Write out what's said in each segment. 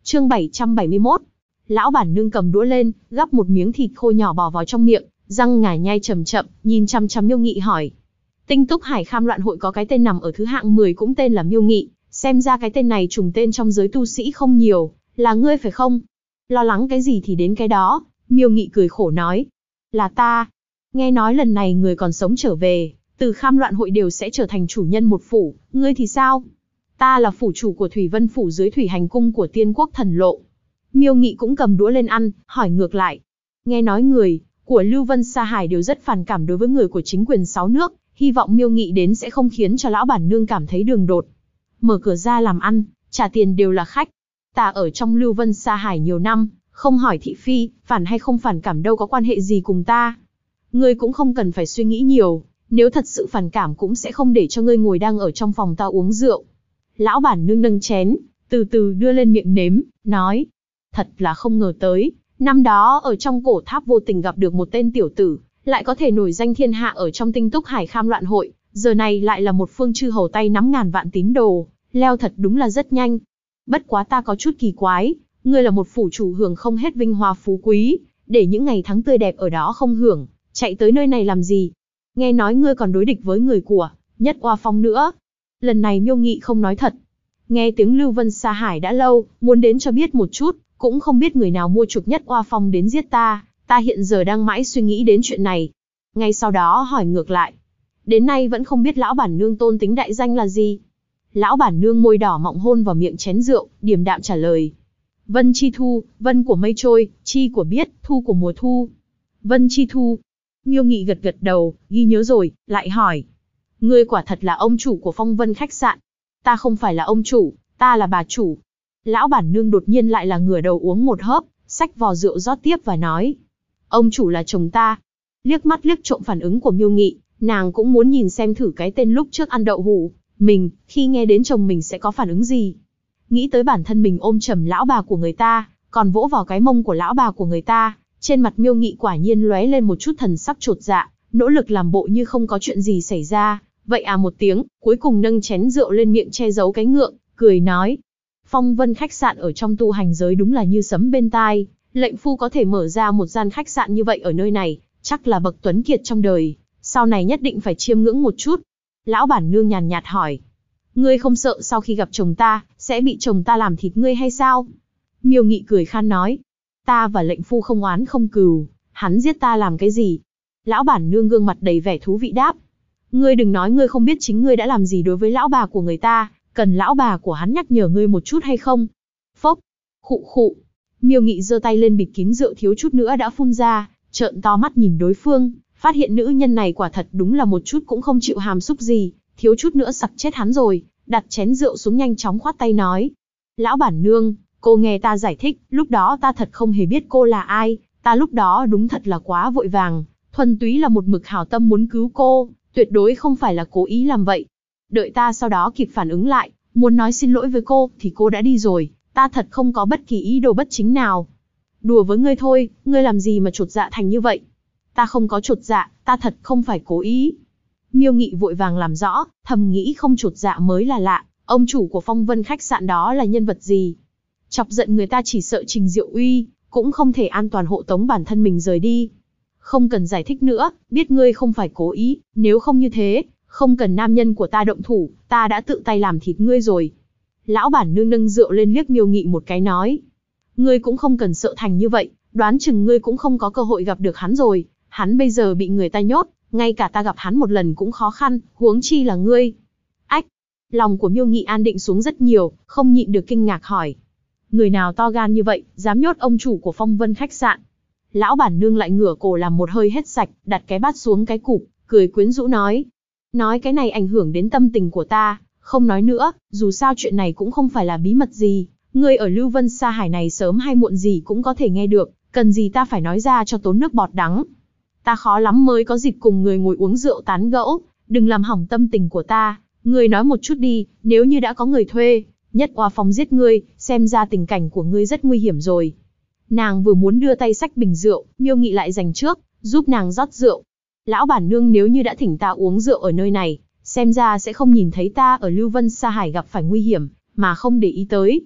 Chương 771. Lão bản nương cầm đũa lên, gắp một miếng thịt khô nhỏ bỏ vào trong miệng, răng ngà nhai chậm chậm, nhìn chăm chăm Miêu Nghị hỏi. Tinh Túc Hải Kham Loạn Hội có cái tên nằm ở thứ hạng 10 cũng tên là Miêu Nghị, xem ra cái tên này trùng tên trong giới tu sĩ không nhiều, là ngươi phải không? Lo lắng cái gì thì đến cái đó, Miêu Nghị cười khổ nói. Là ta. Nghe nói lần này người còn sống trở về, từ Kham Loạn Hội đều sẽ trở thành chủ nhân một phủ, ngươi thì sao? Ta là phủ chủ của Thủy Vân phủ dưới Thủy Hành cung của Tiên Quốc Thần Lộ. Miêu Nghị cũng cầm đũa lên ăn, hỏi ngược lại. Nghe nói người của Lưu Vân Sa Hải đều rất phản cảm đối với người của chính quyền 6 nước, hy vọng Miêu Nghị đến sẽ không khiến cho lão bản nương cảm thấy đường đột. Mở cửa ra làm ăn, trả tiền đều là khách. Ta ở trong Lưu Vân Sa Hải nhiều năm, không hỏi thị phi, phản hay không phản cảm đâu có quan hệ gì cùng ta. Ngươi cũng không cần phải suy nghĩ nhiều, nếu thật sự phản cảm cũng sẽ không để cho ngươi ngồi đang ở trong phòng ta uống rượu. Lão bản nương nâng chén, từ từ đưa lên miệng nếm, nói. Thật là không ngờ tới, năm đó ở trong cổ tháp vô tình gặp được một tên tiểu tử, lại có thể nổi danh thiên hạ ở trong Tinh Túc Hải Kham Loạn Hội, giờ này lại là một phương chư hầu tay nắm ngàn vạn tín đồ, leo thật đúng là rất nhanh. Bất quá ta có chút kỳ quái, ngươi là một phủ chủ hưởng không hết vinh hoa phú quý, để những ngày tháng tươi đẹp ở đó không hưởng, chạy tới nơi này làm gì? Nghe nói ngươi còn đối địch với người của Nhất Oa Phong nữa. Lần này Miêu Nghị không nói thật. Nghe tiếng Lưu Vân Sa Hải đã lâu, muốn đến cho biết một chút, cũng không biết người nào mua chuộc Nhất Oa Phong đến giết ta, ta hiện giờ đang mãi suy nghĩ đến chuyện này. Ngay sau đó hỏi ngược lại. Đến nay vẫn không biết lão bản nương tôn tính đại danh là gì? Lão bản nương môi đỏ mọng hôn vào miệng chén rượu, điềm đạm trả lời. Vân Chi Thu, vân của mây trôi, chi của biết, thu của mùa thu. Vân Chi Thu. Miêu Nghị gật gật đầu, ghi nhớ rồi, lại hỏi. Ngươi quả thật là ông chủ của Phong Vân khách sạn. Ta không phải là ông chủ, ta là bà chủ. Lão bản nương đột nhiên lại là ngửa đầu uống một hớp, xách vò rượu rót tiếp và nói. Ông chủ là chồng ta. Liếc mắt liếc trộm phản ứng của Miêu Nghị, nàng cũng muốn nhìn xem thử cái tên lúc trước ăn đậu hũ mình, khi nghe đến chồng mình sẽ có phản ứng gì. Nghĩ tới bản thân mình ôm chầm lão bà của người ta, còn vỗ vào cái mông của lão bà của người ta, trên mặt Miêu Nghị quả nhiên lóe lên một chút thần sắc chột dạ, nỗ lực làm bộ như không có chuyện gì xảy ra, vậy à một tiếng, cuối cùng nâng chén rượu lên miệng che giấu cái ngượng, cười nói. Phong Vân khách sạn ở trong tu hành giới đúng là như sấm bên tai, lệnh phu có thể mở ra một gian khách sạn như vậy ở nơi này, chắc là bậc tuấn kiệt trong đời, sau này nhất định phải chiêm ngưỡng một chút. Lão bản nương nhàn nhạt hỏi. Ngươi không sợ sau khi gặp chồng ta, sẽ bị chồng ta làm thịt ngươi hay sao? Miêu Nghị cười khan nói. Ta và lệnh phu không oán không cừu, hắn giết ta làm cái gì? Lão bản nương gương mặt đầy vẻ thú vị đáp. Ngươi đừng nói ngươi không biết chính ngươi đã làm gì đối với lão bà của người ta, cần lão bà của hắn nhắc nhở ngươi một chút hay không? Phốc, khụ khụ. Miêu Nghị giơ tay lên bịt kín rượu thiếu chút nữa đã phun ra, trợn to mắt nhìn đối phương, phát hiện nữ nhân này quả thật đúng là một chút cũng không chịu hàm xúc gì, thiếu chút nữa sặc chết hắn rồi, đặt chén rượu xuống nhanh chóng khoát tay nói. Lão bản nương, cô nghe ta giải thích, lúc đó ta thật không hề biết cô là ai, ta lúc đó đúng thật là quá vội vàng, thuần túy là một mực hảo tâm muốn cứu cô, tuyệt đối không phải là cố ý làm vậy. Đợi ta sau đó kịp phản ứng lại, muốn nói xin lỗi với cô, thì cô đã đi rồi, ta thật không có bất kỳ ý đồ bất chính nào. Đùa với ngươi thôi, ngươi làm gì mà chột dạ thành như vậy? Ta không có chột dạ, ta thật không phải cố ý. Miêu Nghị vội vàng làm rõ, thầm nghĩ không chột dạ mới là lạ, ông chủ của Phong Vân khách sạn đó là nhân vật gì? Chọc giận người ta chỉ sợ Trình Diệu Uy, cũng không thể an toàn hộ tống bản thân mình rời đi. Không cần giải thích nữa, biết ngươi không phải cố ý, nếu không như thế, không cần nam nhân của ta động thủ, ta đã tự tay làm thịt ngươi rồi. Lão bản nương nâng rượu lên liếc Miêu Nghị một cái nói. Ngươi cũng không cần sợ thành như vậy, đoán chừng ngươi cũng không có cơ hội gặp được hắn rồi, hắn bây giờ bị người ta nhốt, ngay cả ta gặp hắn một lần cũng khó khăn, huống chi là ngươi. Ách, lòng của Miêu Nghị an định xuống rất nhiều, không nhịn được kinh ngạc hỏi. Người nào to gan như vậy, dám nhốt ông chủ của Phong Vân khách sạn? Lão bản nương lại ngửa cổ làm một hơi hết sạch, đặt cái bát xuống cái cụp, cười quyến rũ nói. Nói cái này ảnh hưởng đến tâm tình của ta, không nói nữa, dù sao chuyện này cũng không phải là bí mật gì, ngươi ở Lưu Vân Sa Hải này sớm hay muộn gì cũng có thể nghe được, cần gì ta phải nói ra cho tốn nước bọt đắng. Ta khó lắm mới có dịp cùng người ngồi uống rượu tán gẫu, đừng làm hỏng tâm tình của ta, ngươi nói một chút đi, nếu như đã có người thuê, Nhất Oa Phong giết ngươi, xem ra tình cảnh của ngươi rất nguy hiểm rồi. Nàng vừa muốn đưa tay xách bình rượu, Miêu Nghị lại giành trước, giúp nàng rót rượu. Lão bản nương nếu như đã thỉnh ta uống rượu ở nơi này, xem ra sẽ không nhìn thấy ta ở Lưu Vân Sa Hải gặp phải nguy hiểm, mà không để ý tới.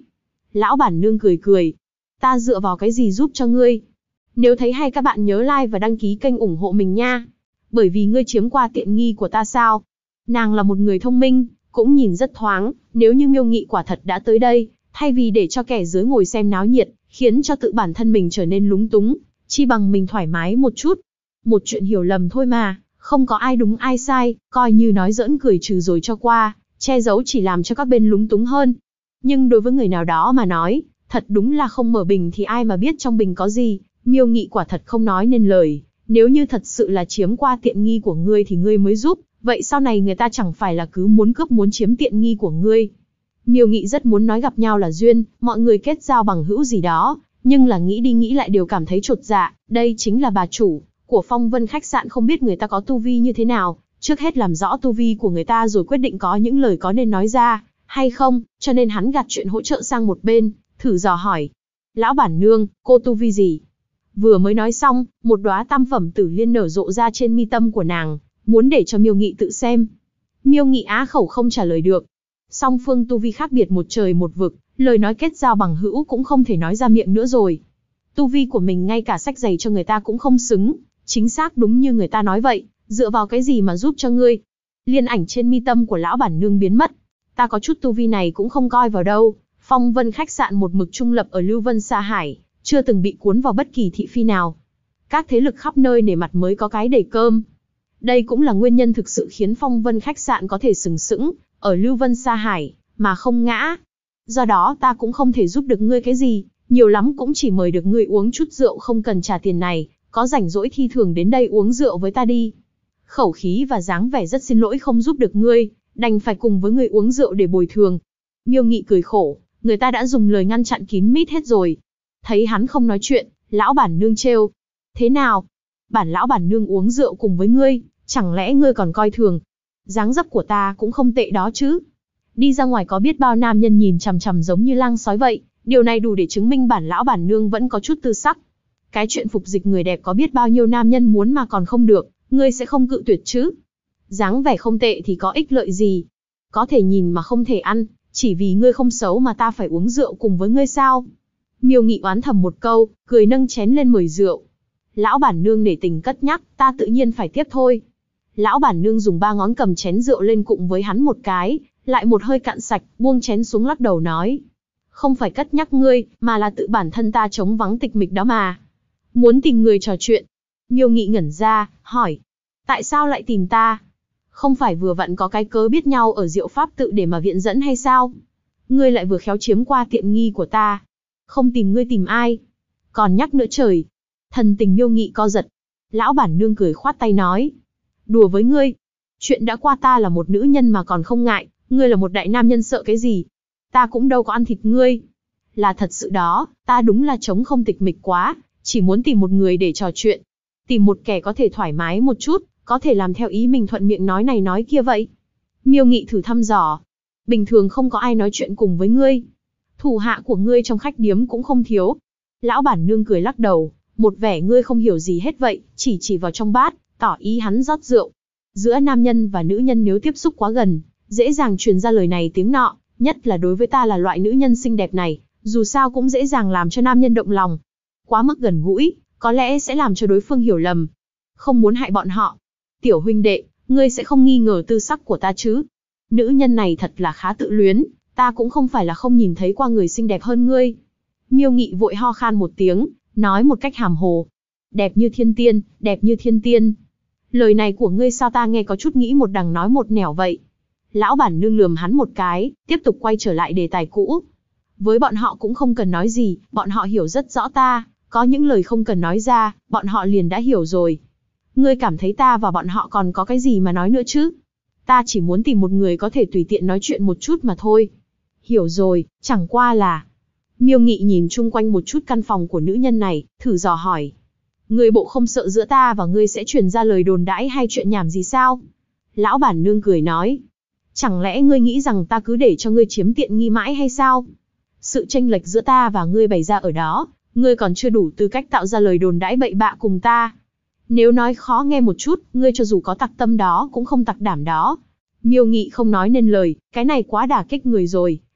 Lão bản nương cười cười. Ta dựa vào cái gì giúp cho ngươi? Nếu thấy hay các bạn nhớ like và đăng ký kênh ủng hộ mình nha. Bởi vì ngươi chiếm qua tiện nghi của ta sao? Nàng là một người thông minh, cũng nhìn rất thoáng, nếu như Miêu Nghị quả thật đã tới đây, thay vì để cho kẻ dưới ngồi xem náo nhiệt, khiến cho tự bản thân mình trở nên lúng túng, chi bằng mình thoải mái một chút. Một chuyện hiểu lầm thôi mà, không có ai đúng ai sai, coi như nói giỡn cười trừ rồi cho qua, che giấu chỉ làm cho các bên lúng túng hơn. Nhưng đối với người nào đó mà nói, thật đúng là không mở bình thì ai mà biết trong bình có gì, Miêu Nghị quả thật không nói nên lời, nếu như thật sự là chiếm qua tiện nghi của ngươi thì ngươi mới giúp, vậy sau này người ta chẳng phải là cứ muốn cướp muốn chiếm tiện nghi của ngươi. Miêu Nghị rất muốn nói gặp nhau là duyên, mọi người kết giao bằng hữu gì đó, nhưng là nghĩ đi nghĩ lại đều cảm thấy chột dạ, đây chính là bà chủ của Phong Vân khách sạn, không biết người ta có tu vi như thế nào, trước hết làm rõ tu vi của người ta rồi quyết định có những lời có nên nói ra, hay không, cho nên hắn gạt chuyện hỗ trợ sang một bên, thử dò hỏi. Lão bản nương, cô tu vi gì? Vừa mới nói xong, một đóa tam phẩm tử liên nở rộ ra trên mi tâm của nàng, muốn để cho Miêu Nghị tự xem. Miêu Nghị á khẩu không trả lời được. Song phương tu vi khác biệt một trời một vực, lời nói kết giao bằng hữu cũng không thể nói ra miệng nữa rồi. Tu vi của mình ngay cả sách giày cho người ta cũng không xứng, chính xác đúng như người ta nói vậy, dựa vào cái gì mà giúp cho ngươi? Liên ảnh trên mi tâm của lão bản nương biến mất. Ta có chút tu vi này cũng không coi vào đâu, Phong Vân khách sạn một mực trung lập ở Lưu Vân Sa Hải, chưa từng bị cuốn vào bất kỳ thị phi nào. Các thế lực khắp nơi nể mặt mới có cái để cơm. Đây cũng là nguyên nhân thực sự khiến Phong Vân khách sạn có thể sừng sững ở Lưu Vân Sa Hải mà không ngã. Do đó ta cũng không thể giúp được ngươi cái gì, nhiều lắm cũng chỉ mời được ngươi uống chút rượu không cần trả tiền này, có rảnh rỗi thi thường đến đây uống rượu với ta đi. Khẩu khí và dáng vẻ rất xin lỗi không giúp được ngươi, đành phải cùng với ngươi uống rượu để bồi thường. Miêu Nghị cười khổ, người ta đã dùng lời ngăn chặn kín mít hết rồi. Thấy hắn không nói chuyện, lão bản nương trêu. Thế nào? Bản lão bản nương uống rượu cùng với ngươi, chẳng lẽ ngươi còn coi thường? Dáng dấp của ta cũng không tệ đó chứ. Đi ra ngoài có biết bao nam nhân nhìn chằm chằm giống như lang sói vậy, điều này đủ để chứng minh bản lão bản nương vẫn có chút tư sắc. Cái chuyện phục dịch người đẹp có biết bao nhiêu nam nhân muốn mà còn không được, ngươi sẽ không cự tuyệt chứ? Dáng vẻ không tệ thì có ích lợi gì? Có thể nhìn mà không thể ăn, chỉ vì ngươi không xấu mà ta phải uống rượu cùng với ngươi sao? Miêu Nghị oán thầm một câu, cười nâng chén lên mời rượu. Lão bản nương nể tình cất nhắc, ta tự nhiên phải tiếp thôi. Lão bản nương dùng 3 ngón cầm chén rượu lên cụng với hắn một cái, lại một hơi cạn sạch, buông chén xuống lắc đầu nói. Không phải cất nhắc ngươi, mà là tự bản thân ta trống vắng tịch mịch đó mà. Muốn tìm người trò chuyện. Miêu Nghị ngẩn ra, hỏi. Tại sao lại tìm ta? Không phải vừa vặn có cái cớ biết nhau ở Diệu Pháp tự để mà viện dẫn hay sao? Ngươi lại vừa khéo chiếm qua tiện nghi của ta. Không tìm ngươi tìm ai? Còn nhắc nữa trời. Thần tình Miêu Nghị co giật. Lão bản nương cười khoát tay nói. Đùa với ngươi. Chuyện đã qua, ta là một nữ nhân mà còn không ngại, ngươi là một đại nam nhân sợ cái gì? Ta cũng đâu có ăn thịt ngươi. Là thật sự đó, ta đúng là trống không tịch mịch quá, chỉ muốn tìm một người để trò chuyện. Tìm một kẻ có thể thoải mái một chút, có thể làm theo ý mình thuận miệng nói này nói kia vậy. Miêu Nghị thử thăm dò. Bình thường không có ai nói chuyện cùng với ngươi. Thủ hạ của ngươi trong khách điếm cũng không thiếu. Lão bản nương cười lắc đầu, một vẻ ngươi không hiểu gì hết vậy, chỉ vào trong bát, tỏ ý hắn rót rượu. Giữa nam nhân và nữ nhân nếu tiếp xúc quá gần, dễ dàng truyền ra lời này tiếng nọ, nhất là đối với ta là loại nữ nhân xinh đẹp này, dù sao cũng dễ dàng làm cho nam nhân động lòng. Quá mức gần gũi, có lẽ sẽ làm cho đối phương hiểu lầm. Không muốn hại bọn họ. Tiểu huynh đệ, ngươi sẽ không nghi ngờ tư sắc của ta chứ? Nữ nhân này thật là khá tự luyến, ta cũng không phải là không nhìn thấy qua người xinh đẹp hơn ngươi. Miêu Nghị vội ho khan một tiếng, nói một cách hàm hồ. Đẹp như thiên tiên, đẹp như thiên tiên. Lời này của ngươi sao ta nghe có chút nghĩ một đằng nói một nẻo vậy? Lão bản nương lườm hắn một cái, tiếp tục quay trở lại đề tài cũ. Với bọn họ cũng không cần nói gì, bọn họ hiểu rất rõ ta, có những lời không cần nói ra, bọn họ liền đã hiểu rồi. Ngươi cảm thấy ta và bọn họ còn có cái gì mà nói nữa chứ? Ta chỉ muốn tìm một người có thể tùy tiện nói chuyện một chút mà thôi. Hiểu rồi, chẳng qua là... Miêu Nghị nhìn chung quanh một chút căn phòng của nữ nhân này, thử dò hỏi. Ngươi bộ không sợ giữa ta và ngươi sẽ truyền ra lời đồn đãi hay chuyện nhảm gì sao? Lão bản nương cười nói. Chẳng lẽ ngươi nghĩ rằng ta cứ để cho ngươi chiếm tiện nghi mãi hay sao? Sự chênh lệch giữa ta và ngươi bày ra ở đó, ngươi còn chưa đủ tư cách tạo ra lời đồn đãi bậy bạ cùng ta. Nếu nói khó nghe một chút, ngươi cho dù có tặc tâm đó cũng không tặc đảm đó. Miêu Nghị không nói nên lời, cái này quá đả kích người rồi,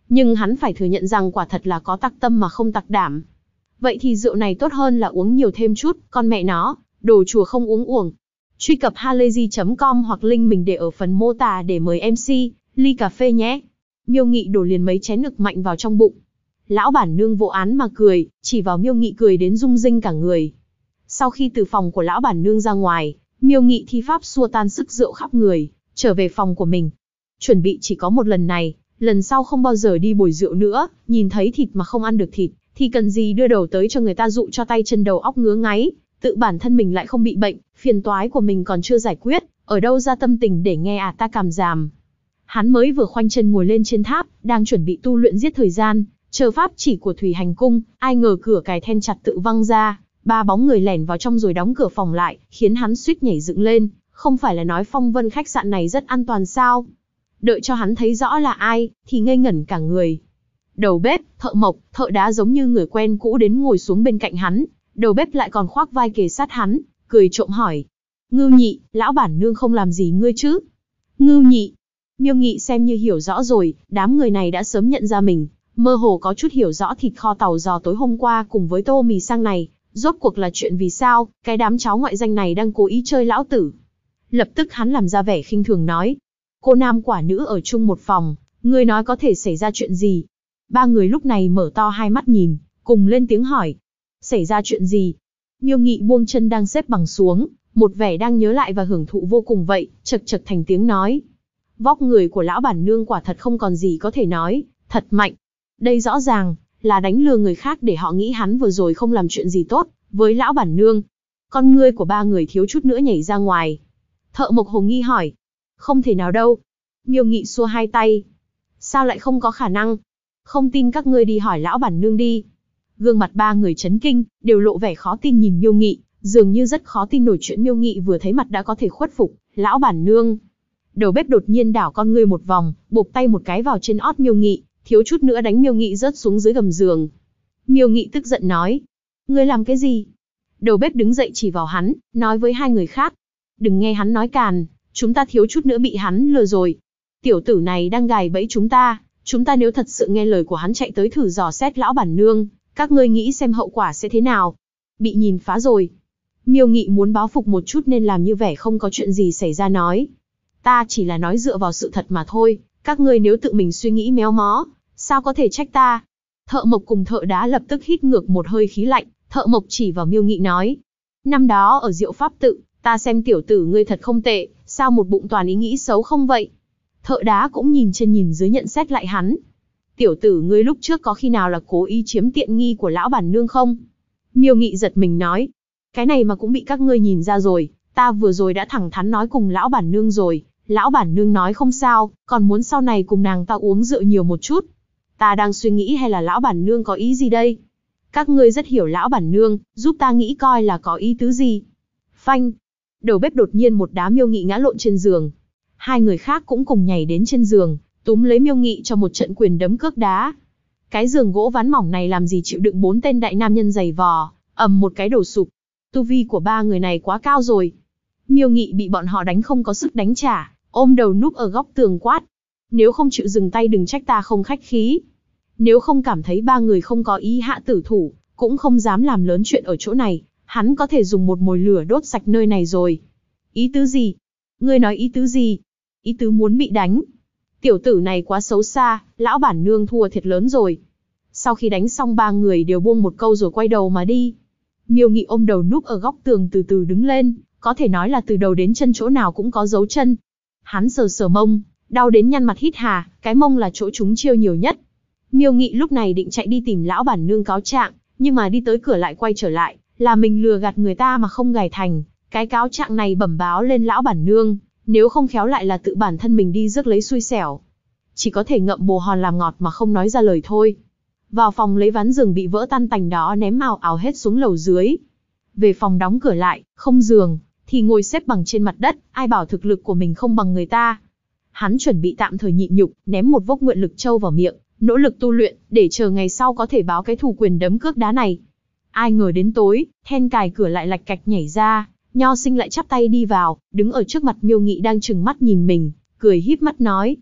Nhưng hắn phải thừa nhận rằng quả thật là có tặc tâm mà không tặc đảm. Vậy thì rượu này tốt hơn là uống nhiều thêm chút, con mẹ nó, đồ chùa không uống uổng. Truy cập halayzi.com hoặc link mình để ở phần mô tả để mời MC, ly cà phê nhé. Miêu Nghị đổ liền mấy chén ực mạnh vào trong bụng. Lão bản nương vô án mà cười, chỉ vào Miêu Nghị cười đến rung rinh cả người. Sau khi từ phòng của lão bản nương ra ngoài, Miêu Nghị thi pháp xua tan sức rượu khắp người, trở về phòng của mình. Chuẩn bị chỉ có một lần này, lần sau không bao giờ đi bồi rượu nữa, nhìn thấy thịt mà không ăn được thịt, thì cần gì đưa đầu tới cho người ta dụ cho tay chân đầu óc ngứa ngáy, tự bản thân mình lại không bị bệnh, phiền toái của mình còn chưa giải quyết, ở đâu ra tâm tình để nghe ta càm ràm. Hắn mới vừa khoanh chân ngồi lên trên tháp, đang chuẩn bị tu luyện giết thời gian, chờ pháp chỉ của Thủy Hành Cung, ai ngờ cửa cài then chặt tự văng ra, 3 bóng người lẻn vào trong rồi đóng cửa phòng lại, khiến hắn suýt nhảy dựng lên, không phải là nói Phong Vân khách sạn này rất an toàn sao? Đợi cho hắn thấy rõ là ai, thì ngây ngẩn cả người. Đầu bếp, thợ mộc, thợ đá giống như người quen cũ đến ngồi xuống bên cạnh hắn, đầu bếp lại còn khoác vai kề sát hắn, cười trộm hỏi. Ngưu Nhị, lão bản nương không làm gì ngươi chứ? Ngưu Nhị. Miêu Nghị xem như hiểu rõ rồi, đám người này đã sớm nhận ra mình, mơ hồ có chút hiểu rõ thịt kho tàu giò tối hôm qua cùng với tô mì sang này, rốt cuộc là chuyện vì sao, cái đám cháu ngoại danh này đang cố ý chơi lão tử. Lập tức hắn làm ra vẻ khinh thường nói. Cô nam quả nữ ở chung một phòng, ngươi nói có thể xảy ra chuyện gì? 3 người lúc này mở to hai mắt nhìn, cùng lên tiếng hỏi. Xảy ra chuyện gì? Miêu Nghị buông chân đang xếp bằng xuống, một vẻ đang nhớ lại và hưởng thụ vô cùng vậy, chật chật thành tiếng nói. Vóc người của lão bản nương quả thật không còn gì có thể nói, thật mạnh. Đây rõ ràng là đánh lừa người khác để họ nghĩ hắn vừa rồi không làm chuyện gì tốt với lão bản nương. Con ngươi của 3 người thiếu chút nữa nhảy ra ngoài. Thợ mộc hồ nghi hỏi. Không thể nào đâu. Miêu Nghị xua hai tay. Sao lại không có khả năng? Không tin các ngươi đi hỏi lão bản nương đi. Gương mặt 3 người chấn kinh, đều lộ vẻ khó tin nhìn Miêu Nghị, dường như rất khó tin nổi chuyện Miêu Nghị vừa thấy mặt đã có thể khuất phục lão bản nương. Đầu bếp đột nhiên đảo con ngươi một vòng, bộp tay một cái vào trên ót Miêu Nghị, thiếu chút nữa đánh Miêu Nghị rớt xuống dưới gầm giường. Miêu Nghị tức giận nói. Ngươi làm cái gì? Đầu bếp đứng dậy chỉ vào hắn, nói với 2 người khác. Đừng nghe hắn nói càn, chúng ta thiếu chút nữa bị hắn lừa rồi. Tiểu tử này đang gài bẫy chúng ta nếu thật sự nghe lời của hắn chạy tới thử dò xét lão bản nương, các ngươi nghĩ xem hậu quả sẽ thế nào? Bị nhìn phá rồi. Miêu Nghị muốn báo phục một chút nên làm như vẻ không có chuyện gì xảy ra nói. Ta chỉ là nói dựa vào sự thật mà thôi, các ngươi nếu tự mình suy nghĩ méo mó, sao có thể trách ta? Thợ mộc cùng thợ đá lập tức hít ngược một hơi khí lạnh, thợ mộc chỉ vào Miêu Nghị nói. Năm đó ở Diệu Pháp Tự, ta xem tiểu tử ngươi thật không tệ, sao một bụng toàn ý nghĩ xấu không vậy? Thợ đá cũng nhìn trên nhìn dưới nhận xét lại hắn. Tiểu tử ngươi lúc trước có khi nào là cố ý chiếm tiện nghi của lão bản nương không? Miêu Nghị giật mình nói. Cái này mà cũng bị các ngươi nhìn ra rồi, ta vừa rồi đã thẳng thắn nói cùng lão bản nương rồi, lão bản nương nói không sao, còn muốn sau này cùng nàng ta uống rượu nhiều một chút. Ta đang suy nghĩ hay là lão bản nương có ý gì đây? Các ngươi rất hiểu lão bản nương, giúp ta nghĩ coi là có ý tứ gì. Phanh. Đầu bếp đột nhiên một đá Miêu Nghị ngã lộn trên giường. 2 người khác cũng cùng nhảy đến trên giường, túm lấy Miêu Nghị cho một trận quyền đấm cước đá. Cái giường gỗ ván mỏng này làm gì chịu đựng 4 tên đại nam nhân giày vò, ầm một cái đổ sụp. Tu vi của 3 người này quá cao rồi. Miêu Nghị bị bọn họ đánh không có sức đánh trả, ôm đầu núp ở góc tường quát. Nếu không chịu dừng tay đừng trách ta không khách khí. Nếu không cảm thấy 3 người không có ý hạ tử thủ, cũng không dám làm lớn chuyện ở chỗ này, hắn có thể dùng một mồi lửa đốt sạch nơi này rồi. Ý tứ gì? Ngươi nói ý tứ gì? Ý tứ muốn bị đánh. Tiểu tử này quá xấu xa, lão bản nương thua thiệt lớn rồi. Sau khi đánh xong 3 người đều buông một câu rồi quay đầu mà đi. Miêu Nghị ôm đầu núp ở góc tường từ từ đứng lên, có thể nói là từ đầu đến chân chỗ nào cũng có dấu chân. Hắn sờ sờ mông, đau đến nhăn mặt hít hà, cái mông là chỗ chúng chiêu nhiều nhất. Miêu Nghị lúc này định chạy đi tìm lão bản nương cáo trạng, nhưng mà đi tới cửa lại quay trở lại, là mình lừa gạt người ta mà không gài thành. Cái cáo trạng này bẩm báo lên lão bản nương, nếu không khéo lại là tự bản thân mình đi rước lấy xui xẻo. Chỉ có thể ngậm bồ hòn làm ngọt mà không nói ra lời thôi. Vào phòng lấy ván giường bị vỡ tan tành đó ném ào ào hết xuống lầu dưới. Về phòng đóng cửa lại, không giường, thì ngồi xếp bằng trên mặt đất, ai bảo thực lực của mình không bằng người ta. Hắn chuẩn bị tạm thời nhịn nhục, ném một vốc nguyện lực châu vào miệng, nỗ lực tu luyện, để chờ ngày sau có thể báo cái thù quyền đấm cước đá này. Ai ngờ đến tối, then cài cửa lại lạch cạch nhảy ra, Nho Sinh lại chắp tay đi vào, đứng ở trước mặt Miêu Nghị đang trừng mắt nhìn mình, cười híp mắt nói.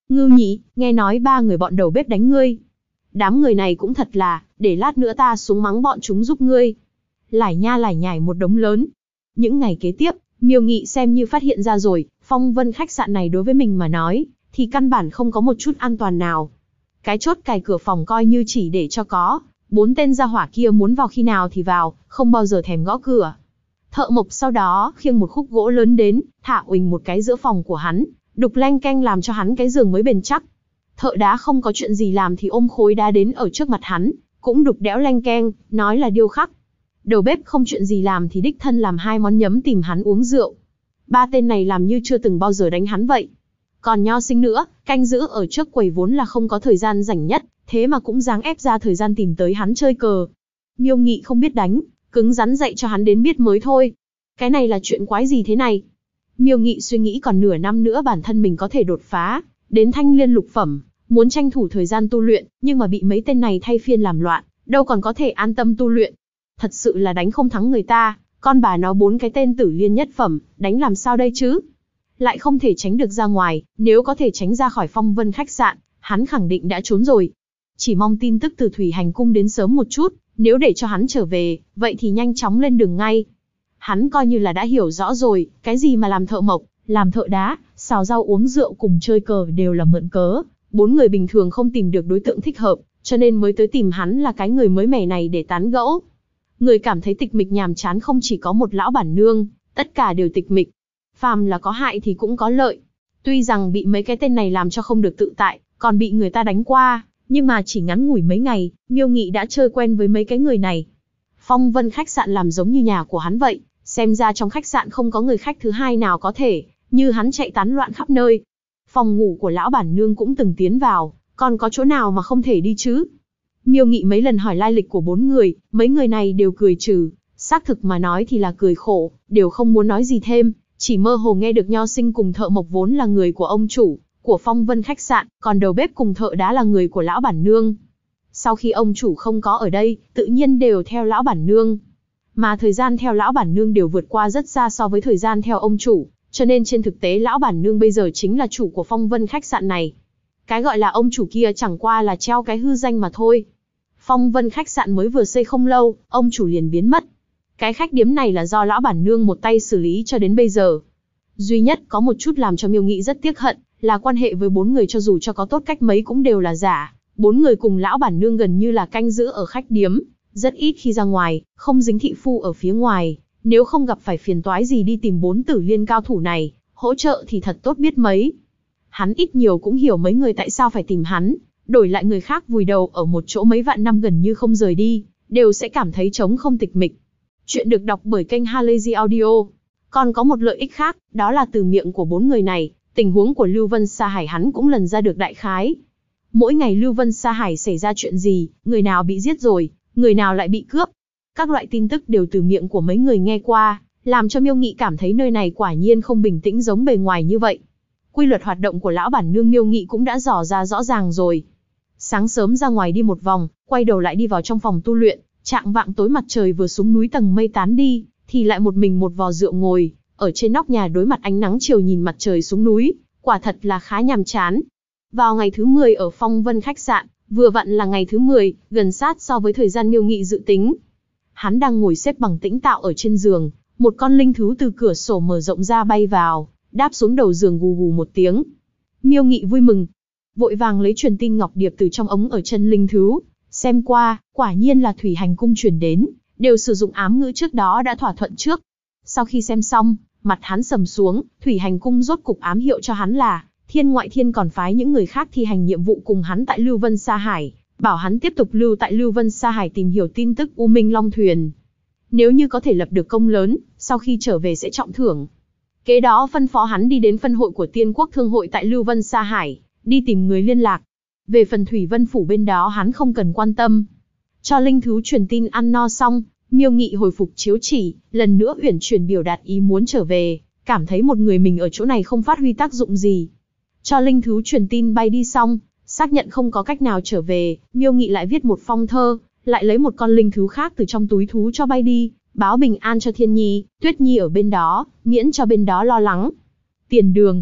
Ngưu Nhị, nghe nói ba người bọn đầu bếp đánh ngươi. Đám người này cũng thật là, để lát nữa ta xuống mắng bọn chúng giúp ngươi. Lải nha lải nhải một đống lớn. Những ngày kế tiếp, Miêu Nghị xem như phát hiện ra rồi, Phong Vân khách sạn này đối với mình mà nói, thì căn bản không có một chút an toàn nào. Cái chốt cài cửa phòng coi như chỉ để cho có, 4 tên gia hỏa kia muốn vào khi nào thì vào, không bao giờ thèm gõ cửa. Thợ mộc sau đó khiêng một khúc gỗ lớn đến, thả uỳnh một cái giữa phòng của hắn, đục leng keng làm cho hắn cái giường mới bền chắc. Thợ đá không có chuyện gì làm thì ôm khối đá đến ở trước mặt hắn, cũng đục đẽo leng keng, nói là điêu khắc. Đầu bếp không chuyện gì làm thì đích thân làm 2 món nhấm tìm hắn uống rượu. 3 tên này làm như chưa từng bao giờ đánh hắn vậy. Còn Nho Sinh nữa, canh giữ ở trước quầy vốn là không có thời gian rảnh nhất, thế mà cũng dáng ép ra thời gian tìm tới hắn chơi cờ. Miêu Nghị không biết đánh, cứng rắn dạy cho hắn đến biết mới thôi. Cái này là chuyện quái gì thế này? Miêu Nghị suy nghĩ còn nửa năm nữa bản thân mình có thể đột phá đến thanh liên lục phẩm, muốn tranh thủ thời gian tu luyện, nhưng mà bị mấy tên này thay phiên làm loạn, đâu còn có thể an tâm tu luyện. Thật sự là đánh không thắng người ta, con bà nó 4 cái tên tử liên nhất phẩm, đánh làm sao đây chứ? Lại không thể tránh được ra ngoài, nếu có thể tránh ra khỏi Phong Vân khách sạn, hắn khẳng định đã trốn rồi. Chỉ mong tin tức từ Thủy Hành cung đến sớm một chút, nếu để cho hắn trở về, vậy thì nhanh chóng lên đường ngay. Hắn coi như là đã hiểu rõ rồi, cái gì mà làm thợ mộc, làm thợ đá, xào rau uống rượu cùng chơi cờ đều là mượn cớ. 4 người bình thường không tìm được đối tượng thích hợp, cho nên mới tới tìm hắn là cái người mới mẻ này để tán gẫu. Người cảm thấy tịch mịch nhàm chán không chỉ có một lão bản nương, tất cả đều tịch mịch. Phàm là có hại thì cũng có lợi. Tuy rằng bị mấy cái tên này làm cho không được tự tại, còn bị người ta đánh qua, nhưng mà chỉ ngắn ngủi mấy ngày, Miêu Nghị đã chơi quen với mấy cái người này. Phong Vân khách sạn làm giống như nhà của hắn vậy, xem ra trong khách sạn không có người khách thứ hai nào có thể như hắn chạy tán loạn khắp nơi. Phòng ngủ của lão bản nương cũng từng tiến vào, còn có chỗ nào mà không thể đi chứ? Miêu Nghị mấy lần hỏi lai lịch của 4 người, mấy người này đều cười trừ, xác thực mà nói thì là cười khổ, đều không muốn nói gì thêm, chỉ mơ hồ nghe được Nho Sinh cùng thợ mộc vốn là người của ông chủ của Phong Vân khách sạn, còn đầu bếp cùng thợ đá là người của lão bản nương. Sau khi ông chủ không có ở đây, tự nhiên đều theo lão bản nương. Mà thời gian theo lão bản nương đều vượt qua rất xa so với thời gian theo ông chủ, cho nên trên thực tế lão bản nương bây giờ chính là chủ của Phong Vân khách sạn này. Cái gọi là ông chủ kia chẳng qua là treo cái hư danh mà thôi. Phong Vân khách sạn mới vừa xây không lâu, ông chủ liền biến mất. Cái khách điếm này là do lão bản nương một tay xử lý cho đến bây giờ. Duy nhất có một chút làm cho Miêu Nghị rất tiếc hận, là quan hệ với 4 người cho dù cho có tốt cách mấy cũng đều là giả. 4 người cùng lão bản nương gần như là canh giữ ở khách điếm, rất ít khi ra ngoài, không dính thị phu ở phía ngoài. Nếu không gặp phải phiền toái gì đi tìm 4 tử liên cao thủ này, hỗ trợ thì thật tốt biết mấy. Hắn ít nhiều cũng hiểu mấy người tại sao phải tìm hắn, đổi lại người khác vùi đầu ở một chỗ mấy vạn năm gần như không rời đi, đều sẽ cảm thấy trống không tịch mịch. Chuyện được đọc bởi kênh Halazy Audio. Còn có một lợi ích khác, đó là từ miệng của 4 người này, tình huống của Lưu Vân Sa Hải hắn cũng lần ra được đại khái. Mỗi ngày Lưu Vân Sa Hải xảy ra chuyện gì, người nào bị giết rồi, người nào lại bị cướp. Các loại tin tức đều từ miệng của mấy người nghe qua, làm cho Miêu Nghị cảm thấy nơi này quả nhiên không bình tĩnh giống bề ngoài như vậy. Quy luật hoạt động của lão bản nương Miêu Nghị cũng đã dò ra rõ ràng rồi. Sáng sớm ra ngoài đi một vòng, quay đầu lại đi vào trong phòng tu luyện, chạng vạng tối mặt trời vừa xuống núi tầng mây tán đi, thì lại một mình một vò rượu ngồi, ở trên nóc nhà đối mặt ánh nắng chiều nhìn mặt trời xuống núi, quả thật là khá nhàm chán. Vào ngày thứ 10 ở Phong Vân khách sạn, vừa vặn là ngày thứ 10, gần sát so với thời gian Miêu Nghị dự tính. Hắn đang ngồi xếp bằng tĩnh tạo ở trên giường, một con linh thú từ cửa sổ mở rộng ra bay vào, đáp xuống đầu giường gù gù một tiếng. Miêu Nghị vui mừng, vội vàng lấy truyền tin ngọc điệp từ trong ống ở chân linh thú, xem qua, quả nhiên là Thủy Hành cung truyền đến, đều sử dụng ám ngữ trước đó đã thỏa thuận trước. Sau khi xem xong, mặt hắn sầm xuống, Thủy Hành cung rốt cục ám hiệu cho hắn là Thiên Ngoại Thiên còn phái những người khác thi hành nhiệm vụ cùng hắn tại Lưu Vân Sa Hải, bảo hắn tiếp tục lưu tại Lưu Vân Sa Hải tìm hiểu tin tức U Minh Long Thuyền. Nếu như có thể lập được công lớn, sau khi trở về sẽ trọng thưởng. Kế đó phân phó hắn đi đến phân hội của Tiên Quốc Thương hội tại Lưu Vân Sa Hải, đi tìm người liên lạc. Về phần Thủy Vân Phủ bên đó hắn không cần quan tâm. Cho linh thú truyền tin ăn no xong, Miêu Nghị hồi phục chiếu chỉ, lần nữa uyển chuyển biểu đạt ý muốn trở về, cảm thấy một người mình ở chỗ này không phát huy tác dụng gì. Cho linh thú truyền tin bay đi xong, xác nhận không có cách nào trở về, Miêu Nghị lại viết một phong thơ, lại lấy một con linh thú khác từ trong túi thú cho bay đi, báo bình an cho Thiên Nhi, Tuyết Nhi ở bên đó, miễn cho bên đó lo lắng. Tiền đường.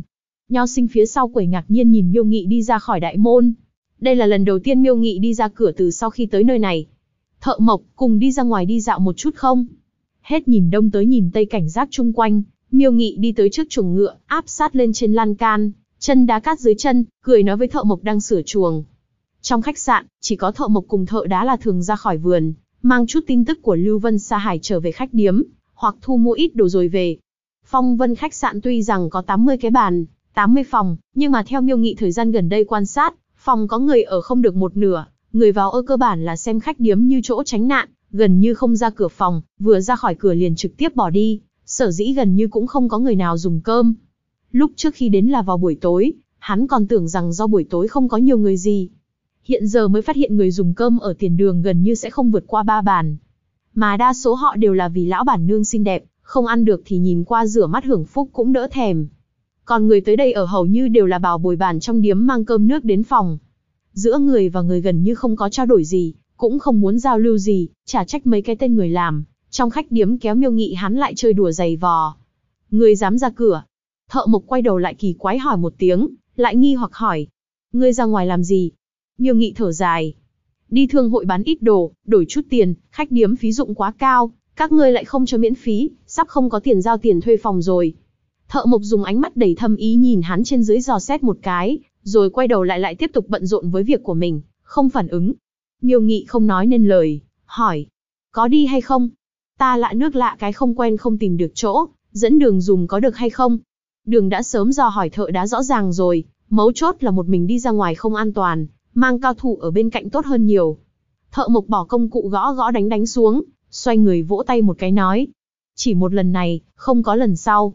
Nho sinh phía sau quầy ngạc nhiên nhìn Miêu Nghị đi ra khỏi đại môn. Đây là lần đầu tiên Miêu Nghị đi ra cửa từ sau khi tới nơi này. Thợ Mộc, cùng đi ra ngoài đi dạo một chút không? Hết nhìn đông tới nhìn tây cảnh giác chung quanh, Miêu Nghị đi tới trước chuồng ngựa, áp sát lên trên lan can, chân đá cát dưới chân, cười nói với Thợ Mộc đang sửa chuồng. Trong khách sạn, chỉ có Thợ Mộc cùng thợ đá là thường ra khỏi vườn, mang chút tin tức của Lưu Vân Sa Hải trở về khách điếm, hoặc thu mua ít đồ rồi về. Phong Vân khách sạn tuy rằng có 80 cái bàn, 80 phòng, nhưng mà theo Miêu Nghị thời gian gần đây quan sát, phòng có người ở không được một nửa, người vào ở cơ bản là xem khách điếm như chỗ tránh nạn, gần như không ra cửa phòng, vừa ra khỏi cửa liền trực tiếp bỏ đi, sở dĩ gần như cũng không có người nào dùng cơm. Lúc trước khi đến là vào buổi tối, hắn còn tưởng rằng do buổi tối không có nhiều người gì. Hiện giờ mới phát hiện người dùng cơm ở tiền đường gần như sẽ không vượt qua 3 bàn. Mà đa số họ đều là vì lão bản nương xinh đẹp, không ăn được thì nhìn qua rửa mắt hưởng phúc cũng đỡ thèm. Còn người tới đây ở hầu như đều là bảo bồi bàn trong điếm mang cơm nước đến phòng. Giữa người và người gần như không có trao đổi gì, cũng không muốn giao lưu gì, chả trách mấy cái tên người làm. Trong khách điếm kéo Miêu Nghị hắn lại chơi đùa giày vò. Ngươi dám ra cửa? Thợ Mộc quay đầu lại kỳ quái hỏi một tiếng, lại nghi hoặc hỏi. Ngươi ra ngoài làm gì? Miêu Nghị thở dài. Đi thương hội bán ít đồ, đổi chút tiền, khách điếm phí dụng quá cao, các ngươi lại không cho miễn phí, sắp không có tiền giao tiền thuê phòng rồi. Thợ Mộc dùng ánh mắt đầy thâm ý nhìn hắn trên dưới dò xét một cái, rồi quay đầu lại tiếp tục bận rộn với việc của mình, không phản ứng. Miêu Nghị không nói nên lời, hỏi. Có đi hay không? Ta lạ nước lạ cái không quen không tìm được chỗ, dẫn đường dùng có được hay không? Đường đã sớm dò hỏi thợ đá rõ ràng rồi, mấu chốt là một mình đi ra ngoài không an toàn, mang cao thủ ở bên cạnh tốt hơn nhiều. Thợ Mộc bỏ công cụ gõ gõ đánh xuống, xoay người vỗ tay một cái nói. Chỉ một lần này, không có lần sau.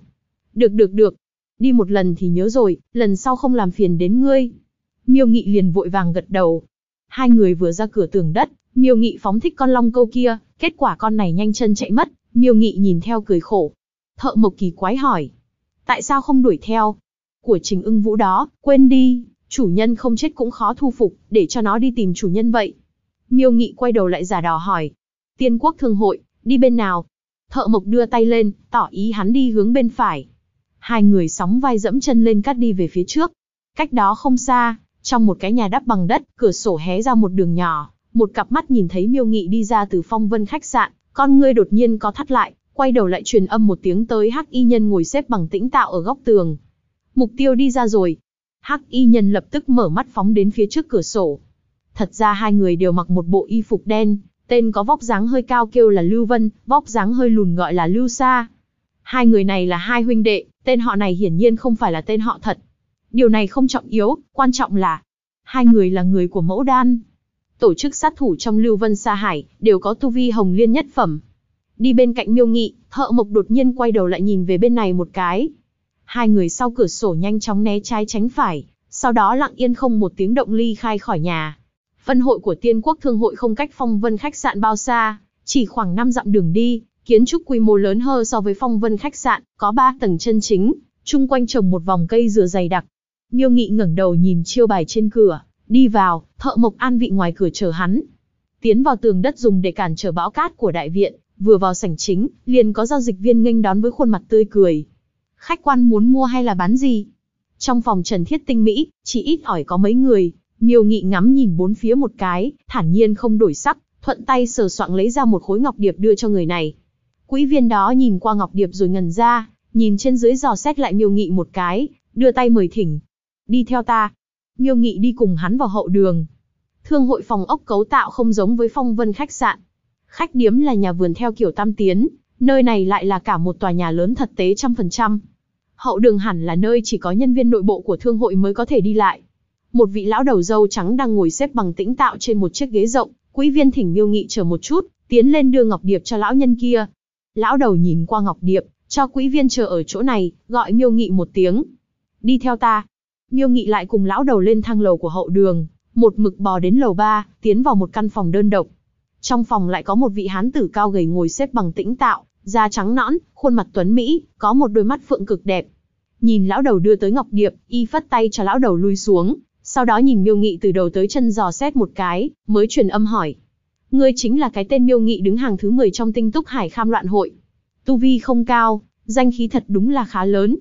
Được. Đi một lần thì nhớ rồi, lần sau không làm phiền đến ngươi. Miêu Nghị liền vội vàng gật đầu. Hai người vừa ra cửa tường đất, Miêu Nghị phóng thích con long câu kia, kết quả con này nhanh chân chạy mất, Miêu Nghị nhìn theo cười khổ. Thợ Mộc kỳ quái hỏi. Tại sao không đuổi theo? Của Trình Ưng Vũ đó, quên đi, chủ nhân không chết cũng khó thu phục, để cho nó đi tìm chủ nhân vậy. Miêu Nghị quay đầu lại giả đò hỏi. Tiên Quốc Thương hội, đi bên nào? Thợ Mộc đưa tay lên, tỏ ý hắn đi hướng bên phải. Hai người sóng vai dẫm chân lên cát đi về phía trước. Cách đó không xa, trong một cái nhà đắp bằng đất, cửa sổ hé ra một đường nhỏ, một cặp mắt nhìn thấy Miêu Nghị đi ra từ Phong Vân khách sạn, con ngươi đột nhiên có thắt lại, quay đầu lại truyền âm một tiếng tới Hắc Y Nhân ngồi xếp bằng tĩnh tạo ở góc tường. Mục tiêu đi ra rồi. Hắc Y Nhân lập tức mở mắt phóng đến phía trước cửa sổ. Thật ra hai người đều mặc một bộ y phục đen, tên có vóc dáng hơi cao kêu là Lưu Vân, vóc dáng hơi lùn gọi là Lưu Sa. Hai người này là hai huynh đệ, tên họ này hiển nhiên không phải là tên họ thật. Điều này không trọng yếu, quan trọng là hai người là người của Mẫu Đan. Tổ chức sát thủ trong Lưu Vân Sa Hải đều có tu vi hồng liên nhất phẩm. Đi bên cạnh Miêu Nghị, Thợ Mộc đột nhiên quay đầu lại nhìn về bên này một cái. Hai người sau cửa sổ nhanh chóng né trái tránh phải, sau đó lặng yên không một tiếng động ly khai khỏi nhà. Phân hội của Tiên Quốc Thương hội không cách Phong Vân khách sạn bao xa, chỉ khoảng 5 dặm đường đi, kiến trúc quy mô lớn hơn so với Phong Vân khách sạn, có 3 tầng chân chính, chung quanh trồng một vòng cây dừa dày đặc. Miêu Nghị ngẩng đầu nhìn chiêu bài trên cửa, đi vào, Thợ Mộc an vị ngoài cửa chờ hắn. Tiến vào tường đất dùng để cản trở bão cát của đại viện, vừa vào sảnh chính, liền có giao dịch viên nghênh đón với khuôn mặt tươi cười. Khách quan muốn mua hay là bán gì? Trong phòng trần thiết tinh mỹ, chỉ ít ỏi có mấy người. Miêu Nghị ngắm nhìn bốn phía một cái, thản nhiên không đổi sắc, thuận tay sờ soạng lấy ra một khối ngọc điệp đưa cho người này. Quỹ viên đó nhìn qua ngọc điệp rồi ngẩn ra, nhìn trên dưới dò xét lại Miêu Nghị một cái, đưa tay mời thỉnh. Đi theo ta. Miêu Nghị đi cùng hắn vào hậu đường. Thương hội phòng ốc cấu tạo không giống với Phong Vân khách sạn. Khách điếm là nhà vườn theo kiểu tam tiến, nơi này lại là cả một tòa nhà lớn thật tế 100%. Hậu đường hẳn là nơi chỉ có nhân viên nội bộ của thương hội mới có thể đi lại. Một vị lão đầu râu trắng đang ngồi xếp bằng tĩnh tạo trên một chiếc ghế rộng, quỹ viên thỉnh Miêu Nghị chờ một chút, tiến lên đưa ngọc điệp cho lão nhân kia. Lão đầu nhìn qua ngọc điệp, cho quỹ viên chờ ở chỗ này, gọi Miêu Nghị một tiếng. Đi theo ta. Miêu Nghị lại cùng lão đầu lên thang lầu của hậu đường, một mực bò đến lầu 3, tiến vào một căn phòng đơn độc. Trong phòng lại có một vị hán tử cao gầy ngồi xếp bằng tĩnh tạo, da trắng nõn, khuôn mặt tuấn mỹ, có một đôi mắt phượng cực đẹp. Nhìn lão đầu đưa tới ngọc điệp, y phất tay cho lão đầu lui xuống, sau đó nhìn Miêu Nghị từ đầu tới chân dò xét một cái, mới truyền âm hỏi. Ngươi chính là cái tên Miêu Nghị đứng hàng thứ 10 trong Tinh Túc Hải Kham Loạn hội. Tu vi không cao, danh khí thật đúng là khá lớn.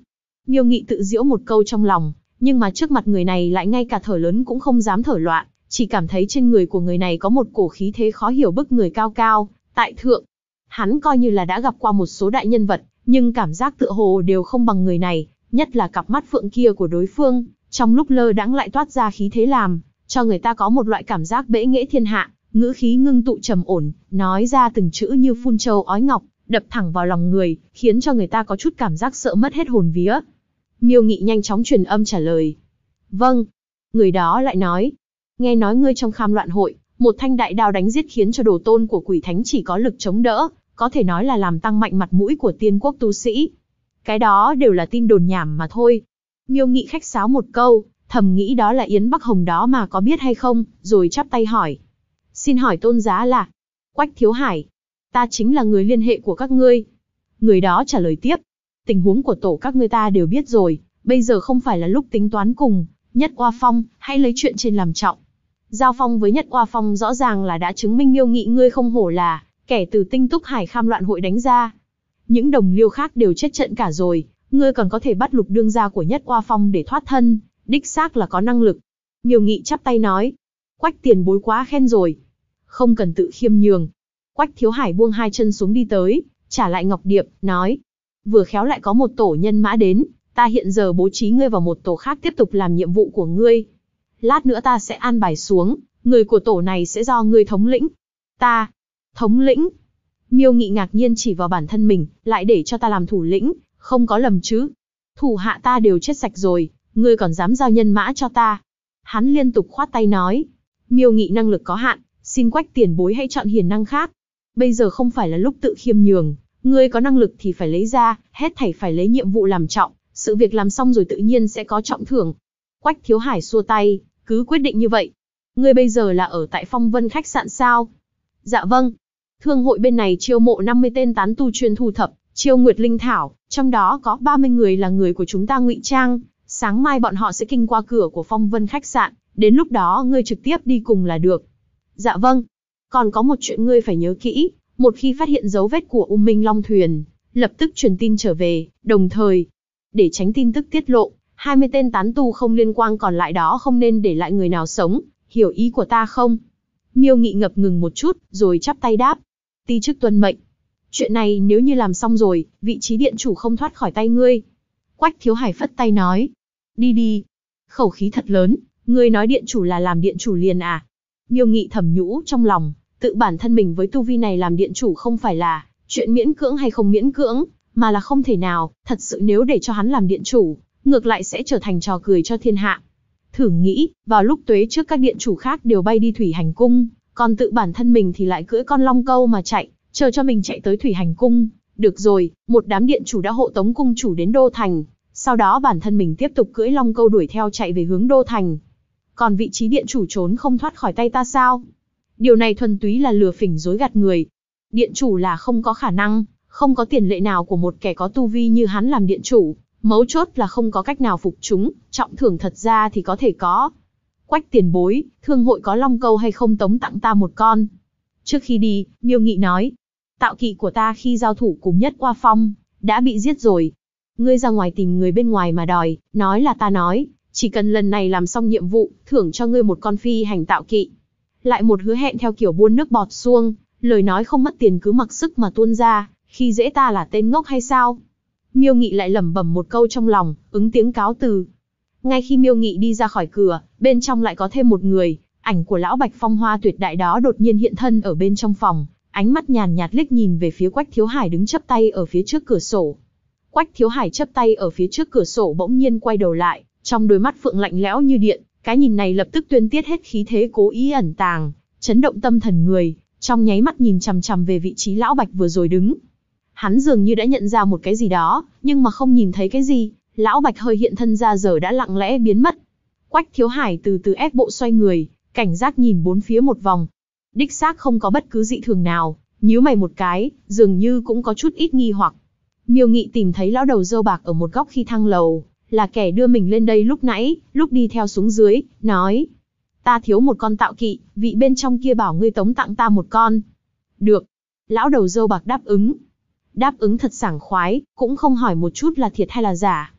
Miêu Nghị tự giễu một câu trong lòng, nhưng mà trước mặt người này lại ngay cả thở lớn cũng không dám thở loạn, chỉ cảm thấy trên người của người này có một cổ khí thế khó hiểu bức người cao cao, tại thượng. Hắn coi như là đã gặp qua một số đại nhân vật, nhưng cảm giác tựa hồ đều không bằng người này, nhất là cặp mắt phượng kia của đối phương, trong lúc lơ đãng lại toát ra khí thế làm cho người ta có một loại cảm giác bẽ nghễ thiên hạ, ngữ khí ngưng tụ trầm ổn, nói ra từng chữ như phun châu ói ngọc, đập thẳng vào lòng người, khiến cho người ta có chút cảm giác sợ mất hết hồn vía. Miêu Nghị nhanh chóng truyền âm trả lời. Vâng. Người đó lại nói, nghe nói ngươi trong Kham Loạn hội, một thanh đại đao đánh giết khiến cho đồ tôn của quỷ thánh chỉ có lực chống đỡ, có thể nói là làm tăng mạnh mặt mũi của tiên quốc tu sĩ. Cái đó đều là tin đồn nhảm mà thôi. Miêu Nghị khách sáo một câu, thầm nghĩ đó là Yến Bắc Hồng đó mà có biết hay không, rồi chắp tay hỏi. Xin hỏi tôn giá là? Quách Thiếu Hải. Ta chính là người liên hệ của các ngươi. Người đó trả lời tiếp. Tình huống của tổ các ngươi ta đều biết rồi, bây giờ không phải là lúc tính toán cùng Nhất Oa Phong, hãy lấy chuyện trên làm trọng. Giao phong với Nhất Oa Phong rõ ràng là đã chứng minh Miêu Nghị ngươi không hổ là kẻ từ Tinh Túc Hải Kham Loạn hội đánh ra. Những đồng liêu khác đều chết trận cả rồi, ngươi còn có thể bắt Lục đương gia của Nhất Oa Phong để thoát thân, đích xác là có năng lực. Miêu Nghị chắp tay nói. Quách tiền bối quá khen rồi. Không cần tự khiêm nhường. Quách Thiếu Hải buông hai chân xuống đi tới, trả lại ngọc điệp, nói. Vừa khéo lại có một tổ nhân mã đến, ta hiện giờ bố trí ngươi vào một tổ khác tiếp tục làm nhiệm vụ của ngươi. Lát nữa ta sẽ an bài xuống, người của tổ này sẽ do ngươi thống lĩnh. Ta, thống lĩnh. Miêu Nghị ngạc nhiên chỉ vào bản thân mình, lại để cho ta làm thủ lĩnh, không có lầm chứ. Thủ hạ ta đều chết sạch rồi, ngươi còn dám giao nhân mã cho ta. Hắn liên tục khoát tay nói. Miêu Nghị năng lực có hạn, xin Quách tiền bối hãy chọn hiền năng khác. Bây giờ không phải là lúc tự khiêm nhường, ngươi có năng lực thì phải lấy ra, hết thảy phải lấy nhiệm vụ làm trọng, sự việc làm xong rồi tự nhiên sẽ có trọng thưởng. Quách Thiếu Hải xua tay, cứ quyết định như vậy. Ngươi bây giờ là ở tại Phong Vân khách sạn sao? Dạ vâng. Thương hội bên này chiêu mộ 50 tên tán tu chuyên thu thập, chiêu nguyệt linh thảo, trong đó có 30 người là người của chúng ta ngụy trang. Sáng mai bọn họ sẽ kinh qua cửa của Phong Vân khách sạn, đến lúc đó ngươi trực tiếp đi cùng là được. Dạ vâng. Còn có một chuyện ngươi phải nhớ kỹ, một khi phát hiện dấu vết của U Minh Long Thuyền, lập tức truyền tin trở về, đồng thời, để tránh tin tức tiết lộ, 20 tên tán tu không liên quan còn lại đó không nên để lại người nào sống, hiểu ý của ta không? Miêu Nghị ngập ngừng một chút, rồi chắp tay đáp. Ti chức tuân mệnh. Chuyện này nếu như làm xong rồi, vị trí điện chủ không thoát khỏi tay ngươi. Quách Thiếu Hải phất tay nói. Đi đi. Khẩu khí thật lớn, ngươi nói điện chủ là làm điện chủ liền à? Miêu Nghị thầm nhũ trong lòng, tự bản thân mình với tu vi này làm điện chủ không phải là chuyện miễn cưỡng hay không miễn cưỡng, mà là không thể nào, thật sự nếu để cho hắn làm điện chủ, ngược lại sẽ trở thành trò cười cho thiên hạ. Thử nghĩ, vào lúc tuế trước các điện chủ khác đều bay đi Thủy Hành Cung, còn tự bản thân mình thì lại cưỡi con long câu mà chạy, chờ cho mình chạy tới Thủy Hành Cung. Được rồi, một đám điện chủ đã hộ tống cung chủ đến Đô Thành, sau đó bản thân mình tiếp tục cưỡi long câu đuổi theo chạy về hướng Đô Thành. Còn vị trí điện chủ trốn không thoát khỏi tay ta sao? Điều này thuần túy là lừa phỉnh dối gạt người. Điện chủ là không có khả năng, không có tiền lệ nào của một kẻ có tu vi như hắn làm điện chủ. Mấu chốt là không có cách nào phục chúng, trọng thưởng thật ra thì có thể có. Quách tiền bối, thương hội có long câu hay không tống tặng ta một con? Trước khi đi, Miêu Nghị nói, tạo kỵ của ta khi giao thủ cùng Nhất Oa Phong, đã bị giết rồi. Ngươi ra ngoài tìm người bên ngoài mà đòi, nói là ta nói, chỉ cần lần này làm xong nhiệm vụ, thưởng cho ngươi một con phi hành tạo kỵ. Lại một hứa hẹn theo kiểu buôn nước bọt xuông, lời nói không mất tiền cứ mặc sức mà tuôn ra, khi dễ ta là tên ngốc hay sao? Miêu Nghị lại lẩm bẩm một câu trong lòng, ứng tiếng cáo từ. Ngay khi Miêu Nghị đi ra khỏi cửa, bên trong lại có thêm một người, ảnh của lão Bạch Phong Hoa tuyệt đại đó đột nhiên hiện thân ở bên trong phòng, ánh mắt nhàn nhạt liếc nhìn về phía Quách Thiếu Hải đứng chắp tay ở phía trước cửa sổ. Quách Thiếu Hải chắp tay ở phía trước cửa sổ bỗng nhiên quay đầu lại, trong đôi mắt phượng lạnh lẽo như điện, cái nhìn này lập tức tuyên tiết hết khí thế cố ý ẩn tàng, chấn động tâm thần người, trong nháy mắt nhìn chằm chằm về vị trí lão Bạch vừa rồi đứng. Hắn dường như đã nhận ra một cái gì đó, nhưng mà không nhìn thấy cái gì, lão Bạch hơi hiện thân ra giờ đã lặng lẽ biến mất. Quách Thiếu Hải từ từ ép bộ xoay người, cảnh giác nhìn bốn phía một vòng. Đích xác không có bất cứ dị thường nào, nhíu mày một cái, dường như cũng có chút ít nghi hoặc. Miêu Nghị tìm thấy lão đầu râu bạc ở một góc khi thang lầu, là kẻ đưa mình lên đây lúc nãy, lúc đi theo xuống dưới, nói. Ta thiếu một con tạo kỵ, vị bên trong kia bảo ngươi tống tặng ta một con. Được. Lão đầu râu bạc đáp ứng. Đáp ứng thật sảng khoái, cũng không hỏi một chút là thiệt hay là giả.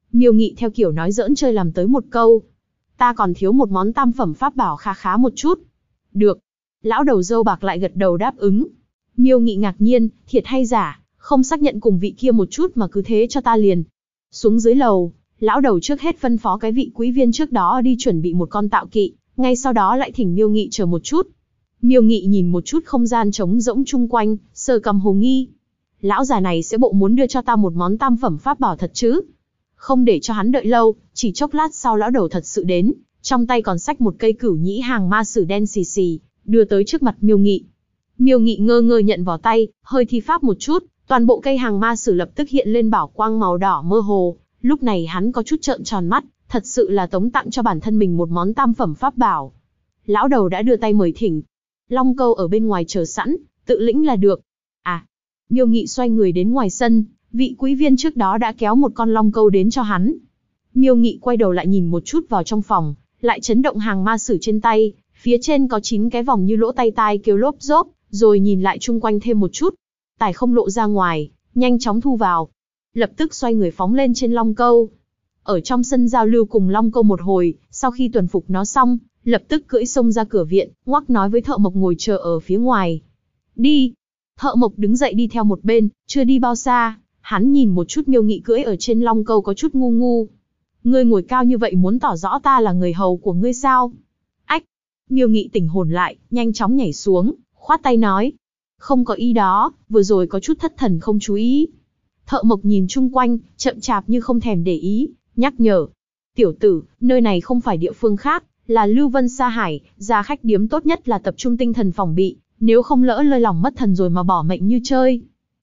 Miêu Nghị theo kiểu nói giỡn chơi làm tới một câu. Ta còn thiếu một món tam phẩm pháp bảo khá khá một chút. Được. Lão đầu râu bạc lại gật đầu đáp ứng. Miêu Nghị ngạc nhiên, thiệt hay giả, không xác nhận cùng vị kia một chút mà cứ thế cho ta liền. Xuống dưới lầu, lão đầu trước hết phân phó cái vị quý viên trước đó đi chuẩn bị một con tạo kỵ, ngay sau đó lại thỉnh Miêu Nghị chờ một chút. Miêu Nghị nhìn một chút không gian trống rỗng chung quanh, sờ cầm hồ nghi. Lão già này sẽ bộ muốn đưa cho ta một món tam phẩm pháp bảo thật chứ? Không để cho hắn đợi lâu, chỉ chốc lát sau lão đầu thật sự đến, trong tay còn xách một cây cửu nhĩ hàng ma sử đen xì xì, đưa tới trước mặt Miêu Nghị. Miêu Nghị ngơ ngơ nhận vào tay, hơi thi pháp một chút, toàn bộ cây hàng ma sử lập tức hiện lên bảo quang màu đỏ mơ hồ. Lúc này hắn có chút trợn tròn mắt, thật sự là tống tặng cho bản thân mình một món tam phẩm pháp bảo. Lão đầu đã đưa tay mời thỉnh. Long Câu ở bên ngoài chờ sẵn, tự lĩnh là được. À, Miêu Nghị xoay người đến ngoài sân, vị quý viên trước đó đã kéo một con long câu đến cho hắn. Miêu Nghị quay đầu lại nhìn một chút vào trong phòng, lại chấn động hàng ma sử trên tay, phía trên có 9 cái vòng như lỗ tai tai kêu lốp rốp, rồi nhìn lại chung quanh thêm một chút. Tài không lộ ra ngoài, nhanh chóng thu vào. Lập tức xoay người phóng lên trên long câu. Ở trong sân giao lưu cùng long câu một hồi, sau khi tuần phục nó xong, lập tức cưỡi xông ra cửa viện, ngoắc nói với Thợ Mộc ngồi chờ ở phía ngoài. Đi. Thợ Mộc đứng dậy đi theo một bên, chưa đi bao xa, hắn nhìn một chút Miêu Nghị cưỡi ở trên long câu có chút ngu ngu. Ngươi ngồi cao như vậy muốn tỏ rõ ta là người hầu của ngươi sao? Ách. Miêu Nghị tỉnh hồn lại, nhanh chóng nhảy xuống, khoát tay nói. Không có ý đó, vừa rồi có chút thất thần không chú ý. Thợ Mộc nhìn chung quanh, chậm chạp như không thèm để ý, nhắc nhở. Tiểu tử, nơi này không phải địa phương khác, là Lưu Vân Sa Hải, ra khách điếm tốt nhất là tập trung tinh thần phòng bị, nếu không lỡ lơi lòng mất thần rồi mà bỏ mệnh như chơi.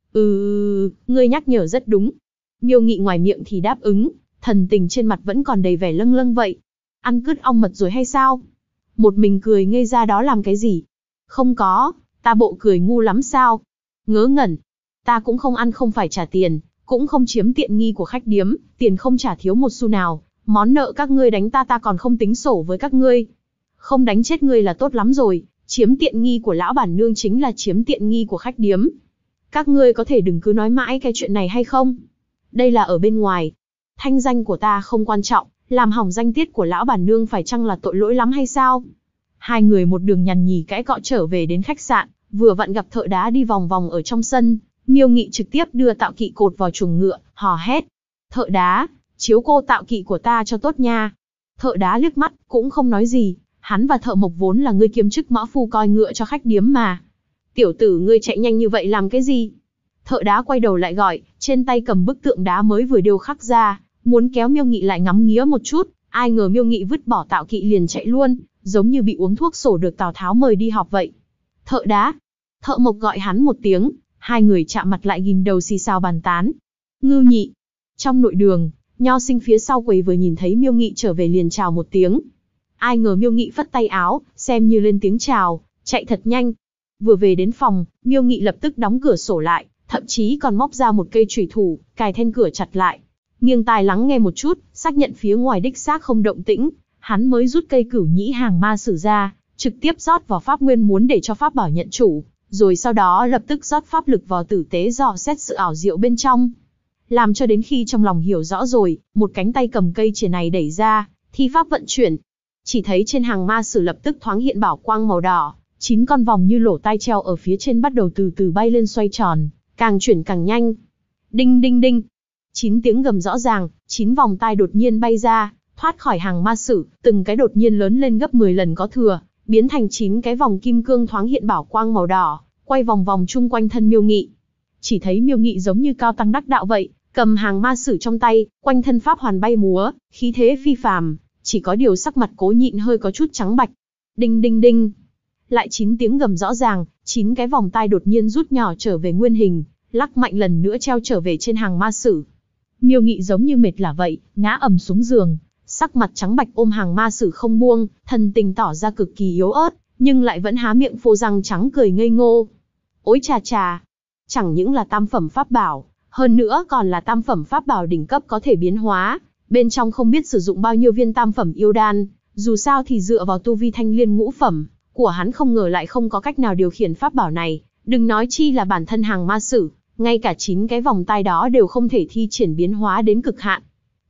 Ngươi nhắc nhở rất đúng. Miêu Nghị ngoài miệng thì đáp ứng, thần tình trên mặt vẫn còn đầy vẻ lâng lâng vậy. Ăn cứt ong mật rồi hay sao? Một mình cười ngây ra đó làm cái gì? Không có, ta bộ cười ngu lắm sao? Ngớ ngẩn. Ta cũng không ăn không phải trả tiền, cũng không chiếm tiện nghi của khách điếm, tiền không trả thiếu một xu nào, món nợ các ngươi đánh ta còn không tính sổ với các ngươi. Không đánh chết ngươi là tốt lắm rồi, chiếm tiện nghi của lão bản nương chính là chiếm tiện nghi của khách điếm. Các ngươi có thể đừng cứ nói mãi cái chuyện này hay không? Đây là ở bên ngoài. Thanh danh của ta không quan trọng, làm hỏng danh tiết của lão bản nương phải chăng là tội lỗi lắm hay sao? Hai người một đường nhằn nhì cãi cọ trở về đến khách sạn, vừa vặn gặp thợ đá đi vòng vòng ở trong sân. Miêu Nghị trực tiếp đưa tạo kỵ cột vào chuồng ngựa, hò hét. Thợ đá, chiếu cô tạo kỵ của ta cho tốt nha. Thợ đá liếc mắt, cũng không nói gì. Hắn và Thợ Mộc vốn là người kiêm chức mã phu coi ngựa cho khách điếm mà. Tiểu tử ngươi chạy nhanh như vậy làm cái gì? Thợ đá quay đầu lại gọi, trên tay cầm bức tượng đá mới vừa điêu khắc ra, muốn kéo Miêu Nghị lại ngắm nghía một chút. Ai ngờ Miêu Nghị vứt bỏ tạo kỵ liền chạy luôn, giống như bị uống thuốc sổ được Tào Tháo mời đi họp vậy. Thợ đá. Thợ Mộc gọi hắn một tiếng. Hai người chạm mặt lại ghim đầu xì xào bàn tán. Ngưu Nhị. Trong nội đường, Nho Sinh phía sau quầy vừa nhìn thấy Miêu Nghị trở về liền chào một tiếng. Ai ngờ Miêu Nghị phất tay áo, xem như lên tiếng chào, chạy thật nhanh. Vừa về đến phòng, Miêu Nghị lập tức đóng cửa sổ lại, thậm chí còn móc ra một cây chùy thủ, cài then cửa chặt lại. Nghiêng tai lắng nghe một chút, xác nhận phía ngoài đích xác không động tĩnh, hắn mới rút cây cửu nhĩ hàng ma sử ra, trực tiếp rót vào pháp nguyên muốn để cho pháp bảo nhận chủ. Rồi sau đó lập tức rót pháp lực vào tử tế dò xét sự ảo diệu bên trong. Làm cho đến khi trong lòng hiểu rõ rồi, một cánh tay cầm cây chìa này đẩy ra, thi pháp vận chuyển. Chỉ thấy trên hàng ma sử lập tức thoáng hiện bảo quang màu đỏ, 9 con vòng như lỗ tai treo ở phía trên bắt đầu từ từ bay lên xoay tròn, càng chuyển càng nhanh. Đinh đinh đinh. 9 tiếng gầm rõ ràng, 9 vòng tai đột nhiên bay ra, thoát khỏi hàng ma sử, từng cái đột nhiên lớn lên gấp 10 lần có thừa, biến thành 9 cái vòng kim cương thoáng hiện bảo quang màu đỏ, quay vòng vòng chung quanh thân Miêu Nghị. Chỉ thấy Miêu Nghị giống như cao tăng đắc đạo vậy, cầm hàng ma sử trong tay, quanh thân pháp hoàn bay múa, khí thế phi phàm, chỉ có điều sắc mặt Cố Nhịn hơi có chút trắng bạch. Đinh đinh đinh. Lại 9 tiếng gầm rõ ràng, 9 cái vòng tai đột nhiên rút nhỏ trở về nguyên hình, lắc mạnh lần nữa treo trở về trên hàng ma sử. Miêu Nghị giống như mệt lả vậy, ngã ầm xuống giường, sắc mặt trắng bạch ôm hàng ma sử không buông, thần tình tỏ ra cực kỳ yếu ớt, nhưng lại vẫn há miệng phô răng trắng cười ngây ngô. Ôi chà chà, chẳng những là tam phẩm pháp bảo, hơn nữa còn là tam phẩm pháp bảo đỉnh cấp có thể biến hóa, bên trong không biết sử dụng bao nhiêu viên tam phẩm yêu đan, dù sao thì dựa vào tu vi thanh liên ngũ phẩm của hắn không ngờ lại không có cách nào điều khiển pháp bảo này, đừng nói chi là bản thân hàng ma sử, ngay cả 9 cái vòng tai đó đều không thể thi triển biến hóa đến cực hạn.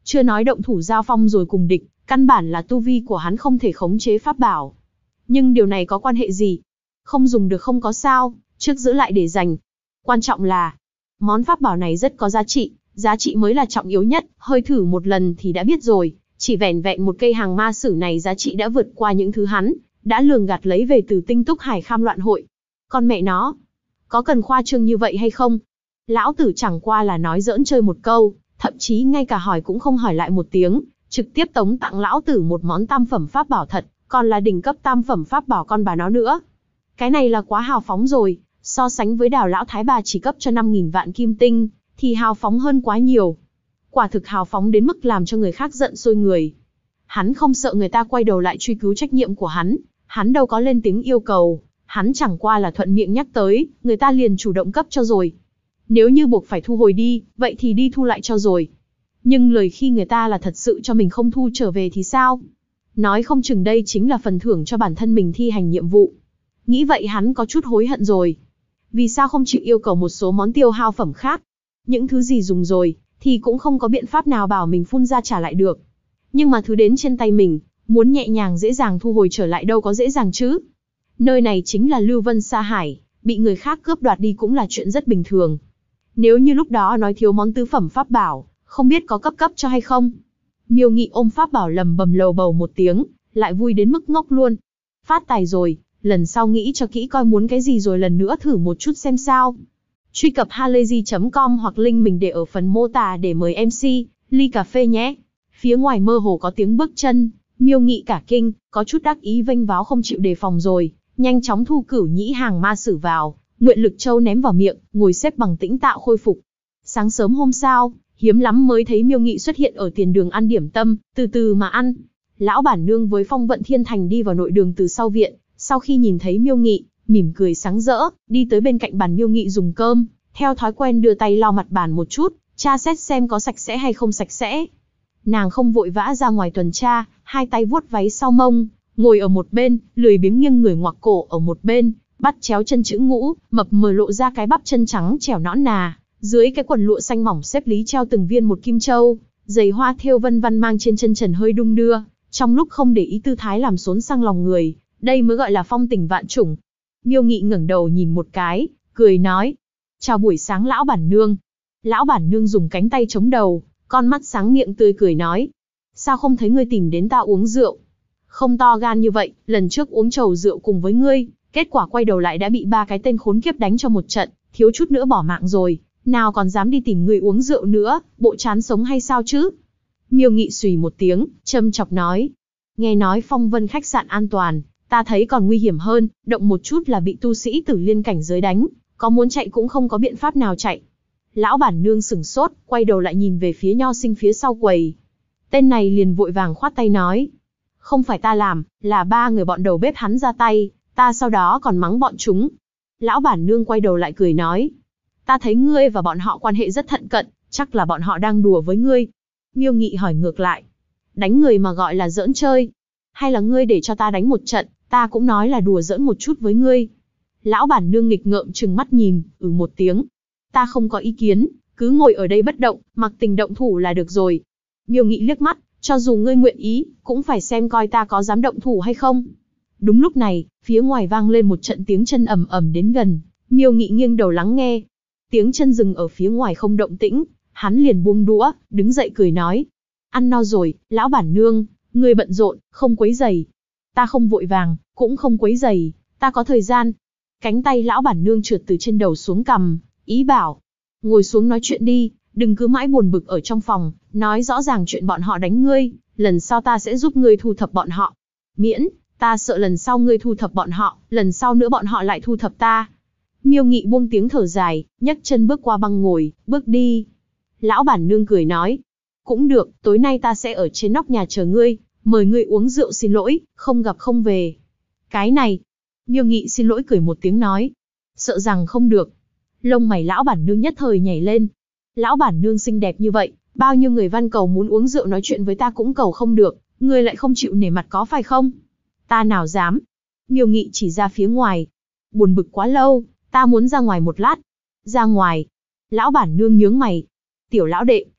Chưa nói động thủ giao phong rồi cùng địch, căn bản là tu vi của hắn không thể khống chế pháp bảo. Nhưng điều này có quan hệ gì? Không dùng được không có sao, trước giữ lại để dành. Quan trọng là, món pháp bảo này rất có giá trị mới là trọng yếu nhất, hơi thử một lần thì đã biết rồi, chỉ vẻn vẹn một cây hàng ma sử này giá trị đã vượt qua những thứ hắn đã lường gạt lấy về từ Tinh Túc Hải Kham Loạn Hội. Con mẹ nó, có cần khoa trương như vậy hay không? Lão tử chẳng qua là nói giỡn chơi một câu, thậm chí ngay cả hỏi cũng không hỏi lại một tiếng, trực tiếp tống tặng lão tử một món tam phẩm pháp bảo thật, còn là đỉnh cấp tam phẩm pháp bảo con bà nó nữa. Cái này là quá hào phóng rồi, so sánh với Đào lão thái bà chỉ cấp cho 5.000 vạn kim tinh, thì hào phóng hơn quá nhiều. Quả thực hào phóng đến mức làm cho người khác giận sôi người. Hắn không sợ người ta quay đầu lại truy cứu trách nhiệm của hắn đâu có lên tiếng yêu cầu, hắn chẳng qua là thuận miệng nhắc tới, người ta liền chủ động cấp cho rồi. Nếu như buộc phải thu hồi đi, vậy thì đi thu lại cho rồi. Nhưng lời khi người ta là thật sự cho mình không thu trở về thì sao? Nói không chừng đây chính là phần thưởng cho bản thân mình thi hành nhiệm vụ. Nghĩ vậy hắn có chút hối hận rồi. Vì sao không chịu yêu cầu một số món tiêu hao phẩm khác? Những thứ gì dùng rồi, thì cũng không có biện pháp nào bảo mình phun ra trả lại được. Nhưng mà thứ đến trên tay mình, muốn nhẹ nhàng dễ dàng thu hồi trở lại đâu có dễ dàng chứ. Nơi này chính là Lưu Vân Sa Hải, bị người khác cướp đoạt đi cũng là chuyện rất bình thường. Nếu như lúc đó nói thiếu món tứ phẩm pháp bảo, không biết có cấp cho hay không. Miêu Nghị ôm pháp bảo lầm bầm lầu bầu một tiếng, lại vui đến mức ngốc luôn. Phát tài rồi, lần sau nghĩ cho kỹ coi muốn cái gì rồi lần nữa thử một chút xem sao. Truy cập halayzi.com hoặc link mình để ở phần mô tả để mời MC, ly cà phê nhé. Phía ngoài mơ hồ có tiếng bước chân, Miêu Nghị cả kinh, có chút đắc ý vênh váo không chịu đề phòng rồi, nhanh chóng thu Cửu Nhĩ hàng ma sử vào, Nguyện Lực Châu ném vào miệng, ngồi xếp bằng tĩnh tạo khôi phục. Sáng sớm hôm sau, hiếm lắm mới thấy Miêu Nghị xuất hiện ở tiền đường ăn điểm tâm, từ từ mà ăn. Lão bản nương với Phong Vận Thiên Thành đi vào nội đường từ sau viện, sau khi nhìn thấy Miêu Nghị, mỉm cười sáng rỡ, đi tới bên cạnh bàn Miêu Nghị dùng cơm, theo thói quen đưa tay lau mặt bàn một chút, tra xét xem có sạch sẽ hay không sạch sẽ. Nàng không vội vã ra ngoài tuần tra, hai tay vuốt váy sau mông, ngồi ở một bên, lười biếng nghiêng người ngoặc cổ ở một bên, bắt chéo chân chữ ngũ, mập mờ lộ ra cái bắp chân trắng trẻo nõn nà, dưới cái quần lụa xanh mỏng xếp lý treo từng viên một kim châu, giày hoa thêu vân vân mang trên chân trần hơi đung đưa, trong lúc không để ý tư thái làm xốn sang lòng người, đây mới gọi là phong tình vạn chủng. Miêu Nghị ngẩng đầu nhìn một cái, cười nói: "Chào buổi sáng lão bản nương." Lão bản nương dùng cánh tay chống đầu, con mắt sáng miệng tươi cười nói: "Sao không thấy ngươi tìm đến ta uống rượu? Không to gan như vậy, lần trước uống chầu rượu cùng với ngươi, kết quả quay đầu lại đã bị ba cái tên khốn kiếp đánh cho một trận, thiếu chút nữa bỏ mạng rồi, nào còn dám đi tìm ngươi uống rượu nữa, bộ chán sống hay sao chứ?" Miêu Nghị xùy một tiếng, châm chọc nói: "Nghe nói Phong Vân khách sạn an toàn, ta thấy còn nguy hiểm hơn, động một chút là bị tu sĩ Tử Liên cảnh giới đánh, có muốn chạy cũng không có biện pháp nào chạy." Lão bản nương sửng sốt, quay đầu lại nhìn về phía Nho Sinh phía sau quầy. Tên này liền vội vàng khoát tay nói: "Không phải ta làm, là ba người bọn đầu bếp hắn ra tay, ta sau đó còn mắng bọn chúng." Lão bản nương quay đầu lại cười nói: "Ta thấy ngươi và bọn họ quan hệ rất thận cận, chắc là bọn họ đang đùa với ngươi." Miêu Nghị hỏi ngược lại: "Đánh người mà gọi là giỡn chơi? Hay là ngươi để cho ta đánh một trận, ta cũng nói là đùa giỡn một chút với ngươi?" Lão bản nương nghịch ngợm trừng mắt nhìn, một tiếng: "Ta không có ý kiến, cứ ngồi ở đây bất động, mặc tình động thủ là được rồi." Miêu Nghị liếc mắt: "Cho dù ngươi nguyện ý, cũng phải xem coi ta có dám động thủ hay không." Đúng lúc này, phía ngoài vang lên một trận tiếng chân ầm ầm đến gần, Miêu Nghị nghiêng đầu lắng nghe. Tiếng chân dừng ở phía ngoài không động tĩnh, hắn liền buông đũa, đứng dậy cười nói: "Ăn no rồi, lão bản nương, ngươi bận rộn, không quấy rầy." "Ta không vội vàng, cũng không quấy rầy, ta có thời gian." Cánh tay lão bản nương trượt từ trên đầu xuống cằm, ý bảo: "Ngồi xuống nói chuyện đi, đừng cứ mãi buồn bực ở trong phòng, nói rõ ràng chuyện bọn họ đánh ngươi, lần sau ta sẽ giúp ngươi thu thập bọn họ." "Miễn, ta sợ lần sau ngươi thu thập bọn họ, lần sau nữa bọn họ lại thu thập ta." Miêu Nghị buông tiếng thở dài, nhấc chân bước qua băng ngồi, bước đi. Lão bản nương cười nói: "Cũng được, tối nay ta sẽ ở trên nóc nhà chờ ngươi, mời ngươi uống rượu xin lỗi, không gặp không về." "Cái này..." Miêu Nghị xin lỗi cười một tiếng nói: "Sợ rằng không được." Lông mày lão bản nương nhất thời nhảy lên. "Lão bản nương xinh đẹp như vậy, bao nhiêu người van cầu muốn uống rượu nói chuyện với ta cũng cầu không được, ngươi lại không chịu nể mặt có phải không?" "Ta nào dám." Miêu Nghị chỉ ra phía ngoài. "Buồn bực quá lâu, ta muốn ra ngoài một lát." "Ra ngoài?" Lão bản nương nhướng mày. "Tiểu lão đệ,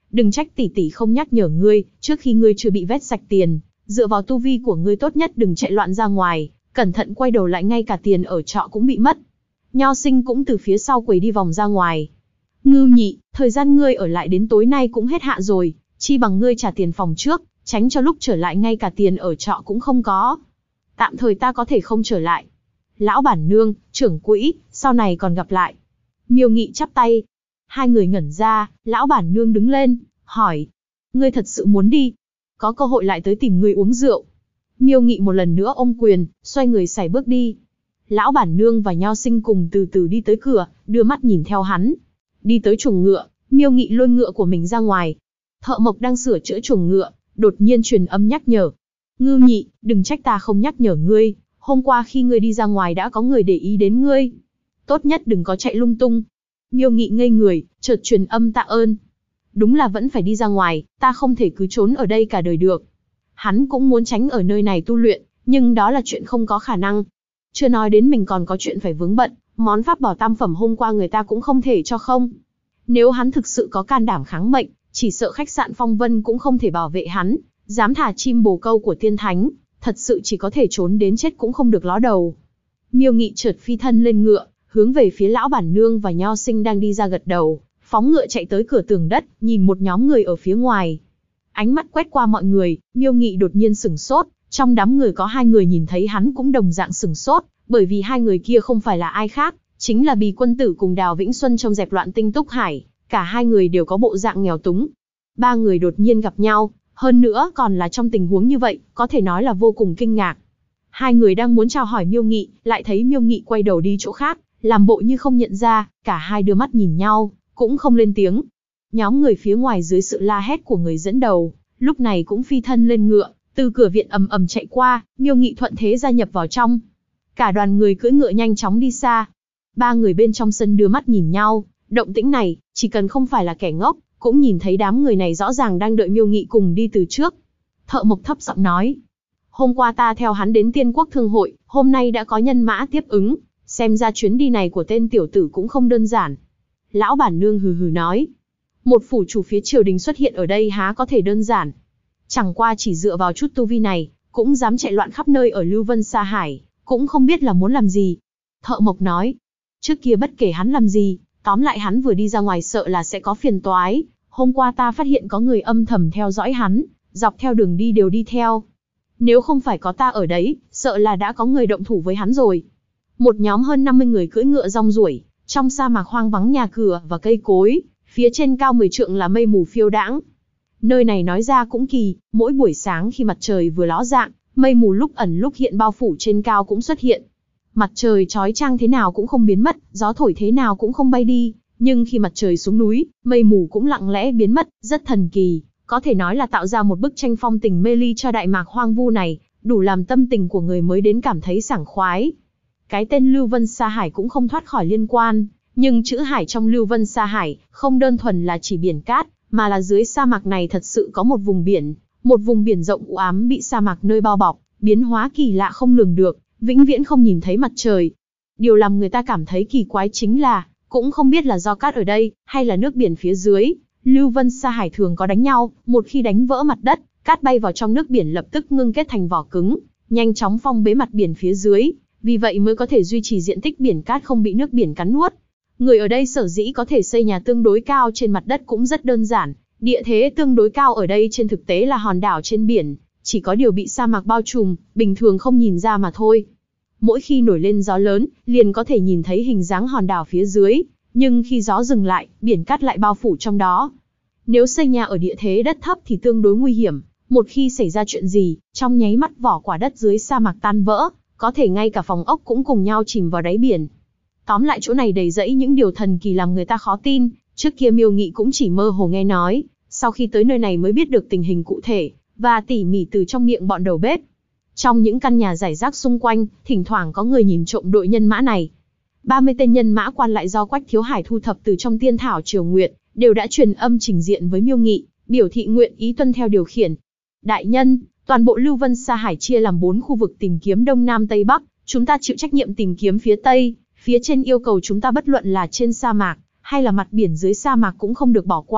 đừng trách tỷ tỷ không nhắc nhở ngươi, trước khi ngươi chưa bị vét sạch tiền, dựa vào tu vi của ngươi tốt nhất đừng chạy loạn ra ngoài, cẩn thận quay đầu lại ngay cả tiền ở trọ cũng bị mất. Nho Sinh cũng từ phía sau quầy đi vòng ra ngoài. Ngưu Nhị, thời gian ngươi ở lại đến tối nay cũng hết hạn rồi, chi bằng ngươi trả tiền phòng trước, tránh cho lúc trở lại ngay cả tiền ở trọ cũng không có. Tạm thời ta có thể không trở lại. Lão bản nương, trưởng quỹ, sau này còn gặp lại. Miêu Nghị chắp tay. Hai người ngẩn ra, lão bản nương đứng lên, hỏi. Ngươi thật sự muốn đi? Có cơ hội lại tới tìm ngươi uống rượu. Miêu Nghị một lần nữa ôm quyền, xoay người sải bước đi. Lão bản nương và Nho Sinh cùng từ từ đi tới cửa, đưa mắt nhìn theo hắn. Đi tới chuồng ngựa, Miêu Nghị lôi ngựa của mình ra ngoài. Thợ mộc đang sửa chữa chuồng ngựa, đột nhiên truyền âm nhắc nhở. Ngưu Nhị, đừng trách ta không nhắc nhở ngươi, hôm qua khi ngươi đi ra ngoài đã có người để ý đến ngươi. Tốt nhất đừng có chạy lung tung. Miêu Nghị ngây người, chợt truyền âm tạ ơn. Đúng là vẫn phải đi ra ngoài, ta không thể cứ trốn ở đây cả đời được. Hắn cũng muốn tránh ở nơi này tu luyện, nhưng đó là chuyện không có khả năng. Chưa nói đến mình còn có chuyện phải vướng bận, món pháp bảo tam phẩm hôm qua người ta cũng không thể cho không. Nếu hắn thực sự có can đảm kháng mệnh, chỉ sợ khách sạn Phong Vân cũng không thể bảo vệ hắn, dám thả chim bồ câu của tiên thánh, thật sự chỉ có thể trốn đến chết cũng không được ló đầu. Miêu Nghị chợt phi thân lên ngựa, hướng về phía lão bản nương và Nho Sinh đang đi ra gật đầu, phóng ngựa chạy tới cửa tường đất, nhìn một nhóm người ở phía ngoài. Ánh mắt quét qua mọi người, Miêu Nghị đột nhiên sửng sốt, trong đám người có hai người nhìn thấy hắn cũng đồng dạng sửng sốt, bởi vì hai người kia không phải là ai khác, chính là Bì Quân Tử cùng Đào Vĩnh Xuân trong dẹp loạn Tinh Túc Hải, cả hai người đều có bộ dạng nghèo túng. Ba người đột nhiên gặp nhau, hơn nữa còn là trong tình huống như vậy, có thể nói là vô cùng kinh ngạc. Hai người đang muốn chào hỏi Miêu Nghị, lại thấy Miêu Nghị quay đầu đi chỗ khác, làm bộ như không nhận ra, cả hai đưa mắt nhìn nhau, cũng không lên tiếng. Nhóm người phía ngoài dưới sự la hét của người dẫn đầu, lúc này cũng phi thân lên ngựa, từ cửa viện ầm ầm chạy qua, Miêu Nghị thuận thế gia nhập vào trong. Cả đoàn người cưỡi ngựa nhanh chóng đi xa. Ba người bên trong sân đưa mắt nhìn nhau, động tĩnh này, chỉ cần không phải là kẻ ngốc, cũng nhìn thấy đám người này rõ ràng đang đợi Miêu Nghị cùng đi từ trước. Thợ mộc thấp giọng nói. Hôm qua ta theo hắn đến Tiên Quốc Thương Hội, hôm nay đã có nhân mã tiếp ứng, xem ra chuyến đi này của tên tiểu tử cũng không đơn giản. Lão bản nương hừ hừ nói. Một phủ chủ phía triều đình xuất hiện ở đây há có thể đơn giản. Chẳng qua chỉ dựa vào chút tu vi này, cũng dám chạy loạn khắp nơi ở Lưu Vân Sa Hải, cũng không biết là muốn làm gì. Thợ mộc nói. Trước kia bất kể hắn làm gì, tóm lại hắn vừa đi ra ngoài sợ là sẽ có phiền toái. Hôm qua ta phát hiện có người âm thầm theo dõi hắn, dọc theo đường đi đều đi theo. Nếu không phải có ta ở đấy, sợ là đã có người động thủ với hắn rồi. Một nhóm hơn 50 người cưỡi ngựa rong ruổi, trong sa mạc hoang vắng nhà cửa và cây cối, phía trên cao 10 trượng là mây mù phiêu đãng. Nơi này nói ra cũng kỳ, mỗi buổi sáng khi mặt trời vừa ló dạng, mây mù lúc ẩn lúc hiện bao phủ trên cao cũng xuất hiện. Mặt trời chói chang thế nào cũng không biến mất, gió thổi thế nào cũng không bay đi, nhưng khi mặt trời xuống núi, mây mù cũng lặng lẽ biến mất, rất thần kỳ, có thể nói là tạo ra một bức tranh phong tình mê ly cho đại mạc hoang vu này, đủ làm tâm tình của người mới đến cảm thấy sảng khoái. Cái tên Lưu Vân Sa Hải cũng không thoát khỏi liên quan, nhưng chữ hải trong Lưu Vân Sa Hải không đơn thuần là chỉ biển cát, mà là dưới sa mạc này thật sự có một vùng biển rộng u ám bị sa mạc nơi bao bọc, biến hóa kỳ lạ không lường được, vĩnh viễn không nhìn thấy mặt trời. Điều làm người ta cảm thấy kỳ quái chính là, cũng không biết là do cát ở đây, hay là nước biển phía dưới, Lưu Vân Sa Hải thường có đánh nhau, một khi đánh vỡ mặt đất, cát bay vào trong nước biển lập tức ngưng kết thành vỏ cứng, nhanh chóng phong bế mặt biển phía dưới, vì vậy mới có thể duy trì diện tích biển cát không bị nước biển cắn nuốt. Người ở đây sở dĩ có thể xây nhà tương đối cao trên mặt đất cũng rất đơn giản, địa thế tương đối cao ở đây trên thực tế là hòn đảo trên biển, chỉ có điều bị sa mạc bao trùm, bình thường không nhìn ra mà thôi. Mỗi khi nổi lên gió lớn, liền có thể nhìn thấy hình dáng hòn đảo phía dưới, nhưng khi gió dừng lại, biển cát lại bao phủ trong đó. Nếu xây nhà ở địa thế đất thấp thì tương đối nguy hiểm, một khi xảy ra chuyện gì, trong nháy mắt vỏ quả đất dưới sa mạc tan vỡ, có thể ngay cả phòng ốc cũng cùng nhau chìm vào đáy biển. Tóm lại chỗ này đầy rẫy những điều thần kỳ làm người ta khó tin, trước kia Miêu Nghị cũng chỉ mơ hồ nghe nói, sau khi tới nơi này mới biết được tình hình cụ thể, và tỉ mỉ từ trong miệng bọn đầu bếp. Trong những căn nhà rải rác xung quanh, thỉnh thoảng có người nhìn trộm đội nhân mã này. 30 tên nhân mã quan lại do Quách Thiếu Hải thu thập từ trong tiên thảo Triều Nguyệt, đều đã truyền âm trình diện với Miêu Nghị, biểu thị nguyện ý tuân theo điều khiển. Đại nhân, toàn bộ Lưu Vân Sa Hải chia làm 4 khu vực tìm kiếm Đông Nam Tây Bắc, chúng ta chịu trách nhiệm tìm kiếm phía Tây, phía trên yêu cầu chúng ta bất luận là trên sa mạc, hay là mặt biển dưới sa mạc cũng không được bỏ qua,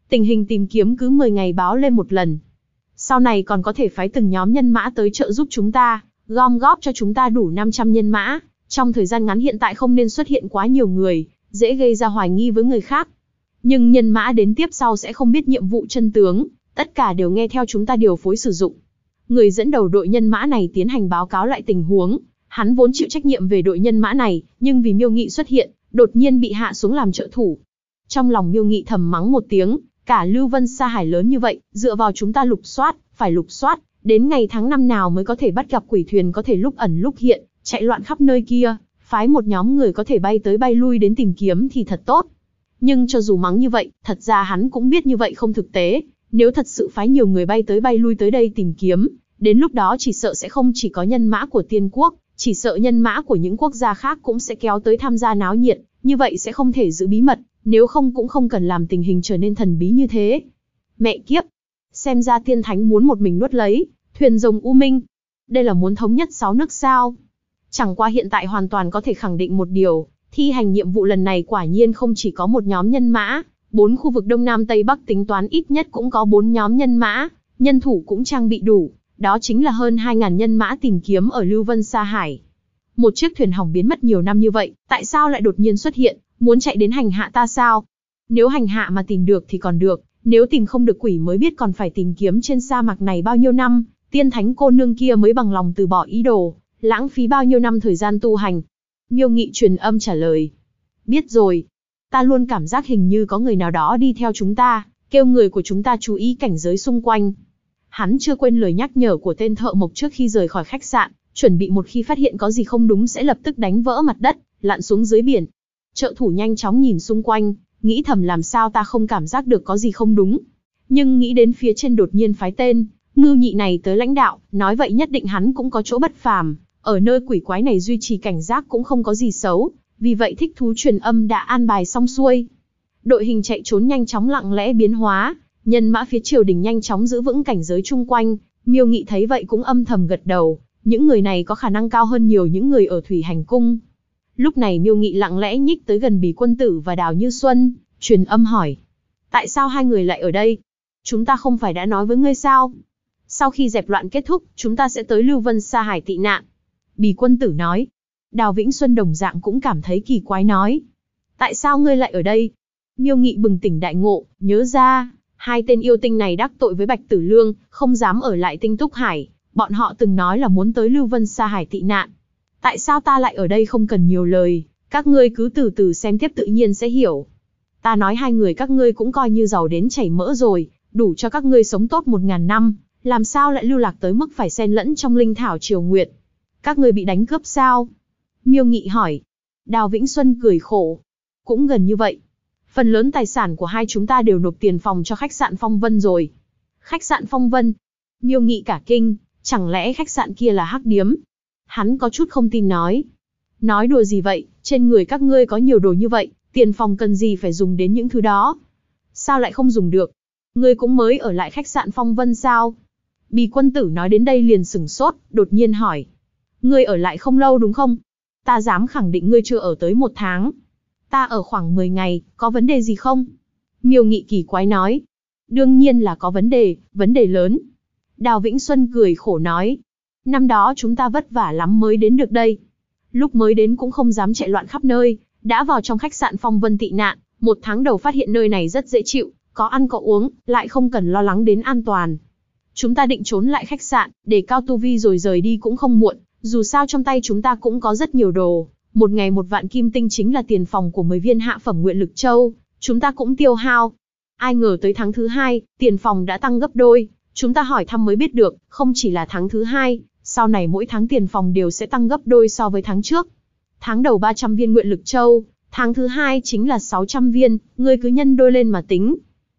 Tình hình tìm kiếm cứ 10 ngày báo lên một lần. Sau này còn có thể phái từng nhóm nhân mã tới trợ giúp chúng ta, gom góp cho chúng ta đủ 500 nhân mã. Trong thời gian ngắn hiện tại không nên xuất hiện quá nhiều người, dễ gây ra hoài nghi với người khác. Nhưng nhân mã đến tiếp sau sẽ không biết nhiệm vụ chân tướng, tất cả đều nghe theo chúng ta điều phối sử dụng. Người dẫn đầu đội nhân mã này tiến hành báo cáo lại tình huống. Hắn vốn chịu trách nhiệm về đội nhân mã này, nhưng vì Miêu Nghị xuất hiện, đột nhiên bị hạ xuống làm trợ thủ. Trong lòng Miêu Nghị thầm mắng một tiếng, cả Lưu Vân Sa Hải lớn như vậy, dựa vào chúng ta lục soát, phải lục soát, đến ngày tháng năm nào mới có thể bắt gặp quỷ thuyền có thể lúc ẩn lúc hiện, chạy loạn khắp nơi kia, phái một nhóm người có thể bay tới bay lui đến tìm kiếm thì thật tốt. Nhưng cho dù mắng như vậy, thật ra hắn cũng biết như vậy không thực tế, nếu thật sự phái nhiều người bay tới bay lui tới đây tìm kiếm, đến lúc đó chỉ sợ sẽ không chỉ có nhân mã của Tiên Quốc, chỉ sợ nhân mã của những quốc gia khác cũng sẽ kéo tới tham gia náo nhiệt, như vậy sẽ không thể giữ bí mật, nếu không cũng không cần làm tình hình trở nên thần bí như thế. Mẹ kiếp! Xem ra tiên thánh muốn một mình nuốt lấy thuyền rồng U Minh. Đây là muốn thống nhất 6 nước sao? Chẳng qua hiện tại hoàn toàn có thể khẳng định một điều, thi hành nhiệm vụ lần này quả nhiên không chỉ có một nhóm nhân mã, 4 khu vực Đông Nam Tây Bắc tính toán ít nhất cũng có 4 nhóm nhân mã, nhân thủ cũng trang bị đủ, đó chính là hơn 2.000 nhân mã tìm kiếm ở Lưu Vân Sa Hải. Một chiếc thuyền hỏng biến mất nhiều năm như vậy, tại sao lại đột nhiên xuất hiện, muốn chạy đến hành hạ ta sao? Nếu hành hạ mà tìm được thì còn được, nếu tìm không được quỷ mới biết còn phải tìm kiếm trên sa mạc này bao nhiêu năm, tiên thánh cô nương kia mới bằng lòng từ bỏ ý đồ, lãng phí bao nhiêu năm thời gian tu hành. Miêu Nghị truyền âm trả lời. Biết rồi. Ta luôn cảm giác hình như có người nào đó đi theo chúng ta, kêu người của chúng ta chú ý cảnh giới xung quanh. Hắn chưa quên lời nhắc nhở của tên thợ mộc trước khi rời khỏi khách sạn, chuẩn bị một khi phát hiện có gì không đúng sẽ lập tức đánh vỡ mặt đất, lặn xuống dưới biển. Trợ thủ nhanh chóng nhìn xung quanh, nghĩ thầm làm sao ta không cảm giác được có gì không đúng. Nhưng nghĩ đến phía trên đột nhiên phái tên Ngưu Nhị này tới lãnh đạo, nói vậy nhất định hắn cũng có chỗ bất phàm, ở nơi quỷ quái này duy trì cảnh giác cũng không có gì xấu, vì vậy thích thú truyền âm đã an bài xong xuôi. Đội hình chạy trốn nhanh chóng lặng lẽ biến hóa, nhân mã phía triều đình nhanh chóng giữ vững cảnh giới chung quanh, Miêu Nghị thấy vậy cũng âm thầm gật đầu, những người này có khả năng cao hơn nhiều những người ở Thủy Hành Cung. Lúc này Miêu Nghị lặng lẽ nhích tới gần Bì Quân Tử và Đào Như Xuân, truyền âm hỏi. Tại sao hai người lại ở đây? Chúng ta không phải đã nói với ngươi sao? Sau khi dẹp loạn kết thúc, chúng ta sẽ tới Lưu Vân Sa Hải tị nạn. Bì Quân Tử nói. Đào Vĩnh Xuân đồng dạng cũng cảm thấy kỳ quái nói. Tại sao ngươi lại ở đây? Miêu Nghị bừng tỉnh đại ngộ, nhớ ra, hai tên yêu tinh này đắc tội với Bạch Tử Lương, không dám ở lại Tinh Túc Hải. Bọn họ từng nói là muốn tới Lưu Vân Sa Hải tị nạn. Tại sao ta lại ở đây không cần nhiều lời, các ngươi cứ từ từ xem tiếp tự nhiên sẽ hiểu. Ta nói hai người các ngươi cũng coi như giàu đến chảy mỡ rồi, đủ cho các ngươi sống tốt 1000 năm, làm sao lại lưu lạc tới mức phải xen lẫn trong linh thảo triều nguyệt? Các ngươi bị đánh cướp sao? Miêu Nghị hỏi. Đào Vĩnh Xuân cười khổ. Cũng gần như vậy. Phần lớn tài sản của hai chúng ta đều nộp tiền phòng cho khách sạn Phong Vân rồi. Khách sạn Phong Vân? Miêu Nghị cả kinh, chẳng lẽ khách sạn kia là hắc điếm? Hắn có chút không tin nói. Nói đùa gì vậy, trên người các ngươi có nhiều đồ như vậy, tiền phòng cần gì phải dùng đến những thứ đó? Sao lại không dùng được? Ngươi cũng mới ở lại khách sạn Phong Vân sao? Bì Quân Tử nói đến đây liền sửng sốt, đột nhiên hỏi. Ngươi ở lại không lâu đúng không? Ta dám khẳng định ngươi chưa ở tới 1 tháng. Ta ở khoảng 10 ngày, có vấn đề gì không? Miêu Nghị kỳ quái nói. Đương nhiên là có vấn đề lớn. Đào Vĩnh Xuân cười khổ nói. Năm đó chúng ta vất vả lắm mới đến được đây. Lúc mới đến cũng không dám chạy loạn khắp nơi, đã vào trong khách sạn Phong Vân tị nạn, 1 tháng đầu phát hiện nơi này rất dễ chịu, có ăn có uống, lại không cần lo lắng đến an toàn. Chúng ta định trốn lại khách sạn, để cao tu vi rồi rời đi cũng không muộn, dù sao trong tay chúng ta cũng có rất nhiều đồ. Một ngày 1 vạn kim tinh chính là tiền phòng của 10 viên hạ phẩm nguyện lực châu, chúng ta cũng tiêu hao. Ai ngờ tới tháng thứ 2, tiền phòng đã tăng gấp đôi, chúng ta hỏi thăm mới biết được, không chỉ là tháng thứ 2, sau này mỗi tháng tiền phòng đều sẽ tăng gấp đôi so với tháng trước. Tháng đầu 300 viên nguyện lực châu, tháng thứ 2 chính là 600 viên, ngươi cứ nhân đôi lên mà tính.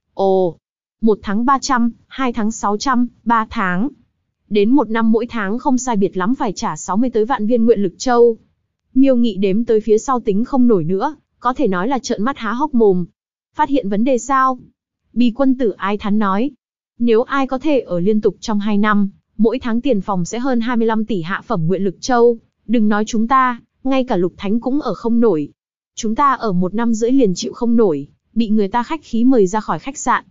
Ồ, 1 tháng 300, 2 tháng 600, 3 tháng. Đến 1 năm mỗi tháng không sai biệt lắm phải trả 60 tới vạn viên nguyện lực châu. Miêu Nghị đếm tới phía sau tính không nổi nữa, có thể nói là trợn mắt há hốc mồm. Phát hiện vấn đề sao? Bì Quân Tử ai thán nói. Nếu ai có thể ở liên tục trong 2 năm, mỗi tháng tiền phòng sẽ hơn 25 tỷ hạ phẩm nguyện lực châu. Đừng nói chúng ta, ngay cả Lục Thánh cũng ở không nổi. Chúng ta ở 1 năm rưỡi liền chịu không nổi, bị người ta khách khí mời ra khỏi khách sạn.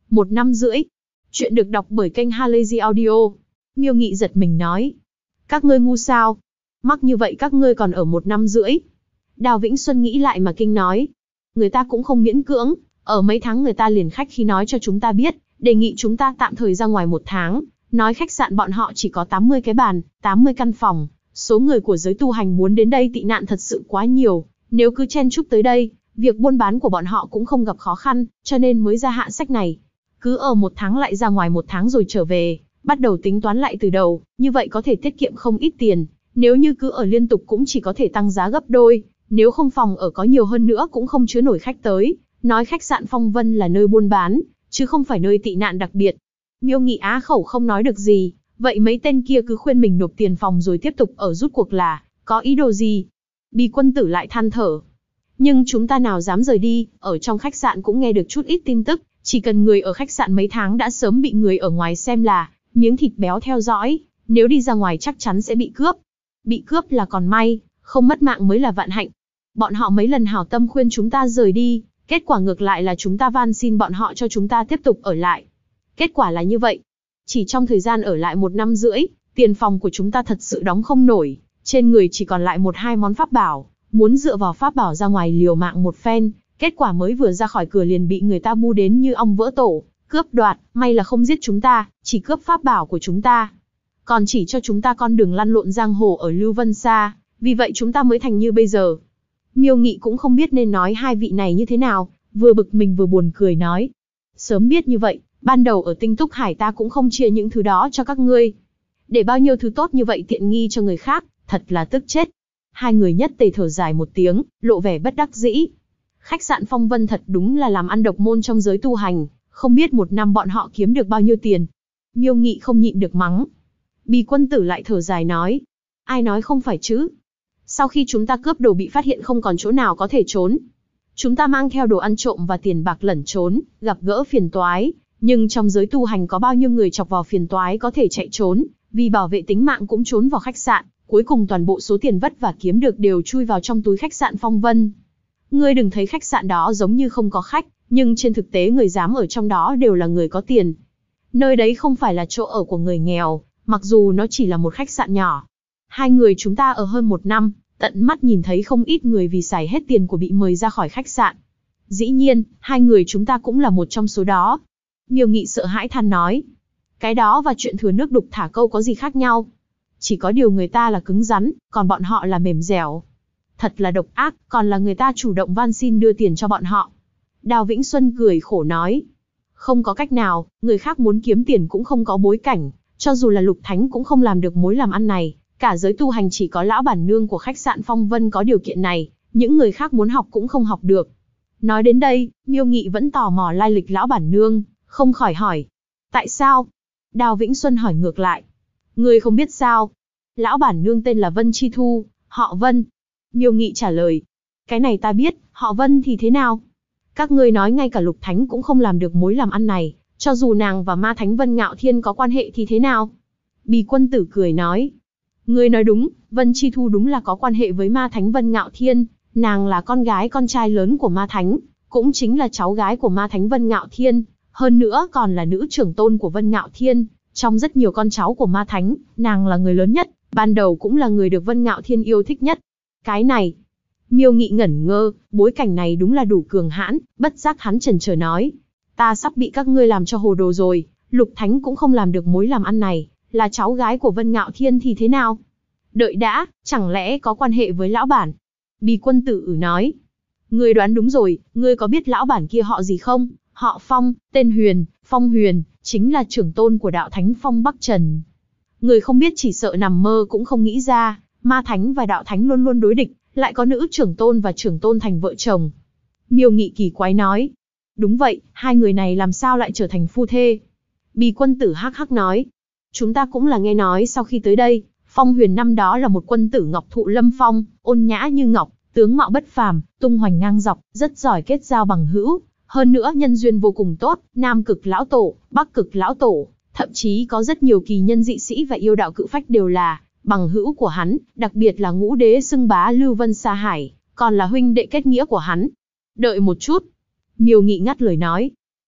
1 năm rưỡi. Chuyện được đọc bởi kênh Halazy Audio. Miêu Nghị giật mình nói. Các ngươi ngu sao? Mắc như vậy các ngươi còn ở 1 năm rưỡi. Đào Vĩnh Xuân nghĩ lại mà kinh nói. Người ta cũng không miễn cưỡng, ở mấy tháng người ta liền khách khí nói cho chúng ta biết, đề nghị chúng ta tạm thời ra ngoài 1 tháng, nói khách sạn bọn họ chỉ có 80 cái bàn, 80 căn phòng, số người của giới tu hành muốn đến đây tị nạn thật sự quá nhiều, nếu cứ chen chúc tới đây, việc buôn bán của bọn họ cũng không gặp khó khăn, cho nên mới ra hạ sách này. Cứ ở 1 tháng lại ra ngoài 1 tháng rồi trở về, bắt đầu tính toán lại từ đầu, như vậy có thể tiết kiệm không ít tiền, nếu như cứ ở liên tục cũng chỉ có thể tăng giá gấp đôi, nếu không phòng ở có nhiều hơn nữa cũng không chứa nổi khách tới, nói khách sạn Phong Vân là nơi buôn bán, chứ không phải nơi tị nạn đặc biệt. Miêu Nghị á khẩu không nói được gì, vậy mấy tên kia cứ khuyên mình nộp tiền phòng rồi tiếp tục ở rút cuộc là, có ý đồ gì? Bì Quân Tử lại than thở. Nhưng chúng ta nào dám rời đi, ở trong khách sạn cũng nghe được chút ít tin tức, chỉ cần người ở khách sạn mấy tháng đã sớm bị người ở ngoài xem là, miếng thịt béo theo dõi, nếu đi ra ngoài chắc chắn sẽ bị cướp. Bị cướp là còn may, không mất mạng mới là vạn hạnh. Bọn họ mấy lần hảo tâm khuyên chúng ta rời đi, kết quả ngược lại là chúng ta van xin bọn họ cho chúng ta tiếp tục ở lại. Kết quả là như vậy. Chỉ trong thời gian ở lại 1 năm rưỡi, tiền phòng của chúng ta thật sự đóng không nổi, trên người chỉ còn lại 1-2 món pháp bảo, muốn dựa vào pháp bảo ra ngoài liều mạng một phen, kết quả mới vừa ra khỏi cửa liền bị người ta bu đến như ong vỡ tổ, cướp đoạt, may là không giết chúng ta, chỉ cướp pháp bảo của chúng ta. Còn chỉ cho chúng ta con đường lăn lộn giang hồ ở Lưu Vân Sa, vì vậy chúng ta mới thành như bây giờ. Miêu Nghị cũng không biết nên nói hai vị này như thế nào, vừa bực mình vừa buồn cười nói. Sớm biết như vậy, ban đầu ở Tinh Túc Hải ta cũng không chia những thứ đó cho các ngươi. Để bao nhiêu thứ tốt như vậy tiện nghi cho người khác, thật là tức chết. Hai người nhất tề thở dài một tiếng, lộ vẻ bất đắc dĩ. Khách sạn Phong Vân thật đúng là làm ăn độc môn trong giới tu hành, không biết 1 năm bọn họ kiếm được bao nhiêu tiền. Miêu Nghị không nhịn được mắng. Bì Quân Tử lại thở dài nói. Ai nói không phải chứ? Sau khi chúng ta cướp đồ bị phát hiện không còn chỗ nào có thể trốn. Chúng ta mang theo đồ ăn trộm và tiền bạc lẩn trốn, gặp gỡ phiền toái. Nhưng trong giới tu hành có bao nhiêu người chọc vào phiền toái có thể chạy trốn, vì bảo vệ tính mạng cũng trốn vào khách sạn, cuối cùng toàn bộ số tiền vất vả kiếm được đều chui vào trong túi khách sạn Phong Vân. Ngươi đừng thấy khách sạn đó giống như không có khách, nhưng trên thực tế người dám ở trong đó đều là người có tiền. Nơi đấy không phải là chỗ ở của người nghèo, mặc dù nó chỉ là một khách sạn nhỏ. Hai người chúng ta ở hơn 1 năm, tận mắt nhìn thấy không ít người vì xài hết tiền của bị mời ra khỏi khách sạn. Dĩ nhiên, hai người chúng ta cũng là một trong số đó. Miêu Nghị sợ hãi than nói. Cái đó và chuyện thừa nước đục thả câu có gì khác nhau? Chỉ có điều người ta là cứng rắn, còn bọn họ là mềm dẻo. Thật là độc ác, còn là người ta chủ động van xin đưa tiền cho bọn họ. Đào Vĩnh Xuân cười khổ nói. Không có cách nào, người khác muốn kiếm tiền cũng không có bối cảnh, cho dù là Lục Thánh cũng không làm được mối làm ăn này. Cả giới tu hành chỉ có lão bản nương của khách sạn Phong Vân có điều kiện này, những người khác muốn học cũng không học được. Nói đến đây, Miêu Nghị vẫn tò mò lai lịch lão bản nương, không khỏi hỏi. Tại sao? Đào Vĩnh Xuân hỏi ngược lại. Ngươi không biết sao? Lão bản nương tên là Vân Chi Thu, họ Vân. Miêu Nghị trả lời. Cái này ta biết, họ Vân thì thế nào? Các ngươi nói ngay cả Lục Thánh cũng không làm được mối làm ăn này, cho dù nàng và Ma Thánh Vân Ngạo Thiên có quan hệ thì thế nào? Bì Quân Tử cười nói. Ngươi nói đúng, Vân Chi Thu đúng là có quan hệ với Ma Thánh Vân Ngạo Thiên, nàng là con gái con trai lớn của Ma Thánh, cũng chính là cháu gái của Ma Thánh Vân Ngạo Thiên, hơn nữa còn là nữ trưởng tôn của Vân Ngạo Thiên, trong rất nhiều con cháu của Ma Thánh, nàng là người lớn nhất, ban đầu cũng là người được Vân Ngạo Thiên yêu thích nhất. Cái này, Miêu Nghị ngẩn ngơ, bối cảnh này đúng là đủ cường hãn, bất giác hắn chần chờ nói. Ta sắp bị các ngươi làm cho hồ đồ rồi, Lục Thánh cũng không làm được mối làm ăn này, là cháu gái của Vân Ngạo Thiên thì thế nào? Đợi đã, chẳng lẽ có quan hệ với lão bản? Bì Quân Tử nói. Ngươi đoán đúng rồi, ngươi có biết lão bản kia họ gì không? Họ Phong, tên Huyền, Phong Huyền, chính là trưởng tôn của đạo thánh Phong Bắc Trần. Người không biết chỉ sợ nằm mơ cũng không nghĩ ra, Ma Thánh và đạo thánh luôn luôn đối địch, lại có nữ trưởng tôn và trưởng tôn thành vợ chồng. Miêu Nghị kỳ quái nói. Đúng vậy, hai người này làm sao lại trở thành phu thê? Bì Quân Tử hắc hắc nói. Chúng ta cũng là nghe nói sau khi tới đây, Phong Huyền năm đó là một quân tử ngọc thụ lâm phong, ôn nhã như ngọc, tướng mạo bất phàm, tung hoành ngang dọc, rất giỏi kết giao bằng hữu, hơn nữa nhân duyên vô cùng tốt, Nam Cực lão tổ, Bắc Cực lão tổ, thậm chí có rất nhiều kỳ nhân dị sĩ và yêu đạo cự phách đều là bằng hữu của hắn, đặc biệt là Ngũ Đế xưng bá Lưu Vân Sa Hải, còn là huynh đệ kết nghĩa của hắn. Đợi một chút. Miêu Nghị ngắt lời nói.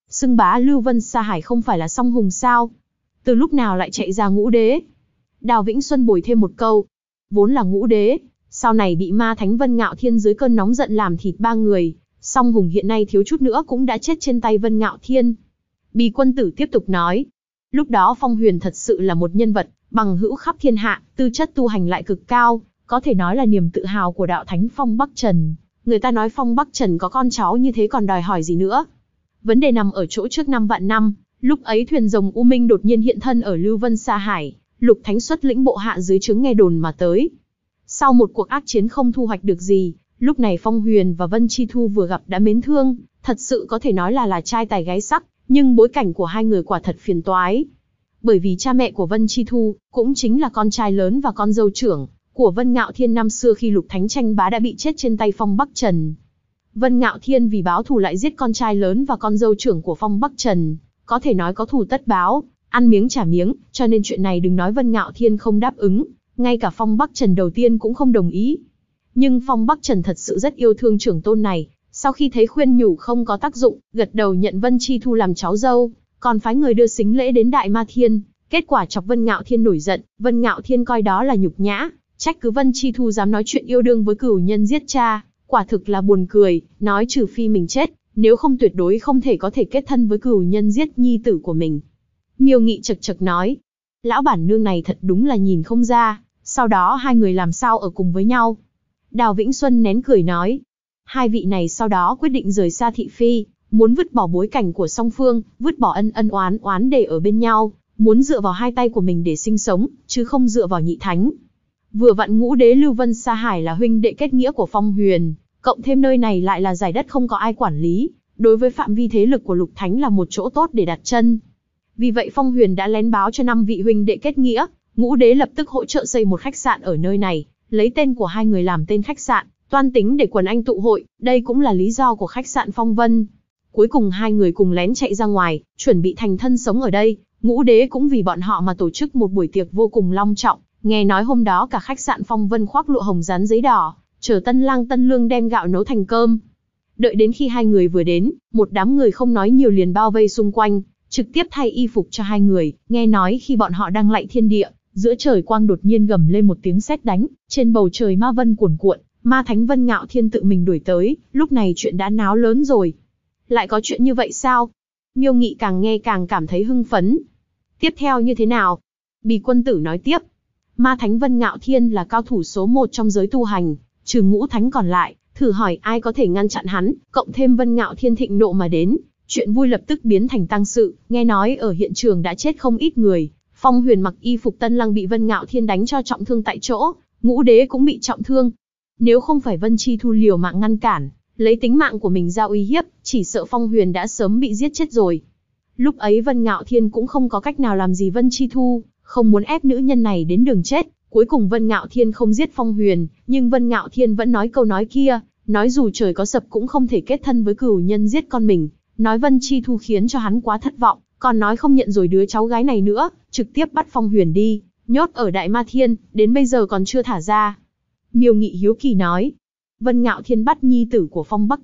xưng bá Lưu Vân Sa Hải không phải là Song Hùng sao? Từ lúc nào lại chạy ra Ngũ Đế? Đào Vĩnh Xuân bồi thêm một câu. Vốn là Ngũ Đế, sau này bị ma thánh Vân Ngạo Thiên dưới cơn nóng giận làm thịt 3 người. Song Hùng hiện nay thiếu chút nữa cũng đã chết trên tay Vân Ngạo Thiên. Bì Quân Tử tiếp tục nói. Lúc đó Phong Huyền thật sự là một nhân vật bằng hữu khắp thiên hạ, tư chất tu hành lại cực cao, có thể nói là niềm tự hào của đạo thánh Phong Bắc Trần. Người ta nói Phong Bắc Trần có con cháu như thế còn đòi hỏi gì nữa. Vấn đề nằm ở chỗ trước 5 vạn năm, lúc ấy thuyền rồng U Minh đột nhiên hiện thân ở Lưu Vân Sa Hải, Lục Thánh xuất lĩnh bộ hạ dưới trướng nghe đồn mà tới. Sau một cuộc ác chiến không thu hoạch được gì, lúc này Phong Huyền và Vân Chi Thu vừa gặp đã mến thương, thật sự có thể nói là trai tài gái sắc, nhưng bối cảnh của hai người quả thật phiền toái. Bởi vì cha mẹ của Vân Chi Thu cũng chính là con trai lớn và con dâu trưởng của Vân Ngạo Thiên năm xưa khi Lục Thánh tranh bá đã bị chết trên tay Phong Bắc Trần. Vân Ngạo Thiên vì báo thù lại giết con trai lớn và con dâu trưởng của Phong Bắc Trần, có thể nói có thù tất báo, ăn miếng trả miếng, cho nên chuyện này đừng nói Vân Ngạo Thiên không đáp ứng, ngay cả Phong Bắc Trần đầu tiên cũng không đồng ý. Nhưng Phong Bắc Trần thật sự rất yêu thương trưởng tôn này, sau khi thấy khuyên nhủ không có tác dụng, gật đầu nhận Vân Chi Thu làm cháu dâu, còn phái người đưa sính lễ đến Đại Ma Thiên, kết quả chọc Vân Ngạo Thiên nổi giận, Vân Ngạo Thiên coi đó là nhục nhã, trách cứ Vân Chi Thu dám nói chuyện yêu đương với cửu nhân giết cha, quả thực là buồn cười, nói trừ phi mình chết, nếu không tuyệt đối không thể có thể kết thân với cửu nhân giết nhi tử của mình. Miêu Nghị chật chật nói, lão bản nương này thật đúng là nhìn không ra, sau đó hai người làm sao ở cùng với nhau. Đào Vĩnh Xuân nén cười nói, hai vị này sau đó quyết định rời xa thị phi, muốn vứt bỏ bối cảnh của song phương, vứt bỏ ân oán để ở bên nhau, muốn dựa vào hai tay của mình để sinh sống, chứ không dựa vào nhị thánh. Vừa vặn Ngũ Đế Lưu Vân Sa Hải là huynh đệ kết nghĩa của Phong Huyền, cộng thêm nơi này lại là giải đất không có ai quản lý, đối với phạm vi thế lực của Lục Thánh là một chỗ tốt để đặt chân. Vì vậy Phong Huyền đã lén báo cho 5 vị huynh đệ kết nghĩa, Ngũ Đế lập tức hỗ trợ xây một khách sạn ở nơi này, lấy tên của hai người làm tên khách sạn, toan tính để quần anh tụ hội, đây cũng là lý do của khách sạn Phong Vân. Cuối cùng hai người cùng lén chạy ra ngoài, chuẩn bị thành thân sống ở đây, Ngũ Đế cũng vì bọn họ mà tổ chức một buổi tiệc vô cùng long trọng, nghe nói hôm đó cả khách sạn Phong Vân khoác lụa hồng dán giấy đỏ, chờ tân lang tân lương đem gạo nấu thành cơm. Đợi đến khi hai người vừa đến, một đám người không nói nhiều liền bao vây xung quanh, trực tiếp thay y phục cho hai người, nghe nói khi bọn họ đang lạy thiên địa, giữa trời quang đột nhiên gầm lên một tiếng sét đánh, trên bầu trời ma vân cuồn cuộn, ma thánh Vân Ngạo Thiên tự mình đuổi tới, lúc này chuyện đã náo lớn rồi. Lại có chuyện như vậy sao? Miêu Nghị càng nghe càng cảm thấy hưng phấn. Tiếp theo như thế nào? Bì Quân Tử nói tiếp. Ma thánh Vân Ngạo Thiên là cao thủ số 1 trong giới tu hành, trừ ngũ thánh còn lại, thử hỏi ai có thể ngăn chặn hắn, cộng thêm Vân Ngạo Thiên thịnh nộ mà đến. Chuyện vui lập tức biến thành tang sự, nghe nói ở hiện trường đã chết không ít người. Phong Huyền mặc y phục tân lang bị Vân Ngạo Thiên đánh cho trọng thương tại chỗ, Ngũ Đế cũng bị trọng thương. Nếu không phải Vân Chi Thu liều mạng ngăn cản, lấy tính mạng của mình ra uy hiếp, chỉ sợ Phong Huyền đã sớm bị giết chết rồi. Lúc ấy Vân Ngạo Thiên cũng không có cách nào làm gì Vân Chi Thu, không muốn ép nữ nhân này đến đường chết. Cuối cùng Vân Ngạo Thiên không giết Phong Huyền, nhưng Vân Ngạo Thiên vẫn nói câu nói kia, nói dù trời có sập cũng không thể kết thân với cửu nhân giết con mình. Nói Vân Chi Thu khiến cho hắn quá thất vọng, còn nói không nhận rồi đứa cháu gái này nữa, trực tiếp bắt Phong Huyền đi, nhốt ở Đại Ma Thiên, đến bây giờ còn chưa thả ra. Miêu Nghị hiếu kỳ nói, Vân Ngạo Thiên bắt nhi tử của Phong Bắc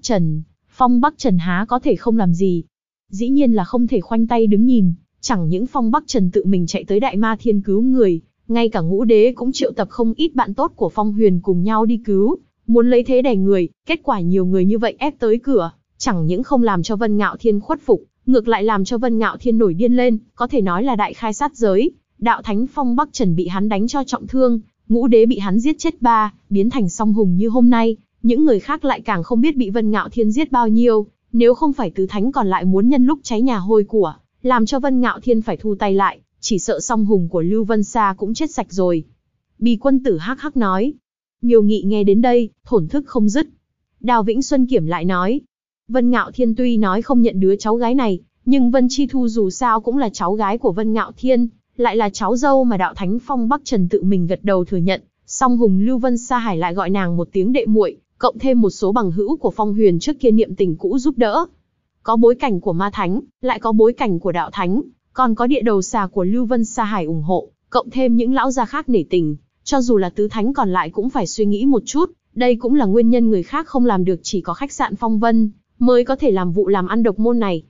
Trần há có thể không làm gì. Dĩ nhiên là không thể khoanh tay đứng nhìn, chẳng những Phong Bắc Trần tự mình chạy tới Đại Ma Thiên cứu người, ngay cả Ngũ Đế cũng triệu tập không ít bạn tốt của Phong Huyền cùng nhau đi cứu, muốn lấy thế đè người, kết quả nhiều người như vậy ép tới cửa, chẳng những không làm cho Vân Ngạo Thiên khuất phục, ngược lại làm cho Vân Ngạo Thiên nổi điên lên, có thể nói là đại khai sát giới. Đạo thánh Phong Bắc Trần bị hắn đánh cho trọng thương, Ngũ Đế bị hắn giết chết 3, biến thành song hùng như hôm nay, những người khác lại càng không biết bị Vân Ngạo Thiên giết bao nhiêu, nếu không phải tứ thánh còn lại muốn nhân lúc cháy nhà hôi của, làm cho Vân Ngạo Thiên phải thu tay lại, chỉ sợ song hùng của Lưu Vân Sa cũng chết sạch rồi. Bì Quân Tử hắc hắc nói. Miêu Nghị nghe đến đây, thổn thức không dứt. Đào Vĩnh Xuân kiểm lại nói, Vân Ngạo Thiên tuy nói không nhận đứa cháu gái này, nhưng Vân Chi Thu dù sao cũng là cháu gái của Vân Ngạo Thiên, lại là cháu dâu mà đạo thánh Phong Bắc Trần tự mình gật đầu thừa nhận, song hùng Lưu Vân Sa Hải lại gọi nàng một tiếng đệ muội, cộng thêm một số bằng hữu của Phong Huyền trước kia niệm tình cũ giúp đỡ. Có bối cảnh của ma thánh, lại có bối cảnh của đạo thánh, còn có địa đầu xà của Lưu Vân Sa Hải ủng hộ, cộng thêm những lão gia khác nể tình, cho dù là tứ thánh còn lại cũng phải suy nghĩ một chút, đây cũng là nguyên nhân người khác không làm được, chỉ có khách sạn Phong Vân mới có thể làm vụ làm ăn độc môn này.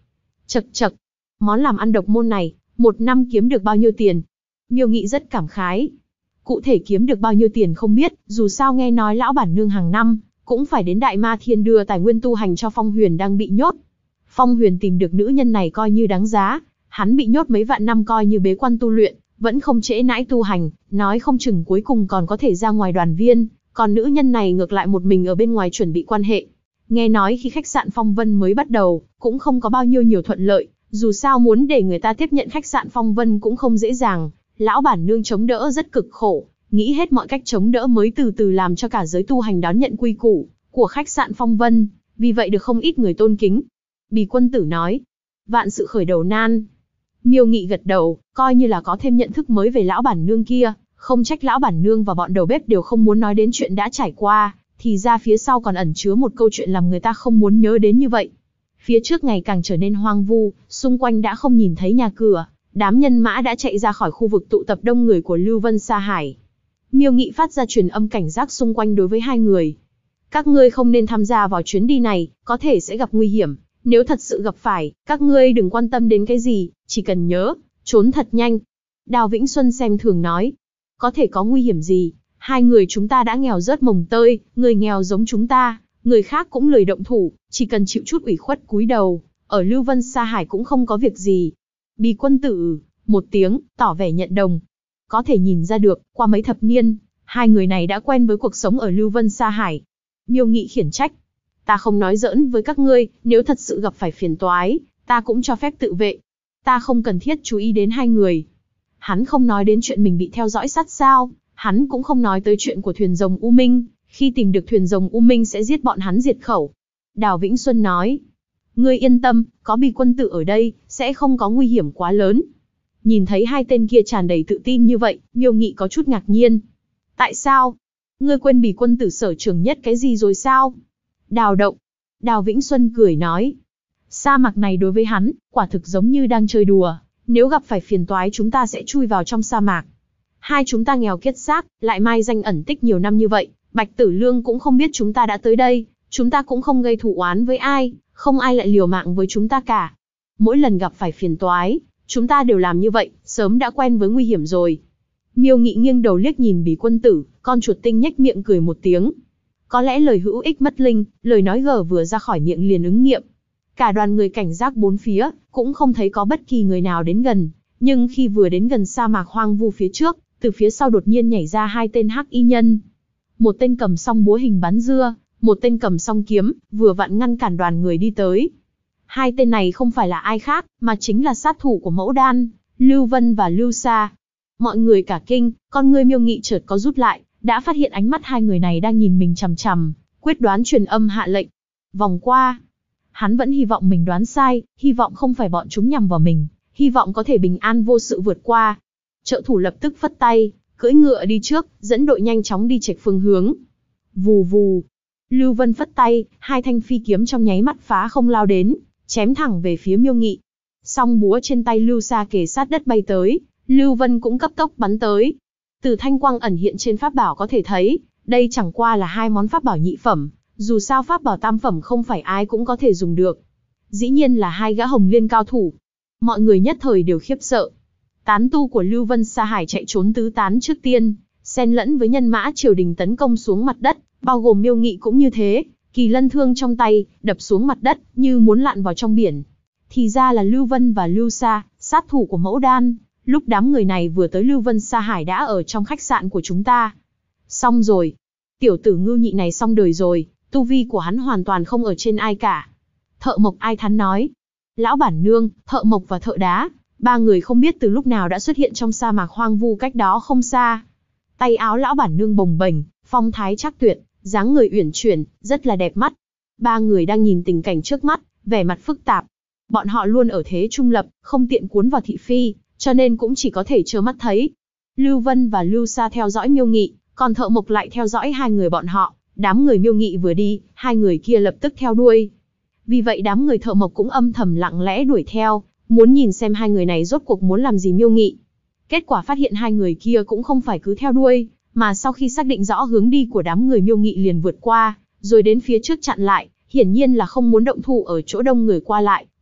Chậc chậc, món làm ăn độc môn này, một năm kiếm được bao nhiêu tiền? Miêu Nghị rất cảm khái. Cụ thể kiếm được bao nhiêu tiền không biết, dù sao nghe nói lão bản nương hàng năm cũng phải đến Đại Ma Thiên đưa tài nguyên tu hành cho Phong Huyền đang bị nhốt. Phong Huyền tìm được nữ nhân này coi như đáng giá, hắn bị nhốt mấy vạn năm coi như bế quan tu luyện, vẫn không trễ nãi tu hành, nói không chừng cuối cùng còn có thể ra ngoài đoàn viên, còn nữ nhân này ngược lại một mình ở bên ngoài chuẩn bị quan hệ. Nghe nói khi khách sạn Phong Vân mới bắt đầu, cũng không có bao nhiêu nhiều thuận lợi, dù sao muốn để người ta tiếp nhận khách sạn Phong Vân cũng không dễ dàng, lão bản nương chống đỡ rất cực khổ, nghĩ hết mọi cách chống đỡ mới từ từ làm cho cả giới tu hành đón nhận quy củ của khách sạn Phong Vân, vì vậy được không ít người tôn kính. Bì Quân Tử nói, vạn sự khởi đầu nan. Miêu Nghị gật đầu, coi như là có thêm nhận thức mới về lão bản nương kia, không trách lão bản nương và bọn đầu bếp đều không muốn nói đến chuyện đã trải qua, thì ra phía sau còn ẩn chứa một câu chuyện làm người ta không muốn nhớ đến như vậy. Phía trước ngày càng trở nên hoang vu, xung quanh đã không nhìn thấy nhà cửa, đám nhân mã đã chạy ra khỏi khu vực tụ tập đông người của Lưu Vân Sa Hải. Miêu Nghị phát ra truyền âm cảnh giác xung quanh đối với hai người. Các ngươi không nên tham gia vào chuyến đi này, có thể sẽ gặp nguy hiểm. Nếu thật sự gặp phải, các ngươi đừng quan tâm đến cái gì, chỉ cần nhớ, trốn thật nhanh. Đào Vĩnh Xuân xem thường nói. Có thể có nguy hiểm gì, hai người chúng ta đã nghèo rớt mồng tơi, người nghèo giống chúng ta, người khác cũng lười động thủ, chỉ cần chịu chút ủy khuất cúi đầu, ở Lưu Vân Sa Hải cũng không có việc gì. Bì Quân Tử, một tiếng, tỏ vẻ nhận đồng. Có thể nhìn ra được, qua mấy thập niên, hai người này đã quen với cuộc sống ở Lưu Vân Sa Hải. Miêu Nghị khiển trách. Ta không nói giỡn với các ngươi, nếu thật sự gặp phải phiền toái, ta cũng cho phép tự vệ. Ta không cần thiết chú ý đến hai người. Hắn không nói đến chuyện mình bị theo dõi sát sao, hắn cũng không nói tới chuyện của thuyền rồng U Minh, khi tìm được thuyền rồng U Minh sẽ giết bọn hắn diệt khẩu. Đào Vĩnh Xuân nói, ngươi yên tâm, có Bì Quân Tử ở đây, sẽ không có nguy hiểm quá lớn. Nhìn thấy hai tên kia tràn đầy tự tin như vậy, Miêu Nghị có chút ngạc nhiên. Tại sao? Ngươi quên Bì Quân Tử sở trường nhất cái gì rồi sao? Đào động. Đào Vĩnh Xuân cười nói. Sa mạc này đối với hắn, quả thực giống như đang chơi đùa. Nếu gặp phải phiền toái chúng ta sẽ chui vào trong sa mạc. Hai chúng ta nghèo kiết xác, lại mai danh ẩn tích nhiều năm như vậy. Bạch Tử Lương cũng không biết chúng ta đã tới đây. Chúng ta cũng không gây thù oán với ai, không ai lại liều mạng với chúng ta cả. Mỗi lần gặp phải phiền toái, chúng ta đều làm như vậy, sớm đã quen với nguy hiểm rồi. Miêu Nghị nghiêng đầu liếc nhìn Bì Quân Tử, con chuột tinh nhếch miệng cười một tiếng. Có lẽ lời hữu ích mất linh, lời nói gở vừa ra khỏi miệng liền ứng nghiệm. Cả đoàn người cảnh giác bốn phía, cũng không thấy có bất kỳ người nào đến gần. Nhưng khi vừa đến gần sa mạc hoang vu phía trước, từ phía sau đột nhiên nhảy ra hai tên hắc y nhân. Một tên cầm song búa hình bắn dưa, một tên cầm song kiếm, vừa vặn ngăn cản đoàn người đi tới. Hai tên này không phải là ai khác, mà chính là sát thủ của Mẫu Đan, Lưu Vân và Lưu Sa. Mọi người cả kinh, con ngươi Miêu Nghị chợt có rút lại, đã phát hiện ánh mắt hai người này đang nhìn mình chằm chằm, quyết đoán truyền âm hạ lệnh. Vòng qua. Hắn vẫn hy vọng mình đoán sai, hy vọng không phải bọn chúng nhằm vào mình, hy vọng có thể bình an vô sự vượt qua. Trợ thủ lập tức phất tay, cưỡi ngựa đi trước, dẫn đội nhanh chóng đi chệch phương hướng. Vù vù. Lưu Vân phất tay, hai thanh phi kiếm trong nháy mắt phá không lao đến, chém thẳng về phía Miêu Nghị. Song búa trên tay Lưu Sa kề sát đất bay tới, Lưu Vân cũng cấp tốc bắn tới. Từ thanh quang ẩn hiện trên pháp bảo có thể thấy, đây chẳng qua là hai món pháp bảo nhị phẩm, dù sao pháp bảo tam phẩm không phải ai cũng có thể dùng được. Dĩ nhiên là hai gã Hồng Liên cao thủ. Mọi người nhất thời đều khiếp sợ. Tán tu của Lưu Vân Sa Hải chạy trốn tứ tán trước tiên, xen lẫn với nhân mã triều đình tấn công xuống mặt đất, bao gồm Miêu Nghị cũng như thế, kỳ lân thương trong tay, đập xuống mặt đất, như muốn lặn vào trong biển. Thì ra là Lưu Vân và Lưu Sa, sát thủ của Mẫu Đan. Lúc đám người này vừa tới Lưu Vân Sa Hải đã ở trong khách sạn của chúng ta. Xong rồi. Tiểu tử Ngưu Nhị này xong đời rồi, tu vi của hắn hoàn toàn không ở trên ai cả. Thợ mộc Ai Thán nói. Lão bản nương, thợ mộc và thợ đá, ba người không biết từ lúc nào đã xuất hiện trong sa mạc hoang vu cách đó không xa. Tay áo lão bản nương bồng bềnh, phong thái trác tuyệt, dáng người uyển chuyển, rất là đẹp mắt. Ba người đang nhìn tình cảnh trước mắt, vẻ mặt phức tạp. Bọn họ luôn ở thế trung lập, không tiện cuốn vào thị phi, cho nên cũng chỉ có thể trơ mắt thấy. Lưu Vân và Lưu Sa theo dõi Miêu Nghị, còn thợ mộc lại theo dõi hai người bọn họ. Đám người Miêu Nghị vừa đi, hai người kia lập tức theo đuôi. Vì vậy đám người thợ mộc cũng âm thầm lặng lẽ đuổi theo, muốn nhìn xem hai người này rốt cuộc muốn làm gì Miêu Nghị. Kết quả phát hiện hai người kia cũng không phải cứ theo đuôi, mà sau khi xác định rõ hướng đi của đám người Miêu Nghị liền vượt qua, rồi đến phía trước chặn lại, hiển nhiên là không muốn động thủ ở chỗ đông người qua lại,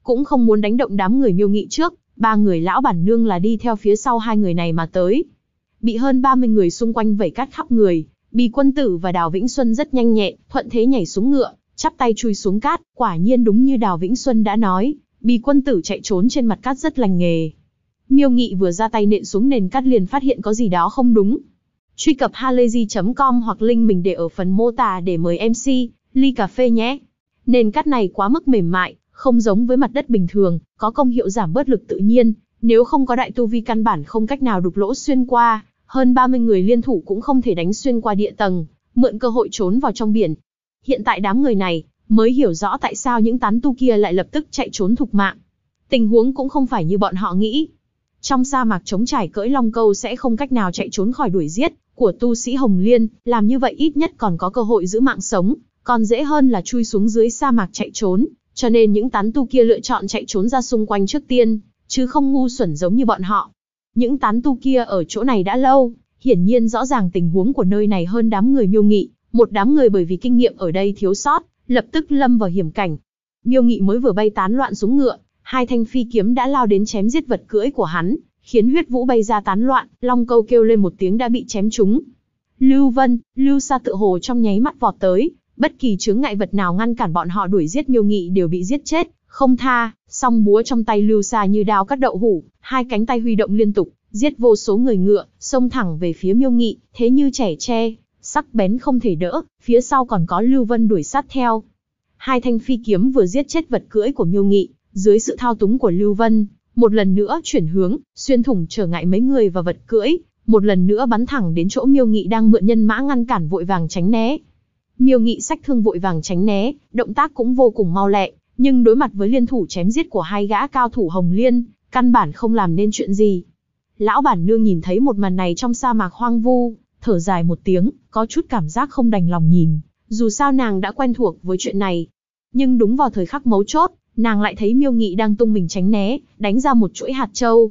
cũng không muốn đánh động đám người Miêu Nghị trước, ba người lão bản nương là đi theo phía sau hai người này mà tới. Bị hơn 30 người xung quanh vây cắt khắp người, Bì Quân Tử và Đào Vĩnh Xuân rất nhanh nhẹn, thuận thế nhảy xuống ngựa, chắp tay chui xuống cát, quả nhiên đúng như Đào Vĩnh Xuân đã nói, Bì Quân Tử chạy trốn trên mặt cát rất lành nghề. Miêu Nghị vừa ra tay nện xuống nền cát liền phát hiện có gì đó không đúng. Truy cập halayzi.com hoặc link mình để ở phần mô tả để mời MC ly cà phê nhé. Nền cát này quá mức mềm mại, không giống với mặt đất bình thường, có công hiệu giảm bớt lực tự nhiên, nếu không có đại tu vi căn bản không cách nào đục lỗ xuyên qua, hơn 30 người liên thủ cũng không thể đánh xuyên qua địa tầng, mượn cơ hội trốn vào trong biển. Hiện tại đám người này mới hiểu rõ tại sao những tán tu kia lại lập tức chạy trốn thục mạng. Tình huống cũng không phải như bọn họ nghĩ. Trong sa mạc trống trải cưỡi long câu sẽ không cách nào chạy trốn khỏi đuổi giết của tu sĩ Hồng Liên, làm như vậy ít nhất còn có cơ hội giữ mạng sống, còn dễ hơn là chui xuống dưới sa mạc chạy trốn, cho nên những tán tu kia lựa chọn chạy trốn ra xung quanh trước tiên, chứ không ngu xuẩn giống như bọn họ. Những tán tu kia ở chỗ này đã lâu, hiển nhiên rõ ràng tình huống của nơi này hơn đám người Miêu Nghị, một đám người bởi vì kinh nghiệm ở đây thiếu sót, lập tức lâm vào hiểm cảnh. Miêu Nghị mới vừa bay tán loạn xuống ngựa, hai thanh phi kiếm đã lao đến chém giết vật cưỡi của hắn, khiến huyết vũ bay ra tán loạn, long câu kêu lên một tiếng đã bị chém trúng. Lưu Vân, Lưu Sa tự hồ trong nháy mắt vọt tới, bất kỳ chướng ngại vật nào ngăn cản bọn họ đuổi giết Miêu Nghị đều bị giết chết, không tha. Song búa trong tay Lưu Sa như đao cắt đậu hũ, hai cánh tay huy động liên tục, giết vô số người ngựa, xông thẳng về phía Miêu Nghị, thế như trẻ tre, sắc bén không thể đỡ, phía sau còn có Lưu Vân đuổi sát theo. Hai thanh phi kiếm vừa giết chết vật cưỡi của Miêu Nghị, dưới sự thao túng của Lưu Vân, một lần nữa chuyển hướng, xuyên thủng trở ngại mấy người và vật cưỡi, một lần nữa bắn thẳng đến chỗ Miêu Nghị đang mượn nhân mã ngăn cản vội vàng tránh né. Miêu Nghị xách thương vội vàng tránh né, động tác cũng vô cùng mau lẹ, nhưng đối mặt với liên thủ chém giết của hai gã cao thủ Hồng Liên, căn bản không làm nên chuyện gì. Lão bản nương nhìn thấy một màn này trong sa mạc hoang vu, thở dài một tiếng, có chút cảm giác không đành lòng nhìn, dù sao nàng đã quen thuộc với chuyện này. Nhưng đúng vào thời khắc mấu chốt, nàng lại thấy Miêu Nghị đang tung mình tránh né, đánh ra một chuỗi hạt châu.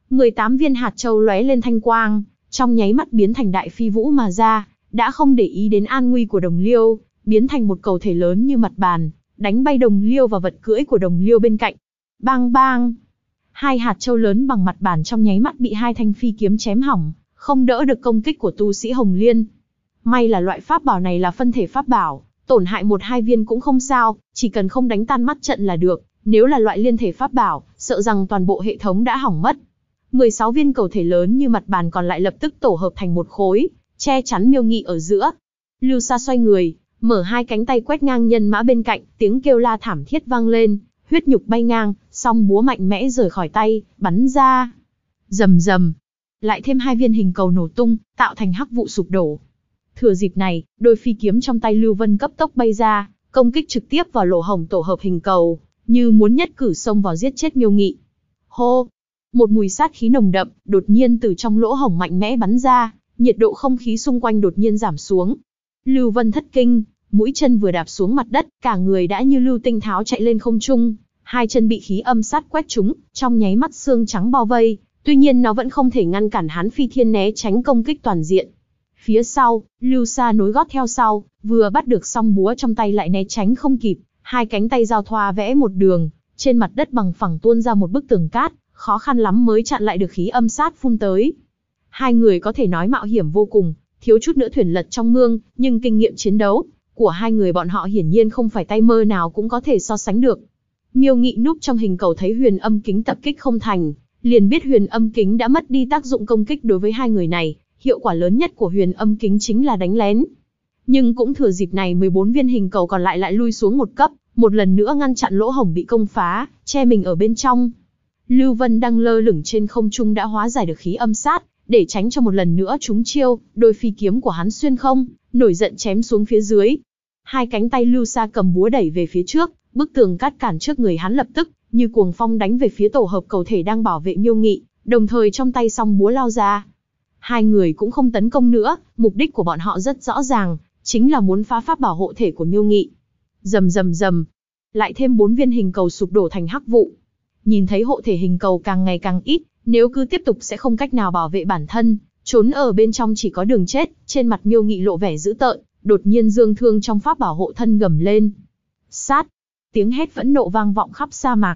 18 viên hạt châu lóe lên thanh quang, trong nháy mắt biến thành đại phi vũ mà ra, đã không để ý đến an nguy của Đồng Liêu, biến thành một cầu thể lớn như mặt bàn, đánh bay Đồng Liêu và vật cưỡi của Đồng Liêu bên cạnh. Bang bang! Hai hạt châu lớn bằng mặt bàn trong nháy mắt bị hai thanh phi kiếm chém hỏng, không đỡ được công kích của tu sĩ Hồng Liên. May là loại pháp bảo này là phân thể pháp bảo, tổn hại 1-2 viên cũng không sao, chỉ cần không đánh tan mắt trận là được, nếu là loại liên thể pháp bảo, sợ rằng toàn bộ hệ thống đã hỏng mất. 16 viên cầu thể lớn như mặt bàn còn lại lập tức tổ hợp thành một khối, che chắn Miêu Nghị ở giữa. Lưu Sa xoay người, mở hai cánh tay quét ngang nhân mã bên cạnh, tiếng kêu la thảm thiết vang lên, huyết nhục bay ngang, song búa mạnh mẽ rời khỏi tay, bắn ra. Rầm rầm, lại thêm 2 viên hình cầu nổ tung, tạo thành hắc vụ sụp đổ. Thừa dịp này, đôi phi kiếm trong tay Lưu Vân cấp tốc bay ra, công kích trực tiếp vào lỗ hổng tổ hợp hình cầu, như muốn nhất cử xông vào giết chết Miêu Nghị. Hô! Một mùi sát khí nồng đậm, đột nhiên từ trong lỗ hổng mạnh mẽ bắn ra, nhiệt độ không khí xung quanh đột nhiên giảm xuống. Lưu Vân thất kinh, mũi chân vừa đạp xuống mặt đất, cả người đã như lưu tinh tháo chạy lên không trung, hai chân bị khí âm sát quét trúng, trong nháy mắt xương trắng bao vây, tuy nhiên nó vẫn không thể ngăn cản hắn phi thiên né tránh công kích toàn diện. Phía sau, Lưu Sa nối gót theo sau, vừa bắt được song búa trong tay lại né tránh không kịp, hai cánh tay giao thoa vẽ một đường, trên mặt đất bằng phẳng tuôn ra một bức tường cát, khó khăn lắm mới chặn lại được khí âm sát phun tới. Hai người có thể nói mạo hiểm vô cùng, thiếu chút nữa thuyền lật trong mương, nhưng kinh nghiệm chiến đấu của hai người bọn họ hiển nhiên không phải tay mơ nào cũng có thể so sánh được. Miêu Nghị núp trong hình cầu thấy huyền âm kính tập kích không thành, liền biết huyền âm kính đã mất đi tác dụng công kích đối với hai người này, hiệu quả lớn nhất của huyền âm kính chính là đánh lén. Nhưng cũng thừa dịp này 14 viên hình cầu còn lại lui xuống một cấp, một lần nữa ngăn chặn lỗ hổng bị công phá, che mình ở bên trong. Lưu Vân đang lơ lửng trên không trung đã hóa giải được khí âm sát, để tránh cho một lần nữa trúng chiêu, đôi phi kiếm của hắn xuyên không, nổi giận chém xuống phía dưới. Hai cánh tay Lưu Sa cầm búa đẩy về phía trước, bức tường cát cản trước người hắn lập tức như cuồng phong đánh về phía tổ hợp cầu thể đang bảo vệ Miêu Nghị, đồng thời trong tay song búa lao ra. Hai người cũng không tấn công nữa, mục đích của bọn họ rất rõ ràng, chính là muốn phá pháp bảo hộ thể của Miêu Nghị. Rầm rầm rầm, lại thêm 4 viên hình cầu sụp đổ thành hắc vụ. Nhìn thấy hộ thể hình cầu càng ngày càng ít, nếu cứ tiếp tục sẽ không cách nào bảo vệ bản thân, trốn ở bên trong chỉ có đường chết. Trên mặt Miêu Nghị lộ vẻ dữ tợn, đột nhiên dương thương trong pháp bảo hộ thân gầm lên. Sát! Tiếng hét phẫn nộ vang vọng khắp sa mạc.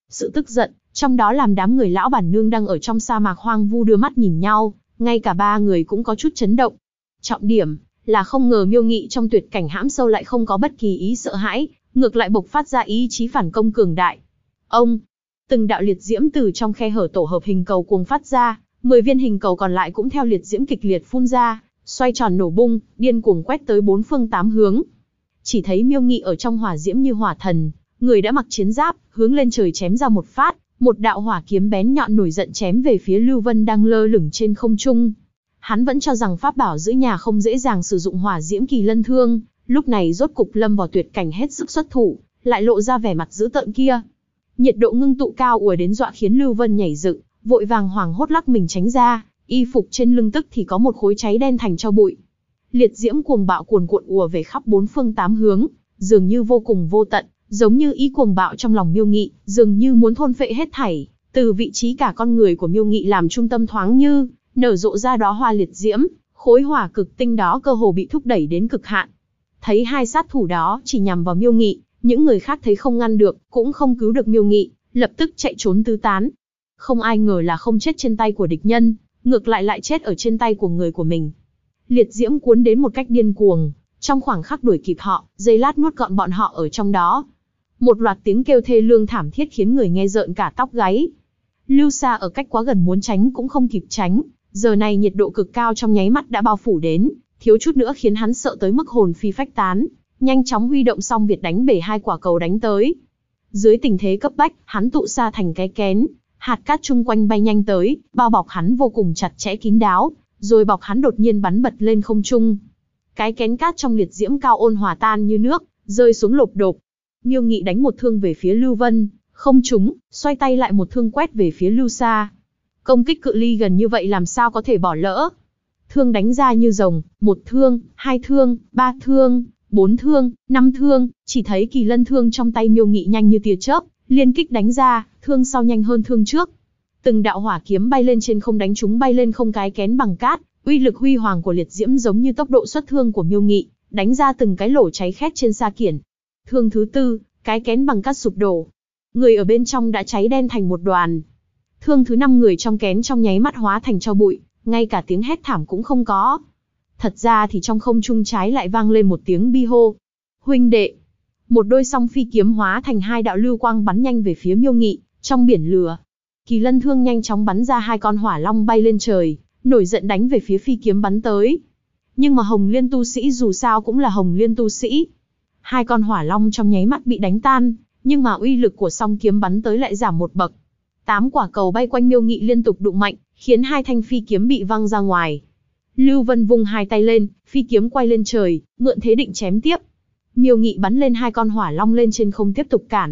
Sự tức giận, trong đó làm đám người lão bản nương đang ở trong sa mạc hoang vu đưa mắt nhìn nhau, ngay cả ba người cũng có chút chấn động. Trọng điểm là không ngờ Miêu Nghị trong tuyệt cảnh hãm sâu lại không có bất kỳ ý sợ hãi, ngược lại bộc phát ra ý chí phản công cường đại. Ông, từng đạo liệt diễm từ trong khe hở tổ hợp hình cầu cuồng phát ra, 10 viên hình cầu còn lại cũng theo liệt diễm kịch liệt phun ra, xoay tròn nổ bung, điên cuồng quét tới bốn phương tám hướng. Chỉ thấy Miêu Nghị ở trong hỏa diễm như hỏa thần, người đã mặc chiến giáp, hướng lên trời chém ra một phát, một đạo hỏa kiếm bén nhọn nổi giận chém về phía Lưu Vân đang lơ lửng trên không trung. Hắn vẫn cho rằng pháp bảo giữ nhà không dễ dàng sử dụng hỏa diễm kỳ lân thương, lúc này rốt cục lâm vào tuyệt cảnh hết sức xuất thủ, lại lộ ra vẻ mặt dữ tợn kia. Nhiệt độ ngưng tụ cao ùa đến dọa khiến Lưu Vân nhảy dựng, vội vàng hoảng hốt lắc mình tránh ra, y phục trên lưng tức thì có một khối cháy đen thành tro bụi. Liệt diễm cuồng bạo cuồn cuộn ùa về khắp bốn phương tám hướng, dường như vô cùng vô tận, giống như ý cuồng bạo trong lòng Miêu Nghị, dường như muốn thôn phệ hết thảy, từ vị trí cả con người của Miêu Nghị làm trung tâm thoáng như nở rộ ra đóa hoa liệt diễm, khối hỏa cực tinh đó cơ hồ bị thúc đẩy đến cực hạn. Thấy hai sát thủ đó chỉ nhằm vào Miêu Nghị, những người khác thấy không ngăn được, cũng không cứu được Miêu Nghị, lập tức chạy trốn tứ tán. Không ai ngờ là không chết trên tay của địch nhân, ngược lại chết ở trên tay của người của mình. Liệt diễm cuốn đến một cách điên cuồng, trong khoảng khắc đuổi kịp họ, giây lát nuốt gọn bọn họ ở trong đó. Một loạt tiếng kêu thê lương thảm thiết khiến người nghe rợn cả tóc gáy. Lưu Sa ở cách quá gần muốn tránh cũng không kịp tránh, giờ này nhiệt độ cực cao trong nháy mắt đã bao phủ đến, thiếu chút nữa khiến hắn sợ tới mức hồn phi phách tán, nhanh chóng huy động song Việt đánh bể hai quả cầu đánh tới. Dưới tình thế cấp bách, hắn tụ sa thành cái kén, hạt cát chung quanh bay nhanh tới, bao bọc hắn vô cùng chặt chẽ kín đáo, rồi bọc hắn đột nhiên bắn bật lên không trung. Cái kén cát trong liệt diễm cao ôn hòa tan như nước, rơi xuống lộp độp. Miêu Nghị đánh một thương về phía Lưu Vân, không trúng, xoay tay lại một thương quét về phía Lưu Sa. Công kích cự ly gần như vậy làm sao có thể bỏ lỡ. Thương đánh ra như rồng, một thương, hai thương, ba thương, bốn thương, năm thương, chỉ thấy kỳ lân thương trong tay Miêu Nghị nhanh như tia chớp, liên kích đánh ra, thương sau nhanh hơn thương trước. Từng đạo hỏa kiếm bay lên trên không đánh trúng bay lên không cái kén bằng cát, uy lực huy hoàng của liệt diễm giống như tốc độ xuất thương của Miêu Nghị, đánh ra từng cái lỗ cháy khét trên sa kiển. Thương thứ tư, cái kén bằng cát sụp đổ. Người ở bên trong đã cháy đen thành một đoàn. Thương thứ 5 người trong kén trong nháy mắt hóa thành tro bụi, ngay cả tiếng hét thảm cũng không có. Thật ra thì trong không trung trái lại vang lên một tiếng bi hô. Huynh đệ! Một đôi song phi kiếm hóa thành hai đạo lưu quang bắn nhanh về phía Miêu Nghị, trong biển lửa. Kỳ lân thương nhanh chóng bắn ra hai con hỏa long bay lên trời, nổi giận đánh về phía phi kiếm bắn tới. Nhưng mà Hồng Liên tu sĩ dù sao cũng là Hồng Liên tu sĩ. Hai con hỏa long trong nháy mắt bị đánh tan, nhưng mà uy lực của song kiếm bắn tới lại giảm một bậc. 8 quả cầu bay quanh Miêu Nghị liên tục đụng mạnh, khiến hai thanh phi kiếm bị văng ra ngoài. Lưu Vân vung hai tay lên, phi kiếm quay lên trời, mượn thế định chém tiếp. Miêu Nghị bắn lên hai con hỏa long lên trên không tiếp tục cản.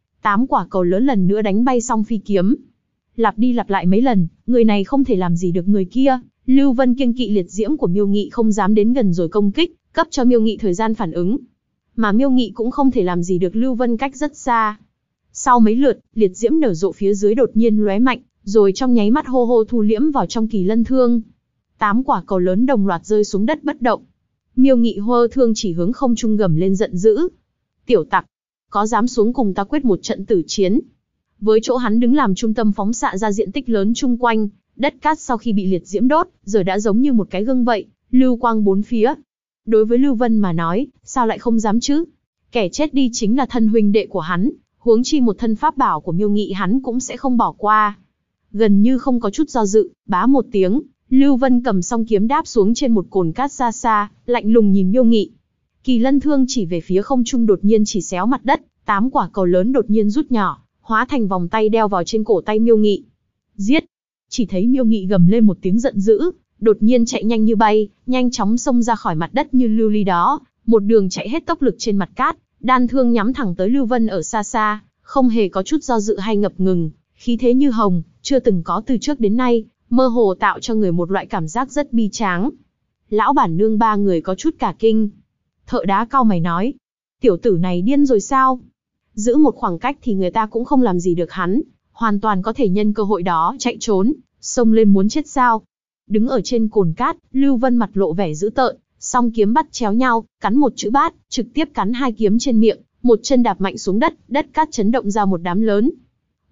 8 quả cầu lớn lần nữa đánh bay xong phi kiếm. Lặp đi lặp lại mấy lần, người này không thể làm gì được người kia. Lưu Vân kiêng kỵ liệt diễm của Miêu Nghị không dám đến gần rồi công kích, cấp cho Miêu Nghị thời gian phản ứng. Mà Miêu Nghị cũng không thể làm gì được Lưu Vân cách rất xa. Sau mấy lượt, liệt diễm nở rộ phía dưới đột nhiên lóe mạnh, rồi trong nháy mắt hô hô thu liễm vào trong kỳ lân thương. 8 quả cầu lớn đồng loạt rơi xuống đất bất động. Miêu Nghị hô thương chỉ hướng không trung gầm lên giận dữ. Tiểu tặc, có dám xuống cùng ta quyết một trận tử chiến? Với chỗ hắn đứng làm trung tâm phóng xạ ra diện tích lớn chung quanh, đất cát sau khi bị liệt diễm đốt, giờ đã giống như một cái gương vậy, lưu quang bốn phía. Đối với Lưu Vân mà nói, sao lại không dám chứ? Kẻ chết đi chính là thân huynh đệ của hắn, huống chi một thân pháp bảo của Miêu Nghị hắn cũng sẽ không bỏ qua. Gần như không có chút do dự, bá một tiếng, Lưu Vân cầm song kiếm đáp xuống trên một cồn cát xa xa, lạnh lùng nhìn Miêu Nghị. Kỳ lân thương chỉ về phía không trung đột nhiên chỉ xéo mặt đất, 8 quả cầu lớn đột nhiên rút nhỏ, hóa thành vòng tay đeo vào trên cổ tay Miêu Nghị. Giết! Chỉ thấy Miêu Nghị gầm lên một tiếng giận dữ, đột nhiên chạy nhanh như bay, nhanh chóng xông ra khỏi mặt đất như lưu ly đó, một đường chạy hết tốc lực trên mặt cát, đan thương nhắm thẳng tới Lưu Vân ở xa xa, không hề có chút do dự hay ngập ngừng, khí thế như hồng, chưa từng có từ trước đến nay, mơ hồ tạo cho người một loại cảm giác rất bi tráng. Lão bản nương ba người có chút cả kinh. Thợ đá cau mày nói, tiểu tử này điên rồi sao? Giữ một khoảng cách thì người ta cũng không làm gì được hắn, hoàn toàn có thể nhân cơ hội đó chạy trốn, xông lên muốn chết sao? Đứng ở trên cồn cát, Lưu Vân mặt lộ vẻ dữ tợn, song kiếm bắt chéo nhau, cắn một chữ bát, trực tiếp cắn hai kiếm trên miệng, một chân đạp mạnh xuống đất, đất cát chấn động ra một đám lớn.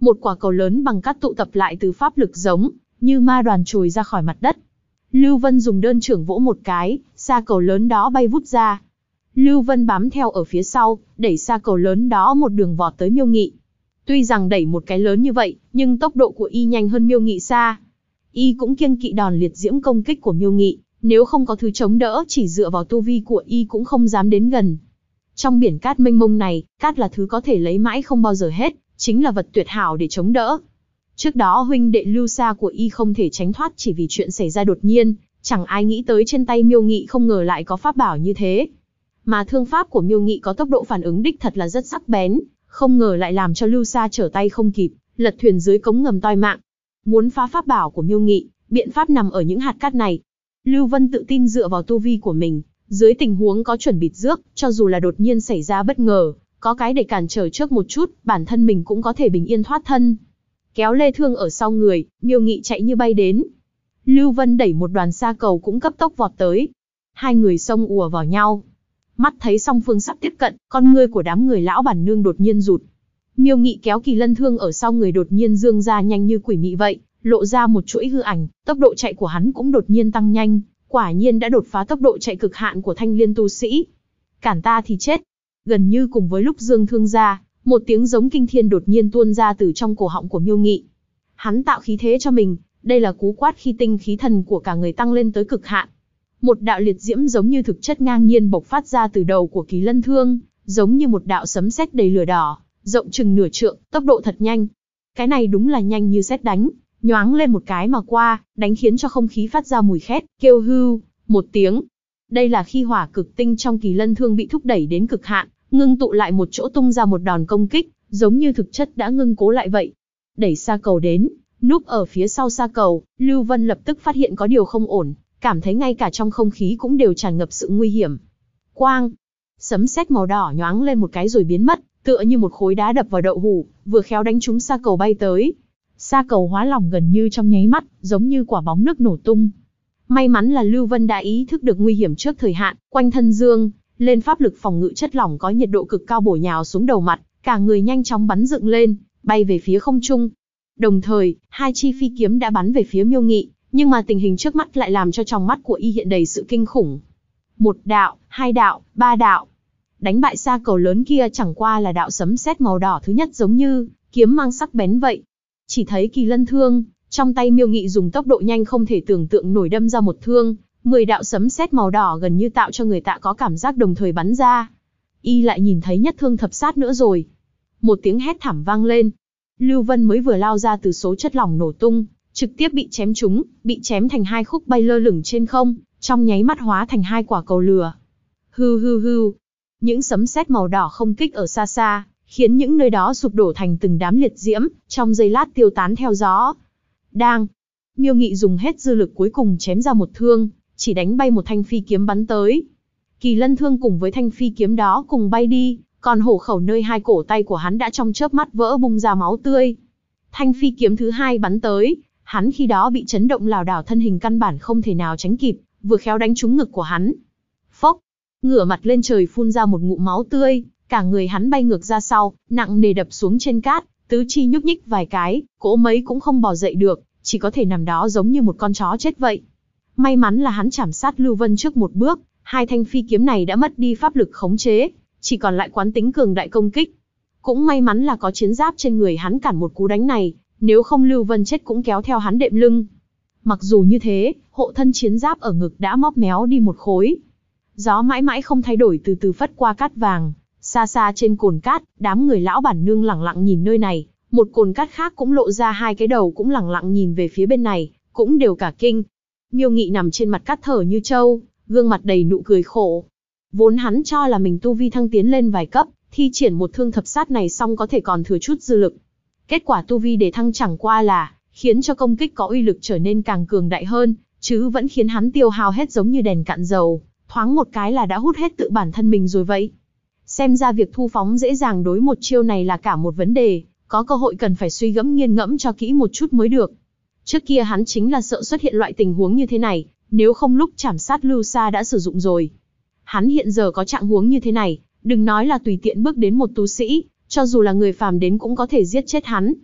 một quả cầu lớn bằng cát tụ tập lại từ pháp lực giống như ma đoàn trồi ra khỏi mặt đất. Lưu Vân dùng đơn trưởng vỗ một cái, sa cầu lớn đó bay vút ra. Lưu Vân bám theo ở phía sau, đẩy sa cầu lớn đó một đường vọt tới Miêu Nghị. Tuy rằng đẩy một cái lớn như vậy, nhưng tốc độ của y nhanh hơn Miêu Nghị xa. Y cũng kiêng kỵ đòn liệt diễm công kích của Miêu Nghị, nếu không có thứ chống đỡ, chỉ dựa vào tu vi của y cũng không dám đến gần. Trong biển cát mênh mông này, cát là thứ có thể lấy mãi không bao giờ hết, chính là vật tuyệt hảo để chống đỡ. Trước đó huynh đệ Lưu Sa của y không thể tránh thoát chỉ vì chuyện xảy ra đột nhiên, chẳng ai nghĩ tới trên tay Miêu Nghị không ngờ lại có pháp bảo như thế. Mà thương pháp của Miêu Nghị có tốc độ phản ứng đích thật là rất sắc bén, không ngờ lại làm cho Lưu Sa trở tay không kịp, lật thuyền dưới cống ngầm toi mạng. Muốn phá pháp bảo của Miêu Nghị, biện pháp nằm ở những hạt cát này. Lưu Vân tự tin dựa vào tu vi của mình, dưới tình huống có chuẩn bị rước, cho dù là đột nhiên xảy ra bất ngờ, có cái để cản trở trước một chút, bản thân mình cũng có thể bình yên thoát thân. Kéo lê thương ở sau người, Miêu Nghị chạy như bay đến. Lưu Vân đẩy một đoàn sa cầu cũng cấp tốc vọt tới. Hai người xông ùa vào nhau. Mắt thấy song phương sắp tiếp cận, con ngươi của đám người lão bản nương đột nhiên rụt. Miêu Nghị kéo Kỳ Lân Thương ở sau người đột nhiên dương ra nhanh như quỷ mị vậy, lộ ra một chuỗi hư ảnh, tốc độ chạy của hắn cũng đột nhiên tăng nhanh, quả nhiên đã đột phá tốc độ chạy cực hạn của thanh liên tu sĩ. Cản ta thì chết. Gần như cùng với lúc dương thương ra, một tiếng giống kinh thiên đột nhiên tuôn ra từ trong cổ họng của Miêu Nghị. Hắn tạo khí thế cho mình, đây là cú quát khi tinh khí thần của cả người tăng lên tới cực hạn. Một đạo liệt diễm giống như thực chất ngang nhiên bộc phát ra từ đầu của Kỳ Lân Thương, giống như một đạo sấm sét đầy lửa đỏ, rộng chừng nửa trượng, tốc độ thật nhanh. Cái này đúng là nhanh như sét đánh, nhoáng lên một cái mà qua, đánh khiến cho không khí phát ra mùi khét, kêu hưu một tiếng. Đây là khi hỏa cực tinh trong Kỳ Lân Thương bị thúc đẩy đến cực hạn, ngưng tụ lại một chỗ tung ra một đòn công kích, giống như thực chất đã ngưng cố lại vậy. Đẩy sa cầu đến, núp ở phía sau sa cầu, Lưu Vân lập tức phát hiện có điều không ổn, cảm thấy ngay cả trong không khí cũng đều tràn ngập sự nguy hiểm. Quang! Sấm sét màu đỏ nhoáng lên một cái rồi biến mất, tựa như một khối đá đập vào đậu hũ, vừa khéo đánh trúng sa cầu bay tới. Sa cầu hóa lỏng gần như trong nháy mắt, giống như quả bóng nước nổ tung. May mắn là Lưu Vân đã ý thức được nguy hiểm trước thời hạn, quanh thân dương lên pháp lực phòng ngự chất lỏng có nhiệt độ cực cao bổ nhào xuống đầu mặt, cả người nhanh chóng bắn dựng lên, bay về phía không trung. Đồng thời, hai chi phi kiếm đã bắn về phía Miêu Nghị, nhưng mà tình hình trước mắt lại làm cho trong mắt của y hiện đầy sự kinh khủng. Một đạo, hai đạo, ba đạo. Đánh bại sa cầu lớn kia chẳng qua là đạo sấm sét màu đỏ thứ nhất giống như kiếm mang sắc bén vậy. Chỉ thấy Kỳ Lân Thương trong tay Miêu Nghị dùng tốc độ nhanh không thể tưởng tượng nổi đâm ra một thương, 10 đạo sấm sét màu đỏ gần như tạo cho người ta có cảm giác đồng thời bắn ra. Y lại nhìn thấy nhất thương thập sát nữa rồi. Một tiếng hét thảm vang lên. Lưu Vân mới vừa lao ra từ số chất lỏng nổ tung, trực tiếp bị chém trúng, bị chém thành hai khúc bay lơ lửng trên không, trong nháy mắt hóa thành hai quả cầu lửa. Hư hư hư. Những sấm sét màu đỏ không kích ở xa xa, khiến những nơi đó sụp đổ thành từng đám liệt diễm, trong giây lát tiêu tán theo gió. Đang. Miêu Nghị dùng hết dư lực cuối cùng chém ra một thương, chỉ đánh bay một thanh phi kiếm bắn tới. Kỳ Lân Thương cùng với thanh phi kiếm đó cùng bay đi, còn hổ khẩu nơi hai cổ tay của hắn đã trong chớp mắt vỡ bung ra máu tươi. Thanh phi kiếm thứ hai bắn tới, hắn khi đó bị chấn động lảo đảo thân hình căn bản không thể nào tránh kịp, vừa khéo đánh trúng ngực của hắn. Phốc, ngửa mặt lên trời phun ra một ngụm máu tươi, cả người hắn bay ngược ra sau, nặng nề đập xuống trên cát, tứ chi nhúc nhích vài cái, cỗ mấy cũng không bò dậy được, chỉ có thể nằm đó giống như một con chó chết vậy. May mắn là hắn chảm sát Lưu Vân trước một bước, hai thanh phi kiếm này đã mất đi pháp lực khống chế, chỉ còn lại quán tính cường đại công kích. Cũng may mắn là có chiến giáp trên người hắn cản một cú đánh này, nếu không Lưu Vân chết cũng kéo theo hắn đệm lưng. Mặc dù như thế, hộ thân chiến giáp ở ngực đã móp méo đi một khối. Gió mãi mãi không thay đổi từ từ phất qua cát vàng, xa xa trên cồn cát, đám người lão bản nương lẳng lặng nhìn nơi này, một cồn cát khác cũng lộ ra hai cái đầu cũng lẳng lặng nhìn về phía bên này, cũng đều cả kinh. Miêu Nghị nằm trên mặt cát thở như trâu, gương mặt đầy nụ cười khổ. Vốn hắn cho là mình tu vi thăng tiến lên vài cấp, thi triển một thương thập sát này xong có thể còn thừa chút dư lực. Kết quả tu vi để thăng chẳng qua là khiến cho công kích có uy lực trở nên càng cường đại hơn, chứ vẫn khiến hắn tiêu hao hết giống như đèn cạn dầu, thoáng một cái là đã hút hết tự bản thân mình rồi vậy. Xem ra việc thu phóng dễ dàng đối một chiêu này là cả một vấn đề, có cơ hội cần phải suy gẫm nghiên ngẫm cho kỹ một chút mới được. Trước kia hắn chính là sợ xuất hiện loại tình huống như thế này, nếu không lúc chảm sát Lưu Sa đã sử dụng rồi. Hắn hiện giờ có trạng huống như thế này, đừng nói là tùy tiện bước đến một tu sĩ, cho dù là người phàm đến cũng có thể giết chết hắn.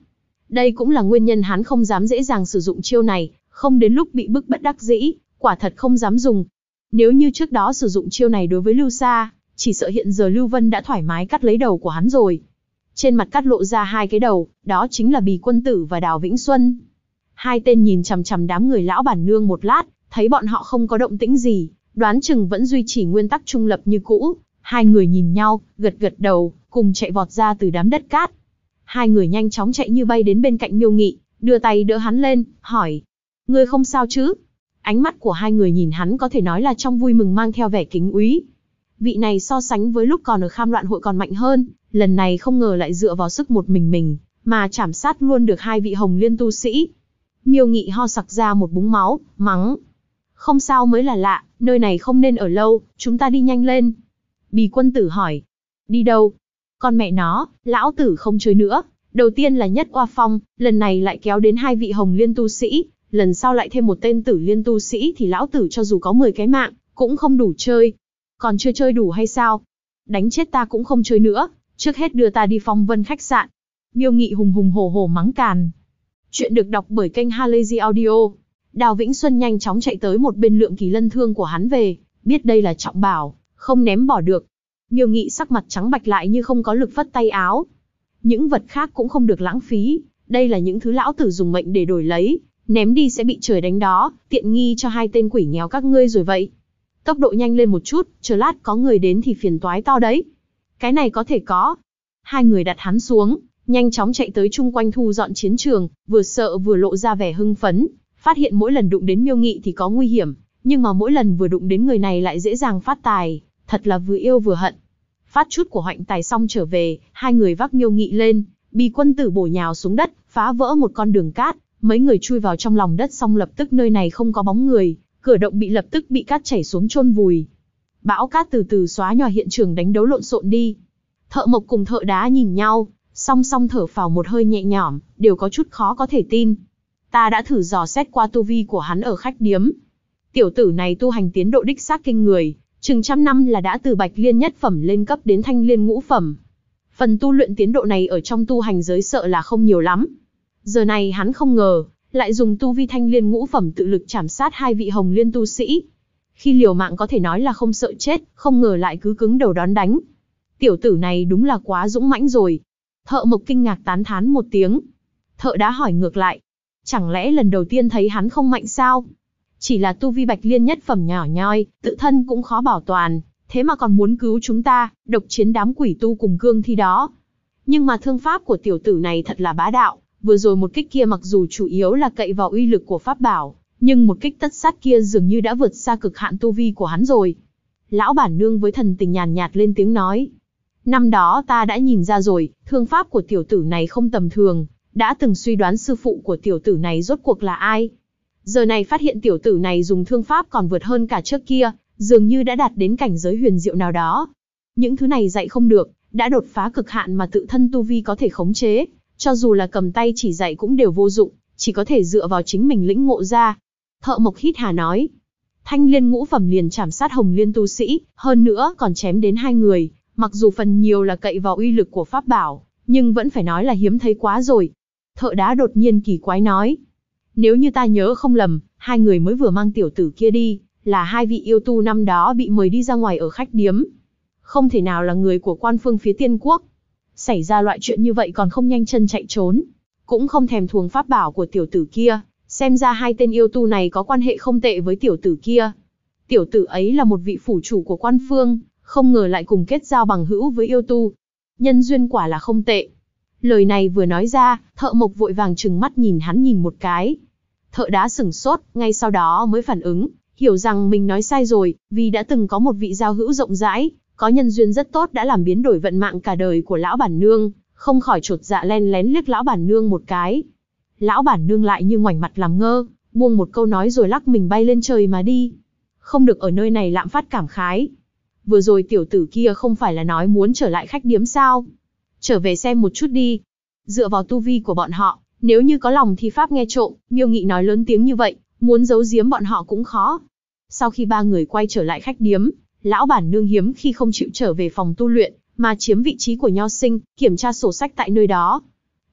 Đây cũng là nguyên nhân hắn không dám dễ dàng sử dụng chiêu này, không đến lúc bị bức bất đắc dĩ, quả thật không dám dùng. Nếu như trước đó sử dụng chiêu này đối với Lưu Sa, chỉ sợ hiện giờ Lưu Vân đã thoải mái cắt lấy đầu của hắn rồi. Trên mặt cắt lộ ra hai cái đầu, đó chính là Bì Quân Tử và Đào Vĩnh Xuân. Hai tên nhìn chằm chằm đám người lão bản nương một lát, thấy bọn họ không có động tĩnh gì, đoán chừng vẫn duy trì nguyên tắc trung lập như cũ. Hai người nhìn nhau, gật gật đầu, cùng chạy vọt ra từ đám đất cát. Hai người nhanh chóng chạy như bay đến bên cạnh Miêu Nghị, đưa tay đỡ hắn lên, hỏi: "Ngươi không sao chứ?" Ánh mắt của hai người nhìn hắn có thể nói là trong vui mừng mang theo vẻ kính úy. Vị này so sánh với lúc còn ở Kham Loạn hội còn mạnh hơn, lần này không ngờ lại dựa vào sức một mình, mà chảm sát luôn được hai vị Hồng Liên tu sĩ. Miêu Nghị ho sặc ra một búng máu, mắng: "Không sao mới là lạ, nơi này không nên ở lâu, chúng ta đi nhanh lên." Bì Quân Tử hỏi: "Đi đâu?" "Con mẹ nó, lão tử không chơi nữa. Đầu tiên là Nhất Oa Phong, lần này lại kéo đến hai vị Hồng Liên tu sĩ, lần sau lại thêm một tên Tử Liên tu sĩ thì lão tử cho dù có 10 cái mạng, cũng không đủ chơi." "Còn chưa chơi đủ hay sao? Đánh chết ta cũng không chơi nữa, trước hết đưa ta đi Phong Vân khách sạn." Miêu Nghị hùng hùng hổ hổ mắng càn. Chuyện được đọc bởi kênh Halazy Audio. Đào Vĩnh Xuân nhanh chóng chạy tới một bên lượng kỳ lân thương của hắn về, biết đây là trọng bảo, không ném bỏ được. Miêu Nghị sắc mặt trắng bạch lại như không có lực phất tay áo. Những vật khác cũng không được lãng phí, đây là những thứ lão tử dùng mệnh để đổi lấy, ném đi sẽ bị trời đánh đó, tiện nghi cho hai tên quỷ nghèo các ngươi rồi vậy. Tốc độ nhanh lên một chút, chờ lát có người đến thì phiền toái to đấy. Cái này có thể có. Hai người đặt hắn xuống, nhanh chóng chạy tới chung quanh thu dọn chiến trường, vừa sợ vừa lộ ra vẻ hưng phấn, phát hiện mỗi lần đụng đến Miêu Nghị thì có nguy hiểm, nhưng mà mỗi lần vừa đụng đến người này lại dễ dàng phát tài, thật là vừa yêu vừa hận. Phát chút của hoạnh tài xong trở về, hai người vác Miêu Nghị lên, Bì Quân Tử bổ nhào xuống đất, phá vỡ một con đường cát, mấy người chui vào trong lòng đất xong lập tức nơi này không có bóng người, cửa động lập tức bị cát chảy xuống chôn vùi. Bão cát từ từ xóa nhòa hiện trường đánh đấu lộn xộn đi. Thợ mộc cùng thợ đá nhìn nhau, song song thở phào một hơi nhẹ nhõm, đều có chút khó có thể tin. Ta đã thử dò xét qua tu vi của hắn ở khách điếm. Tiểu tử này tu hành tiến độ đích xác kinh người, chừng trăm năm là đã từ Bạch Liên nhất phẩm lên cấp đến Thanh Liên ngũ phẩm. Phần tu luyện tiến độ này ở trong tu hành giới sợ là không nhiều lắm. Giờ này hắn không ngờ, lại dùng tu vi Thanh Liên ngũ phẩm tự lực chảm sát hai vị Hồng Liên tu sĩ. Khi liều mạng có thể nói là không sợ chết, không ngờ lại cứ cứng đầu đón đánh. Tiểu tử này đúng là quá dũng mãnh rồi. Thợ mộc kinh ngạc tán thán một tiếng. Thợ đá hỏi ngược lại: chẳng lẽ lần đầu tiên thấy hắn không mạnh sao? Chỉ là tu vi Bạch Liên nhất phẩm nhỏ nhoi, tự thân cũng khó bảo toàn, thế mà còn muốn cứu chúng ta, độc chiến đám quỷ tu cùng cương thi đó. Nhưng mà thương pháp của tiểu tử này thật là bá đạo, vừa rồi một kích kia mặc dù chủ yếu là cậy vào uy lực của pháp bảo, nhưng một kích tất sát kia dường như đã vượt xa cực hạn tu vi của hắn rồi. Lão bản nương với thần tình nhàn nhạt lên tiếng nói: năm đó ta đã nhìn ra rồi, thương pháp của tiểu tử này không tầm thường, đã từng suy đoán sư phụ của tiểu tử này rốt cuộc là ai. Giờ này phát hiện tiểu tử này dùng thương pháp còn vượt hơn cả trước kia, dường như đã đạt đến cảnh giới huyền diệu nào đó. Những thứ này dạy không được, đã đột phá cực hạn mà tự thân tu vi có thể khống chế, cho dù là cầm tay chỉ dạy cũng đều vô dụng, chỉ có thể dựa vào chính mình lĩnh ngộ ra. Thợ mộc hít hà nói: Thanh Liên ngũ phẩm liền chảm sát Hồng Liên tu sĩ, hơn nữa còn chém đến hai người, mặc dù phần nhiều là cậy vào uy lực của pháp bảo, nhưng vẫn phải nói là hiếm thấy quá rồi. Thợ đá đột nhiên kỳ quái nói: nếu như ta nhớ không lầm, hai người mới vừa mang tiểu tử kia đi, là hai vị yêu tu năm đó bị mời đi ra ngoài ở khách điếm. Không thể nào là người của quan phương phía Tiên Quốc. Xảy ra loại chuyện như vậy còn không nhanh chân chạy trốn, cũng không thèm thuồng pháp bảo của tiểu tử kia, xem ra hai tên yêu tu này có quan hệ không tệ với tiểu tử kia. Tiểu tử ấy là một vị phủ chủ của quan phương, không ngờ lại cùng kết giao bằng hữu với yêu tu. Nhân duyên quả là không tệ. Lời này vừa nói ra, thợ mộc vội vàng trừng mắt nhìn hắn nhìn một cái. Thợ đá sửng sốt, ngay sau đó mới phản ứng, hiểu rằng mình nói sai rồi, vì đã từng có một vị giao hữu rộng rãi, có nhân duyên rất tốt đã làm biến đổi vận mạng cả đời của lão bản nương, không khỏi chột dạ len lén liếc lão bản nương một cái. Lão bản nương lại như ngoảnh mặt làm ngơ, buông một câu nói rồi lắc mình bay lên trời mà đi. Không được ở nơi này lạm phát cảm khái. Vừa rồi tiểu tử kia không phải là nói muốn trở lại khách điếm sao? Trở về xem một chút đi. Dựa vào tu vi của bọn họ, nếu như có lòng thi pháp nghe trộm, Miêu Nghị nói lớn tiếng như vậy, muốn giấu giếm bọn họ cũng khó. Sau khi ba người quay trở lại khách điếm, lão bản nương hiếm khi không chịu trở về phòng tu luyện, mà chiếm vị trí của Nho Sinh, kiểm tra sổ sách tại nơi đó.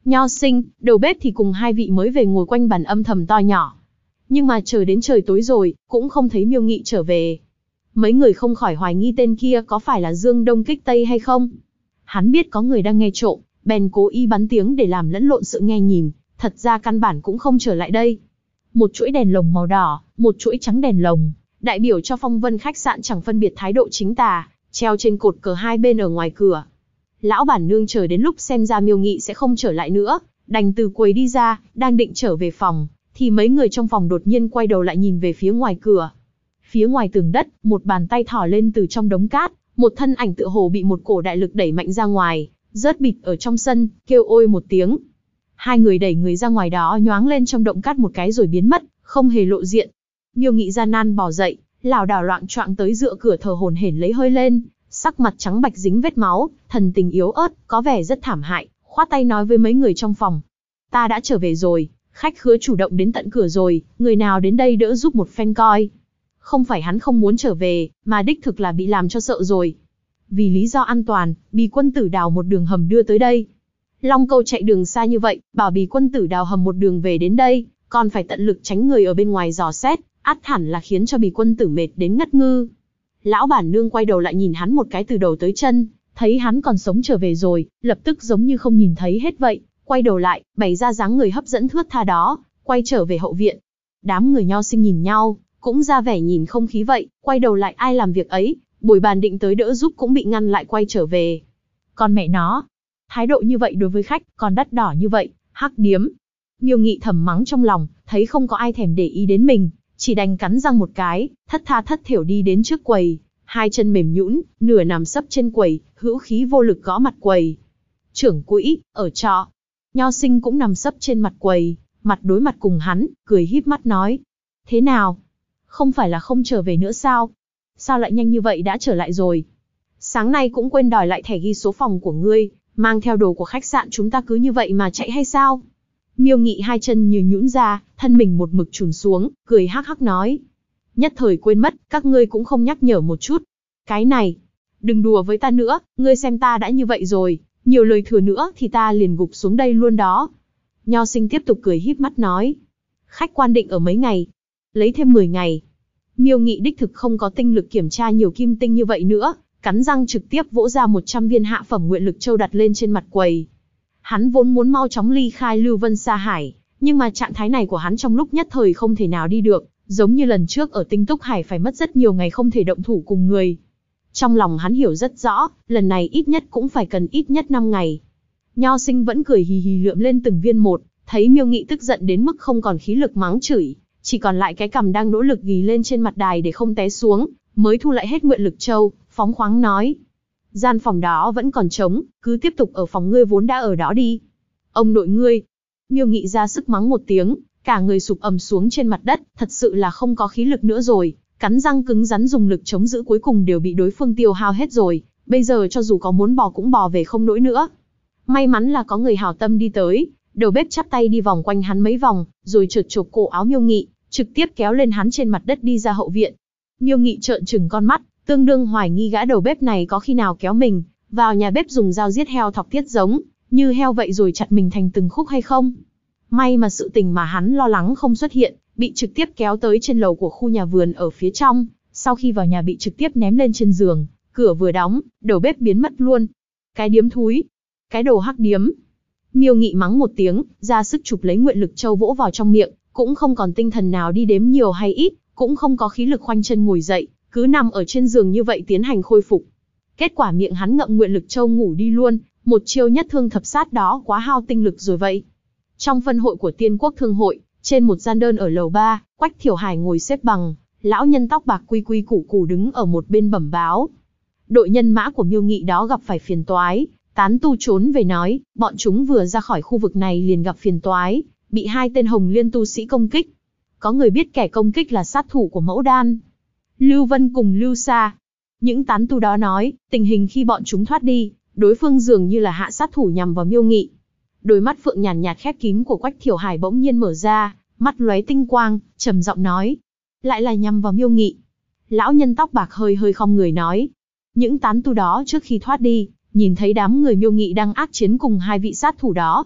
Nho Sinh, đầu bếp thì cùng hai vị mới về ngồi quanh bàn âm thầm to nhỏ. Nhưng mà chờ đến trời tối rồi, cũng không thấy Miêu Nghị trở về. Mấy người không khỏi hoài nghi tên kia có phải là Dương Đông kích Tây hay không. Hắn biết có người đang nghe trộm, bèn cố ý bắn tiếng để làm lẫn lộn sự nghe nhìn, thật ra căn bản cũng không trở lại đây. Một chuỗi đèn lồng màu đỏ, một chuỗi trắng đèn lồng, đại biểu cho phong vân khách sạn chẳng phân biệt thái độ chính tà, treo trên cột cờ hai bên ở ngoài cửa. Lão bản nương chờ đến lúc xem ra Miêu Nghị sẽ không trở lại nữa, đành từ quầy đi ra, đang định trở về phòng, thì mấy người trong phòng đột nhiên quay đầu lại nhìn về phía ngoài cửa. Phía ngoài tường đất, một bàn tay thò lên từ trong đống cát, một thân ảnh tựa hồ bị một cổ đại lực đẩy mạnh ra ngoài, rớt bịch ở trong sân, kêu ôi một tiếng. Hai người đẩy người ra ngoài đó nhoáng lên trong động cát một cái rồi biến mất, không hề lộ diện. Miêu Nghị gian nan bò dậy, lảo đảo loạng choạng tới dựa cửa thờ hổn hển lấy hơi lên, sắc mặt trắng bạch dính vết máu, thần tình yếu ớt, có vẻ rất thảm hại, khoát tay nói với mấy người trong phòng. Ta đã trở về rồi, khách khứa chủ động đến tận cửa rồi, người nào đến đây đỡ giúp một phen coi. Không phải hắn không muốn trở về, mà đích thực là bị làm cho sợ rồi. Vì lý do an toàn, Bì Quân Tử đào một đường hầm đưa tới đây. Long Câu chạy đường xa như vậy, bảo Bì Quân Tử đào hầm một đường về đến đây, còn phải tận lực tránh người ở bên ngoài dò xét, ắt hẳn là khiến cho Bì Quân Tử mệt đến ngất ngư. Lão bản nương quay đầu lại nhìn hắn một cái từ đầu tới chân, thấy hắn còn sống trở về rồi, lập tức giống như không nhìn thấy hết vậy, quay đầu lại, bày ra dáng người hấp dẫn thướt tha đó, quay trở về hậu viện. Đám người Nho Sinh nhìn nhau, cũng ra vẻ nhìn không khí vậy, quay đầu lại ai làm việc ấy, bồi bàn định tới đỡ giúp cũng bị ngăn lại quay trở về. Còn mẹ nó, thái độ như vậy đối với khách, còn đắt đỏ như vậy, hắc điếm. Miêu Nghị thầm mắng trong lòng, thấy không có ai thèm để ý đến mình, chỉ đành cắn răng một cái, thất tha thất thểu đi đến trước quầy, hai chân mềm nhũn, nửa nằm sấp trên quầy, hữu khí vô lực gõ mặt quầy. Trưởng quỹ, ở trọ. Nho Sinh cũng nằm sấp trên mặt quầy, mặt đối mặt cùng hắn, cười híp mắt nói. Thế nào? Không phải là không trở về nữa sao? Sao lại nhanh như vậy đã trở lại rồi? Sáng nay cũng quên đòi lại thẻ ghi số phòng của ngươi, mang theo đồ của khách sạn chúng ta cứ như vậy mà chạy hay sao? Miêu Nghị hai chân như nhũn ra, thân mình một mực chùn xuống, cười hắc hắc nói. Nhất thời quên mất, các ngươi cũng không nhắc nhở một chút. Cái này, đừng đùa với ta nữa, ngươi xem ta đã như vậy rồi, nhiều lời thừa nữa thì ta liền gục xuống đây luôn đó. Nho Sinh tiếp tục cười híp mắt nói. Khách quan định ở mấy ngày? Lấy thêm 10 ngày. Miêu Nghị đích thực không có tinh lực kiểm tra nhiều kim tinh như vậy nữa, cắn răng trực tiếp vỗ ra 100 viên hạ phẩm nguyện lực châu đặt lên trên mặt quầy. Hắn vốn muốn mau chóng ly khai Lưu Vân Sa Hải, nhưng mà trạng thái này của hắn trong lúc nhất thời không thể nào đi được, giống như lần trước ở Tinh Túc Hải phải mất rất nhiều ngày không thể động thủ cùng người. Trong lòng hắn hiểu rất rõ, lần này ít nhất cũng phải cần ít nhất 5 ngày. Nho Sinh vẫn cười hì hì lượm lên từng viên một, thấy Miêu Nghị tức giận đến mức không còn khí lực mắng chửi, chỉ còn lại cái cằm đang nỗ lực ghì lên trên mặt đài để không té xuống, mới thu lại hết nguyện lực châu, phóng khoáng nói. Gian phòng đó vẫn còn trống, cứ tiếp tục ở phòng ngươi vốn đã ở đó đi. Ông nội ngươi. Miêu Nghị ra sức mắng một tiếng, cả người sụp ầm xuống trên mặt đất, thật sự là không có khí lực nữa rồi, cắn răng cứng rắn dùng lực chống giữ cuối cùng đều bị đối phương tiêu hao hết rồi, bây giờ cho dù có muốn bò cũng bò về không nổi nữa. May mắn là có người hảo tâm đi tới, đầu bếp chắp tay đi vòng quanh hắn mấy vòng, rồi chợt chộp cổ áo Miêu Nghị, trực tiếp kéo lên hắn trên mặt đất đi ra hậu viện. Miêu Nghị trợn trừng con mắt, tương đương hoài nghi gã đầu bếp này có khi nào kéo mình vào nhà bếp dùng dao giết heo thọc tiết giống như heo vậy rồi chặt mình thành từng khúc hay không. May mà sự tình mà hắn lo lắng không xuất hiện, bị trực tiếp kéo tới trên lầu của khu nhà vườn ở phía trong, sau khi vào nhà bị trực tiếp ném lên trên giường, cửa vừa đóng, đầu bếp biến mất luôn. Cái điếm thúi, cái đồ hắc điếm. Miêu Nghị mắng một tiếng, ra sức chụp lấy nguyện lực châu vỗ vào trong miệng, cũng không còn tinh thần nào đi đếm nhiều hay ít, cũng không có khí lực khoanh chân ngồi dậy, cứ nằm ở trên giường như vậy tiến hành khôi phục. Kết quả miệng hắn ngậm nguyện lực châu ngủ đi luôn, một chiêu nhất thương thập sát đó quá hao tinh lực rồi vậy. Trong phân hội của Tiên Quốc Thương hội, trên một gian đơn ở lầu 3, Quách Thiểu Hải ngồi xếp bằng, lão nhân tóc bạc quy quy củ củ đứng ở một bên bẩm báo. Đội nhân mã của Miêu Nghị đó gặp phải phiền toái, tán tu trốn về nói, bọn chúng vừa ra khỏi khu vực này liền gặp phiền toái, bị 2 tên Hồng Liên tu sĩ công kích. Có người biết kẻ công kích là sát thủ của Mẫu Đan, Lưu Vân cùng Lưu Sa. Những tán tu đó nói, tình hình khi bọn chúng thoát đi, đối phương dường như là hạ sát thủ nhằm vào Miêu Nghị. Đôi mắt phượng nhàn nhạt khép kín của Quách Thiểu Hải bỗng nhiên mở ra, mắt lóe tinh quang, trầm giọng nói, lại là nhằm vào Miêu Nghị. Lão nhân tóc bạc hơi hơi khom người nói, những tán tu đó trước khi thoát đi, nhìn thấy đám người Miêu Nghị đang ác chiến cùng 2 vị sát thủ đó.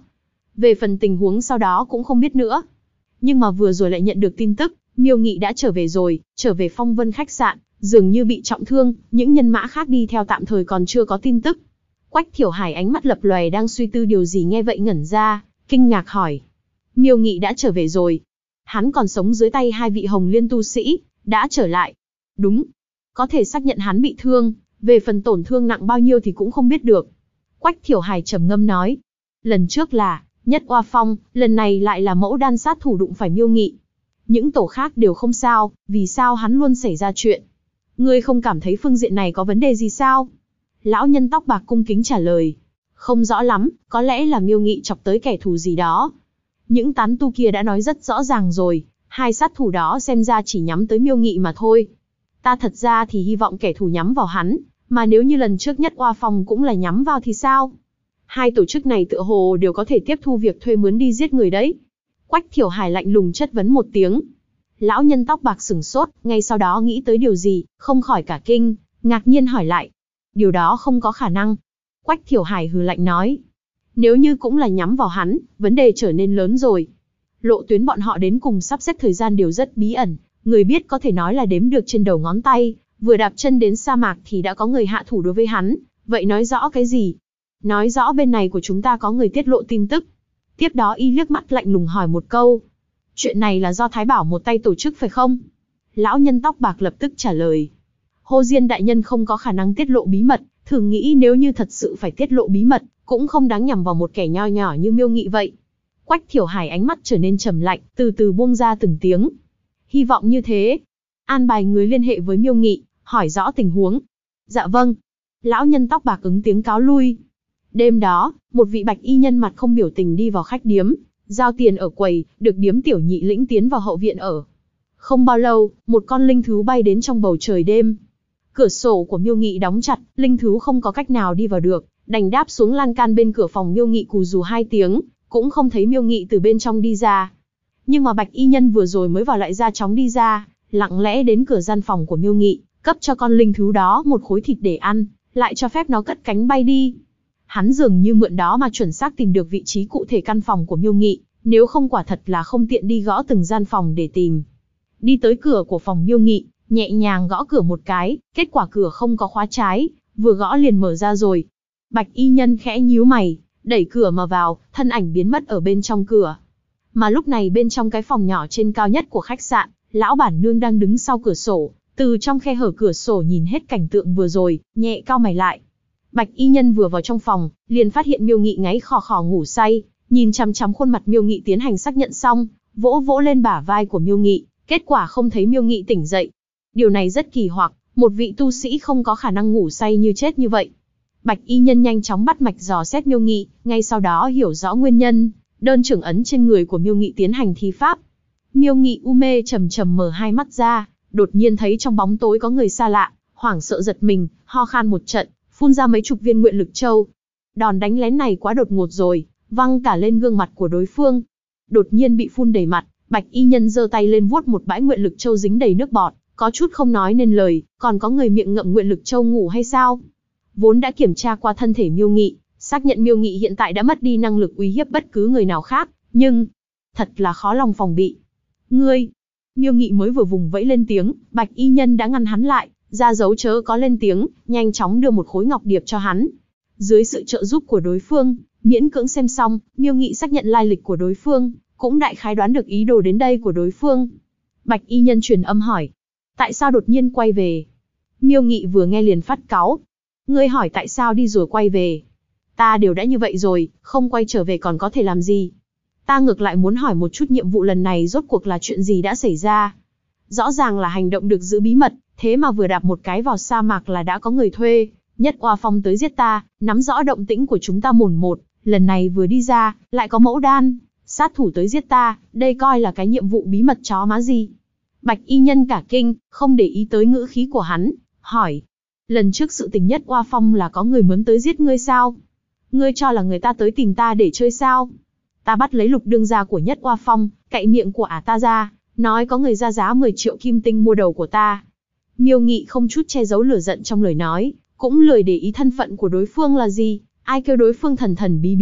Về phần tình huống sau đó cũng không biết nữa. Nhưng mà vừa rồi lại nhận được tin tức, Miêu Nghị đã trở về rồi, trở về Phong Vân khách sạn, dường như bị trọng thương, những nhân mã khác đi theo tạm thời còn chưa có tin tức. Quách Thiểu Hải ánh mắt lập lòe đang suy tư điều gì nghe vậy ngẩn ra, kinh ngạc hỏi. Miêu Nghị đã trở về rồi. Hắn còn sống dưới tay hai vị Hồng Liên tu sĩ, đã trở lại. Đúng. Có thể xác nhận hắn bị thương, về phần tổn thương nặng bao nhiêu thì cũng không biết được. Quách Thiểu Hải trầm ngâm nói. Lần trước là Nhất Oa Phong, lần này lại là Mẫu Đan sát thủ đụng phải Miêu Nghị. Những tổ khác đều không sao, vì sao hắn luôn xảy ra chuyện? Ngươi không cảm thấy phương diện này có vấn đề gì sao? Lão nhân tóc bạc cung kính trả lời. Không rõ lắm, có lẽ là Miêu Nghị chọc tới kẻ thù gì đó. Những tán tu kia đã nói rất rõ ràng rồi, hai sát thủ đó xem ra chỉ nhắm tới Miêu Nghị mà thôi. Ta thật ra thì hy vọng kẻ thù nhắm vào hắn, mà nếu như lần trước Nhất Oa Phong cũng là nhắm vào thì sao? Hai tổ chức này tựa hồ đều có thể tiếp thu việc thuê mướn đi giết người đấy. Quách Thiểu Hải lạnh lùng chất vấn một tiếng. Lão nhân tóc bạc sửng sốt, ngay sau đó nghĩ tới điều gì, không khỏi cả kinh, ngạc nhiên hỏi lại. Điều đó không có khả năng. Quách Thiểu Hải hừ lạnh nói. Nếu như cũng là nhắm vào hắn, vấn đề trở nên lớn rồi. Lộ tuyến bọn họ đến cùng sắp xếp thời gian đều rất bí ẩn, người biết có thể nói là đếm được trên đầu ngón tay, vừa đạp chân đến sa mạc thì đã có người hạ thủ đối với hắn, vậy nói rõ cái gì? Nói rõ bên này của chúng ta có người tiết lộ tin tức. Tiếp đó y liếc mắt lạnh lùng hỏi một câu. Chuyện này là do Thái Bảo một tay tổ chức phải không? Lão nhân tóc bạc lập tức trả lời. Hồ Diên đại nhân không có khả năng tiết lộ bí mật, thử nghĩ nếu như thật sự phải tiết lộ bí mật, cũng không đáng nhằm vào một kẻ nho nhỏ như Miêu Nghị vậy. Quách Thiểu Hải ánh mắt trở nên trầm lạnh, từ từ buông ra từng tiếng. Hy vọng như thế. An bài người liên hệ với Miêu Nghị, hỏi rõ tình huống. Dạ vâng. Lão nhân tóc bạc ứng tiếng cáo lui. Đêm đó, một vị bạch y nhân mặt không biểu tình đi vào khách điếm, giao tiền ở quầy, được điếm tiểu nhị lĩnh tiến vào hậu viện ở. Không bao lâu, một con linh thú bay đến trong bầu trời đêm. Cửa sổ của Miêu Nghị đóng chặt, linh thú không có cách nào đi vào được, đành đáp xuống lan can bên cửa phòng Miêu Nghị cù rù 2 tiếng, cũng không thấy Miêu Nghị từ bên trong đi ra. Nhưng mà bạch y nhân vừa rồi mới vào lại ra chóng đi ra, lặng lẽ đến cửa gian phòng của Miêu Nghị, cấp cho con linh thú đó một khối thịt để ăn, lại cho phép nó cất cánh bay đi. Hắn dường như mượn đó mà chuẩn xác tìm được vị trí cụ thể căn phòng của Miêu Nghị, nếu không quả thật là không tiện đi gõ từng gian phòng để tìm. Đi tới cửa của phòng Miêu Nghị, nhẹ nhàng gõ cửa một cái, kết quả cửa không có khóa trái, vừa gõ liền mở ra rồi. Bạch y nhân khẽ nhíu mày, đẩy cửa mà vào, thân ảnh biến mất ở bên trong cửa. Mà lúc này bên trong cái phòng nhỏ trên cao nhất của khách sạn, lão bản nương đang đứng sau cửa sổ, từ trong khe hở cửa sổ nhìn hết cảnh tượng vừa rồi, nhẹ cau mày lại. Bạch y nhân vừa vào trong phòng, liền phát hiện Miêu Nghị ngáy khò khò ngủ say, nhìn chằm chằm khuôn mặt Miêu Nghị tiến hành xác nhận xong, vỗ vỗ lên bả vai của Miêu Nghị, kết quả không thấy Miêu Nghị tỉnh dậy. Điều này rất kỳ hoặc, một vị tu sĩ không có khả năng ngủ say như chết như vậy. Bạch y nhân nhanh chóng bắt mạch dò xét Miêu Nghị, ngay sau đó hiểu rõ nguyên nhân, đơn trưởng ấn trên người của Miêu Nghị tiến hành thi pháp. Miêu Nghị u mê chầm chầm mở hai mắt ra, đột nhiên thấy trong bóng tối có người xa lạ, hoảng sợ giật mình, ho khan một trận, phun ra mấy chục viên nguyện lực châu. Đòn đánh lén này quá đột ngột rồi, văng cả lên gương mặt của đối phương. Đột nhiên bị phun đầy mặt, bạch y nhân giơ tay lên vuốt một bãi nguyện lực châu dính đầy nước bọt, có chút không nói nên lời, còn có người miệng ngậm nguyện lực châu ngủ hay sao? Vốn đã kiểm tra qua thân thể Miêu Nghị, xác nhận Miêu Nghị hiện tại đã mất đi năng lực uy hiếp bất cứ người nào khác, nhưng thật là khó lòng phòng bị. Ngươi! Miêu Nghị mới vừa vùng vẫy lên tiếng, bạch y nhân đã ngăn hắn lại, ra dấu chớ có lên tiếng, nhanh chóng đưa một khối ngọc điệp cho hắn. Dưới sự trợ giúp của đối phương, miễn cưỡng xem xong, Miêu Nghị xác nhận lai lịch của đối phương, cũng đại khái đoán được ý đồ đến đây của đối phương. Bạch y nhân truyền âm hỏi, tại sao đột nhiên quay về? Miêu Nghị vừa nghe liền phát cáu. Ngươi hỏi tại sao đi rồi quay về? Ta đều đã như vậy rồi, không quay trở về còn có thể làm gì? Ta ngược lại muốn hỏi một chút nhiệm vụ lần này rốt cuộc là chuyện gì đã xảy ra? Rõ ràng là hành động được giữ bí mật, thế mà vừa đạp một cái vào sa mạc là đã có người thuê, Nhất Oa Phong tới giết ta, nắm rõ động tĩnh của chúng ta mồn một, lần này vừa đi ra, lại có Mẫu Đan, sát thủ tới giết ta, đây coi là cái nhiệm vụ bí mật chó má gì? Bạch y nhân cả kinh, không để ý tới ngữ khí của hắn, hỏi. Lần trước sự tình Nhất Oa Phong là có người mướn tới giết ngươi sao? Ngươi cho là người ta tới tìm ta để chơi sao? Ta bắt lấy Lục đương gia của Nhất Oa Phong, cậy miệng của ả ta ra, nói có người ra giá 10 triệu kim tinh mua đầu của ta. Miêu Nghị không chút che giấu lửa giận trong lời nói, cũng lười để ý thân phận của đối phương là gì, ai kêu đối phương thần thần bí bí,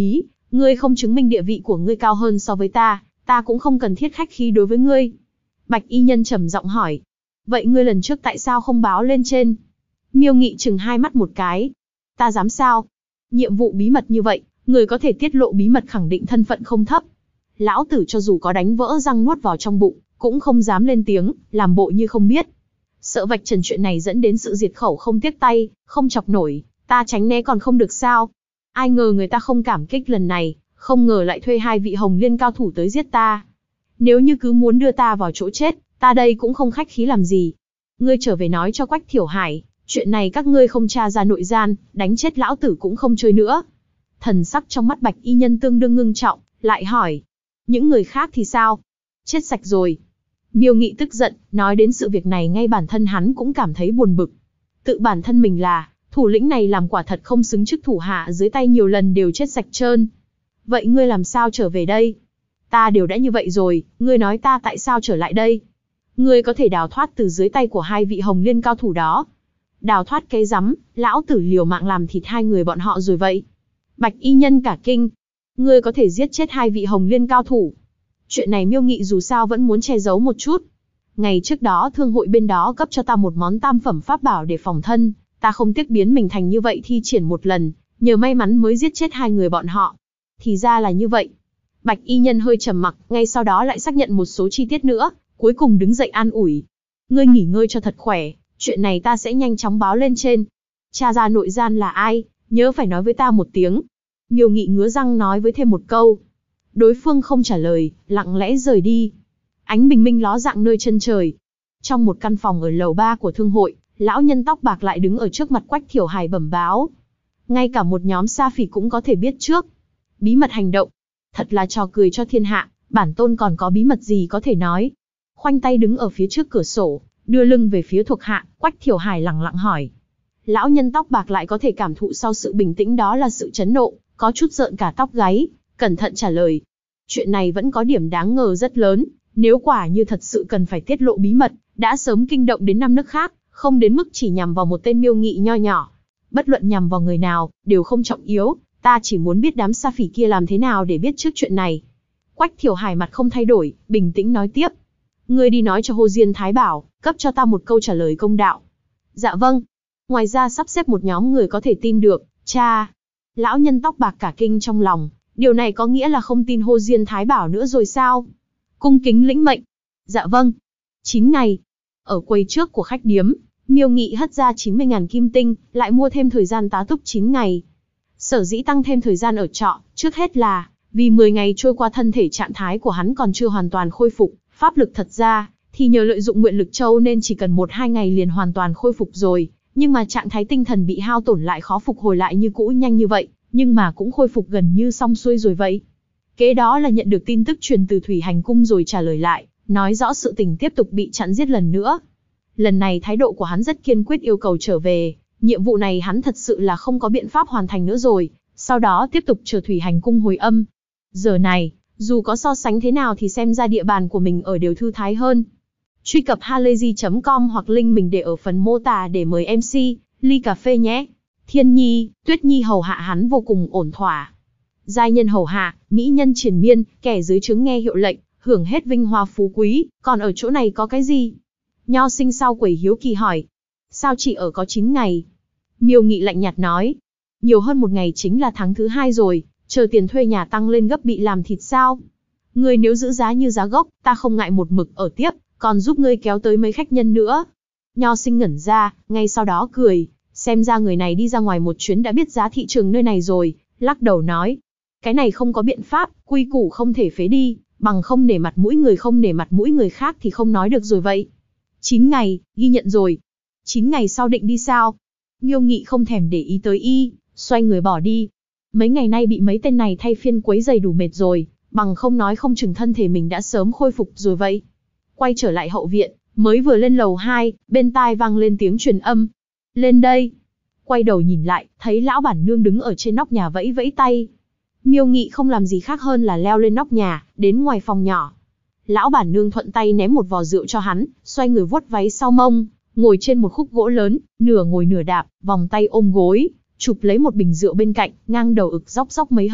Ngươi không chứng minh địa vị của ngươi cao hơn so với ta cũng không cần thiết khách khí đối với ngươi. Bạch y nhân trầm giọng hỏi. Vậy ngươi lần trước tại sao không báo lên trên? Miêu Nghị chừng hai mắt một cái. Ta dám sao? Nhiệm vụ bí mật như vậy, người có thể tiết lộ bí mật khẳng định thân phận không thấp. Lão tử cho dù có đánh vỡ răng nuốt vào trong bụng, cũng không dám lên tiếng, làm bộ như không biết. Sợ vạch trần chuyện này dẫn đến sự diệt khẩu không tiếc tay, không chọc nổi, ta tránh né còn không được sao? Ai ngờ người ta không cảm kích lần này, không ngờ lại thuê hai vị Hồng Liên cao thủ tới giết ta. Nếu như cứ muốn đưa ta vào chỗ chết, ta đây cũng không khách khí làm gì. Ngươi trở về nói cho Quách Thiểu Hải, chuyện này các ngươi không tra ra nội gian, đánh chết lão tử cũng không chơi nữa. Thần sắc trong mắt Bạch y nhân tương đương ngưng trọng, lại hỏi. Những người khác thì sao? Chết sạch rồi. Miêu Nghị tức giận, nói đến sự việc này ngay bản thân hắn cũng cảm thấy buồn bực. Tự bản thân mình là, thủ lĩnh này làm quả thật không xứng chức thủ hạ dưới tay nhiều lần đều chết sạch trơn. Vậy ngươi làm sao trở về đây? Ta đều đã như vậy rồi, ngươi nói ta tại sao trở lại đây? Ngươi có thể đào thoát từ dưới tay của hai vị Hồng Liên cao thủ đó. Đào thoát cái rắm, lão tử liều mạng làm thịt hai người bọn họ rồi vậy. Bạch y nhân cả kinh. Ngươi có thể giết chết hai vị Hồng Liên cao thủ. Chuyện này Miêu Nghị dù sao vẫn muốn che giấu một chút. Ngày trước đó thương hội bên đó cấp cho ta một món tam phẩm pháp bảo để phòng thân, ta không tiếc biến mình thành như vậy thi triển một lần, nhờ may mắn mới giết chết hai người bọn họ. Thì ra là như vậy. Bạch y nhân hơi trầm mặc, ngay sau đó lại xác nhận một số chi tiết nữa, cuối cùng đứng dậy an ủi. Ngươi nghỉ ngơi cho thật khỏe, chuyện này ta sẽ nhanh chóng báo lên trên. Tra ra nội gian là ai, nhớ phải nói với ta một tiếng. Miêu Nghị ngứa răng nói với thêm một câu. Đối phương không trả lời, lặng lẽ rời đi. Ánh bình minh ló dạng nơi chân trời. Trong một căn phòng ở lầu 3 của thương hội, lão nhân tóc bạc lại đứng ở trước mặt Quách Thiểu Hải bẩm báo. Ngay cả một nhóm sa phỉ cũng có thể biết trước. Bí mật hành động. Thật là trò cười cho thiên hạ, bản tôn còn có bí mật gì có thể nói. Khoanh tay đứng ở phía trước cửa sổ, đưa lưng về phía thuộc hạ, Quách Thiểu Hải lẳng lặng hỏi. Lão nhân tóc bạc lại có thể cảm thụ sau sự bình tĩnh đó là sự chấn nộ, có chút rợn cả tóc gáy, cẩn thận trả lời. Chuyện này vẫn có điểm đáng ngờ rất lớn, nếu quả như thật sự cần phải tiết lộ bí mật, đã sớm kinh động đến 5 nước khác, không đến mức chỉ nhằm vào một tên Miêu Nghị nho nhỏ. Bất luận nhằm vào người nào, đều không trọng yếu, ta chỉ muốn biết đám sa phỉ kia làm thế nào để biết trước chuyện này. Quách Thiểu Hải mặt không thay đổi, bình tĩnh nói tiếp. Ngươi đi nói cho Hồ Diên Thái bảo, cấp cho ta một câu trả lời công đạo. Dạ vâng. Ngoài ra sắp xếp một nhóm người có thể tin được, cha. Lão nhân tóc bạc cả kinh trong lòng, điều này có nghĩa là không tin Hồ Diên Thái bảo nữa rồi sao? Cung kính lĩnh mệnh. Dạ vâng. 9 ngày. Ở quầy trước của khách điếm, Miêu Nghị hất ra 90.000 kim tinh, lại mua thêm thời gian tá túc 9 ngày. Sở dĩ tăng thêm thời gian ở trọ, trước hết là, vì 10 ngày trôi qua thân thể trạng thái của hắn còn chưa hoàn toàn khôi phục, pháp lực thật ra, thì nhờ lợi dụng nguyện lực châu nên chỉ cần 1-2 ngày liền hoàn toàn khôi phục rồi, nhưng mà trạng thái tinh thần bị hao tổn lại khó phục hồi lại như cũ nhanh như vậy, nhưng mà cũng khôi phục gần như xong xuôi rồi vậy. Kế đó là nhận được tin tức truyền từ Thủy Hành Cung rồi trả lời lại, nói rõ sự tình tiếp tục bị chặn giết lần nữa. Lần này thái độ của hắn rất kiên quyết yêu cầu trở về, nhiệm vụ này hắn thật sự là không có biện pháp hoàn thành nữa rồi, sau đó tiếp tục chờ Thủy Hành Cung hồi âm. Giờ này, dù có so sánh thế nào thì xem ra địa bàn của mình ở đều thư thái hơn. Truy cập halayzi.com hoặc link mình để ở phần mô tả để mời MC, ly cà phê nhé. Thiên Nhi, Tuyết Nhi hầu hạ hắn vô cùng ổn thỏa. Giai nhân hầu hạ, mỹ nhân triền miên, kẻ dưới trướng nghe hiệu lệnh, hưởng hết vinh hoa phú quý, còn ở chỗ này có cái gì? Nho sinh sau quầy hiếu kỳ hỏi. Sao chỉ ở có 9 ngày? Miêu Nghị lạnh nhạt nói. Nhiều hơn 1 ngày chính là tháng thứ 2 rồi, chờ tiền thuê nhà tăng lên gấp bị làm thịt sao? Ngươi nếu giữ giá như giá gốc, ta không ngại một mực ở tiếp, còn giúp ngươi kéo tới mấy khách nhân nữa. Nho sinh ngẩn ra, ngay sau đó cười, xem ra người này đi ra ngoài một chuyến đã biết giá thị trường nơi này rồi, lắc đầu nói. Cái này không có biện pháp, quy củ không thể phế đi, bằng không nể mặt mũi người không nể mặt mũi người khác thì không nói được rồi vậy. 9 ngày, ghi nhận rồi. 9 ngày sau định đi sao? Miêu Nghị không thèm để ý tới y, xoay người bỏ đi. Mấy ngày nay bị mấy tên này thay phiên quấy giày đủ mệt rồi, bằng không nói không chừng thân thể mình đã sớm khôi phục rồi vậy. Quay trở lại hậu viện, mới vừa lên lầu 2, bên tai vang lên tiếng truyền âm. Lên đây. Quay đầu nhìn lại, thấy lão bản nương đứng ở trên nóc nhà vẫy vẫy tay. Miêu Nghị không làm gì khác hơn là leo lên nóc nhà, đến ngoài phòng nhỏ. Lão bản nương thuận tay ném một vò rượu cho hắn, xoay người vuốt váy sau mông, ngồi trên một khúc gỗ lớn, nửa ngồi nửa đạp, vòng tay ôm gối, chụp lấy một bình rượu bên cạnh, ngang đầu ực róc róc mấy hớp,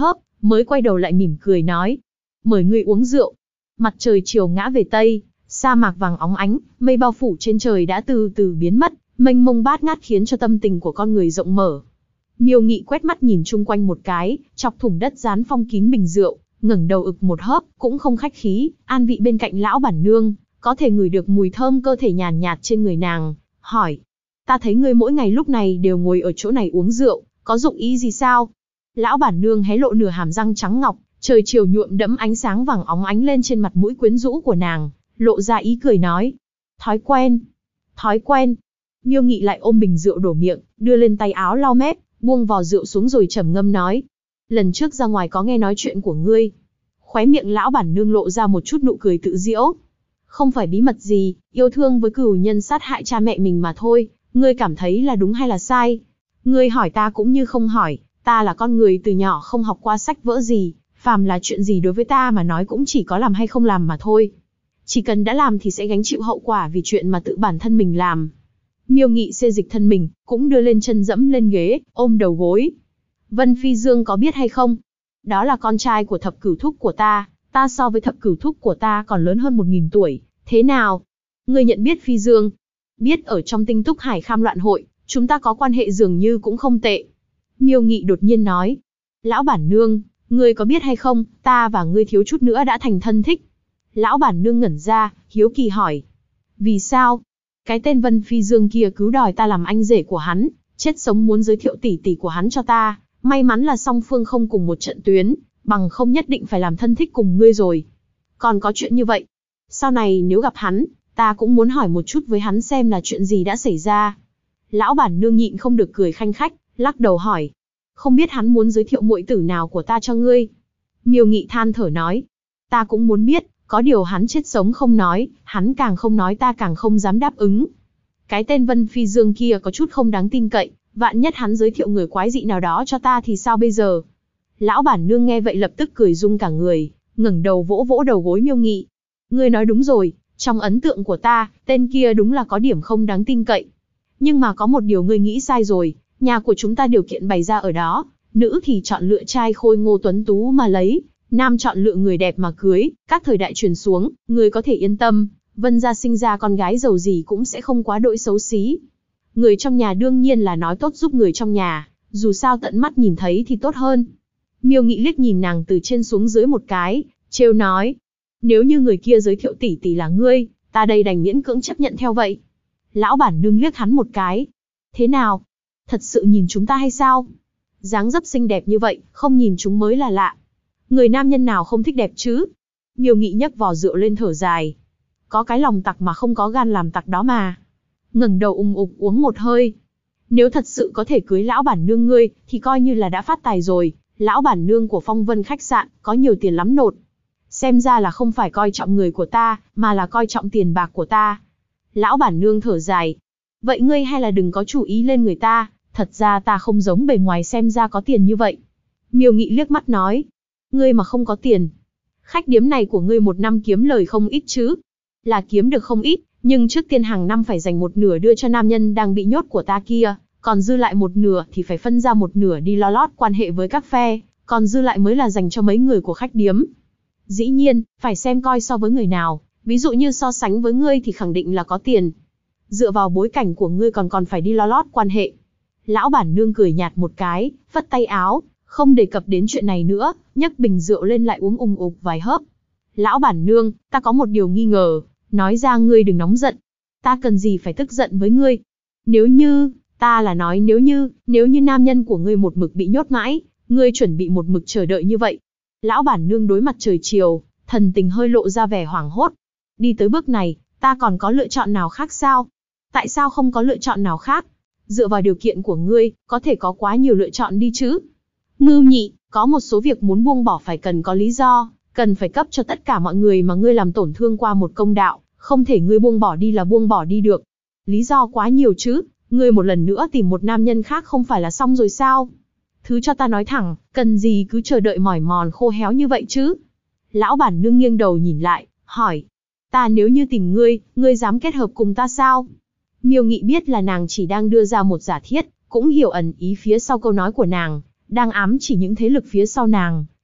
mới quay đầu lại mỉm cười nói. Mời ngươi uống rượu. Mặt trời chiều ngã về Tây, sa mạc vàng óng ánh, mây bao phủ trên trời đã từ từ biến mất, mênh mông bát ngát khiến cho tâm tình của con người rộng mở. Miêu Nghị quét mắt nhìn chung quanh một cái, chọc thủng đất dán phong kín bình rượu, ngẩng đầu ực một hớp, cũng không khách khí, an vị bên cạnh lão bản nương, có thể ngửi được mùi thơm cơ thể nhàn nhạt trên người nàng, hỏi. Ta thấy ngươi mỗi ngày lúc này đều ngồi ở chỗ này uống rượu, có dụng ý gì sao? Lão bản nương hé lộ nửa hàm răng trắng ngọc, trời chiều nhuộm đẫm ánh sáng vàng óng ánh lên trên mặt mũi quyến rũ của nàng, lộ ra ý cười nói. Thói quen. Thói quen. Miêu Nghị lại ôm bình rượu đổ miệng, đưa lên tay áo lau mép, buông vò rượu xuống rồi trầm ngâm nói. Lần trước ra ngoài có nghe nói chuyện của ngươi. Khóe miệng lão bản nương lộ ra một chút nụ cười tự giễu. Không phải bí mật gì, yêu thương với cửu nhân sát hại cha mẹ mình mà thôi, ngươi cảm thấy là đúng hay là sai? Ngươi hỏi ta cũng như không hỏi, ta là con người từ nhỏ không học qua sách vỡ gì, phàm là chuyện gì đối với ta mà nói cũng chỉ có làm hay không làm mà thôi. Chỉ cần đã làm thì sẽ gánh chịu hậu quả vì chuyện mà tự bản thân mình làm. Miêu Nghị xê dịch thân mình, cũng đưa lên chân dẫm lên ghế, ôm đầu gối. Vân Phi Dương có biết hay không? Đó là con trai của thập cửu thúc của ta so với thập cửu thúc của ta còn lớn hơn 1000 tuổi, thế nào? Ngươi nhận biết Phi Dương? Biết, ở trong Tinh Túc Hải Kham Loạn Hội, chúng ta có quan hệ dường như cũng không tệ. Miêu Nghị đột nhiên nói. Lão bản nương, ngươi có biết hay không, ta và ngươi thiếu chút nữa đã thành thân thích. Lão bản nương ngẩn ra, hiếu kỳ hỏi. Vì sao? Cái tên Vân Phi Dương kia cứ đòi ta làm anh rể của hắn, chết sống muốn giới thiệu tỷ tỷ của hắn cho ta. May mắn là song phương không cùng một trận tuyến, bằng không nhất định phải làm thân thích cùng ngươi rồi. Còn có chuyện như vậy. Sau này nếu gặp hắn, ta cũng muốn hỏi một chút với hắn xem là chuyện gì đã xảy ra. Lão bản nương nhịn không được cười khanh khách, lắc đầu hỏi. Không biết hắn muốn giới thiệu muội tử nào của ta cho ngươi? Miêu Nghị than thở nói. Ta cũng muốn biết, có điều hắn chết sống không nói, hắn càng không nói ta càng không dám đáp ứng. Cái tên Vân Phi Dương kia có chút không đáng tin cậy, vạn nhất hắn giới thiệu người quái dị nào đó cho ta thì sao bây giờ? Lão bản nương nghe vậy lập tức cười rung cả người, ngẩng đầu vỗ vỗ đầu gối Miêu Nghị. Ngươi nói đúng rồi, trong ấn tượng của ta, tên kia đúng là có điểm không đáng tin cậy. Nhưng mà có một điều ngươi nghĩ sai rồi, nhà của chúng ta điều kiện bày ra ở đó, nữ thì chọn lựa trai khôi ngô tuấn tú mà lấy, nam chọn lựa người đẹp mà cưới, các thời đại truyền xuống, ngươi có thể yên tâm, Vân gia sinh ra con gái giàu gì cũng sẽ không quá đỗi xấu xí. Người trong nhà đương nhiên là nói tốt giúp người trong nhà, dù sao tận mắt nhìn thấy thì tốt hơn. Miêu Nghị liếc nhìn nàng từ trên xuống dưới một cái, trêu nói. Nếu như người kia giới thiệu tỷ tỷ là ngươi, ta đây đành miễn cưỡng chấp nhận theo vậy. Lão bản nương liếc hắn một cái. Thế nào? Thật sự nhìn chúng ta hay sao? Dáng dấp xinh đẹp như vậy, không nhìn chúng mới là lạ. Người nam nhân nào không thích đẹp chứ? Miêu Nghị nhấc vò rượu lên thở dài. Có cái lòng tặc mà không có gan làm tặc đó mà. Ngẩng đầu ục uống một hơi. Nếu thật sự có thể cưới lão bản nương ngươi, thì coi như là đã phát tài rồi. Lão bản nương của Phong Vân khách sạn, có nhiều tiền lắm nột. Xem ra là không phải coi trọng người của ta, mà là coi trọng tiền bạc của ta. Lão bản nương thở dài. Vậy ngươi hay là đừng có chủ ý lên người ta, thật ra ta không giống bề ngoài xem ra có tiền như vậy. Miêu Nghị liếc mắt nói. Ngươi mà không có tiền. Khách điếm này của ngươi một năm kiếm lời không ít chứ. Là kiếm được không ít, nhưng trước tiên hàng năm phải dành một nửa đưa cho nam nhân đang bị nhốt của ta kia, còn dư lại một nửa thì phải phân ra một nửa đi lo lót quan hệ với các phe, còn dư lại mới là dành cho mấy người của khách điếm. Dĩ nhiên, phải xem coi so với người nào, ví dụ như so sánh với ngươi thì khẳng định là có tiền. Dựa vào bối cảnh của ngươi còn phải đi lo lót quan hệ. Lão bản nương cười nhạt một cái, phất tay áo, không đề cập đến chuyện này nữa, nhấc bình rượu lên lại uống ục vài hớp. Lão bản nương, ta có một điều nghi ngờ, nói ra ngươi đừng nóng giận. Ta cần gì phải tức giận với ngươi? Nếu như, ta là nói nếu như nam nhân của ngươi một mực bị nhốt mãi, ngươi chuẩn bị một mực chờ đợi như vậy. Lão bản nương đối mặt trời chiều, thần tình hơi lộ ra vẻ hoảng hốt. Đi tới bước này, ta còn có lựa chọn nào khác sao? Tại sao không có lựa chọn nào khác? Dựa vào điều kiện của ngươi, có thể có quá nhiều lựa chọn đi chứ. Ngưu Nhị, có một số việc muốn buông bỏ phải cần có lý do, cần phải cấp cho tất cả mọi người mà ngươi làm tổn thương qua một công đạo, không thể ngươi buông bỏ đi là buông bỏ đi được. Lý do quá nhiều chứ, ngươi một lần nữa tìm một nam nhân khác không phải là xong rồi sao? Thứ cho ta nói thẳng, cần gì cứ chờ đợi mỏi mòn khô héo như vậy chứ? Lão bản nương nghiêng đầu nhìn lại, hỏi. Ta nếu như tìm ngươi dám kết hợp cùng ta sao? Miêu Nghị biết là nàng chỉ đang đưa ra một giả thiết, cũng hiểu ẩn ý phía sau câu nói của nàng, đang ám chỉ những thế lực phía sau nàng,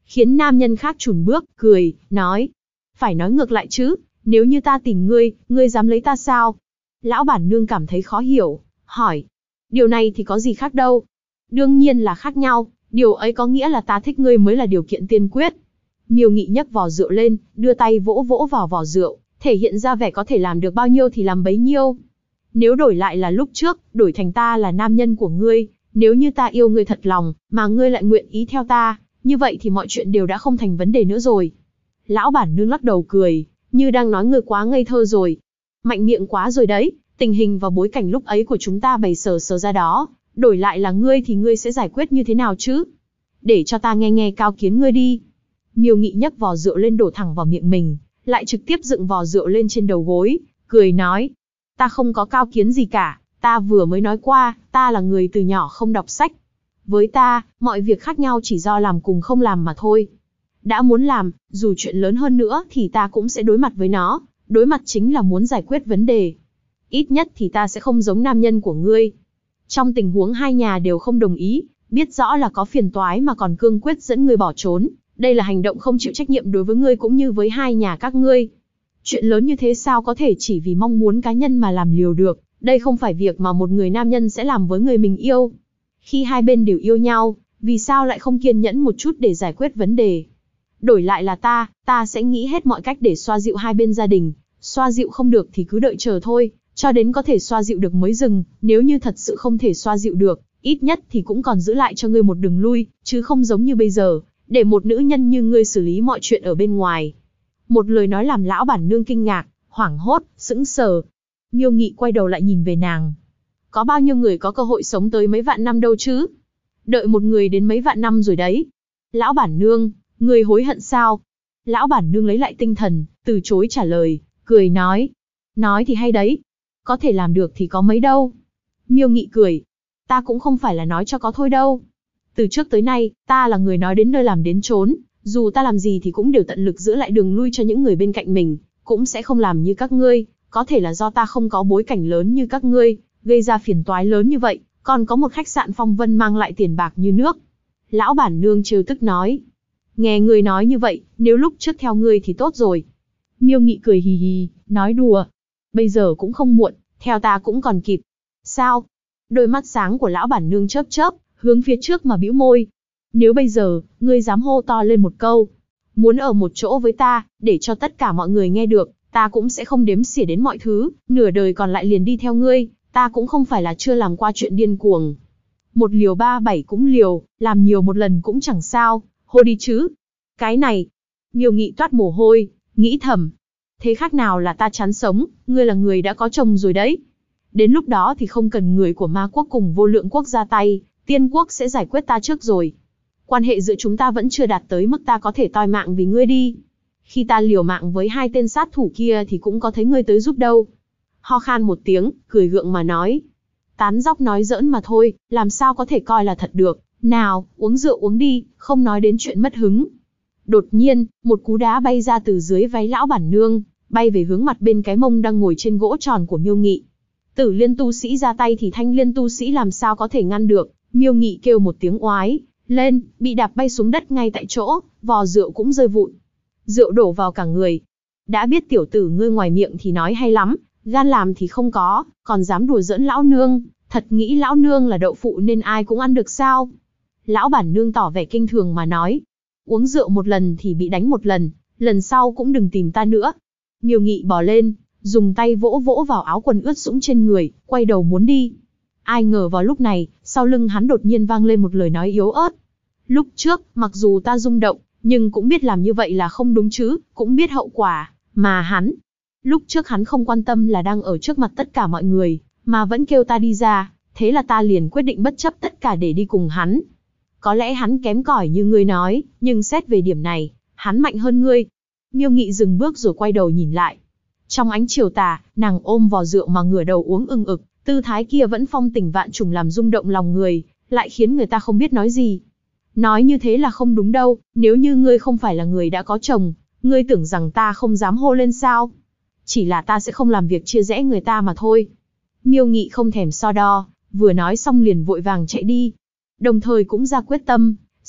khiến nam nhân khác chùn bước, cười, nói. Phải nói ngược lại chứ, nếu như ta tìm ngươi dám lấy ta sao? Lão bản nương cảm thấy khó hiểu, hỏi. Điều này thì có gì khác đâu. Đương nhiên là khác nhau, điều ấy có nghĩa là ta thích ngươi mới là điều kiện tiên quyết. Miêu Nghị nhấc vò rượu lên, đưa tay vỗ vỗ vào vò rượu, thể hiện ra vẻ có thể làm được bao nhiêu thì làm bấy nhiêu. Nếu đổi lại là lúc trước, đổi thành ta là nam nhân của ngươi, nếu như ta yêu ngươi thật lòng, mà ngươi lại nguyện ý theo ta, như vậy thì mọi chuyện đều đã không thành vấn đề nữa rồi. Lão bản nương lắc đầu cười, như đang nói ngươi quá ngây thơ rồi. Mạnh miệng quá rồi đấy, tình hình và bối cảnh lúc ấy của chúng ta bày sờ ra đó, đổi lại là ngươi thì ngươi sẽ giải quyết như thế nào chứ? Để cho ta nghe nghe cao kiến ngươi đi. Miêu Nghị nhấc vò rượu lên đổ thẳng vào miệng mình, lại trực tiếp dựng vò rượu lên trên đầu gối, cười nói. Ta không có cao kiến gì cả, ta vừa mới nói qua, ta là người từ nhỏ không đọc sách. Với ta, mọi việc khác nhau chỉ do làm cùng không làm mà thôi. Đã muốn làm, dù chuyện lớn hơn nữa thì ta cũng sẽ đối mặt với nó, đối mặt chính là muốn giải quyết vấn đề. Ít nhất thì ta sẽ không giống nam nhân của ngươi. Trong tình huống hai nhà đều không đồng ý, biết rõ là có phiền toái mà còn cương quyết dẫn ngươi bỏ trốn, đây là hành động không chịu trách nhiệm đối với ngươi cũng như với hai nhà các ngươi. Chuyện lớn như thế sao có thể chỉ vì mong muốn cá nhân mà làm liều được, đây không phải việc mà một người nam nhân sẽ làm với người mình yêu. Khi hai bên đều yêu nhau, vì sao lại không kiên nhẫn một chút để giải quyết vấn đề? Đổi lại là ta sẽ nghĩ hết mọi cách để xoa dịu hai bên gia đình, xoa dịu không được thì cứ đợi chờ thôi, cho đến có thể xoa dịu được mới dừng, nếu như thật sự không thể xoa dịu được, ít nhất thì cũng còn giữ lại cho ngươi một đường lui, chứ không giống như bây giờ, để một nữ nhân như ngươi xử lý mọi chuyện ở bên ngoài. Một lời nói làm lão bản nương kinh ngạc, hoảng hốt, sững sờ. Miêu Nghị quay đầu lại nhìn về nàng. Có bao nhiêu người có cơ hội sống tới mấy vạn năm đâu chứ? Đợi một người đến mấy vạn năm rồi đấy. Lão bản nương, ngươi hối hận sao? Lão bản nương lấy lại tinh thần, từ chối trả lời, cười nói. Nói thì hay đấy. Có thể làm được thì có mấy đâu. Miêu Nghị cười. Ta cũng không phải là nói cho có thôi đâu. Từ trước tới nay, ta là người nói đến nơi làm đến chốn. Dù ta làm gì thì cũng đều tận lực giữ lại đường lui cho những người bên cạnh mình, cũng sẽ không làm như các ngươi. Có thể là do ta không có bối cảnh lớn như các ngươi, gây ra phiền toái lớn như vậy, còn có một khách sạn phong vân mang lại tiền bạc như nước. Lão bản nương trêu tức nói. Nghe ngươi nói như vậy, nếu lúc trước theo ngươi thì tốt rồi. Miêu Nghị cười hì hì, nói đùa. Bây giờ cũng không muộn, theo ta cũng còn kịp. Sao? Đôi mắt sáng của lão bản nương chớp chớp, hướng phía trước mà bĩu môi. Nếu bây giờ, ngươi dám hô to lên một câu, muốn ở một chỗ với ta, để cho tất cả mọi người nghe được, ta cũng sẽ không đếm xỉa đến mọi thứ, nửa đời còn lại liền đi theo ngươi, ta cũng không phải là chưa làm qua chuyện điên cuồng. Một liều ba bảy cũng liều, làm nhiều một lần cũng chẳng sao, hô đi chứ. Cái này, Miêu Nghị toát mồ hôi, nghĩ thầm. Thế khác nào là ta chán sống, ngươi là người đã có chồng rồi đấy. Đến lúc đó thì không cần người của ma quốc cùng vô lượng quốc ra tay, tiên quốc sẽ giải quyết ta trước rồi. Quan hệ giữa chúng ta vẫn chưa đạt tới mức ta có thể toi mạng vì ngươi đi. Khi ta liều mạng với hai tên sát thủ kia thì cũng có thấy ngươi tới giúp đâu. Ho khan một tiếng, cười gượng mà nói. Tán dóc nói giỡn mà thôi, làm sao có thể coi là thật được. Nào, uống rượu uống đi, không nói đến chuyện mất hứng. Đột nhiên, một cú đá bay ra từ dưới váy lão bản nương, bay về hướng mặt bên cái mông đang ngồi trên gỗ tròn của Miêu Nghị. Tử Liên tu sĩ ra tay thì Thanh Liên tu sĩ làm sao có thể ngăn được. Miêu Nghị kêu một tiếng oái lên, bị đạp bay xuống đất ngay tại chỗ, vò rượu cũng rơi vụn. Rượu đổ vào cả người. Đã biết tiểu tử ngươi ngoài miệng thì nói hay lắm, gan làm thì không có, còn dám đùa giỡn lão nương, thật nghĩ lão nương là đậu phụ nên ai cũng ăn được sao? Lão bản nương tỏ vẻ kinh thường mà nói. Uống rượu một lần thì bị đánh một lần, lần sau cũng đừng tìm ta nữa. Miêu Nghị bò lên, dùng tay vỗ vỗ vào áo quần ướt sũng trên người, quay đầu muốn đi. Ai ngờ vào lúc này, sau lưng hắn đột nhiên vang lên một lời nói yếu ớt. Lúc trước, mặc dù ta rung động, nhưng cũng biết làm như vậy là không đúng chứ, cũng biết hậu quả, mà lúc trước hắn không quan tâm là đang ở trước mặt tất cả mọi người, mà vẫn kêu ta đi ra, thế là ta liền quyết định bất chấp tất cả để đi cùng hắn. Có lẽ hắn kém cỏi như ngươi nói, nhưng xét về điểm này, hắn mạnh hơn ngươi. Miêu Nghị dừng bước rồi quay đầu nhìn lại. Trong ánh chiều tà, nàng ôm vò rượu mà ngửa đầu uống ưng ực, tư thái kia vẫn phong tình vạn trùng làm rung động lòng người, lại khiến người ta không biết nói gì. Nói như thế là không đúng đâu, nếu như ngươi không phải là người đã có chồng, ngươi tưởng rằng ta không dám hô lên sao? Chỉ là ta sẽ không làm việc chia rẽ người ta mà thôi. Miêu Nghị không thèm so đo, vừa nói xong liền vội vàng chạy đi. Đồng thời cũng ra quyết tâm,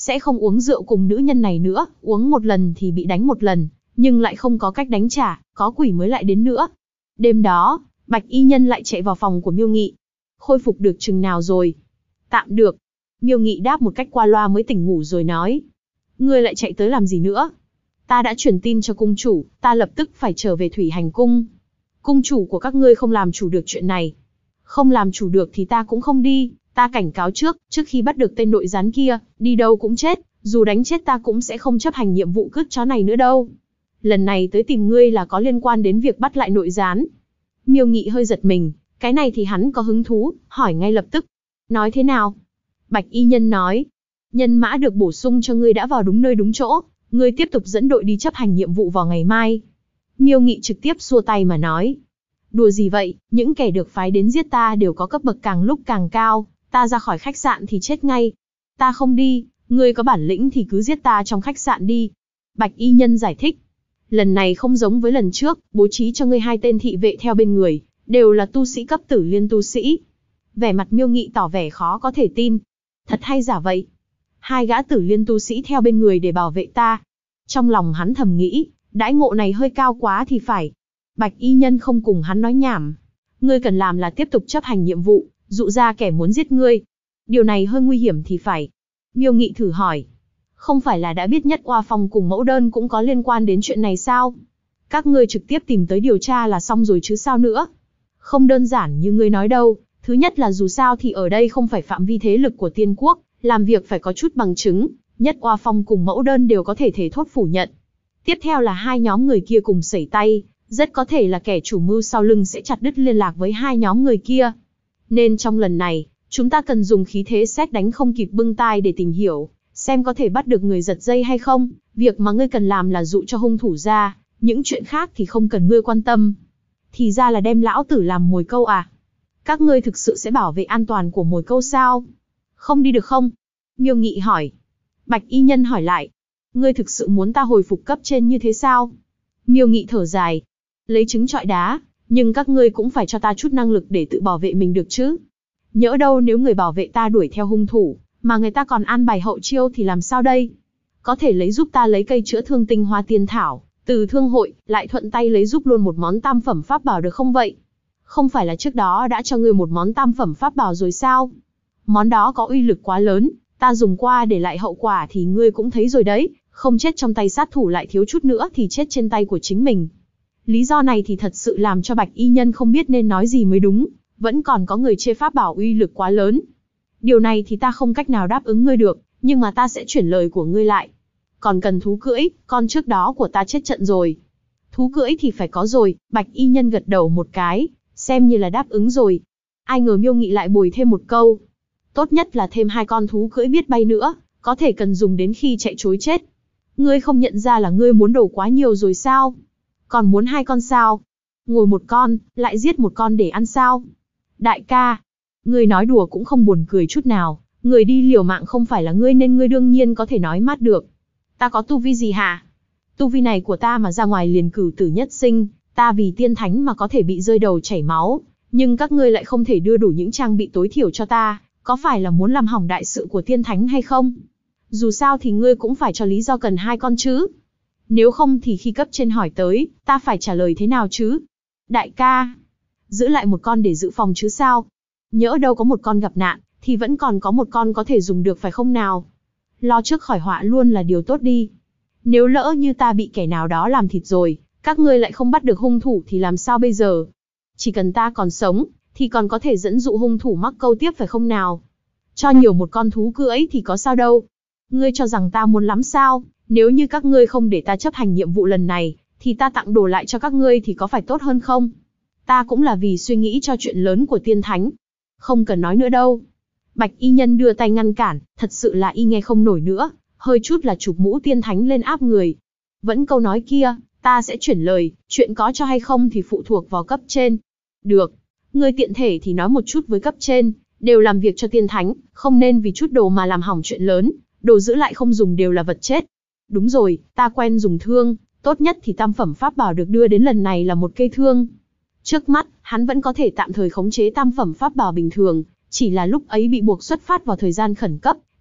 sẽ không uống rượu cùng nữ nhân này nữa, uống một lần thì bị đánh một lần, nhưng lại không có cách đánh trả, có quỷ mới lại đến nữa. Đêm đó, Bạch y nhân lại chạy vào phòng của Miêu Nghị. Khôi phục được chừng nào rồi? Tạm được. Miêu Nghị đáp một cách qua loa mới tỉnh ngủ rồi nói. Ngươi lại chạy tới làm gì nữa? Ta đã truyền tin cho cung chủ, ta lập tức phải trở về Thủy Hành Cung. Cung chủ của các ngươi không làm chủ được chuyện này. Không làm chủ được thì ta cũng không đi, ta cảnh cáo trước khi bắt được tên nội gián kia, đi đâu cũng chết, dù đánh chết ta cũng sẽ không chấp hành nhiệm vụ cướp chó này nữa đâu. Lần này tới tìm ngươi là có liên quan đến việc bắt lại nội gián. Miêu Nghị hơi giật mình, cái này thì hắn có hứng thú, hỏi ngay lập tức. Nói thế nào? Bạch y nhân nói, nhân mã được bổ sung cho ngươi đã vào đúng nơi đúng chỗ, ngươi tiếp tục dẫn đội đi chấp hành nhiệm vụ vào ngày mai. Miêu Nghị trực tiếp xua tay mà nói. Đùa gì vậy, những kẻ được phái đến giết ta đều có cấp bậc càng lúc càng cao, ta ra khỏi khách sạn thì chết ngay. Ta không đi, ngươi có bản lĩnh thì cứ giết ta trong khách sạn đi. Bạch y nhân giải thích. Lần này không giống với lần trước, bố trí cho ngươi 2 tên thị vệ theo bên người, đều là tu sĩ cấp tử liên tu sĩ. Vẻ mặt Miêu Nghị tỏ vẻ khó có thể tin. Thật hay giả vậy? 2 gã tử liên tu sĩ theo bên người để bảo vệ ta. Trong lòng hắn thầm nghĩ, đãi ngộ này hơi cao quá thì phải. Bạch y nhân không cùng hắn nói nhảm. Ngươi cần làm là tiếp tục chấp hành nhiệm vụ, dụ ra kẻ muốn giết ngươi. Điều này hơi nguy hiểm thì phải. Miêu Nghị thử hỏi. Không phải là đã biết Nhất Oa Phong cùng mẫu đơn cũng có liên quan đến chuyện này sao? Các ngươi trực tiếp tìm tới điều tra là xong rồi chứ sao nữa? Không đơn giản như ngươi nói đâu. Thứ nhất là dù sao thì ở đây không phải phạm vi thế lực của Tiên Quốc, làm việc phải có chút bằng chứng. Nhất Oa Phong cùng mẫu đơn đều có thể thể thốt phủ nhận. Tiếp theo là 2 nhóm người kia cùng sẩy tay, rất có thể là kẻ chủ mưu sau lưng sẽ chặt đứt liên lạc với 2 nhóm người kia. Nên trong lần này, chúng ta cần dùng khí thế sét đánh không kịp bưng tai để tìm hiểu, xem có thể bắt được người giật dây hay không. Việc mà ngươi cần làm là dụ cho hung thủ ra, những chuyện khác thì không cần ngươi quan tâm. Thì ra là đem lão tử làm mồi câu à? Các ngươi thực sự sẽ bảo vệ an toàn của mồi câu sao? Không đi được không? Miêu Nghị hỏi. Bạch y nhân hỏi lại. Ngươi thực sự muốn ta hồi phục cấp trên như thế sao? Miêu Nghị thở dài. Lấy trứng trọi đá, nhưng các ngươi cũng phải cho ta chút năng lực để tự bảo vệ mình được chứ. Nhỡ đâu nếu người bảo vệ ta đuổi theo hung thủ, mà người ta còn an bài hậu chiêu thì làm sao đây? Có thể lấy giúp ta lấy cây chữa thương tinh hoa tiên thảo, từ thương hội, lại thuận tay lấy giúp luôn một món tam phẩm pháp bảo được không vậy? Không phải là trước đó đã cho ngươi một món tam phẩm pháp bảo rồi sao? Món đó có uy lực quá lớn, ta dùng qua để lại hậu quả thì ngươi cũng thấy rồi đấy, không chết trong tay sát thủ lại thiếu chút nữa thì chết trên tay của chính mình. Lý do này thì thật sự làm cho Bạch y nhân không biết nên nói gì mới đúng, vẫn còn có người chê pháp bảo uy lực quá lớn. Điều này thì ta không cách nào đáp ứng ngươi được, nhưng mà ta sẽ chuyển lời của ngươi lại. Còn cần thú cưỡi, con trước đó của ta chết trận rồi. Thú cưỡi thì phải có rồi, Bạch y nhân gật đầu một cái, xem như là đáp ứng rồi. Ai ngờ Miêu Nghị lại bồi thêm một câu. Tốt nhất là thêm 2 con thú cưỡi biết bay nữa, có thể cần dùng đến khi chạy trối chết. Ngươi không nhận ra là ngươi muốn đồ quá nhiều rồi sao? Còn muốn 2 con sao? Ngồi một con, lại giết một con để ăn sao? Đại ca, ngươi nói đùa cũng không buồn cười chút nào, người đi liều mạng không phải là ngươi nên ngươi đương nhiên có thể nói mát được. Ta có tu vi gì hả? Tu vi này của ta mà ra ngoài liền cửu tử nhất sinh, ta vì tiên thánh mà có thể bị rơi đầu chảy máu, nhưng các ngươi lại không thể đưa đủ những trang bị tối thiểu cho ta, có phải là muốn làm hỏng đại sự của tiên thánh hay không? Dù sao thì ngươi cũng phải cho lý do cần 2 con chứ. Nếu không thì khi cấp trên hỏi tới, ta phải trả lời thế nào chứ? Đại ca, giữ lại một con để dự phòng chứ sao? Nhỡ đâu có một con gặp nạn, thì vẫn còn có một con có thể dùng được phải không nào? Lo trước khỏi họa luôn là điều tốt đi. Nếu lỡ như ta bị kẻ nào đó làm thịt rồi, các ngươi lại không bắt được hung thủ thì làm sao bây giờ? Chỉ cần ta còn sống, thì còn có thể dẫn dụ hung thủ mắc câu tiếp phải không nào? Cho nhiều một con thú cưỡi thì có sao đâu. Ngươi cho rằng ta muốn lắm sao? Nếu như các ngươi không để ta chấp hành nhiệm vụ lần này, thì ta tặng đồ lại cho các ngươi thì có phải tốt hơn không? Ta cũng là vì suy nghĩ cho chuyện lớn của tiên thánh. Không cần nói nữa đâu. Bạch y nhân đưa tay ngăn cản, thật sự là y nghe không nổi nữa, hơi chút là chụp mũ tiên thánh lên áp người. Vẫn câu nói kia, ta sẽ chuyển lời, chuyện có cho hay không thì phụ thuộc vào cấp trên. Được, ngươi tiện thể thì nói một chút với cấp trên, đều làm việc cho tiên thánh, không nên vì chút đồ mà làm hỏng chuyện lớn, đồ giữ lại không dùng đều là vật chết. Đúng rồi, ta quen dùng thương, tốt nhất thì tam phẩm pháp bảo được đưa đến lần này là một cây thương. Trước mắt, hắn vẫn có thể tạm thời khống chế tam phẩm pháp bảo bình thường, chỉ là lúc ấy bị buộc xuất phát vào thời gian khẩn cấp,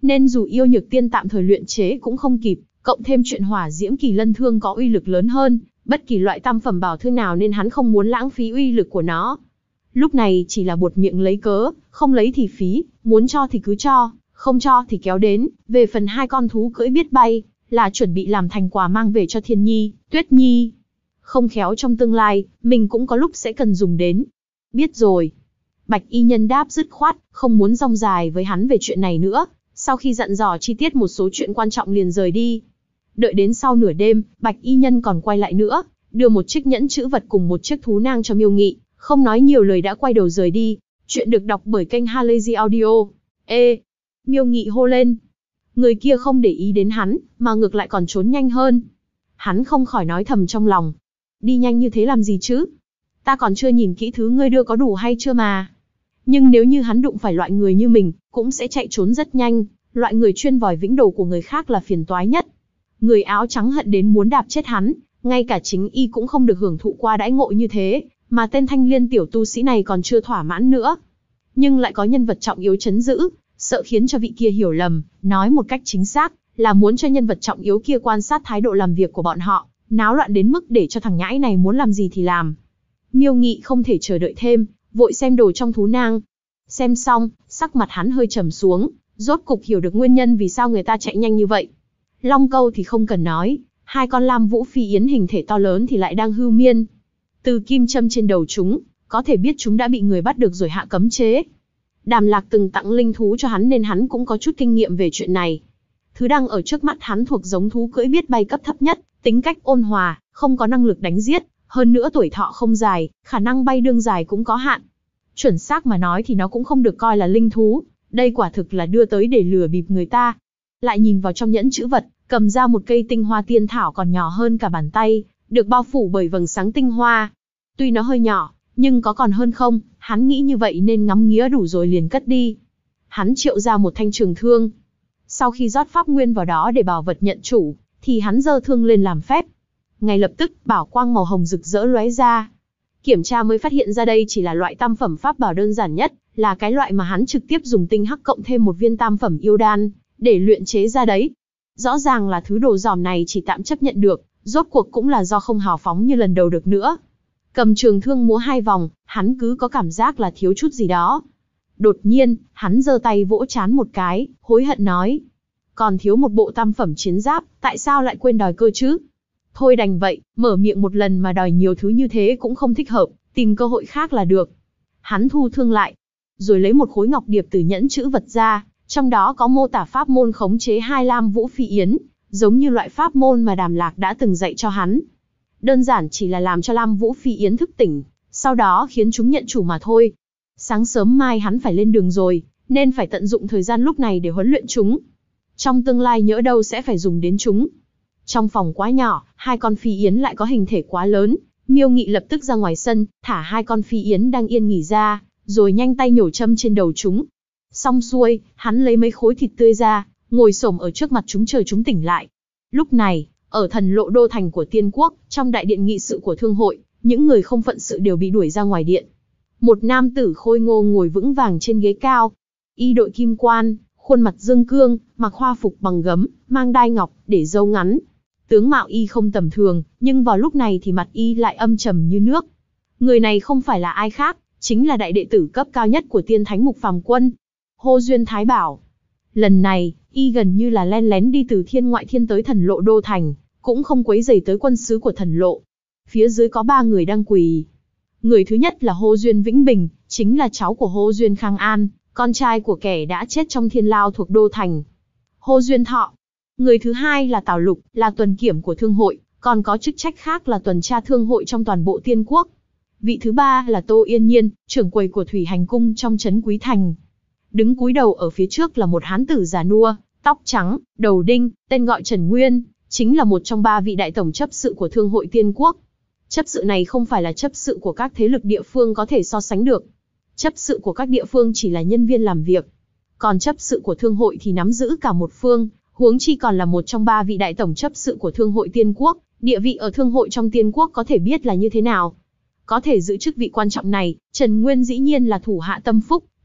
nên dù yêu nhược tiên tạm thời luyện chế cũng không kịp, cộng thêm chuyện hỏa diễm kỳ lân thương có uy lực lớn hơn bất kỳ loại tam phẩm bảo thương nào nên hắn không muốn lãng phí uy lực của nó. Lúc này chỉ là buột miệng lấy cớ, không lấy thì phí, muốn cho thì cứ cho, không cho thì kéo đến. Về phần hai con thú cưỡi biết bay, là chuẩn bị làm thành quà mang về cho Thiên Nhi, Tuyết Nhi. Không khéo trong tương lai, mình cũng có lúc sẽ cần dùng đến. Biết rồi. Bạch y nhân đáp dứt khoát, không muốn rong dài với hắn về chuyện này nữa. Sau khi dặn dò chi tiết một số chuyện quan trọng liền rời đi. Đợi đến sau nửa đêm, Bạch y nhân còn quay lại nữa, đưa một chiếc nhẫn chữ vật cùng một chiếc thú nang cho Miêu Nghị, không nói nhiều lời đã quay đầu rời đi. Chuyện được đọc bởi kênh Halazy Audio. Ê! Miêu Nghị hô lên. Người kia không để ý đến hắn, mà ngược lại còn trốn nhanh hơn. Hắn không khỏi nói thầm trong lòng. Đi nhanh như thế làm gì chứ? Ta còn chưa nhìn kỹ thứ ngươi đưa có đủ hay chưa mà. Nhưng nếu như hắn đụng phải loại người như mình, cũng sẽ chạy trốn rất nhanh. Loại người chuyên vòi vĩnh đồ của người khác là phiền toái nhất. Người áo trắng hận đến muốn đạp chết hắn, ngay cả chính y cũng không được hưởng thụ qua đãi ngộ như thế, mà tên thanh liên tiểu tu sĩ này còn chưa thỏa mãn nữa. Nhưng lại có nhân vật trọng yếu trấn giữ, sợ khiến cho vị kia hiểu lầm, nói một cách chính xác, là muốn cho nhân vật trọng yếu kia quan sát thái độ làm việc của bọn họ, náo loạn đến mức để cho thằng nhãi này muốn làm gì thì làm. Miêu Nghị không thể chờ đợi thêm, vội xem đồ trong thú nang. Xem xong, sắc mặt hắn hơi trầm xuống, rốt cục hiểu được nguyên nhân vì sao người ta chạy nhanh như vậy. Long câu thì không cần nói, hai con lam vũ phi yến hình thể to lớn thì lại đang hưu miên. Từ kim châm trên đầu chúng, có thể biết chúng đã bị người bắt được rồi hạ cấm chế. Đàm Lạc từng tặng linh thú cho hắn nên hắn cũng có chút kinh nghiệm về chuyện này. Thứ đang ở trước mắt hắn thuộc giống thú cưỡi biết bay cấp thấp nhất, tính cách ôn hòa, không có năng lực đánh giết, hơn nữa tuổi thọ không dài, khả năng bay đương dài cũng có hạn. Chuẩn xác mà nói thì nó cũng không được coi là linh thú, đây quả thực là đưa tới để lừa bịp người ta. Lại nhìn vào trong nhẫn chữ vật, cầm ra một cây tinh hoa tiên thảo còn nhỏ hơn cả bàn tay, được bao phủ bởi vầng sáng tinh hoa. Tuy nó hơi nhỏ, nhưng có còn hơn không, hắn nghĩ như vậy nên ngắm nghía đủ rồi liền cất đi. Hắn triệu ra một thanh trường thương. Sau khi rót pháp nguyên vào đó để bảo vật nhận chủ, thì hắn giơ thương lên làm phép. Ngay lập tức, bảo quang màu hồng rực rỡ lóe ra. Kiểm tra mới phát hiện ra đây chỉ là loại tam phẩm pháp bảo đơn giản nhất, là cái loại mà hắn trực tiếp dùng tinh hắc cộng thêm một viên tam phẩm yêu đan, để luyện chế ra đấy. Rõ ràng là thứ đồ dòm này chỉ tạm chấp nhận được, rốt cuộc cũng là do không hào phóng như lần đầu được nữa. Cầm trường thương múa hai vòng, hắn cứ có cảm giác là thiếu chút gì đó. Đột nhiên, hắn giơ tay vỗ trán một cái, hối hận nói. Còn thiếu một bộ tam phẩm chiến giáp, tại sao lại quên đòi cơ chứ? Thôi đành vậy, mở miệng một lần mà đòi nhiều thứ như thế cũng không thích hợp, tìm cơ hội khác là được. Hắn thu thương lại, rồi lấy một khối ngọc điệp từ nhẫn chữ vật ra, trong đó có mô tả pháp môn khống chế hai lam vũ phi yến, giống như loại pháp môn mà Đàm Lạc đã từng dạy cho hắn. Đơn giản chỉ là làm cho lam vũ phi yến thức tỉnh, sau đó khiến chúng nhận chủ mà thôi. Sáng sớm mai hắn phải lên đường rồi, nên phải tận dụng thời gian lúc này để huấn luyện chúng. Trong tương lai nhỡ đâu sẽ phải dùng đến chúng. Trong phòng quá nhỏ, hai con phi yến lại có hình thể quá lớn, Miêu Nghị lập tức ra ngoài sân, thả hai con phi yến đang yên nghỉ ra, rồi nhanh tay nhổ châm trên đầu chúng. Xong xuôi, hắn lấy mấy khối thịt tươi ra, ngồi xổm ở trước mặt chúng chờ chúng tỉnh lại. Lúc này, ở thần lộ đô thành của Tiên Quốc, trong đại điện nghị sự của thương hội, những người không phận sự đều bị đuổi ra ngoài điện. Một nam tử khôi ngô ngồi vững vàng trên ghế cao. Y đội kim quan, khuôn mặt dương cương, mặc hoa phục bằng gấm, mang đai ngọc, để râu ngắn. Tướng mạo y không tầm thường, nhưng vào lúc này thì mặt y lại âm trầm như nước. Người này không phải là ai khác, chính là đại đệ tử cấp cao nhất của Tiên Thánh Mục Phàm Quân, Hô Duyên Thái Bảo. Lần này, y gần như là len lén đi từ thiên ngoại thiên tới thần lộ đô thành, cũng không quấy rầy tới quân sứ của thần lộ. Phía dưới có 3 người đang quỳ. Người thứ nhất là Hô Duyên Vĩnh Bình, chính là cháu của Hô Duyên Khang An, con trai của kẻ đã chết trong thiên lao thuộc đô thành. Hô Duyên Thọ. Người thứ hai là Tào Lục, là tuần kiểm của thương hội, còn có chức trách khác là tuần tra thương hội trong toàn bộ Tiên Quốc. Vị thứ ba là Tô Yên Nhiên, trưởng quầy của Thủy Hành Cung trong trấn Quý Thành. Đứng cúi đầu ở phía trước là một hán tử già nua, tóc trắng, đầu đinh, tên gọi Trần Nguyên, chính là một trong 3 vị đại tổng chấp sự của thương hội Tiên Quốc. Chấp sự này không phải là chấp sự của các thế lực địa phương có thể so sánh được. Chấp sự của các địa phương chỉ là nhân viên làm việc. Còn chấp sự của thương hội thì nắm giữ cả một phương, huống chi còn là một trong 3 vị đại tổng chấp sự của thương hội Tiên Quốc, địa vị ở thương hội trong Tiên Quốc có thể biết là như thế nào. Có thể giữ chức vị quan trọng này, Trần Nguyên dĩ nhiên là thủ hạ tâm phúc,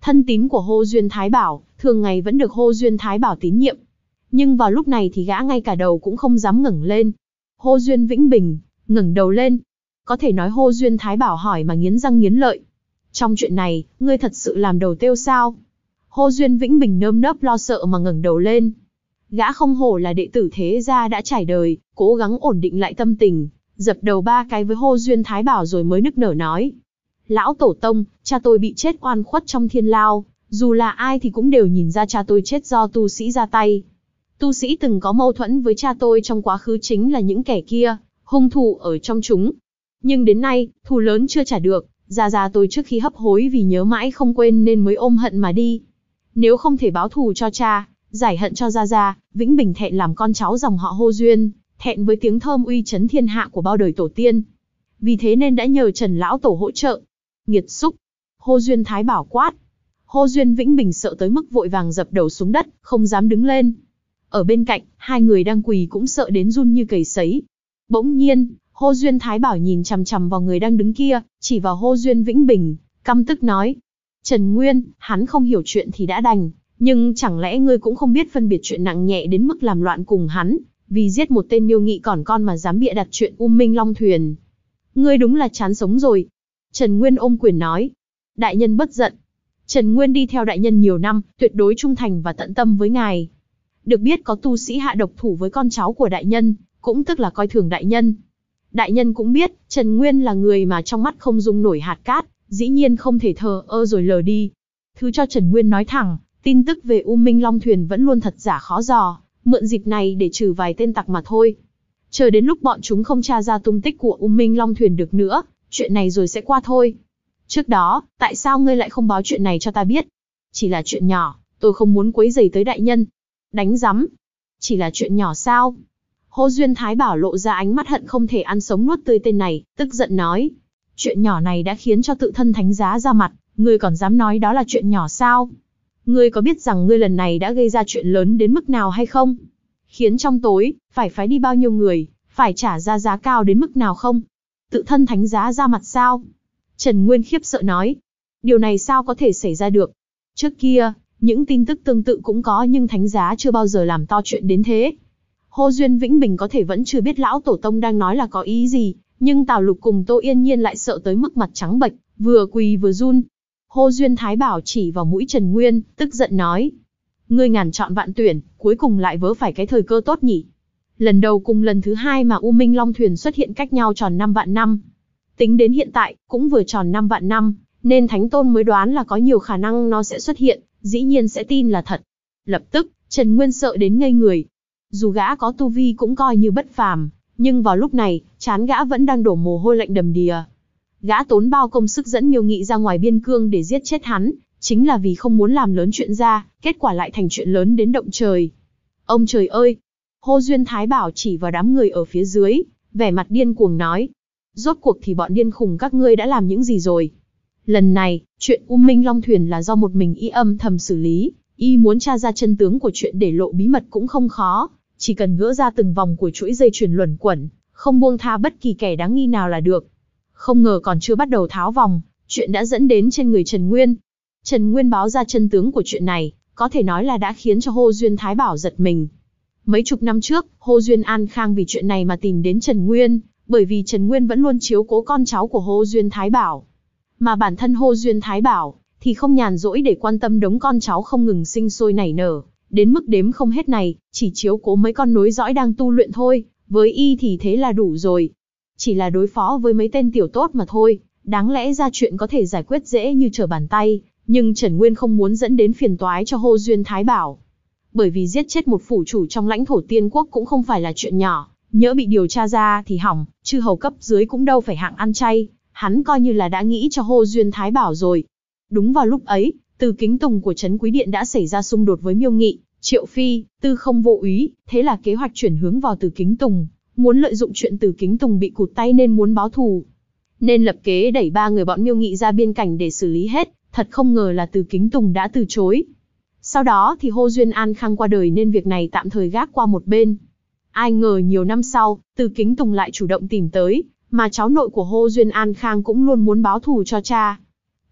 thân tín của Hồ Duyên Thái Bảo, thường ngày vẫn được Hồ Duyên Thái Bảo tín nhiệm. Nhưng vào lúc này thì gã ngay cả đầu cũng không dám ngẩng lên. Hồ Duyên Vĩnh Bình ngẩng đầu lên. Có thể nói Hồ Duyên Thái Bảo hỏi mà nghiến răng nghiến lợi. Trong chuyện này, ngươi thật sự làm đầu têu sao? Hồ Duyên Vĩnh Bình nơm nớp lo sợ mà ngẩng đầu lên. Gã không hổ là đệ tử thế gia đã trải đời, cố gắng ổn định lại tâm tình, dập đầu 3 cái với Hồ Duyên Thái Bảo rồi mới nức nở nói. Lão tổ tông, cha tôi bị chết oan khuất trong thiên lao, dù là ai thì cũng đều nhìn ra cha tôi chết do tu sĩ ra tay. Tu sĩ từng có mâu thuẫn với cha tôi trong quá khứ chính là những kẻ kia, hung thủ ở trong chúng. Nhưng đến nay, thù lớn chưa trả được, gia tôi trước khi hấp hối vì nhớ mãi không quên nên mới ôm hận mà đi. Nếu không thể báo thù cho cha, giải hận cho gia, Vĩnh Bình thẹn làm con cháu dòng họ Hồ Duyên, thẹn với tiếng thơm uy chấn thiên hạ của bao đời tổ tiên. Vì thế nên đã nhờ Trần lão tổ hỗ trợ. Nghiệt xúc! Hồ Duyên Thái Bảo quát. Hồ Duyên Vĩnh Bình sợ tới mức vội vàng dập đầu xuống đất, không dám đứng lên. Ở bên cạnh, 2 người đang quỳ cũng sợ đến run như cầy sấy. Bỗng nhiên, Hồ Duyên Thái Bảo nhìn chằm chằm vào người đang đứng kia, chỉ vào Hồ Duyên Vĩnh Bình, căm tức nói. Trần Nguyên, hắn không hiểu chuyện thì đã đành, nhưng chẳng lẽ ngươi cũng không biết phân biệt chuyện nặng nhẹ đến mức làm loạn cùng hắn, vì giết một tên miêu nghị còn con mà dám bịa đặt chuyện Minh Long Thuyền. Ngươi đúng là chán sống rồi. Trần Nguyên ôm quyền nói. Đại nhân bất giận. Trần Nguyên đi theo đại nhân nhiều năm, tuyệt đối trung thành và tận tâm với ngài. Được biết có tu sĩ hạ độc thủ với con cháu của đại nhân, cũng tức là coi thường đại nhân. Đại nhân cũng biết, Trần Nguyên là người mà trong mắt không dung nổi hạt cát, dĩ nhiên không thể thờ ơ rồi lờ đi. Thứ cho Trần Nguyên nói thẳng, tin tức về Minh Long Thuyền vẫn luôn thật giả khó dò, mượn dịp này để trừ vài tên tặc mà thôi. Chờ đến lúc bọn chúng không tra ra tung tích của Minh Long Thuyền được nữa, chuyện này rồi sẽ qua thôi. Trước đó, tại sao ngươi lại không báo chuyện này cho ta biết? Chỉ là chuyện nhỏ, tôi không muốn quấy rầy tới đại nhân. Đánh rắm. Chỉ là chuyện nhỏ sao? Hồ Duyên Thái Bảo lộ ra ánh mắt hận không thể ăn sống nuốt tươi tên này, tức giận nói. Chuyện nhỏ này đã khiến cho tự thân thánh giá ra mặt, ngươi còn dám nói đó là chuyện nhỏ sao? Ngươi có biết rằng ngươi lần này đã gây ra chuyện lớn đến mức nào hay không? Khiến trong tối, phải phái đi bao nhiêu người, phải trả ra giá cao đến mức nào không? Tự thân thánh giá ra mặt sao? Trần Nguyên khiếp sợ nói. Điều này sao có thể xảy ra được? Trước kia, những tin tức tương tự cũng có nhưng thánh giá chưa bao giờ làm to chuyện đến thế. Hồ Duyên Vĩnh Bình có thể vẫn chưa biết lão tổ tông đang nói là có ý gì, nhưng Tào Lục cùng Tô Yên Nhiên lại sợ tới mức mặt trắng bệch, vừa quỳ vừa run. Hồ Duyên Thái Bảo chỉ vào mũi Trần Nguyên, tức giận nói. Ngươi ngàn chọn vạn tuyển, cuối cùng lại vớ phải cái thời cơ tốt nhỉ. Lần đầu cùng lần thứ hai mà Minh Long Thuyền xuất hiện cách nhau tròn 5 vạn năm. Tính đến hiện tại, cũng vừa tròn 5 vạn năm, nên Thánh Tôn mới đoán là có nhiều khả năng nó sẽ xuất hiện, dĩ nhiên sẽ tin là thật. Lập tức, Trần Nguyên sợ đến ngây người. Dù gã có tu vi cũng coi như bất phàm, nhưng vào lúc này, trán gã vẫn đang đổ mồ hôi lạnh đầm đìa. Gã tốn bao công sức dẫn Miêu Nghị ra ngoài biên cương để giết chết hắn, chính là vì không muốn làm lớn chuyện ra, kết quả lại thành chuyện lớn đến động trời. Ông trời ơi! Hồ Duyên Thái Bảo chỉ vào đám người ở phía dưới, vẻ mặt điên cuồng nói. Rốt cuộc thì bọn điên khùng các ngươi đã làm những gì rồi? Lần này, chuyện Minh Long Thuyền là do một mình y âm thầm xử lý, y muốn tra ra chân tướng của chuyện để lộ bí mật cũng không khó, chỉ cần gỡ ra từng vòng của chuỗi dây chuyền luẩn quẩn, không buông tha bất kỳ kẻ đáng nghi nào là được. Không ngờ còn chưa bắt đầu tháo vòng, chuyện đã dẫn đến trên người Trần Nguyên. Trần Nguyên báo ra chân tướng của chuyện này, có thể nói là đã khiến cho Hồ Duyên Thái Bảo giật mình. Mấy chục năm trước, Hồ Duyên An Khang vì chuyện này mà tìm đến Trần Nguyên, bởi vì Trần Nguyên vẫn luôn chiếu cố con cháu của Hồ Duyên Thái Bảo. Mà bản thân Hồ Duyên Thái Bảo thì không nhàn rỗi để quan tâm đống con cháu không ngừng sinh sôi nảy nở, đến mức đếm không hết này, chỉ chiếu cố mấy con nối dõi đang tu luyện thôi, với y thì thế là đủ rồi. Chỉ là đối phó với mấy tên tiểu tốt mà thôi, đáng lẽ ra chuyện có thể giải quyết dễ như trở bàn tay, nhưng Trần Nguyên không muốn dẫn đến phiền toái cho Hồ Duyên Thái Bảo. Bởi vì giết chết một phủ chủ trong lãnh thổ tiên quốc cũng không phải là chuyện nhỏ, nhỡ bị điều tra ra thì hỏng, chư hầu cấp dưới cũng đâu phải hạng ăn chay, hắn coi như là đã nghĩ cho Hồ Duyên Thái Bảo rồi. Đúng vào lúc ấy, Từ Kính Tùng của Trấn Quý Điện đã xảy ra xung đột với Miêu Nghị, Triệu Phi, Tư Không vô úy, thế là kế hoạch chuyển hướng vào Từ Kính Tùng, muốn lợi dụng chuyện Từ Kính Tùng bị cụt tay nên muốn báo thù. Nên lập kế đẩy 3 người bọn Miêu Nghị ra biên cảnh để xử lý hết, thật không ngờ là Từ Kính Tùng đã từ chối. Sau đó thì Hồ Duyên An Khang qua đời nên việc này tạm thời gác qua một bên. Ai ngờ nhiều năm sau, Từ Kính Tùng lại chủ động tìm tới, mà cháu nội của Hồ Duyên An Khang cũng luôn muốn báo thù cho cha.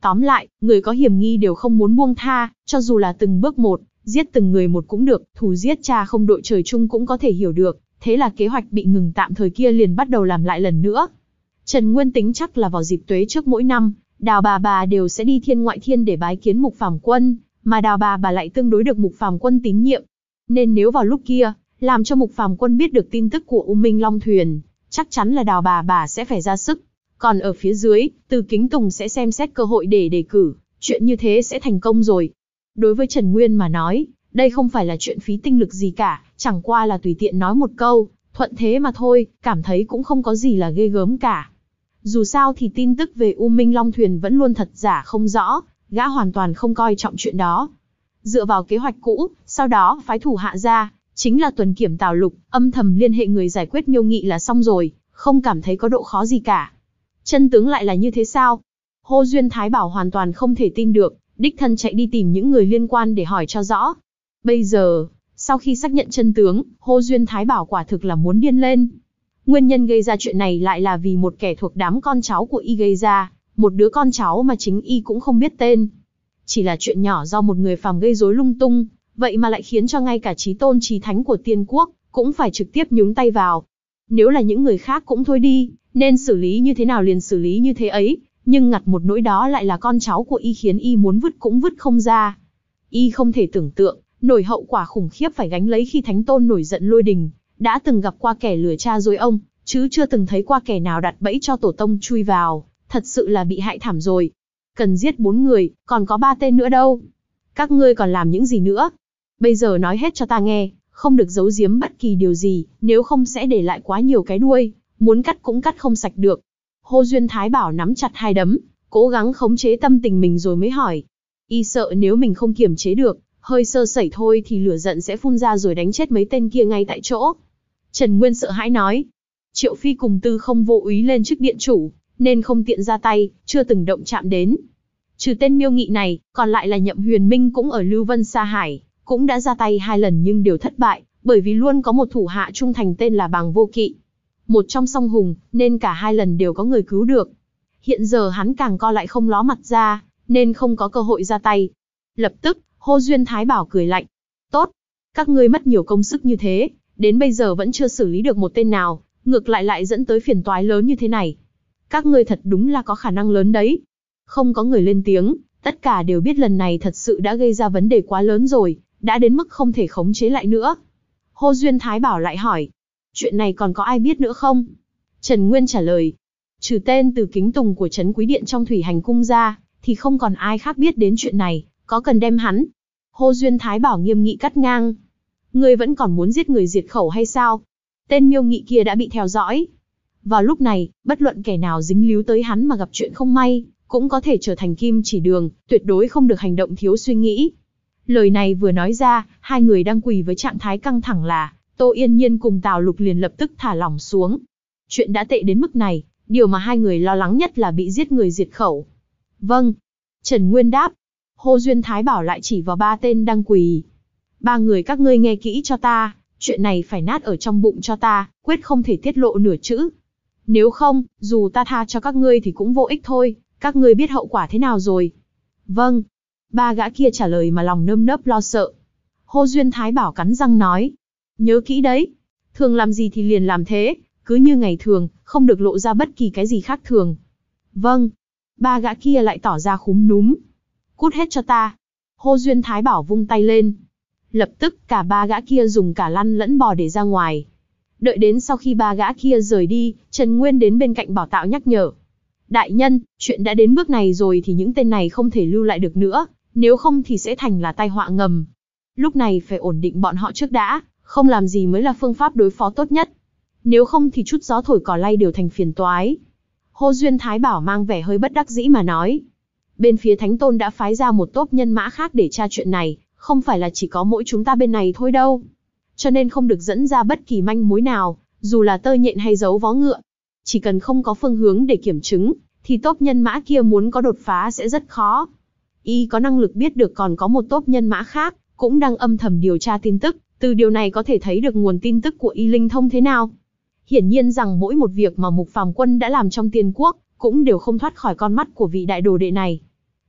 Tóm lại, người có hiểm nghi đều không muốn buông tha, cho dù là từng bước một, giết từng người một cũng được, thù giết cha không đội trời chung cũng có thể hiểu được, thế là kế hoạch bị ngừng tạm thời kia liền bắt đầu làm lại lần nữa. Trần Nguyên tính chắc là vào dịp tuế trước mỗi năm, Đào bà đều sẽ đi thiên ngoại thiên để bái kiến Mục Phàm Quân, mà Đào bà lại tương đối được Mục Phàm Quân tín nhiệm. Nên nếu vào lúc kia, làm cho Mục Phàm Quân biết được tin tức của U Minh Long Thuyền, chắc chắn là Đào bà sẽ phải ra sức. Còn ở phía dưới, Từ Kính Tùng sẽ xem xét cơ hội để đề cử, chuyện như thế sẽ thành công rồi. Đối với Trần Nguyên mà nói, đây không phải là chuyện phí tinh lực gì cả, chẳng qua là tùy tiện nói một câu, thuận thế mà thôi, cảm thấy cũng không có gì là ghê gớm cả. Dù sao thì tin tức về U Minh Long Thuyền vẫn luôn thật giả không rõ, gã hoàn toàn không coi trọng chuyện đó. Dựa vào kế hoạch cũ, sau đó phái thủ hạ ra, chính là Tuần Kiểm Tào Lục, âm thầm liên hệ người giải quyết Miêu Nghị là xong rồi, không cảm thấy có độ khó gì cả. Chân tướng lại là như thế sao? Hô Duyên Thái Bảo hoàn toàn không thể tin được, đích thân chạy đi tìm những người liên quan để hỏi cho rõ. Bây giờ, sau khi xác nhận chân tướng, Hô Duyên Thái Bảo quả thực là muốn điên lên. Nguyên nhân gây ra chuyện này lại là vì một kẻ thuộc đám con cháu của y gây ra, một đứa con cháu mà chính y cũng không biết tên. Chỉ là chuyện nhỏ do một người phàm gây rối lung tung, vậy mà lại khiến cho ngay cả chí tôn chí thánh của tiên quốc cũng phải trực tiếp nhúng tay vào. Nếu là những người khác cũng thôi đi, nên xử lý như thế nào liền xử lý như thế ấy, nhưng ngặt một nỗi đó lại là con cháu của y khiến y muốn vứt cũng vứt không ra. Y không thể tưởng tượng nổi hậu quả khủng khiếp phải gánh lấy khi thánh tôn nổi giận lôi đình, đã từng gặp qua kẻ lừa cha dối ông, chứ chưa từng thấy qua kẻ nào đặt bẫy cho tổ tông chui vào, thật sự là bị hại thảm rồi. Cần giết 4 người, còn có 3 tên nữa đâu. Các ngươi còn làm những gì nữa? Bây giờ nói hết cho ta nghe, không được giấu giếm bất kỳ điều gì, nếu không sẽ để lại quá nhiều cái đuôi, muốn cắt cũng cắt không sạch được. Hô Duyên Thái Bảo nắm chặt hai đấm, cố gắng khống chế tâm tình mình rồi mới hỏi. Y sợ nếu mình không kiềm chế được, hơi sơ sẩy thôi thì lửa giận sẽ phun ra rồi đánh chết mấy tên kia ngay tại chỗ. Trần Nguyên sợ hãi nói. Triệu Phi cùng Tư Không vô úy lên chức điện chủ, nên không tiện ra tay, chưa từng động chạm đến. Trừ tên Miêu Nghị này, còn lại là Nhậm Huyền Minh cũng ở Lưu Vân Sa Hải, cũng đã ra tay 2 lần nhưng đều thất bại, bởi vì luôn có một thủ hạ trung thành tên là Bàng Vô Kỵ. Một trong song hùng, nên cả 2 lần đều có người cứu được. Hiện giờ hắn càng co lại không ló mặt ra, nên không có cơ hội ra tay. Lập tức, Hô Duyên Thái Bảo cười lạnh. Tốt, các ngươi mất nhiều công sức như thế, đến bây giờ vẫn chưa xử lý được một tên nào, ngược lại dẫn tới phiền toái lớn như thế này. Các ngươi thật đúng là có khả năng lớn đấy. Không có người lên tiếng, tất cả đều biết lần này thật sự đã gây ra vấn đề quá lớn rồi, đã đến mức không thể khống chế lại nữa. Hô Duyên Thái Bảo lại hỏi, chuyện này còn có ai biết nữa không? Trần Nguyên trả lời, trừ tên Từ Kính Tùng của Trấn Quý Điện trong Thủy Hành Cung ra, thì không còn ai khác biết đến chuyện này, có cần đem hắn? Hô Duyên Thái Bảo nghiêm nghị cắt ngang. Ngươi vẫn còn muốn giết người diệt khẩu hay sao? Tên Miêu Nghị kia đã bị theo dõi. Vào lúc này, bất luận kẻ nào dính líu tới hắn mà gặp chuyện không may, cũng có thể trở thành kim chỉ đường, tuyệt đối không được hành động thiếu suy nghĩ. Lời này vừa nói ra, 2 người đang quỳ với trạng thái căng thẳng là Tô Yên Nhiên cùng Tào Lục liền lập tức thả lỏng xuống. Chuyện đã tệ đến mức này, điều mà 2 người lo lắng nhất là bị giết người diệt khẩu. Vâng. Trần Nguyên đáp. Hô Duyên Thái Bảo lại chỉ vào 3 tên đang quỳ. 3 người các ngươi nghe kỹ cho ta, chuyện này phải nát ở trong bụng cho ta, quyết không thể tiết lộ nửa chữ. Nếu không, dù ta tha cho các ngươi thì cũng vô ích thôi, các ngươi biết hậu quả thế nào rồi? Vâng. 3 gã kia trả lời mà lòng nơm nớp lo sợ. Hô Duyên Thái Bảo cắn răng nói. Nhớ kỹ đấy, thường làm gì thì liền làm thế, cứ như ngày thường, không được lộ ra bất kỳ cái gì khác thường. Vâng. 3 gã kia lại tỏ ra khúm núm. Cút hết cho ta. Hô Duyên Thái Bảo vung tay lên. Lập tức cả 3 gã kia dùng cả lăn lẫn bò để ra ngoài. Đợi đến sau khi 3 gã kia rời đi, Trần Nguyên đến bên cạnh Bảo Tạo nhắc nhở. Đại nhân, chuyện đã đến bước này rồi thì những tên này không thể lưu lại được nữa, nếu không thì sẽ thành là tai họa ngầm. Lúc này phải ổn định bọn họ trước đã, không làm gì mới là phương pháp đối phó tốt nhất. Nếu không thì chút gió thổi cỏ lay đều thành phiền toái. Hô Duyên Thái Bảo mang vẻ hơi bất đắc dĩ mà nói. Bên phía Thánh Tôn đã phái ra một tốp nhân mã khác để tra chuyện này, không phải là chỉ có mỗi chúng ta bên này thôi đâu. Cho nên không được dẫn ra bất kỳ manh mối nào, dù là tơ nhện hay dấu vó ngựa. Chỉ cần không có phương hướng để kiểm chứng, thì tốp nhân mã kia muốn có đột phá sẽ rất khó. Y có năng lực biết được còn có một tốp nhân mã khác, cũng đang âm thầm điều tra tin tức, từ điều này có thể thấy được nguồn tin tức của Y linh thông thế nào. Hiển nhiên rằng mỗi một việc mà Mục Phàm Quân đã làm trong Tiên Quốc, cũng đều không thoát khỏi con mắt của vị đại đồ đệ này.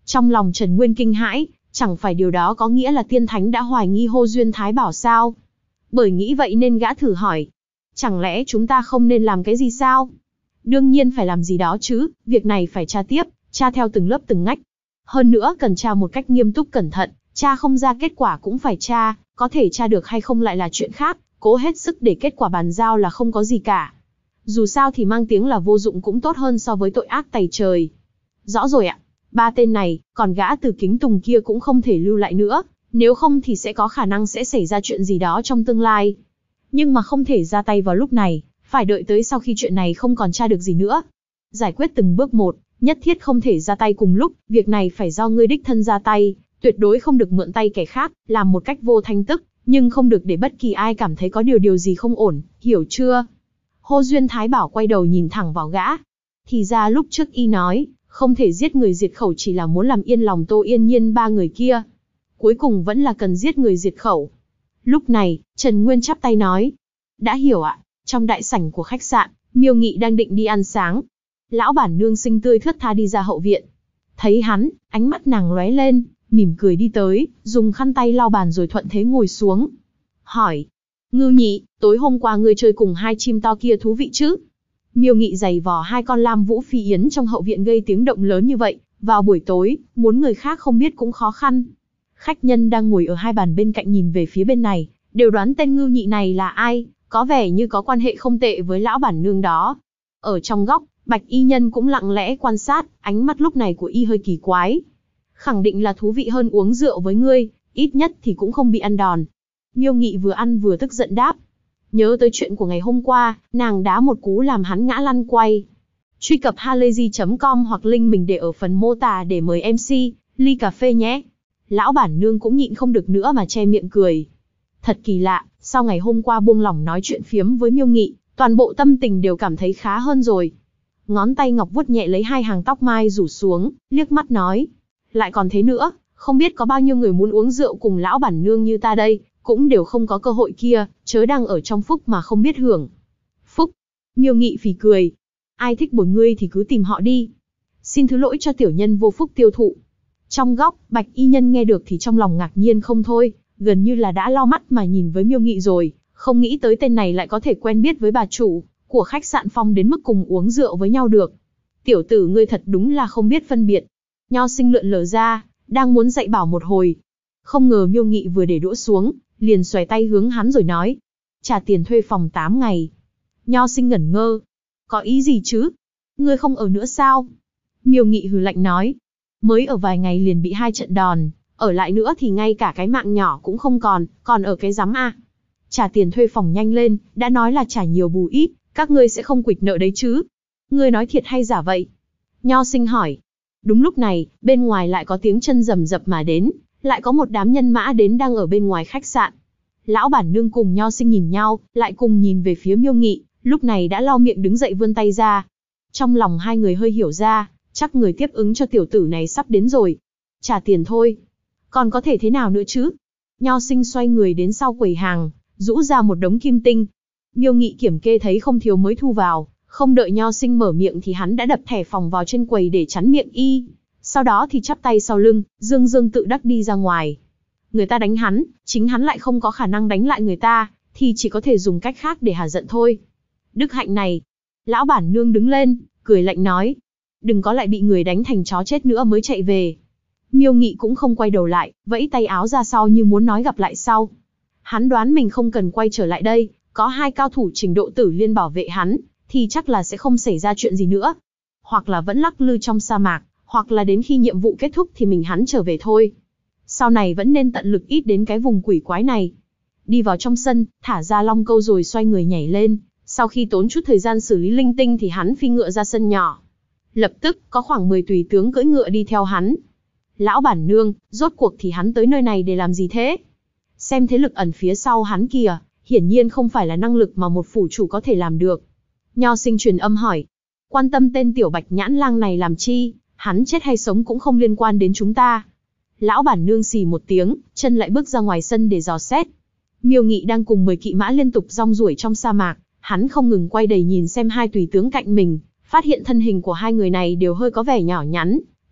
Trong lòng Trần Nguyên kinh hãi, chẳng phải điều đó có nghĩa là tiên thánh đã hoài nghi Hồ Duyên Thái Bảo sao? Bởi nghĩ vậy nên gã thử hỏi. Chẳng lẽ chúng ta không nên làm cái gì sao? Đương nhiên phải làm gì đó chứ, việc này phải tra tiếp, tra theo từng lớp từng ngách. Hơn nữa cần tra một cách nghiêm túc cẩn thận, tra không ra kết quả cũng phải tra, có thể tra được hay không lại là chuyện khác, cố hết sức để kết quả bàn giao là không có gì cả. Dù sao thì mang tiếng là vô dụng cũng tốt hơn so với tội ác tày trời. Rõ rồi ạ, 3 tên này, còn gã Từ Kính Tùng kia cũng không thể lưu lại nữa, nếu không thì sẽ có khả năng sẽ xảy ra chuyện gì đó trong tương lai. Nhưng mà không thể ra tay vào lúc này, phải đợi tới sau khi chuyện này không còn tra được gì nữa. Giải quyết từng bước một, nhất thiết không thể ra tay cùng lúc, việc này phải do ngươi đích thân ra tay, tuyệt đối không được mượn tay kẻ khác, làm một cách vô thanh tức, nhưng không được để bất kỳ ai cảm thấy có điều gì không ổn, hiểu chưa? Hồ Duyên Thái Bảo quay đầu nhìn thẳng vào gã. Thì ra lúc trước y nói, không thể giết người diệt khẩu chỉ là muốn làm yên lòng Tô Yên Nhiên 3 người kia. Cuối cùng vẫn là cần giết người diệt khẩu. Lúc này, Trần Nguyên chắp tay nói. Đã hiểu ạ. Trong đại sảnh của khách sạn, Miêu Nghị đang định đi ăn sáng. Lão bản nương xinh tươi thướt tha đi ra hậu viện. Thấy hắn, ánh mắt nàng lóe lên, mỉm cười đi tới, dùng khăn tay lau bàn rồi thuận thế ngồi xuống. Hỏi. Ngưu Nhị, tối hôm qua ngươi chơi cùng 2 chim to kia thú vị chứ? Miêu Nghị giày vò 2 con Lam Vũ Phi Yến trong hậu viện gây tiếng động lớn như vậy, vào buổi tối, muốn người khác không biết cũng khó khăn. Khách nhân đang ngồi ở 2 bàn bên cạnh nhìn về phía bên này, đều đoán tên Ngưu Nhị này là ai, có vẻ như có quan hệ không tệ với lão bản nương đó. Ở trong góc, Bạch Y Nhân cũng lặng lẽ quan sát, ánh mắt lúc này của y hơi kỳ quái. Khẳng định là thú vị hơn uống rượu với ngươi, ít nhất thì cũng không bị ăn đòn. Miêu Nghị vừa ăn vừa tức giận đáp. Nhớ tới chuyện của ngày hôm qua, nàng đá một cú làm hắn ngã lăn quay. Truy cập halayzi.com hoặc link mình để ở phần mô tả để mời MC, ly cà phê nhé. Lão bản nương cũng nhịn không được nữa mà che miệng cười. Thật kỳ lạ, sau ngày hôm qua buông lỏng nói chuyện phiếm với Miêu Nghị, toàn bộ tâm tình đều cảm thấy khá hơn rồi. Ngón tay ngọc vuốt nhẹ lấy 2 hàng tóc mai rủ xuống, liếc mắt nói. Lại còn thế nữa, không biết có bao nhiêu người muốn uống rượu cùng lão bản nương như ta đây, cũng đều không có cơ hội kia, chớ đang ở trong phúc mà không biết hưởng. Phúc. Miêu Nghị phì cười. Ai thích bồi ngươi thì cứ tìm họ đi. Xin thứ lỗi cho tiểu nhân vô phúc tiêu thụ. Trong góc, Bạch Y Nhân nghe được thì trong lòng ngạc nhiên không thôi, gần như là đã lau mắt mà nhìn với Miêu Nghị rồi, không nghĩ tới tên này lại có thể quen biết với bà chủ của khách sạn Phong đến mức cùng uống rượu với nhau được. Tiểu tử ngươi thật đúng là không biết phân biệt. Nho Sinh lượn lờ ra, đang muốn dạy bảo một hồi. Không ngờ Miêu Nghị vừa để đũa xuống, liền xoay tay hướng hắn rồi nói. Trả tiền thuê phòng 8 ngày. Nho Sinh ngẩn ngơ. Có ý gì chứ? Ngươi không ở nữa sao? Miêu Nghị hừ lạnh nói. Mới ở vài ngày liền bị 2 trận đòn, ở lại nữa thì ngay cả cái mạng nhỏ cũng không còn ở cái rắm à. Trả tiền thuê phòng nhanh lên, đã nói là trả nhiều bù ít, các ngươi sẽ không quỵt nợ đấy chứ? Ngươi nói thiệt hay giả vậy? Nho Sinh hỏi. Đúng lúc này, bên ngoài lại có tiếng chân rầm rập mà đến, lại có một đám nhân mã đến đang ở bên ngoài khách sạn. Lão bản nương cùng Nho Sinh nhìn nhau, lại cùng nhìn về phía Miêu Nghị, lúc này đã lau miệng đứng dậy vươn tay ra. Trong lòng hai người hơi hiểu ra, chắc người tiếp ứng cho tiểu tử này sắp đến rồi. Trả tiền thôi. Còn có thể thế nào nữa chứ? Nho Sinh xoay người đến sau quầy hàng, rũ ra một đống kim tinh. Miêu Nghị kiểm kê thấy không thiếu mới thu vào, không đợi Nho Sinh mở miệng thì hắn đã đập thẻ phòng vào trên quầy để chắn miệng y. Sau đó thì chắp tay sau lưng, dương dương tự đắc đi ra ngoài. Người ta đánh hắn, chính hắn lại không có khả năng đánh lại người ta, thì chỉ có thể dùng cách khác để hả giận thôi. Đức hạnh này. Lão bản nương đứng lên, cười lạnh nói. Đừng có lại bị người đánh thành chó chết nữa mới chạy về. Miêu Nghị cũng không quay đầu lại, vẫy tay áo ra sau như muốn nói gặp lại sau. Hắn đoán mình không cần quay trở lại đây, có 2 cao thủ trình độ tử liên bảo vệ hắn, thì chắc là sẽ không xảy ra chuyện gì nữa. Hoặc là vẫn lắc lư trong sa mạc, hoặc là đến khi nhiệm vụ kết thúc thì mình hắn trở về thôi. Sau này vẫn nên tận lực ít đến cái vùng quỷ quái này. Đi vào trong sân, thả ra long câu rồi xoay người nhảy lên. Sau khi tốn chút thời gian xử lý linh tinh thì hắn phi ngựa ra sân nhỏ. Lập tức, có khoảng 10 tùy tướng cưỡi ngựa đi theo hắn. Lão bản nương, rốt cuộc thì hắn tới nơi này để làm gì thế? Xem thế lực ẩn phía sau hắn kìa, hiển nhiên không phải là năng lực mà một phủ chủ có thể làm được. Nho Sinh truyền âm hỏi. Quan tâm tên tiểu Bạch Nhãn Lang này làm chi, hắn chết hay sống cũng không liên quan đến chúng ta. Lão bản nương xì một tiếng, chân lại bước ra ngoài sân để dò xét. Miêu Nghị đang cùng 10 kỵ mã liên tục rong ruổi trong sa mạc, hắn không ngừng quay đầy nhìn xem 2 tùy tướng cạnh mình, phát hiện thân hình của 2 người này đều hơi có vẻ nhỏ nhắn,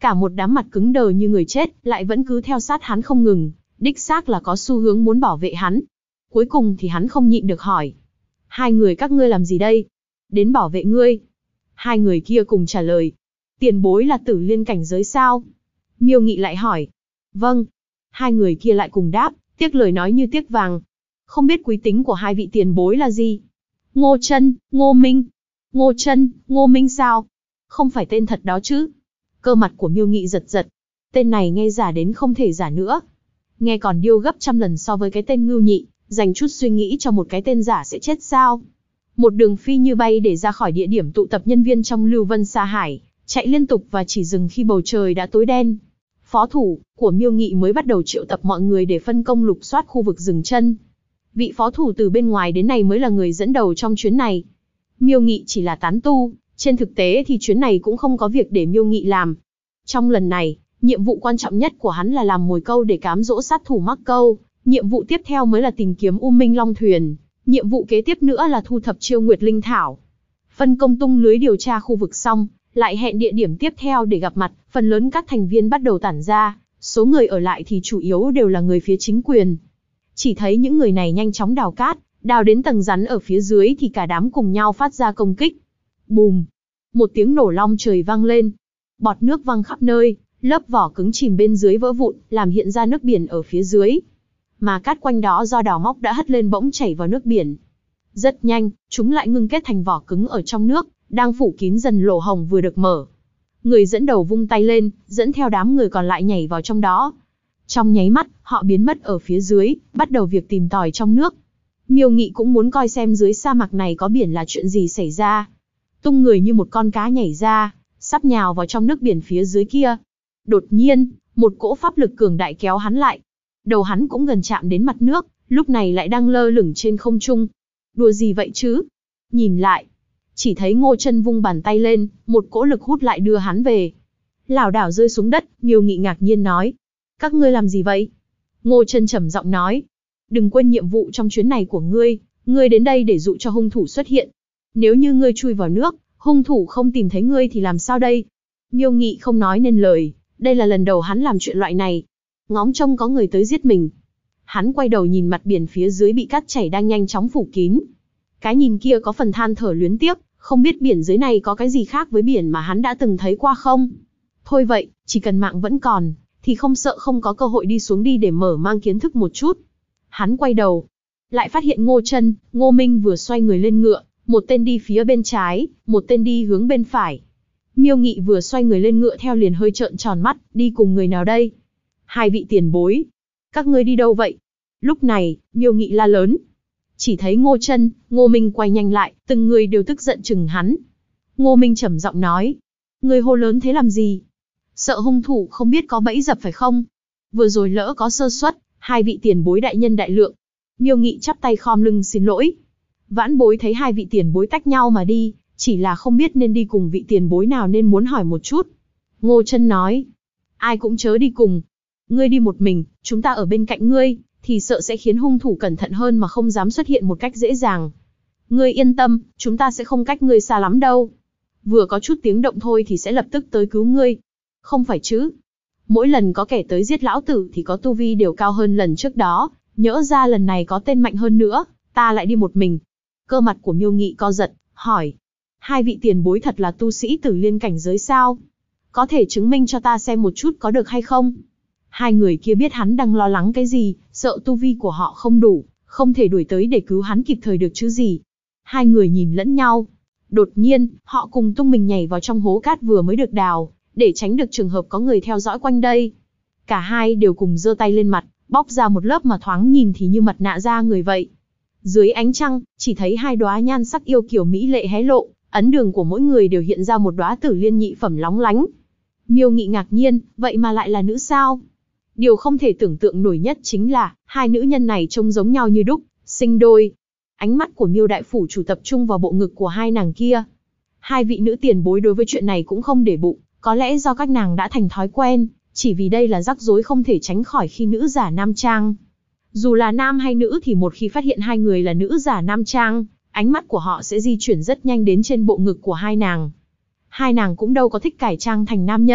Cả một đám mặt cứng đờ như người chết, lại vẫn cứ theo sát hắn không ngừng, đích xác là có xu hướng muốn bảo vệ hắn. Cuối cùng thì hắn không nhịn được hỏi. Hai người các ngươi làm gì đây? Đến bảo vệ ngươi. Hai người kia cùng trả lời. Tiền bối là Tử Liên cảnh giới sao? Miêu Nghị lại hỏi. Vâng. Hai người kia lại cùng đáp, tiếc lời nói như tiếc vàng. Không biết quý tính của hai vị tiền bối là gì? Ngô Chân, Ngô Minh. Ngô Chân, Ngô Minh sao? Không phải tên thật đó chứ? Cơ mặt của Miêu Nghị giật giật. Tên này nghe giả đến không thể giả nữa. Nghe còn điêu gấp trăm lần so với cái tên Ngưu Nhị, dành chút suy nghĩ cho một cái tên giả sẽ chết sao? Một đường phi như bay để ra khỏi địa điểm tụ tập nhân viên trong Lưu Vân Sa Hải, chạy liên tục và chỉ dừng khi bầu trời đã tối đen. Phó thủ của Miêu Nghị mới bắt đầu triệu tập mọi người để phân công lục soát khu vực dừng chân. Vị phó thủ từ bên ngoài đến này mới là người dẫn đầu trong chuyến này. Miêu Nghị chỉ là tán tu, trên thực tế thì chuyến này cũng không có việc để Miêu Nghị làm. Trong lần này, nhiệm vụ quan trọng nhất của hắn là làm mồi câu để cám dỗ sát thủ mắc câu. Nhiệm vụ tiếp theo mới là tìm kiếm U Minh Long Thuyền. Nhiệm vụ kế tiếp nữa là thu thập Chiêu Nguyệt Linh Thảo. Phân công tung lưới điều tra khu vực xong, lại hẹn địa điểm tiếp theo để gặp mặt. Phần lớn các thành viên bắt đầu tản ra, số người ở lại thì chủ yếu đều là người phía chính quyền. Chỉ thấy những người này nhanh chóng đào cát, đào đến tầng rắn ở phía dưới thì cả đám cùng nhau phát ra công kích. Bùm! Một tiếng nổ long trời vang lên. Bọt nước văng khắp nơi, lớp vỏ cứng chìm bên dưới vỡ vụn, làm hiện ra nước biển ở phía dưới. Mà cát quanh đó do đào móc đã hất lên bỗng chảy vào nước biển. Rất nhanh, chúng lại ngưng kết thành vỏ cứng ở trong nước, đang phủ kín dần lỗ hổng vừa được mở. Người dẫn đầu vung tay lên, dẫn theo đám người còn lại nhảy vào trong đó. Trong nháy mắt, họ biến mất ở phía dưới, bắt đầu việc tìm tòi trong nước. Miêu Nghị cũng muốn coi xem dưới sa mạc này có biển là chuyện gì xảy ra. Tung người như một con cá nhảy ra, sắp nhào vào trong nước biển phía dưới kia. Đột nhiên, một cỗ pháp lực cường đại kéo hắn lại. Đầu hắn cũng gần chạm đến mặt nước, lúc này lại đang lơ lửng trên không trung. Đùa gì vậy chứ? Nhìn lại, chỉ thấy Ngô Chân vung bàn tay lên, một cỗ lực hút lại đưa hắn về. Lảo đảo rơi xuống đất, Miêu Nghị ngạc nhiên nói. Các ngươi làm gì vậy? Ngô Chân trầm giọng nói. Đừng quên nhiệm vụ trong chuyến này của ngươi, ngươi đến đây để dụ cho hung thủ xuất hiện. Nếu như ngươi chui vào nước, hung thủ không tìm thấy ngươi thì làm sao đây? Miêu Nghị không nói nên lời, đây là lần đầu hắn làm chuyện loại này. Ngóng trông có người tới giết mình. Hắn quay đầu nhìn mặt biển phía dưới bị cát chảy đang nhanh chóng phủ kín. Cái nhìn kia có phần than thở luyến tiếc, không biết biển dưới này có cái gì khác với biển mà hắn đã từng thấy qua không? Thôi vậy, chỉ cần mạng vẫn còn, thì không sợ không có cơ hội đi xuống đi để mở mang kiến thức một chút. Hắn quay đầu, lại phát hiện Ngô Chân, Ngô Minh vừa xoay người lên ngựa, một tên đi phía bên trái, một tên đi hướng bên phải. Miêu Nghị vừa xoay người lên ngựa theo liền hơi trợn tròn mắt, đi cùng người nào đây? Hai vị tiền bối, các ngươi đi đâu vậy? Lúc này, Miêu Nghị la lớn. Chỉ thấy Ngô Chân, Ngô Minh quay nhanh lại, từng người đều tức giận chừng hắn. Ngô Minh trầm giọng nói, ngươi hô lớn thế làm gì? Sợ hung thủ không biết có bẫy dập phải không? Vừa rồi lỡ có sơ suất, hai vị tiền bối đại nhân đại lượng. Miêu Nghị chắp tay khom lưng xin lỗi. Vãn bối thấy hai vị tiền bối tách nhau mà đi, chỉ là không biết nên đi cùng vị tiền bối nào nên muốn hỏi một chút. Ngô Chân nói, ai cũng chớ đi cùng. Ngươi đi một mình, chúng ta ở bên cạnh ngươi, thì sợ sẽ khiến hung thủ cẩn thận hơn mà không dám xuất hiện một cách dễ dàng. Ngươi yên tâm, chúng ta sẽ không cách ngươi xa lắm đâu. Vừa có chút tiếng động thôi thì sẽ lập tức tới cứu ngươi. Không phải chứ? Mỗi lần có kẻ tới giết lão tử thì có tu vi đều cao hơn lần trước đó, nhỡ ra lần này có tên mạnh hơn nữa, ta lại đi một mình. Cơ mặt của Miêu Nghị co giật, hỏi. Hai vị tiền bối thật là tu sĩ Tử Liên cảnh giới sao? Có thể chứng minh cho ta xem một chút có được hay không? Hai người kia biết hắn đang lo lắng cái gì, sợ tu vi của họ không đủ, không thể đuổi tới để cứu hắn kịp thời được chứ gì. Hai người nhìn lẫn nhau. Đột nhiên, họ cùng tung mình nhảy vào trong hố cát vừa mới được đào, để tránh được trường hợp có người theo dõi quanh đây. Cả hai đều cùng giơ tay lên mặt, bóc ra một lớp mà thoáng nhìn thì như mặt nạ da người vậy. Dưới ánh trăng, chỉ thấy hai đóa nhan sắc yêu kiều mỹ lệ hé lộ, ấn đường của mỗi người đều hiện ra một đóa Tử Liên nhị phẩm lóng lánh. Miêu Nghị ngạc nhiên, vậy mà lại là nữ sao? Điều không thể tưởng tượng nổi nhất chính là, hai nữ nhân này trông giống nhau như đúc, sinh đôi. Ánh mắt của Miêu đại phủ chủ tập trung vào bộ ngực của hai nàng kia. Hai vị nữ tiền bối đối với chuyện này cũng không để bụng, có lẽ do các nàng đã thành thói quen, chỉ vì đây là rắc rối không thể tránh khỏi khi nữ giả nam trang. Dù là nam hay nữ thì một khi phát hiện hai người là nữ giả nam trang, ánh mắt của họ sẽ di chuyển rất nhanh đến trên bộ ngực của hai nàng. Hai nàng cũng đâu có thích cải trang thành nam nhân,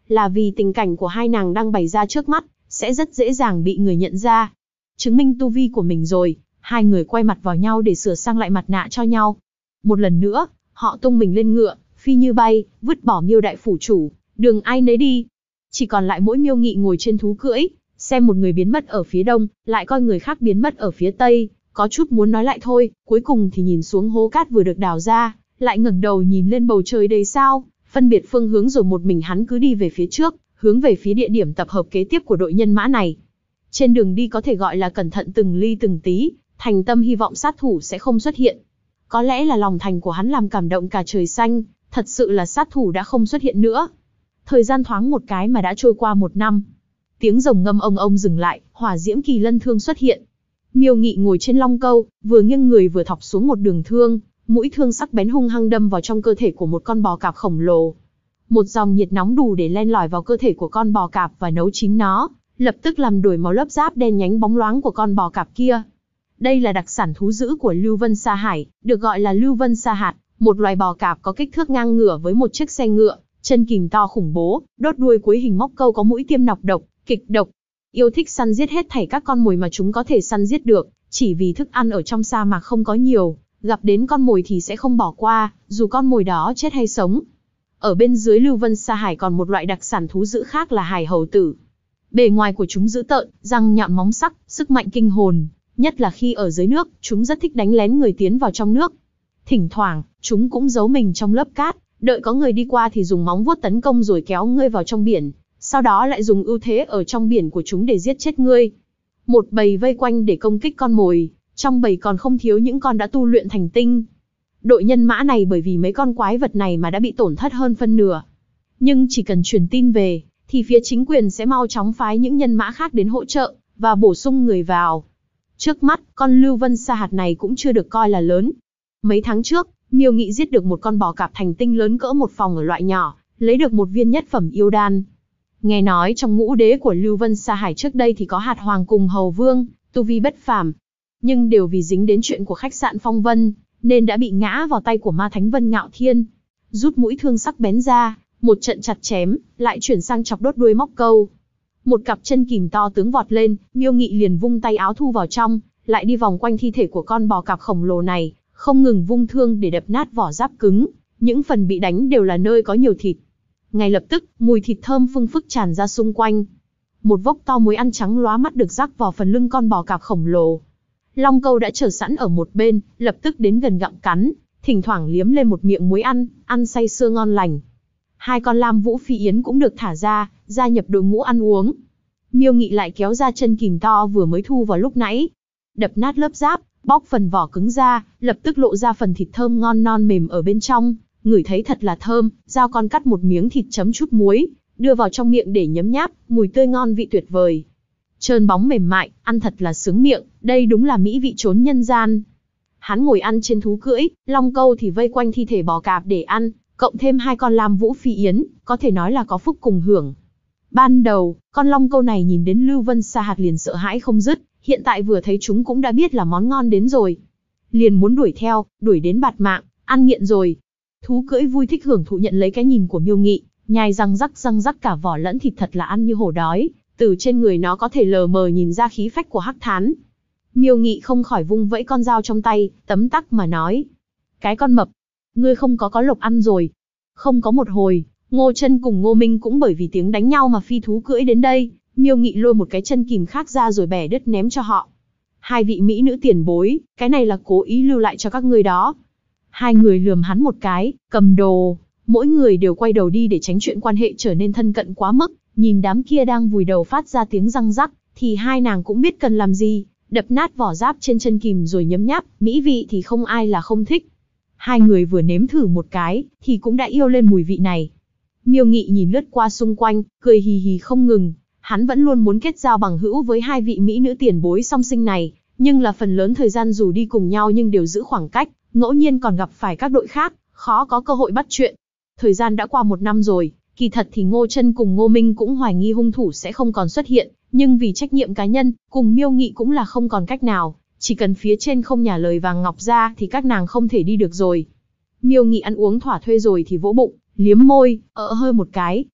là vì tình cảnh của hai nàng đang bày ra trước mắt, sẽ rất dễ dàng bị người nhận ra. Chứng minh tu vi của mình rồi, hai người quay mặt vào nhau để sửa sang lại mặt nạ cho nhau. Một lần nữa, họ tung mình lên ngựa, phi như bay, vứt bỏ Miêu đại phủ chủ, đường ai nấy đi. Chỉ còn lại mỗi Miêu Nghị ngồi trên thú cưỡi, xem một người biến mất ở phía đông, lại coi người khác biến mất ở phía tây, có chút muốn nói lại thôi, cuối cùng thì nhìn xuống hố cát vừa được đào ra, lại ngẩng đầu nhìn lên bầu trời đầy sao, phân biệt phương hướng rồi một mình hắn cứ đi về phía trước, hướng về phía địa điểm tập hợp kế tiếp của đội nhân mã này. Trên đường đi có thể gọi là cẩn thận từng ly từng tí, thành tâm hy vọng sát thủ sẽ không xuất hiện. Có lẽ là lòng thành của hắn làm cảm động cả trời xanh, thật sự là sát thủ đã không xuất hiện nữa. Thời gian thoáng một cái mà đã trôi qua 1 năm. Tiếng rồng ngâm ông ông dừng lại, hỏa diễm kỳ lân thương xuất hiện. Miêu Nghị ngồi trên long câu, vừa nghiêng người vừa thọc xuống một đường thương, mũi thương sắc bén hung hăng đâm vào trong cơ thể của một con bò cạp khổng lồ. Một dòng nhiệt nóng đủ để len lỏi vào cơ thể của con bò cạp và nấu chín nó, lập tức làm đổi màu lớp giáp đen nhánh bóng loáng của con bò cạp kia. Đây là đặc sản thú dữ của Lưu Vân Sa Hải, được gọi là Lưu Vân Sa Hạt, một loài bò cạp có kích thước ngang ngửa với một chiếc xe ngựa, chân kìm to khủng bố, đốt đuôi cuối hình móc câu có mũi tiêm nọc độc, kịch độc. Yêu thích săn giết hết thảy các con mồi mà chúng có thể săn giết được, chỉ vì thức ăn ở trong sa mạc không có nhiều, gặp đến con mồi thì sẽ không bỏ qua, dù con mồi đó chết hay sống. Ở bên dưới Lưu Vân Sa Hải còn một loại đặc sản thú dữ khác là hải hầu tử. Bề ngoài của chúng dữ tợn, răng nhọn móng sắc, sức mạnh kinh hồn, nhất là khi ở dưới nước, chúng rất thích đánh lén người tiến vào trong nước. Thỉnh thoảng, chúng cũng giấu mình trong lớp cát, đợi có người đi qua thì dùng móng vuốt tấn công rồi kéo ngươi vào trong biển, sau đó lại dùng ưu thế ở trong biển của chúng để giết chết ngươi. Một bầy vây quanh để công kích con mồi, trong bầy còn không thiếu những con đã tu luyện thành tinh. Đội nhân mã này bởi vì mấy con quái vật này mà đã bị tổn thất hơn phân nửa. Nhưng chỉ cần truyền tin về, thì phía chính quyền sẽ mau chóng phái những nhân mã khác đến hỗ trợ, và bổ sung người vào. Trước mắt, con Lưu Vân Sa Hạt này cũng chưa được coi là lớn. Mấy tháng trước, Miêu Nghị giết được một con bò cạp thành tinh lớn cỡ một phòng ở loại nhỏ, lấy được một viên nhất phẩm yêu đan. Nghe nói trong ngũ đế của Lưu Vân Sa Hải trước đây thì có Hạt Hoàng cùng Hầu Vương, tu vi bất phàm. Nhưng đều vì dính đến chuyện của khách sạn Phong Vân, nên đã bị ngã vào tay của ma thánh Vân Ngạo Thiên. Rút mũi thương sắc bén ra, một trận chặt chém, lại chuyển sang chọc đốt đuôi móc câu. Một cặp chân kìm to tướng vọt lên, Miêu Nghị liền vung tay áo thu vào trong, lại đi vòng quanh thi thể của con bò cạp khổng lồ này, không ngừng vung thương để đập nát vỏ giáp cứng, những phần bị đánh đều là nơi có nhiều thịt. Ngay lập tức, mùi thịt thơm phưng phức tràn ra xung quanh. Một vốc to muối ăn trắng lóa mắt được rắc vào phần lưng con bò cạp khổng lồ. Long Câu đã chờ sẵn ở một bên, lập tức đến gần gặm cắn, thỉnh thoảng liếm lên một miệng muối ăn say sưa ngon lành. Hai con Lam Vũ Phi Yến cũng được thả ra, gia nhập đội ngũ ăn uống. Miêu Nghị lại kéo ra chân kìm to vừa mới thu vào lúc nãy, đập nát lớp giáp, bóc phần vỏ cứng ra, lập tức lộ ra phần thịt thơm ngon non mềm ở bên trong, ngửi thấy thật là thơm. Dao con cắt một miếng thịt chấm chút muối, đưa vào trong miệng để nhấm nháp, mùi tươi ngon vị tuyệt vời. Trơn bóng mềm mại, ăn thật là sướng miệng, đây đúng là mỹ vị chốn nhân gian. Hắn ngồi ăn trên thú cưỡi, Long Câu thì vây quanh thi thể bò cạp để ăn, cộng thêm hai con Lam Vũ Phi Yến, có thể nói là có phúc cùng hưởng. Ban đầu, con Long Câu này nhìn đến Lưu Vân Sa Hạt liền sợ hãi không dứt, hiện tại vừa thấy chúng cũng đã biết là món ngon đến rồi. Liền muốn đuổi theo, đuổi đến bạt mạng, ăn nghiện rồi. Thú cưỡi vui thích hưởng thụ nhận lấy cái nhìn của Miêu Nghị, nhai răng rắc cả vỏ lẫn thịt thật là ăn như hổ đói, từ trên người nó có thể lờ mờ nhìn ra khí phách của Hắc Thán. Miêu Nghị không khỏi vung vẫy con dao trong tay, tấm tắc mà nói. Cái con mập, ngươi không có lộc ăn rồi. Không có một hồi, Ngô Chân cùng Ngô Minh cũng bởi vì tiếng đánh nhau mà phi thú cưỡi đến đây. Miêu Nghị lôi một cái chân kìm khác ra rồi bẻ đứt ném cho họ. Hai vị mỹ nữ tiền bối, cái này là cố ý lưu lại cho các ngươi đó. Hai người lườm hắn một cái, cầm đồ, mỗi người đều quay đầu đi để tránh chuyện quan hệ trở nên thân cận quá mức. Nhìn đám kia đang vùi đầu phát ra tiếng răng rắc, thì hai nàng cũng biết cần làm gì, đập nát vỏ giáp trên chân kìm rồi nhấm nháp, mỹ vị thì không ai là không thích. Hai người vừa nếm thử một cái, thì cũng đã yêu lên mùi vị này. Miêu Nghị nhìn lướt qua xung quanh, cười hì hì không ngừng. Hắn vẫn luôn muốn kết giao bằng hữu với hai vị mỹ nữ tiền bối song sinh này, nhưng là phần lớn thời gian dù đi cùng nhau nhưng đều giữ khoảng cách, ngẫu nhiên còn gặp phải các đội khác, khó có cơ hội bắt chuyện. Thời gian đã qua 1 năm rồi, kỳ thật thì Ngô Chân cùng Ngô Minh cũng hoài nghi hung thủ sẽ không còn xuất hiện, nhưng vì trách nhiệm cá nhân, cùng Miêu Nghị cũng là không còn cách nào, chỉ cần phía trên không nhả lời vàng ngọc ra thì các nàng không thể đi được rồi. Miêu Nghị ăn uống thỏa thuê rồi thì vỗ bụng, liếm môi, hơi một cái.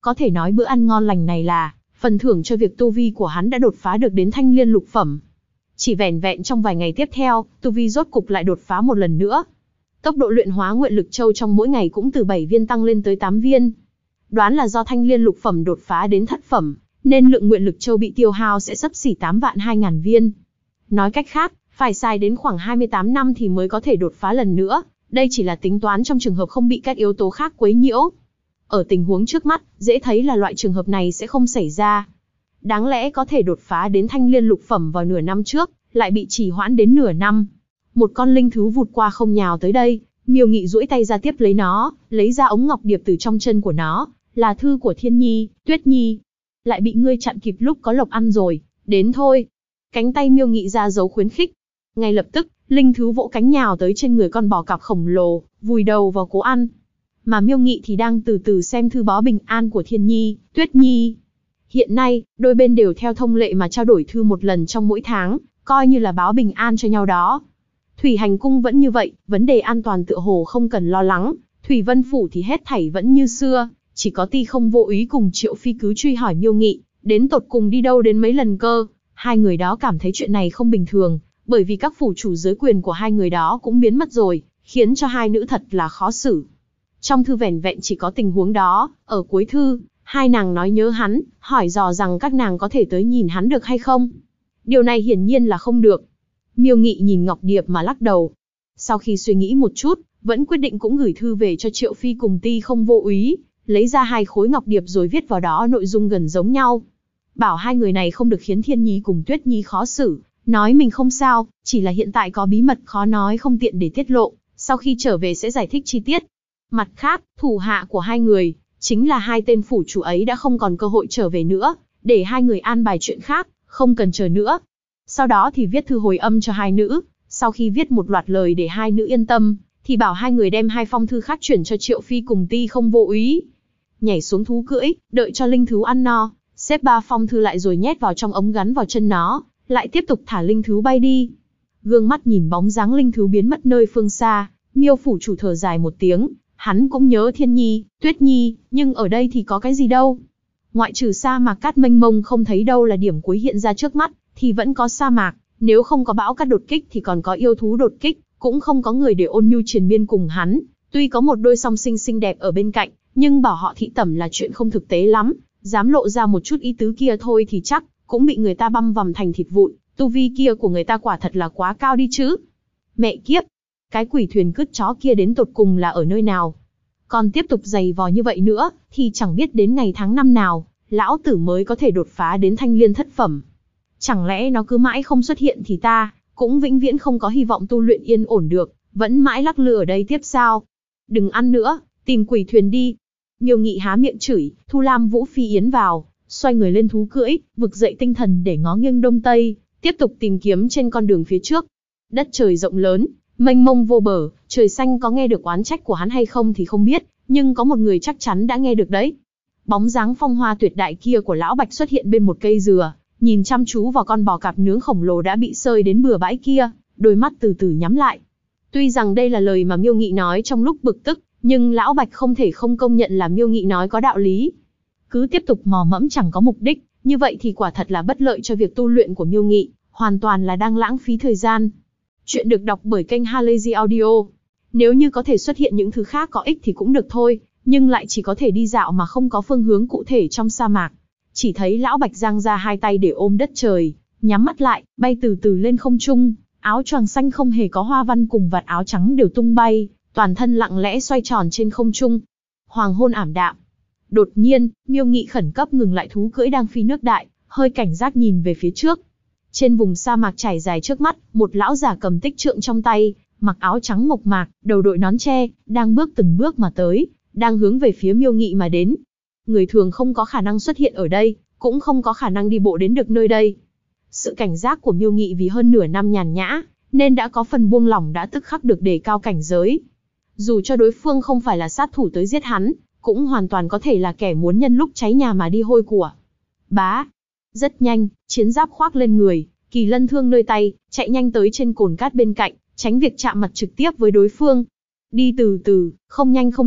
Có thể nói bữa ăn ngon lành này là phần thưởng cho việc tu vi của hắn đã đột phá được đến thanh liên lục phẩm. Chỉ vẻn vẹn trong vài ngày tiếp theo, tu vi rốt cục lại đột phá một lần nữa. Tốc độ luyện hóa nguyện lực châu trong mỗi ngày cũng từ 7 viên tăng lên tới 8 viên. Đoán là do thanh liên lục phẩm đột phá đến thất phẩm, nên lượng nguyện lực châu bị tiêu hao sẽ xấp xỉ 8.200.000 viên. Nói cách khác, phải xài đến khoảng 28 năm thì mới có thể đột phá lần nữa. Đây chỉ là tính toán trong trường hợp không bị các yếu tố khác quấy nhiễu. Ở tình huống trước mắt, dễ thấy là loại trường hợp này sẽ không xảy ra. Đáng lẽ có thể đột phá đến thanh liên lục phẩm vào nửa năm trước, lại bị trì hoãn đến nửa năm. Một con linh thú vụt qua không nhào tới đây, Miêu Nghị duỗi tay ra tiếp lấy nó, lấy ra ống ngọc điệp từ trong chân của nó, là thư của Thiên Nhi, Tuyết Nhi. Lại bị ngươi chặn kịp lúc có lộc ăn rồi, đến thôi. Cánh tay Miêu Nghị ra dấu khuyến khích. Ngay lập tức, linh thú vỗ cánh nhào tới trên người con bò cạp khổng lồ, vùi đầu vào cố ăn. Mà Miêu Nghị thì đang từ từ xem thư báo bình an của Thiên Nhi, Tuyết Nhi. Hiện nay, đôi bên đều theo thông lệ mà trao đổi thư một lần trong mỗi tháng, coi như là báo bình an cho nhau đó. Thủy Hành Cung vẫn như vậy, vấn đề an toàn tựa hồ không cần lo lắng. Thủy Vân Phủ thì hết thảy vẫn như xưa, chỉ có Ti Không Vô Úy cùng Triệu Phi cứ truy hỏi Miêu Nghị, đến tột cùng đi đâu đến mấy lần cơ. Hai người đó cảm thấy chuyện này không bình thường, bởi vì các phủ chủ dưới quyền của hai người đó cũng biến mất rồi, khiến cho hai nữ thật là khó xử. Trong thư vẻn vẹn chỉ có tình huống đó, ở cuối thư, hai nàng nói nhớ hắn, hỏi dò rằng các nàng có thể tới nhìn hắn được hay không. Điều này hiển nhiên là không được. Miêu Nghị nhìn Ngọc Điệp mà lắc đầu. Sau khi suy nghĩ một chút, vẫn quyết định cũng gửi thư về cho Triệu Phi cùng Ti Không Vô Úy, lấy ra 2 khối Ngọc Điệp rồi viết vào đó nội dung gần giống nhau. Bảo hai người này không được khiến Thiên Nhi cùng Tuyết Nhi khó xử, nói mình không sao, chỉ là hiện tại có bí mật khó nói không tiện để tiết lộ, sau khi trở về sẽ giải thích chi tiết. Mặt khác, thủ hạ của hai người, chính là 2 tên phủ chủ ấy đã không còn cơ hội trở về nữa, để hai người an bài chuyện khác, không cần chờ nữa. Sau đó thì viết thư hồi âm cho hai nữ, sau khi viết một loạt lời để hai nữ yên tâm, thì bảo hai người đem 2 phong thư khác chuyển cho Triệu Phi cùng Ti Không Vô Úy. Nhảy xuống thú cưỡi, đợi cho linh thú ăn no, xếp 3 phong thư lại rồi nhét vào trong ống gắn vào chân nó, lại tiếp tục thả linh thú bay đi. Gương mắt nhìn bóng dáng linh thú biến mất nơi phương xa, Miêu phủ chủ thở dài một tiếng, hắn cũng nhớ Thiên Nhi, Tuyết Nhi, nhưng ở đây thì có cái gì đâu. Ngoại trừ sa mạc cát mênh mông không thấy đâu là điểm cuối hiện ra trước mắt, thì vẫn có sa mạc, nếu không có bão cát đột kích thì còn có yêu thú đột kích, cũng không có người để ôn nhu triền miên cùng hắn. Tuy có một đôi song sinh xinh đẹp ở bên cạnh, nhưng bảo họ thị tẩm là chuyện không thực tế lắm, dám lộ ra một chút ý tứ kia thôi thì chắc cũng bị người ta băm vằm thành thịt vụn, tu vi kia của người ta quả thật là quá cao đi chứ. Mẹ kiếp, cái quỷ thuyền cứt chó kia đến tột cùng là ở nơi nào? Còn tiếp tục giày vò như vậy nữa, thì chẳng biết đến ngày tháng năm nào, lão tử mới có thể đột phá đến thanh liên thất phẩm. Chẳng lẽ nó cứ mãi không xuất hiện thì ta cũng vĩnh viễn không có hy vọng tu luyện yên ổn được, vẫn mãi lắc lư ở đây tiếp sao? Đừng ăn nữa, tìm quỷ thuyền đi. Miêu Nghị há miệng chửi, Thu Lam Vũ Phi Yến vào, xoay người lên thú cưỡi, vực dậy tinh thần để ngó nghiêng đông tây, tiếp tục tìm kiếm trên con đường phía trước. Đất trời rộng lớn, mênh mông vô bờ, trời xanh có nghe được oán trách của hắn hay không thì không biết, nhưng có một người chắc chắn đã nghe được đấy. Bóng dáng phong hoa tuyệt đại kia của lão Bạch xuất hiện bên một cây dừa, nhìn chăm chú vào con bò cạp nướng khổng lồ đã bị sơi đến bừa bãi kia, đôi mắt từ từ nhắm lại. Tuy rằng đây là lời mà Miêu Nghị nói trong lúc bực tức, nhưng lão Bạch không thể không công nhận là Miêu Nghị nói có đạo lý. Cứ tiếp tục mò mẫm chẳng có mục đích, như vậy thì quả thật là bất lợi cho việc tu luyện của Miêu Nghị, hoàn toàn là đang lãng phí thời gian. Chuyện được đọc bởi kênh Halazy Audio. Nếu như có thể xuất hiện những thứ khác có ích thì cũng được thôi, nhưng lại chỉ có thể đi dạo mà không có phương hướng cụ thể trong sa mạc. Chỉ thấy lão Bạch giang ra 2 tay để ôm đất trời, nhắm mắt lại, bay từ từ lên không trung, áo choàng xanh không hề có hoa văn cùng vạt áo trắng đều tung bay, toàn thân lặng lẽ xoay tròn trên không trung. Hoàng hôn ảm đạm. Đột nhiên, Miêu Nghị khẩn cấp ngừng lại thú cưỡi đang phi nước đại, hơi cảnh giác nhìn về phía trước. Trên vùng sa mạc trải dài trước mắt, một lão già cầm tích trượng trong tay, mặc áo trắng mộc mạc, đầu đội nón tre, đang bước từng bước mà tới, đang hướng về phía Miêu Nghị mà đến. Người thường không có khả năng xuất hiện ở đây, cũng không có khả năng đi bộ đến được nơi đây. Sự cảnh giác của Miêu Nghị vì hơn nửa năm nhàn nhã, nên đã có phần buông lỏng đã tức khắc được đề cao cảnh giới. Dù cho đối phương không phải là sát thủ tới giết hắn, cũng hoàn toàn có thể là kẻ muốn nhân lúc cháy nhà mà đi hôi của. Bá. Rất nhanh, chiến giáp khoác lên người, kỳ lân thương nơi tay, chạy nhanh tới trên cồn cát bên cạnh, tránh việc chạm mặt trực tiếp với đối phương. Đi từ từ, không nhanh không chậm,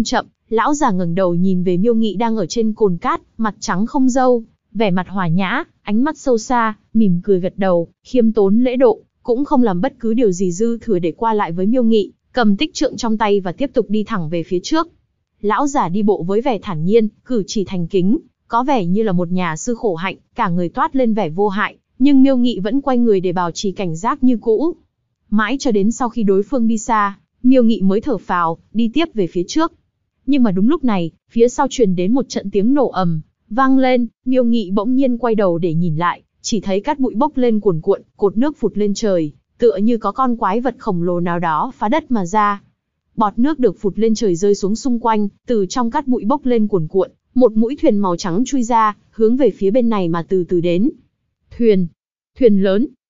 Lão già ngẩng đầu nhìn về Miêu Nghị đang ở trên cồn cát, mặt trắng không râu, vẻ mặt hòa nhã, ánh mắt sâu xa, mỉm cười gật đầu, khiêm tốn lễ độ, cũng không làm bất cứ điều gì dư thừa để qua lại với Miêu Nghị, cầm tích trượng trong tay và tiếp tục đi thẳng về phía trước. Lão già đi bộ với vẻ thản nhiên, cử chỉ thành kính, có vẻ như là một nhà sư khổ hạnh, cả người toát lên vẻ vô hại, nhưng Miêu Nghị vẫn quay người để bảo trì cảnh giác như cũ. Mãi cho đến sau khi đối phương đi xa, Miêu Nghị mới thở phào, đi tiếp về phía trước. Nhưng mà đúng lúc này, phía sau truyền đến một trận tiếng nổ ầm, vang lên, Miêu Nghị bỗng nhiên quay đầu để nhìn lại, chỉ thấy cát bụi bốc lên cuồn cuộn, cột nước phụt lên trời, tựa như có con quái vật khổng lồ nào đó phá đất mà ra. Bọt nước được phụt lên trời rơi xuống xung quanh, từ trong cát bụi bốc lên cuồn cuộn, một mũi thuyền màu trắng chui ra, hướng về phía bên này mà từ từ đến. Thuyền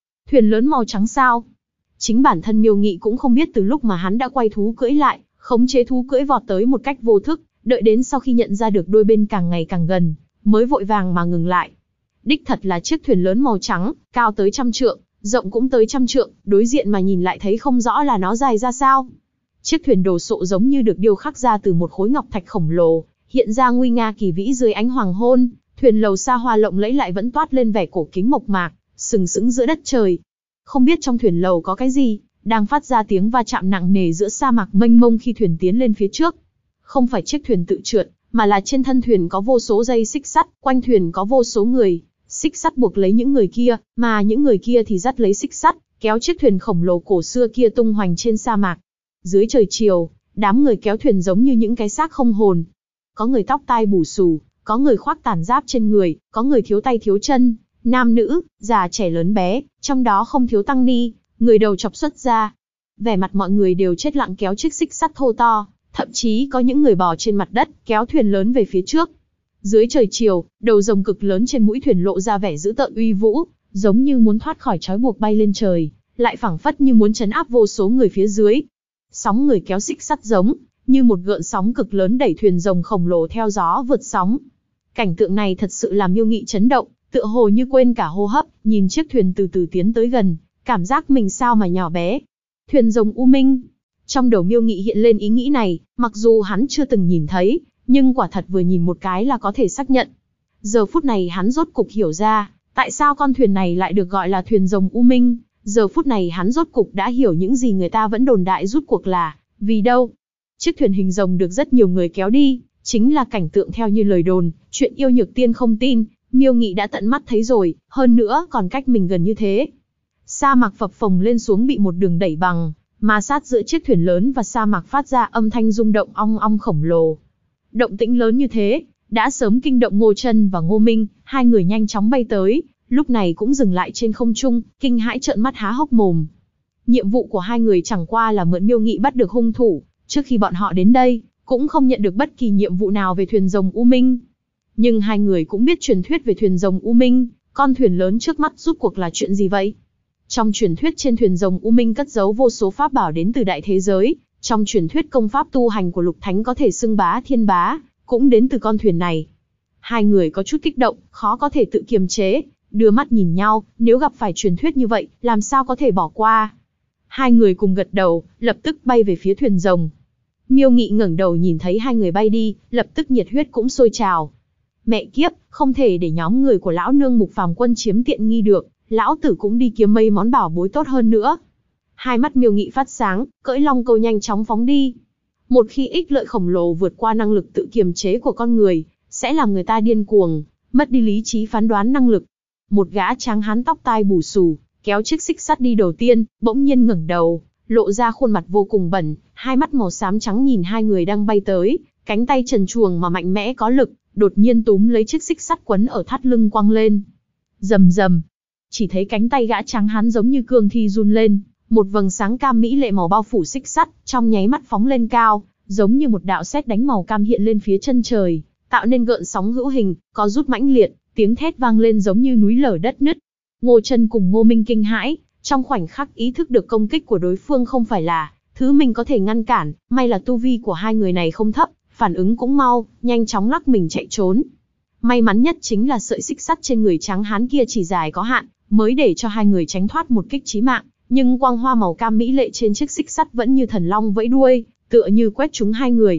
lớn màu trắng sao? Chính bản thân Miêu Nghị cũng không biết từ lúc mà hắn đã quay thú cưỡi lại, khống chế thú cưỡi vọt tới một cách vô thức, đợi đến sau khi nhận ra được đôi bên càng ngày càng gần, mới vội vàng mà ngừng lại. Đích thật là chiếc thuyền lớn màu trắng, cao tới 100 trượng, rộng cũng tới 100 trượng, đối diện mà nhìn lại thấy không rõ là nó dài ra sao. Chiếc thuyền đồ sộ giống như được điêu khắc ra từ một khối ngọc thạch khổng lồ, hiện ra nguy nga kỳ vĩ dưới ánh hoàng hôn, thuyền lầu xa hoa lộng lẫy lại vẫn toát lên vẻ cổ kính mộc mạc, sừng sững giữa đất trời. Không biết trong thuyền lầu có cái gì, đang phát ra tiếng va chạm nặng nề giữa sa mạc mênh mông khi thuyền tiến lên phía trước. Không phải chiếc thuyền tự trượt, mà là trên thân thuyền có vô số dây xích sắt, quanh thuyền có vô số người, xích sắt buộc lấy những người kia, mà những người kia thì dắt lấy xích sắt, kéo chiếc thuyền khổng lồ cổ xưa kia tung hoành trên sa mạc. Dưới trời chiều, đám người kéo thuyền giống như những cái xác không hồn. Có người tóc tai bù xù, có người khoác tàn giáp trên người, có người thiếu tay thiếu chân, nam nữ, già trẻ lớn bé, trong đó không thiếu tăng ni, người đầu chọc xuất ra. Vẻ mặt mọi người đều chết lặng kéo chiếc xích sắt thô to, thậm chí có những người bò trên mặt đất, kéo thuyền lớn về phía trước. Dưới trời chiều, đầu rồng cực lớn trên mũi thuyền lộ ra vẻ dữ tợn uy vũ, giống như muốn thoát khỏi trói buộc bay lên trời, lại phảng phất như muốn trấn áp vô số người phía dưới. Sóng người kéo xích sắt giống như một gợn sóng cực lớn đẩy thuyền rồng khổng lồ theo gió vượt sóng. Cảnh tượng này thật sự làm Miêu Nghị chấn động, tựa hồ như quên cả hô hấp, nhìn chiếc thuyền từ từ tiến tới gần, cảm giác mình sao mà nhỏ bé. Thuyền rồng U Minh. Trong đầu Miêu Nghị hiện lên ý nghĩ này, mặc dù hắn chưa từng nhìn thấy, nhưng quả thật vừa nhìn một cái là có thể xác nhận. Giờ phút này hắn rốt cục hiểu ra, tại sao con thuyền này lại được gọi là thuyền rồng U Minh. Giờ phút này hắn rốt cục đã hiểu những gì người ta vẫn đồn đại rút cuộc là, vì đâu. Chiếc thuyền hình rồng được rất nhiều người kéo đi, chính là cảnh tượng theo như lời đồn, chuyện yêu nhược tiên không tin, Miêu Nghị đã tận mắt thấy rồi, hơn nữa còn cách mình gần như thế. Sa mạc phập phồng lên xuống bị một đường đẩy bằng, ma sát giữa chiếc thuyền lớn và sa mạc phát ra âm thanh rung động ong ong khổng lồ. Động tĩnh lớn như thế, đã sớm kinh động Ngô Chân và Ngô Minh, hai người nhanh chóng bay tới, lúc này cũng dừng lại trên không trung, kinh hãi trợn mắt há hốc mồm. Nhiệm vụ của hai người chẳng qua là mượn Miêu Nghị bắt được hung thủ, trước khi bọn họ đến đây, cũng không nhận được bất kỳ nhiệm vụ nào về thuyền rồng U Minh. Nhưng hai người cũng biết truyền thuyết về thuyền rồng U Minh, con thuyền lớn trước mắt rút cuộc là chuyện gì vậy? Trong truyền thuyết trên thuyền rồng U Minh cất giấu vô số pháp bảo đến từ đại thế giới, trong truyền thuyết công pháp tu hành của Lục Thánh có thể xưng bá thiên bá, cũng đến từ con thuyền này. Hai người có chút kích động, khó có thể tự kiềm chế, đưa mắt nhìn nhau, nếu gặp phải truyền thuyết như vậy, làm sao có thể bỏ qua. Hai người cùng gật đầu, lập tức bay về phía thuyền rồng. Miêu Nghị ngẩng đầu nhìn thấy hai người bay đi, lập tức nhiệt huyết cũng sôi trào. Mẹ kiếp, không thể để nhóm người của lão nương Mục Phàm Quân chiếm tiện nghi được, lão tử cũng đi kiếm mấy món bảo bối tốt hơn nữa. Hai mắt Miêu Nghị phát sáng, cưỡi long câu nhanh chóng phóng đi. Một khi ích lợi khổng lồ vượt qua năng lực tự kiềm chế của con người, sẽ làm người ta điên cuồng, mất đi lý trí phán đoán năng lực. Một gã tráng hán tóc tai bù xù, kéo chiếc xích sắt đi đầu tiên, bỗng nhiên ngẩng đầu, lộ ra khuôn mặt vô cùng bẩn, hai mắt màu xám trắng nhìn hai người đang bay tới, cánh tay trần truồng mà mạnh mẽ có lực, đột nhiên túm lấy chiếc xích sắt quấn ở thắt lưng quăng lên. Rầm rầm, chỉ thấy cánh tay gã tráng hán giống như cương thi run lên, một vầng sáng cam mỹ lệ màu bao phủ xích sắt, trong nháy mắt phóng lên cao, giống như một đạo sét đánh màu cam hiện lên phía chân trời, tạo nên gợn sóng hữu hình, có rút mãnh liệt, tiếng thét vang lên giống như núi lở đất nứt. Ngô Chân cùng Ngô Minh kinh hãi, trong khoảnh khắc ý thức được công kích của đối phương không phải là thứ mình có thể ngăn cản, may là tu vi của hai người này không thấp, phản ứng cũng mau, nhanh chóng lắc mình chạy trốn. May mắn nhất chính là sợi xích sắt trên người trắng hán kia chỉ dài có hạn, mới để cho hai người tránh thoát một kích chí mạng, nhưng quang hoa màu cam mỹ lệ trên chiếc xích sắt vẫn như thần long vẫy đuôi, tựa như quét trúng hai người.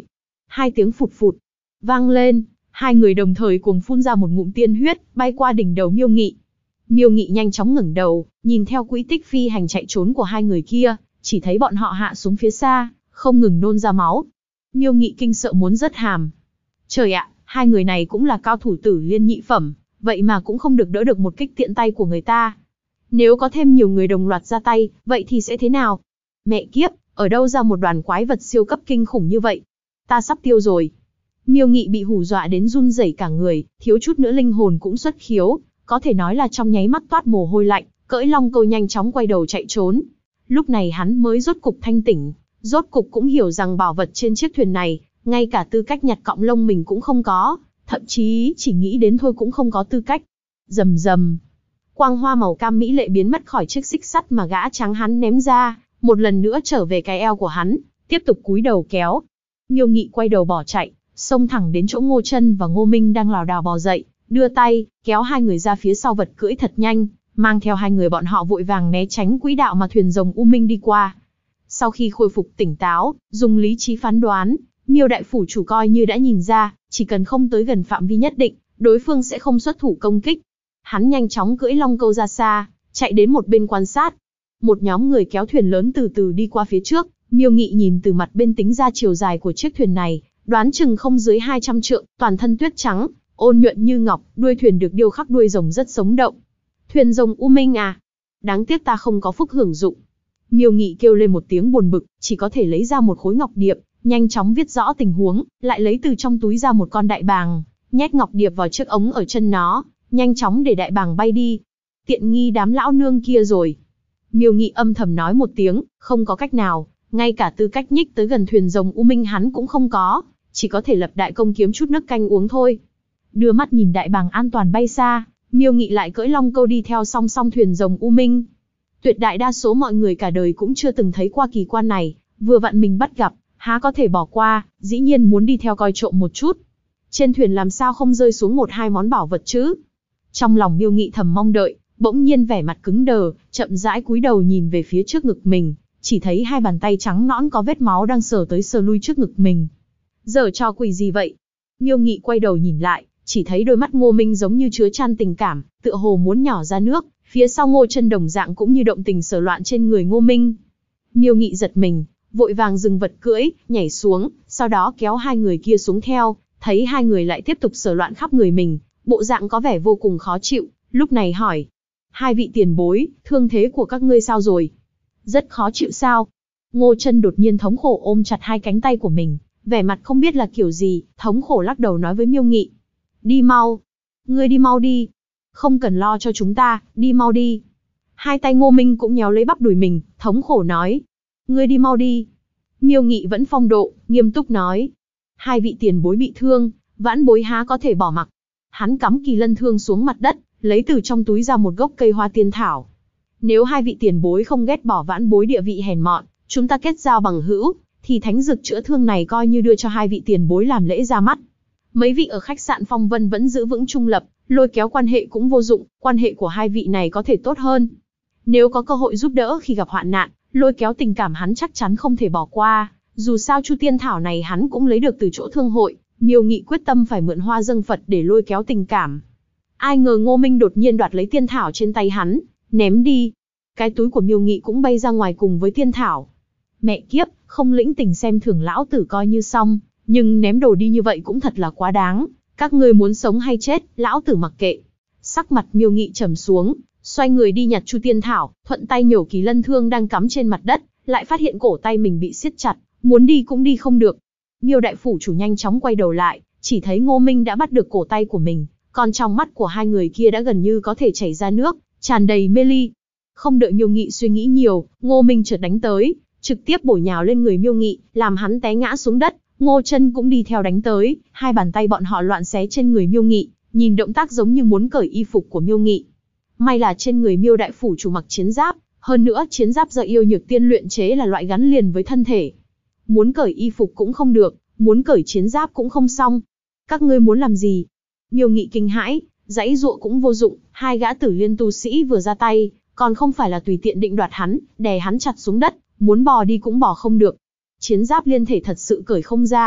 Hai tiếng phụt phụt vang lên, hai người đồng thời cùng phun ra một ngụm tiên huyết, bay qua đỉnh đầu Miêu Nghị. Miêu Nghị nhanh chóng ngẩng đầu, nhìn theo quỹ tích phi hành chạy trốn của hai người kia, chỉ thấy bọn họ hạ xuống phía xa, không ngừng nôn ra máu. Miêu Nghị kinh sợ muốn rớt hàm. Trời ạ, hai người này cũng là cao thủ tử liên nhị phẩm, vậy mà cũng không được đỡ được một kích tiện tay của người ta. Nếu có thêm nhiều người đồng loạt ra tay, vậy thì sẽ thế nào? Mẹ kiếp, ở đâu ra một đoàn quái vật siêu cấp kinh khủng như vậy? Ta sắp tiêu rồi. Miêu Nghị bị hù dọa đến run rẩy cả người, thiếu chút nữa linh hồn cũng xuất khiếu, có thể nói là trong nháy mắt toát mồ hôi lạnh, cưỡi long câu nhanh chóng quay đầu chạy trốn. Lúc này hắn mới rốt cục thanh tỉnh, rốt cục cũng hiểu rằng bảo vật trên chiếc thuyền này, ngay cả tư cách nhặt cọng lông mình cũng không có, thậm chí chỉ nghĩ đến thôi cũng không có tư cách. Rầm rầm, quang hoa màu cam mỹ lệ biến mất khỏi chiếc xích sắt mà gã trắng hắn ném ra, một lần nữa trở về cái eo của hắn, tiếp tục cúi đầu kéo. Miêu Nghị quay đầu bỏ chạy, xông thẳng đến chỗ Ngô Chân và Ngô Minh đang lảo đảo bò dậy, đưa tay kéo hai người ra phía sau vật cưỡi thật nhanh, mang theo hai người bọn họ vội vàng né tránh quỹ đạo mà thuyền rồng U Minh đi qua. Sau khi khôi phục tỉnh táo, dùng lý trí phán đoán, Miêu đại phủ chủ coi như đã nhìn ra, chỉ cần không tới gần phạm vi nhất định, đối phương sẽ không xuất thủ công kích. Hắn nhanh chóng cưỡi long câu ra xa, chạy đến một bên quan sát. Một nhóm người kéo thuyền lớn từ từ đi qua phía trước, Miêu Nghị nhìn từ mặt bên tính ra chiều dài của chiếc thuyền này, đoán chừng không dưới 200 trượng, toàn thân tuyết trắng, ôn nhuận như ngọc, đuôi thuyền được điêu khắc đuôi rồng rất sống động. Thuyền rồng U Minh à? Đáng tiếc ta không có phúc hưởng dụng. Miêu Nghị kêu lên một tiếng buồn bực, chỉ có thể lấy ra một khối ngọc điệp, nhanh chóng viết rõ tình huống, lại lấy từ trong túi ra một con đại bàng, nhét ngọc điệp vào chiếc ống ở chân nó, nhanh chóng để đại bàng bay đi. Tiện nghi đám lão nương kia rồi. Miêu Nghị âm thầm nói một tiếng, không có cách nào, ngay cả tư cách nhích tới gần thuyền rồng U Minh hắn cũng không có, chỉ có thể lập đại công kiếm chút nước canh uống thôi. Đưa mắt nhìn đại bàng an toàn bay xa, Miêu Nghị lại cưỡi long câu đi theo song song thuyền rồng U Minh. Tuyệt đại đa số mọi người cả đời cũng chưa từng thấy qua kỳ quan này, vừa vặn mình bắt gặp, há có thể bỏ qua, dĩ nhiên muốn đi theo coi trộm một chút. Trên thuyền làm sao không rơi xuống một hai món bảo vật chứ? Trong lòng Miêu Nghị thầm mong đợi, bỗng nhiên vẻ mặt cứng đờ, chậm rãi cúi đầu nhìn về phía trước ngực mình, chỉ thấy hai bàn tay trắng nõn có vết máu đang sờ tới sờ lui trước ngực mình. Giở trò quỷ gì vậy? Miêu Nghị quay đầu nhìn lại, chỉ thấy đôi mắt Ngô Minh giống như chứa chan tình cảm, tựa hồ muốn nhỏ ra nước, phía sau Ngô Chân đồng dạng cũng như động tình sờ loạn trên người Ngô Minh. Miêu Nghị giật mình, vội vàng dừng vật cưỡi, nhảy xuống, sau đó kéo hai người kia xuống theo, thấy hai người lại tiếp tục sờ loạn khắp người mình, bộ dạng có vẻ vô cùng khó chịu, lúc này hỏi: hai vị tiền bối, thương thế của các ngươi sao rồi? Rất khó chịu sao? Ngô Chân đột nhiên thống khổ ôm chặt hai cánh tay của mình, vẻ mặt không biết là kiểu gì, thống khổ lắc đầu nói với Miêu Nghị: đi mau, ngươi đi mau đi, không cần lo cho chúng ta, đi mau đi. Hai tay Ngô Minh cũng nhéo lấy bắp đùi mình, thống khổ nói: ngươi đi mau đi. Miêu Nghị vẫn phong độ, nghiêm túc nói: hai vị tiền bối bị thương, vãn bối há có thể bỏ mặc. Hắn cắm kỳ lân thương xuống mặt đất, lấy từ trong túi ra một gốc cây hoa tiên thảo. Nếu hai vị tiền bối không ghét bỏ vãn bối địa vị hèn mọn, chúng ta kết giao bằng hữu, thì thánh dược chữa thương này coi như đưa cho hai vị tiền bối làm lễ ra mắt. Mấy vị ở khách sạn Phong Vân vẫn giữ vững trung lập, lôi kéo quan hệ cũng vô dụng, quan hệ của hai vị này có thể tốt hơn. Nếu có cơ hội giúp đỡ khi gặp hoạn nạn, lôi kéo tình cảm hắn chắc chắn không thể bỏ qua, dù sao chu tiên thảo này hắn cũng lấy được từ chỗ thương hội. Miêu Nghị quyết tâm phải mượn hoa dâng Phật để lôi kéo tình cảm. Ai ngờ Ngô Minh đột nhiên đoạt lấy tiên thảo trên tay hắn, ném đi. Cái túi của Miêu Nghị cũng bay ra ngoài cùng với tiên thảo. Mẹ kiếp, không lĩnh tình xem thưởng lão tử coi như xong, nhưng ném đồ đi như vậy cũng thật là quá đáng. Các ngươi muốn sống hay chết, lão tử mặc kệ. Sắc mặt Miêu Nghị trầm xuống, xoay người đi nhặt chu tiên thảo, thuận tay nhổ kỳ lân thương đang cắm trên mặt đất, lại phát hiện cổ tay mình bị siết chặt, muốn đi cũng đi không được. Miêu đại phủ chủ nhanh chóng quay đầu lại, chỉ thấy Ngô Minh đã bắt được cổ tay của mình, còn trong mắt của hai người kia đã gần như có thể chảy ra nước, tràn đầy mê ly. Không đợi Miêu Nghị suy nghĩ nhiều, Ngô Minh chợt đánh tới, trực tiếp bổ nhào lên người Miêu Nghị, làm hắn té ngã xuống đất. Ngô Chân cũng đi theo đánh tới, hai bàn tay bọn họ loạn xé trên người Miêu Nghị, nhìn động tác giống như muốn cởi y phục của Miêu Nghị. May là trên người Miêu đại phủ chủ mặc chiến giáp, hơn nữa chiến giáp do yêu nhược tiên luyện chế là loại gắn liền với thân thể. Muốn cởi y phục cũng không được, muốn cởi chiến giáp cũng không xong. Các ngươi muốn làm gì? Miêu Nghị kinh hãi, giãy giụa cũng vô dụng, hai gã tử liên tu sĩ vừa ra tay, còn không phải là tùy tiện định đoạt hắn, đè hắn chặt xuống đất, muốn bò đi cũng bò không được. Chiến giáp liên thể thật sự cởi không ra,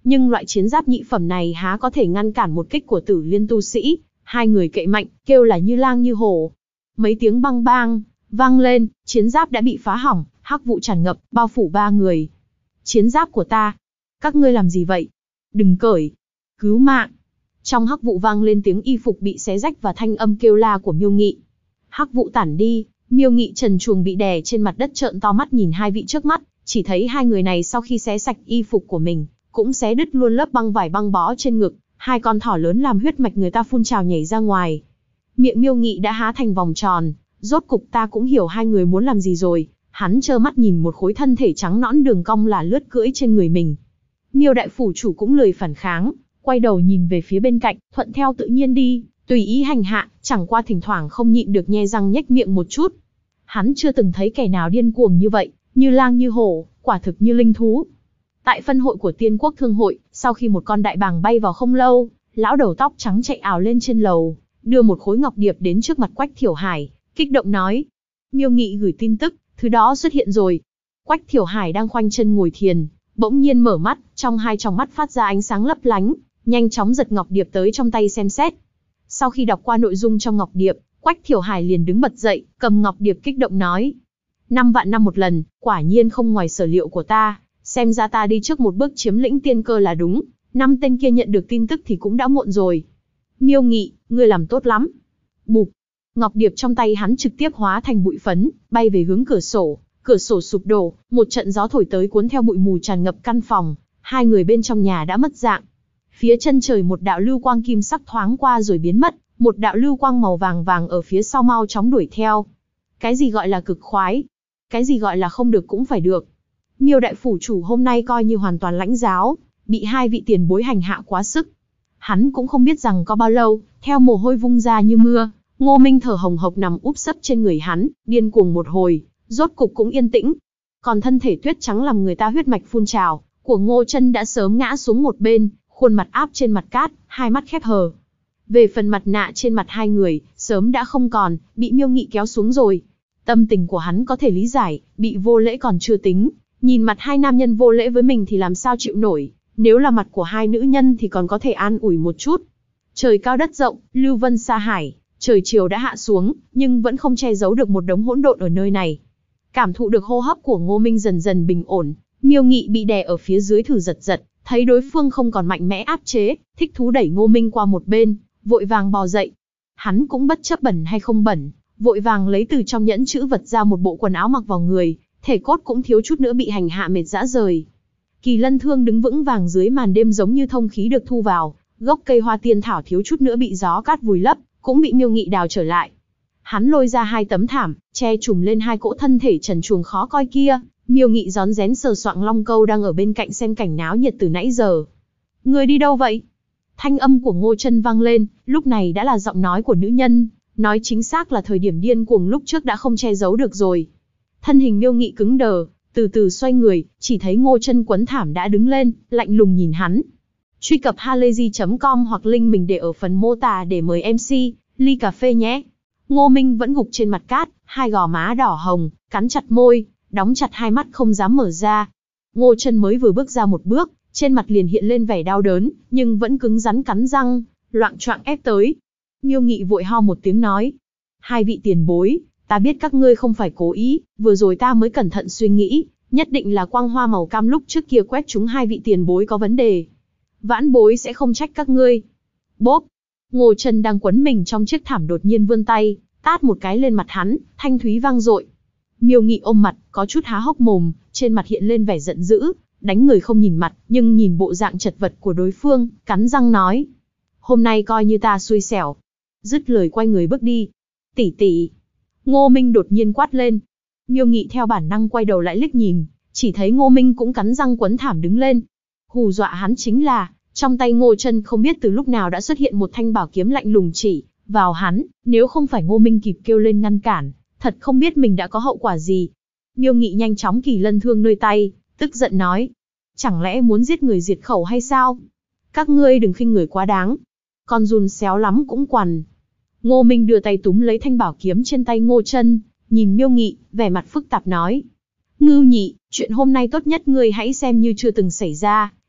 nhưng loại chiến giáp nhị phẩm này há có thể ngăn cản một kích của Tử Liên tu sĩ. Hai người cậy mạnh, kêu là như lang như hổ. Mấy tiếng bang bang vang lên, chiến giáp đã bị phá hỏng, hắc vụ tràn ngập, bao phủ ba người. Chiến giáp của ta, các ngươi làm gì vậy? Đừng cởi, cứu mạng. Trong hắc vụ vang lên tiếng y phục bị xé rách và thanh âm kêu la của Miêu Nghị. Hắc vụ tản đi, Miêu Nghị trần truồng bị đè trên mặt đất trợn to mắt nhìn hai vị trước mắt, chỉ thấy hai người này sau khi xé sạch y phục của mình, cũng xé đứt luôn lớp băng vải băng bó trên ngực, hai con thỏ lớn làm huyết mạch người ta phun trào nhảy ra ngoài. Miệng Miêu Nghị đã há thành vòng tròn, rốt cục ta cũng hiểu hai người muốn làm gì rồi. Hắn trơ mắt nhìn một khối thân thể trắng nõn đường cong là lướt cưỡi trên người mình. Miêu đại phủ chủ cũng lười phản kháng, quay đầu nhìn về phía bên cạnh, thuận theo tự nhiên đi, tùy ý hành hạ, chẳng qua thỉnh thoảng không nhịn được nhe răng nhếch miệng một chút. Hắn chưa từng thấy kẻ nào điên cuồng như vậy, như lang như hổ, quả thực như linh thú. Tại phân hội của Tiên Quốc Thương hội, sau khi một con đại bàng bay vào không lâu, lão đầu tóc trắng chạy ào lên trên lầu, đưa một khối ngọc điệp đến trước mặt Quách Thiểu Hải, kích động nói: Miêu Nghị gửi tin tức, thứ đó xuất hiện rồi. Quách Thiểu Hải đang khoanh chân ngồi thiền, bỗng nhiên mở mắt, trong hai tròng mắt phát ra ánh sáng lấp lánh, nhanh chóng giật ngọc điệp tới trong tay xem xét. Sau khi đọc qua nội dung trong ngọc điệp, Quách Thiểu Hải liền đứng bật dậy, cầm ngọc điệp kích động nói: 5 vạn năm một lần, quả nhiên không ngoài sở liệu của ta, xem ra ta đi trước một bước chiếm lĩnh tiên cơ là đúng, 5 tên kia nhận được tin tức thì cũng đã muộn rồi. Miêu Nghị, ngươi làm tốt lắm. Bụp, ngọc điệp trong tay hắn trực tiếp hóa thành bụi phấn, bay về hướng cửa sổ sụp đổ, một trận gió thổi tới cuốn theo bụi mù tràn ngập căn phòng, hai người bên trong nhà đã mất dạng. Phía chân trời một đạo lưu quang kim sắc thoáng qua rồi biến mất, một đạo lưu quang màu vàng vàng ở phía sau mau chóng đuổi theo. Cái gì gọi là cực khoái? Cái gì gọi là không được cũng phải được? Miêu đại phủ chủ hôm nay coi như hoàn toàn lãnh giáo, bị hai vị tiền bối hành hạ quá sức. Hắn cũng không biết rằng có bao lâu, theo mồ hôi vung ra như mưa, Ngô Minh thở hồng hộc nằm úp sấp trên người hắn, điên cuồng một hồi, rốt cục cũng yên tĩnh. Còn thân thể tuyết trắng làm người ta huyết mạch phun trào, của Ngô Chân đã sớm ngã xuống một bên, khuôn mặt áp trên mặt cát, hai mắt khép hờ. Về phần mặt nạ trên mặt hai người, sớm đã không còn, bị Miêu Nghị kéo xuống rồi. Tâm tình của hắn có thể lý giải, bị vô lễ còn chưa tính, nhìn mặt hai nam nhân vô lễ với mình thì làm sao chịu nổi, nếu là mặt của hai nữ nhân thì còn có thể an ủi một chút. Trời cao đất rộng, lưu vân xa hải, trời chiều đã hạ xuống, nhưng vẫn không che giấu được một đống hỗn độn ở nơi này. Cảm thụ được hô hấp của Ngô Minh dần dần bình ổn, Miêu Nghị bị đè ở phía dưới thử giật giật, thấy đối phương không còn mạnh mẽ áp chế, thích thú đẩy Ngô Minh qua một bên, vội vàng bò dậy. Hắn cũng bất chấp bẩn hay không bẩn, vội vàng lấy từ trong nhẫn chữ vật ra một bộ quần áo mặc vào người, thể cốt cũng thiếu chút nữa bị hành hạ mệt rã rời. Kỳ Lân Thương đứng vững vàng dưới màn đêm giống như thông khí được thu vào, gốc cây hoa tiên thảo thiếu chút nữa bị gió cát vùi lấp, cũng bị Miêu Nghị đào trở lại. Hắn lôi ra hai tấm thảm, che trùm lên hai cỗ thân thể trần truồng khó coi kia. Miêu Nghị rón rén sờ soạng Long Câu đang ở bên cạnh xem cảnh náo nhiệt từ nãy giờ. Người đi đâu vậy? Thanh âm của Ngô Chân vang lên, lúc này đã là giọng nói của nữ nhân, nói chính xác là thời điểm điên cuồng lúc trước đã không che giấu được rồi. Thân hình Miêu Nghị cứng đờ, từ từ xoay người, chỉ thấy Ngô Chân quấn thảm đã đứng lên, lạnh lùng nhìn hắn. Truy cập halayzi.com hoặc link mình để ở phần mô tả để mời MC, ly cà phê nhé. Ngô Minh vẫn gục trên mặt cát, hai gò má đỏ hồng, cắn chặt môi, đóng chặt hai mắt không dám mở ra. Ngô Chân mới vừa bước ra một bước, trên mặt liền hiện lên vẻ đau đớn, nhưng vẫn cứng rắn cắn răng, loạng choạng ép tới. Miêu Nghị vội ho một tiếng nói: hai vị tiền bối, ta biết các ngươi không phải cố ý, vừa rồi ta mới cẩn thận suy nghĩ, nhất định là quang hoa màu cam lúc trước kia quét trúng hai vị tiền bối có vấn đề. Vãn bối sẽ không trách các ngươi. Bốp! Ngô Chân đang quấn mình trong chiếc thảm đột nhiên vươn tay, tát một cái lên mặt hắn, thanh thúy vang dội. Miêu Nghị ôm mặt, có chút há hốc mồm, trên mặt hiện lên vẻ giận dữ, đánh người không nhìn mặt, nhưng nhìn bộ dạng chật vật của đối phương, cắn răng nói: hôm nay coi như ta xui xẻo. Dứt lời quay người bước đi. Tỷ tỷ! Ngô Minh đột nhiên quát lên. Miêu Nghị theo bản năng quay đầu lại liếc nhìn, chỉ thấy Ngô Minh cũng cắn răng quấn thảm đứng lên. Hù dọa hắn chính là, trong tay Ngô Chân không biết từ lúc nào đã xuất hiện một thanh bảo kiếm lạnh lùng chỉ vào hắn, nếu không phải Ngô Minh kịp kêu lên ngăn cản, thật không biết mình đã có hậu quả gì. Miêu Nghị nhanh chóng Kỳ Lân Thương nơi tay, tức giận nói: chẳng lẽ muốn giết người diệt khẩu hay sao? Các ngươi đừng khinh người quá đáng. Con giun xéo lắm cũng quằn. Ngô Minh đưa tay túm lấy thanh bảo kiếm trên tay Ngô Chân, nhìn Miêu Nghị, vẻ mặt phức tạp nói: Ngưu Nhị, chuyện hôm nay tốt nhất ngươi hãy xem như chưa từng xảy ra,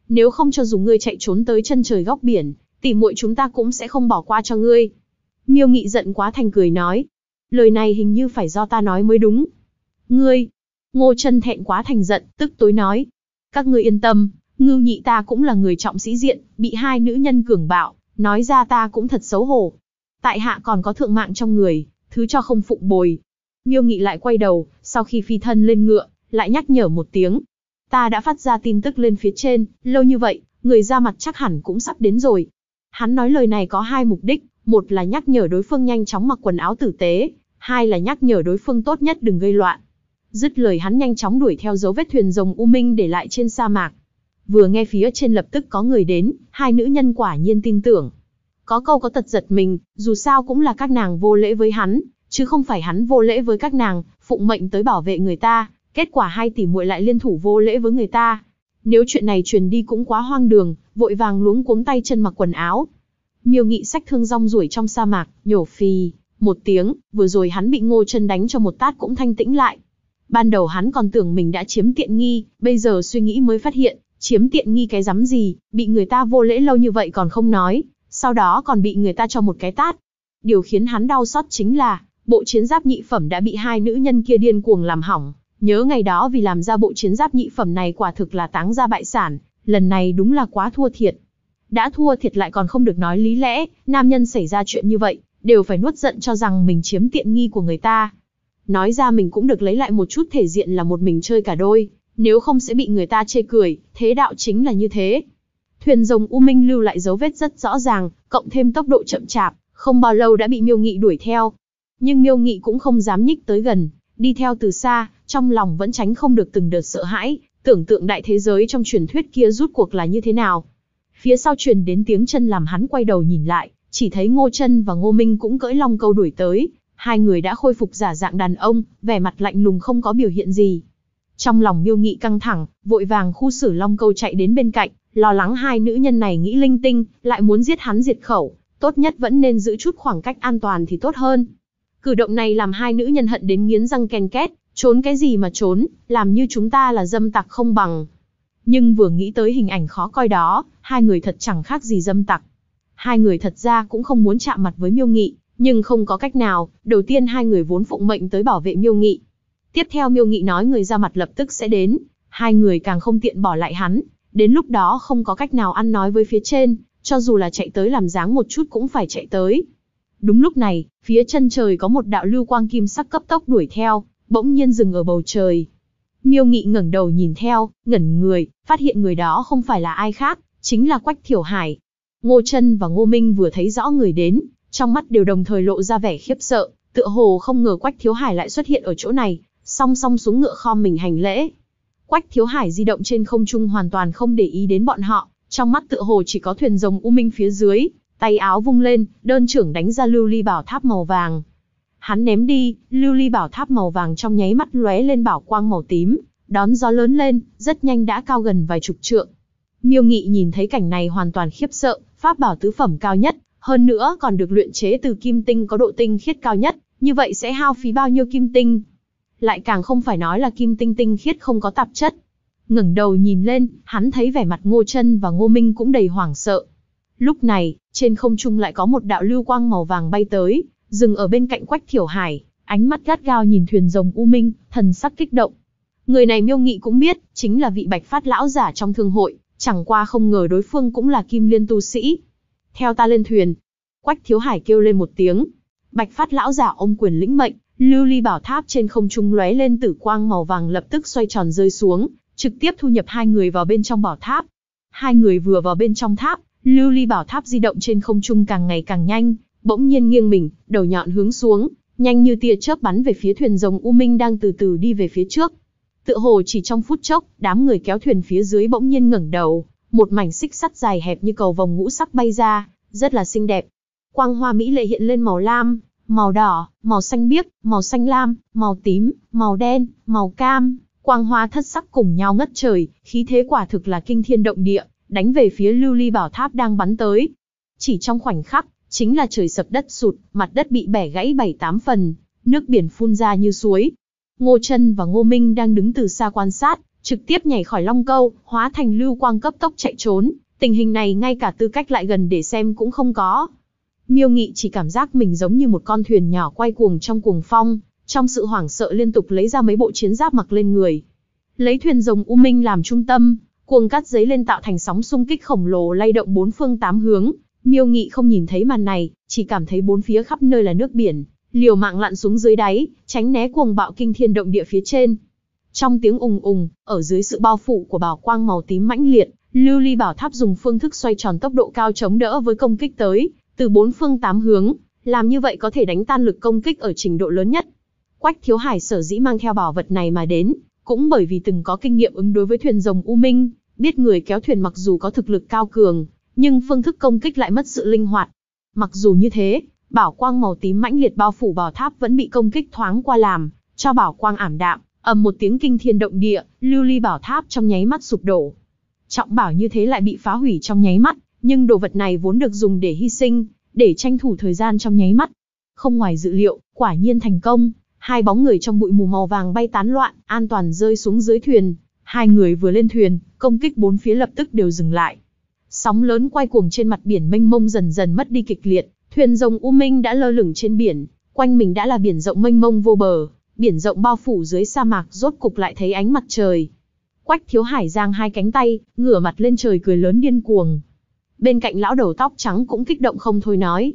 Nếu không cho dù ngươi chạy trốn tới chân trời góc biển, tỉ muội chúng ta cũng sẽ không bỏ qua cho ngươi. Miêu Nghị giận quá thành cười nói. Lời này hình như phải do ta nói mới đúng. Ngươi! Ngô Chân thẹn quá thành giận, tức tối nói. Các ngươi yên tâm, Ngưu Nhị ta cũng là người trọng sĩ diện, bị hai nữ nhân cường bạo, nói ra ta cũng thật xấu hổ. Tại hạ còn có thượng mạng trong người, thứ cho không phụng bồi. Miêu Nghị lại quay đầu, sau khi phi thân lên ngựa, lại nhắc nhở một tiếng. Ta đã phát ra tin tức lên phía trên, lâu như vậy, người ra mặt chắc hẳn cũng sắp đến rồi. Hắn nói lời này có hai mục đích, một là nhắc nhở đối phương nhanh chóng mặc quần áo tử tế, hai là nhắc nhở đối phương tốt nhất đừng gây loạn. Dứt lời hắn nhanh chóng đuổi theo dấu vết thuyền rồng U Minh để lại trên sa mạc. Vừa nghe phía trên lập tức có người đến, hai nữ nhân quả nhiên tin tưởng. Có câu có tật giật mình, dù sao cũng là các nàng vô lễ với hắn, chứ không phải hắn vô lễ với các nàng, phụng mệnh tới bảo vệ người ta, kết quả hai tỷ muội lại liên thủ vô lễ với người ta. Nếu chuyện này truyền đi cũng quá hoang đường, vội vàng luống cuống tay chân mặc quần áo. Miêu Nghị xách thương rong ruổi trong sa mạc, nhổ phì một tiếng, vừa rồi hắn bị Ngô Chân đánh cho một tát cũng thanh tĩnh lại. Ban đầu hắn còn tưởng mình đã chiếm tiện nghi, bây giờ suy nghĩ mới phát hiện, chiếm tiện nghi cái rắm gì, bị người ta vô lễ lâu như vậy còn không nói, sau đó còn bị người ta cho một cái tát. Điều khiến hắn đau xót chính là, bộ chiến giáp nhị phẩm đã bị hai nữ nhân kia điên cuồng làm hỏng. Nhớ ngày đó vì làm ra bộ chiến giáp nhị phẩm này quả thực là táng ra bại sản, lần này đúng là quá thua thiệt. Đã thua thiệt lại còn không được nói lý lẽ, nam nhân xảy ra chuyện như vậy, đều phải nuốt giận cho rằng mình chiếm tiện nghi của người ta. Nói ra mình cũng được lấy lại một chút thể diện là một mình chơi cả đôi, nếu không sẽ bị người ta chê cười, thế đạo chính là như thế. Thuyền rồng U Minh lưu lại dấu vết rất rõ ràng, cộng thêm tốc độ chậm chạp, không bao lâu đã bị Miêu Nghị đuổi theo. Nhưng Miêu Nghị cũng không dám nhích tới gần, đi theo từ xa, trong lòng vẫn tránh không được từng đợt sợ hãi, tưởng tượng đại thế giới trong truyền thuyết kia rút cuộc là như thế nào. Phía sau truyền đến tiếng chân làm hắn quay đầu nhìn lại, chỉ thấy Ngô Chân và Ngô Minh cũng cưỡi long câu đuổi tới, hai người đã khôi phục giả dạng đàn ông, vẻ mặt lạnh lùng không có biểu hiện gì. Trong lòng Miêu Nghị căng thẳng, vội vàng khu xử long câu chạy đến bên cạnh, lo lắng hai nữ nhân này nghĩ linh tinh, lại muốn giết hắn diệt khẩu, tốt nhất vẫn nên giữ chút khoảng cách an toàn thì tốt hơn. Cử động này làm hai nữ nhân hận đến nghiến răng ken két, trốn cái gì mà trốn, làm như chúng ta là dâm tặc không bằng. Nhưng vừa nghĩ tới hình ảnh khó coi đó, hai người thật chẳng khác gì dâm tặc. Hai người thật ra cũng không muốn chạm mặt với Miêu Nghị, nhưng không có cách nào, đầu tiên hai người vốn phụng mệnh tới bảo vệ Miêu Nghị. Tiếp theo Miêu Nghị nói người ra mặt lập tức sẽ đến, hai người càng không tiện bỏ lại hắn, đến lúc đó không có cách nào ăn nói với phía trên, cho dù là chạy tới làm dáng một chút cũng phải chạy tới. Đúng lúc này, phía chân trời có một đạo lưu quang kim sắc cấp tốc đuổi theo, bỗng nhiên dừng ở bầu trời. Miêu Nghị ngẩng đầu nhìn theo, ngẩn người, phát hiện người đó không phải là ai khác, chính là Quách Thiểu Hải. Ngô Chân và Ngô Minh vừa thấy rõ người đến, trong mắt đều đồng thời lộ ra vẻ khiếp sợ, tựa hồ không ngờ Quách Thiểu Hải lại xuất hiện ở chỗ này, song song xuống ngựa khom mình hành lễ. Quách Thiểu Hải di động trên không trung hoàn toàn không để ý đến bọn họ, trong mắt tựa hồ chỉ có thuyền rồng U Minh phía dưới, tay áo vung lên, đơn trưởng đánh ra lưu ly bảo tháp màu vàng. Hắn ném đi, lưu ly bảo tháp màu vàng trong nháy mắt lóe lên bảo quang màu tím, đón gió lớn lên, rất nhanh đã cao gần vài chục trượng. Miêu Nghị nhìn thấy cảnh này hoàn toàn khiếp sợ, pháp bảo tứ phẩm cao nhất, hơn nữa còn được luyện chế từ kim tinh có độ tinh khiết cao nhất, như vậy sẽ hao phí bao nhiêu kim tinh? Lại càng không phải nói là kim tinh tinh khiết không có tạp chất. Ngẩng đầu nhìn lên, hắn thấy vẻ mặt Ngô Chân và Ngô Minh cũng đầy hoảng sợ. Lúc này, trên không trung lại có một đạo lưu quang màu vàng bay tới, dừng ở bên cạnh Quách Thiểu Hải, ánh mắt gắt gao nhìn thuyền rồng U Minh, thần sắc kích động. Người này Miêu Nghị cũng biết, chính là vị Bạch Phát lão giả trong thương hội, chẳng qua không ngờ đối phương cũng là Kim Liên tu sĩ. Theo ta lên thuyền. Quách Thiểu Hải kêu lên một tiếng. Bạch Phát lão giả ôm quyền lĩnh mệnh, lưu ly bảo tháp trên không trung lóe lên tử quang màu vàng lập tức xoay tròn rơi xuống, trực tiếp thu nhập hai người vào bên trong bảo tháp. Hai người vừa vào bên trong tháp, lưu ly bảo tháp di động trên không trung càng ngày càng nhanh, bỗng nhiên nghiêng mình, đầu nhọn hướng xuống, nhanh như tia chớp bắn về phía thuyền rồng U Minh đang từ từ đi về phía trước. Tựa hồ chỉ trong phút chốc, đám người kéo thuyền phía dưới bỗng nhiên ngẩng đầu, một mảnh xích sắt dài hẹp như cầu vồng ngũ sắc bay ra, rất là xinh đẹp. Quang hoa mỹ lệ hiện lên màu lam, màu đỏ, màu xanh biếc, màu xanh lam, màu tím, màu đen, màu cam, quang hoa thất sắc cùng nhau ngất trời, khí thế quả thực là kinh thiên động địa, đánh về phía lưu ly bảo tháp đang bắn tới. Chỉ trong khoảnh khắc, chính là trời sập đất sụt, mặt đất bị bẻ gãy 7-8 phần, nước biển phun ra như suối. Ngô Chân và Ngô Minh đang đứng từ xa quan sát, trực tiếp nhảy khỏi long câu, hóa thành lưu quang cấp tốc chạy trốn. Tình hình này ngay cả tư cách lại gần để xem cũng không có. Miêu Nghị chỉ cảm giác mình giống như một con thuyền nhỏ quay cuồng trong cuồng phong, trong sự hoảng sợ liên tục lấy ra mấy bộ chiến giáp mặc lên người. Lấy thuyền rồng U Minh làm trung tâm, cuồng cát giấy lên tạo thành sóng xung kích khổng lồ lay động bốn phương tám hướng. Miêu Nghị không nhìn thấy màn này, chỉ cảm thấy bốn phía khắp nơi là nước biển, liều mạng lặn xuống dưới đáy, tránh né cuồng bạo kinh thiên động địa phía trên. Trong tiếng ùng ùng, ở dưới sự bao phủ của bảo quang màu tím mãnh liệt, Lưu Ly Bảo Tháp dùng phương thức xoay tròn tốc độ cao chống đỡ với công kích tới từ bốn phương tám hướng, làm như vậy có thể đánh tan lực công kích ở trình độ lớn nhất. Quách Thiếu Hải sở dĩ mang theo bảo vật này mà đến, cũng bởi vì từng có kinh nghiệm ứng đối với thuyền rồng U Minh, biết người kéo thuyền mặc dù có thực lực cao cường, nhưng phương thức công kích lại mất sự linh hoạt. Mặc dù như thế, bảo quang màu tím mãnh liệt bao phủ bảo tháp vẫn bị công kích thoáng qua làm cho bảo quang ảm đạm, ầm một tiếng kinh thiên động địa, Lưu Ly Bảo Tháp trong nháy mắt sụp đổ. Trọng bảo như thế lại bị phá hủy trong nháy mắt, nhưng đồ vật này vốn được dùng để hy sinh, để tranh thủ thời gian trong nháy mắt. Không ngoài dự liệu, quả nhiên thành công, hai bóng người trong bụi mù màu vàng bay tán loạn, an toàn rơi xuống dưới thuyền. Hai người vừa lên thuyền, công kích bốn phía lập tức đều dừng lại. Sóng lớn quay cuồng trên mặt biển mênh mông dần dần mất đi kịch liệt, thuyền rồng U Minh đã lơ lửng trên biển, quanh mình đã là biển rộng mênh mông vô bờ, biển rộng bao phủ dưới sa mạc rốt cục lại thấy ánh mặt trời. Quách Thiếu Hải giang hai cánh tay, ngửa mặt lên trời cười lớn điên cuồng. Bên cạnh lão đầu tóc trắng cũng kích động không thôi nói.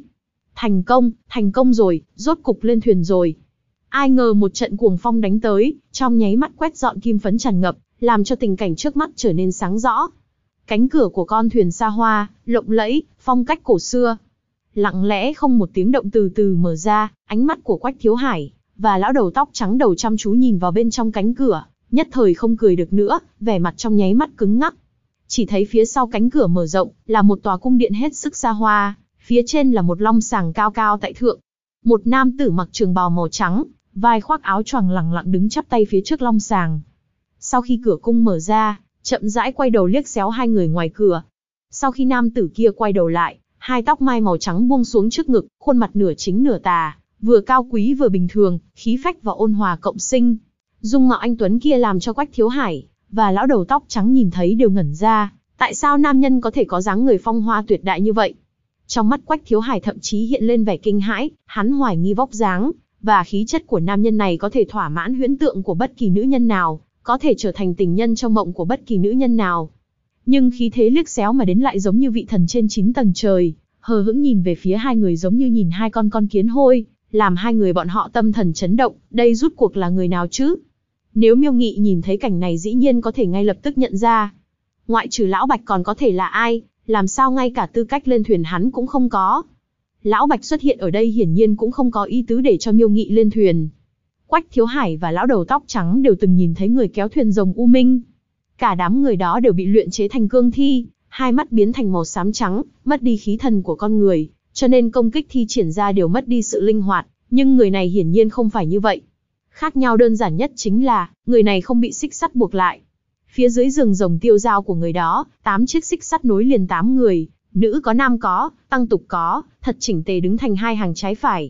Thành công rồi, rốt cục lên thuyền rồi. Ai ngờ một trận cuồng phong đánh tới, trong nháy mắt quét dọn kim phấn tràn ngập, làm cho tình cảnh trước mắt trở nên sáng rõ. Cánh cửa của con thuyền xa hoa, lộng lẫy, phong cách cổ xưa. Lặng lẽ không một tiếng động từ từ mở ra, ánh mắt của Quách Thiếu Hải và lão đầu tóc trắng đầu chăm chú nhìn vào bên trong cánh cửa, nhất thời không cười được nữa, vẻ mặt trong nháy mắt cứng ngắc. Chỉ thấy phía sau cánh cửa mở rộng, là một tòa cung điện hết sức xa hoa, phía trên là một long sàng cao cao tại thượng. Một nam tử mặc trường bào màu trắng, vai khoác áo choàng lẳng lặng đứng chắp tay phía trước long sàng. Sau khi cửa cung mở ra, chậm rãi quay đầu liếc xéo hai người ngoài cửa. Sau khi nam tử kia quay đầu lại, hai tóc mai màu trắng buông xuống trước ngực, khuôn mặt nửa chính nửa tà, vừa cao quý vừa bình thường, khí phách và ôn hòa cộng sinh. Dung mạo anh tuấn kia làm cho Quách Thiếu Hải và lão đầu tóc trắng nhìn thấy đều ngẩn ra, tại sao nam nhân có thể có dáng người phong hoa tuyệt đại như vậy? Trong mắt Quách Thiếu Hải thậm chí hiện lên vẻ kinh hãi, hắn hoài nghi vóc dáng và khí chất của nam nhân này có thể thỏa mãn huyễn tượng của bất kỳ nữ nhân nào, có thể trở thành tình nhân trong mộng của bất kỳ nữ nhân nào. Nhưng khí thế liếc xéo mà đến lại giống như vị thần trên 9 tầng trời, hờ hững nhìn về phía hai người giống như nhìn hai con kiến hôi, làm hai người bọn họ tâm thần chấn động, đây rút cuộc là người nào chứ? Nếu Miêu Nghị nhìn thấy cảnh này dĩ nhiên có thể ngay lập tức nhận ra. Ngoại trừ Lão Bạch còn có thể là ai, làm sao ngay cả tư cách lên thuyền hắn cũng không có. Lão Bạch xuất hiện ở đây hiển nhiên cũng không có ý tứ để cho Miêu Nghị lên thuyền. Quách Thiếu Hải và lão đầu tóc trắng đều từng nhìn thấy người kéo thuyền rồng U Minh. Cả đám người đó đều bị luyện chế thành cương thi, hai mắt biến thành màu xám trắng, mất đi khí thần của con người, cho nên công kích thi triển ra đều mất đi sự linh hoạt, nhưng người này hiển nhiên không phải như vậy. Khác nhau đơn giản nhất chính là, người này không bị xích sắt buộc lại. Phía dưới rừng rồng tiêu dao của người đó, 8 chiếc xích sắt nối liền 8 người, nữ có nam có, tăng tục có, thật chỉnh tề đứng thành hai hàng trái phải.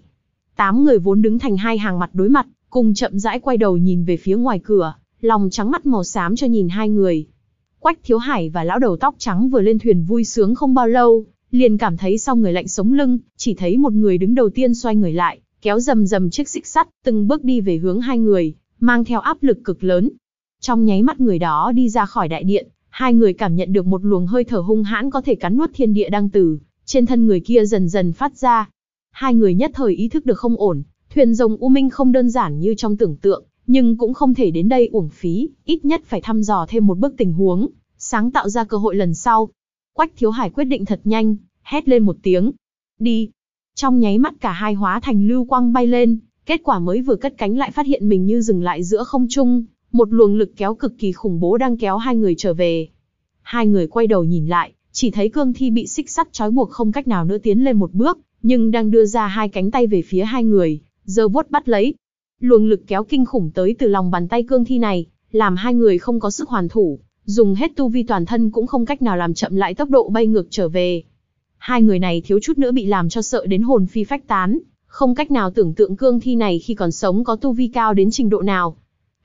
8 người vốn đứng thành hai hàng mặt đối mặt, cùng chậm rãi quay đầu nhìn về phía ngoài cửa, lòng trắng mắt màu xám cho nhìn hai người. Quách Thiếu Hải và lão đầu tóc trắng vừa lên thuyền vui sướng không bao lâu, liền cảm thấy sau người lạnh sống lưng, chỉ thấy một người đứng đầu tiên xoay người lại, kéo rầm rầm chiếc xích sắt, từng bước đi về hướng hai người, mang theo áp lực cực lớn. Trong nháy mắt người đó đi ra khỏi đại điện, hai người cảm nhận được một luồng hơi thở hung hãn có thể cắn nuốt thiên địa đang từ trên thân người kia dần dần phát ra. Hai người nhất thời ý thức được không ổn, thuyền rồng U Minh không đơn giản như trong tưởng tượng, nhưng cũng không thể đến đây uổng phí, ít nhất phải thăm dò thêm một bước tình huống, sáng tạo ra cơ hội lần sau. Quách Thiếu Hải quyết định thật nhanh, hét lên một tiếng. Đi! Trong nháy mắt cả hai hóa thành lưu quang bay lên, kết quả mới vừa cất cánh lại phát hiện mình như dừng lại giữa không trung, một luồng lực kéo cực kỳ khủng bố đang kéo hai người trở về. Hai người quay đầu nhìn lại, chỉ thấy cương thi bị xích sắt trói buộc không cách nào nữa tiến lên một bước, nhưng đang đưa ra hai cánh tay về phía hai người, giơ vuốt bắt lấy. Luồng lực kéo kinh khủng tới từ lòng bàn tay cương thi này, làm hai người không có sức hoàn thủ, dùng hết tu vi toàn thân cũng không cách nào làm chậm lại tốc độ bay ngược trở về. Hai người này thiếu chút nữa bị làm cho sợ đến hồn phi phách tán, không cách nào tưởng tượng cương thi này khi còn sống có tu vi cao đến trình độ nào.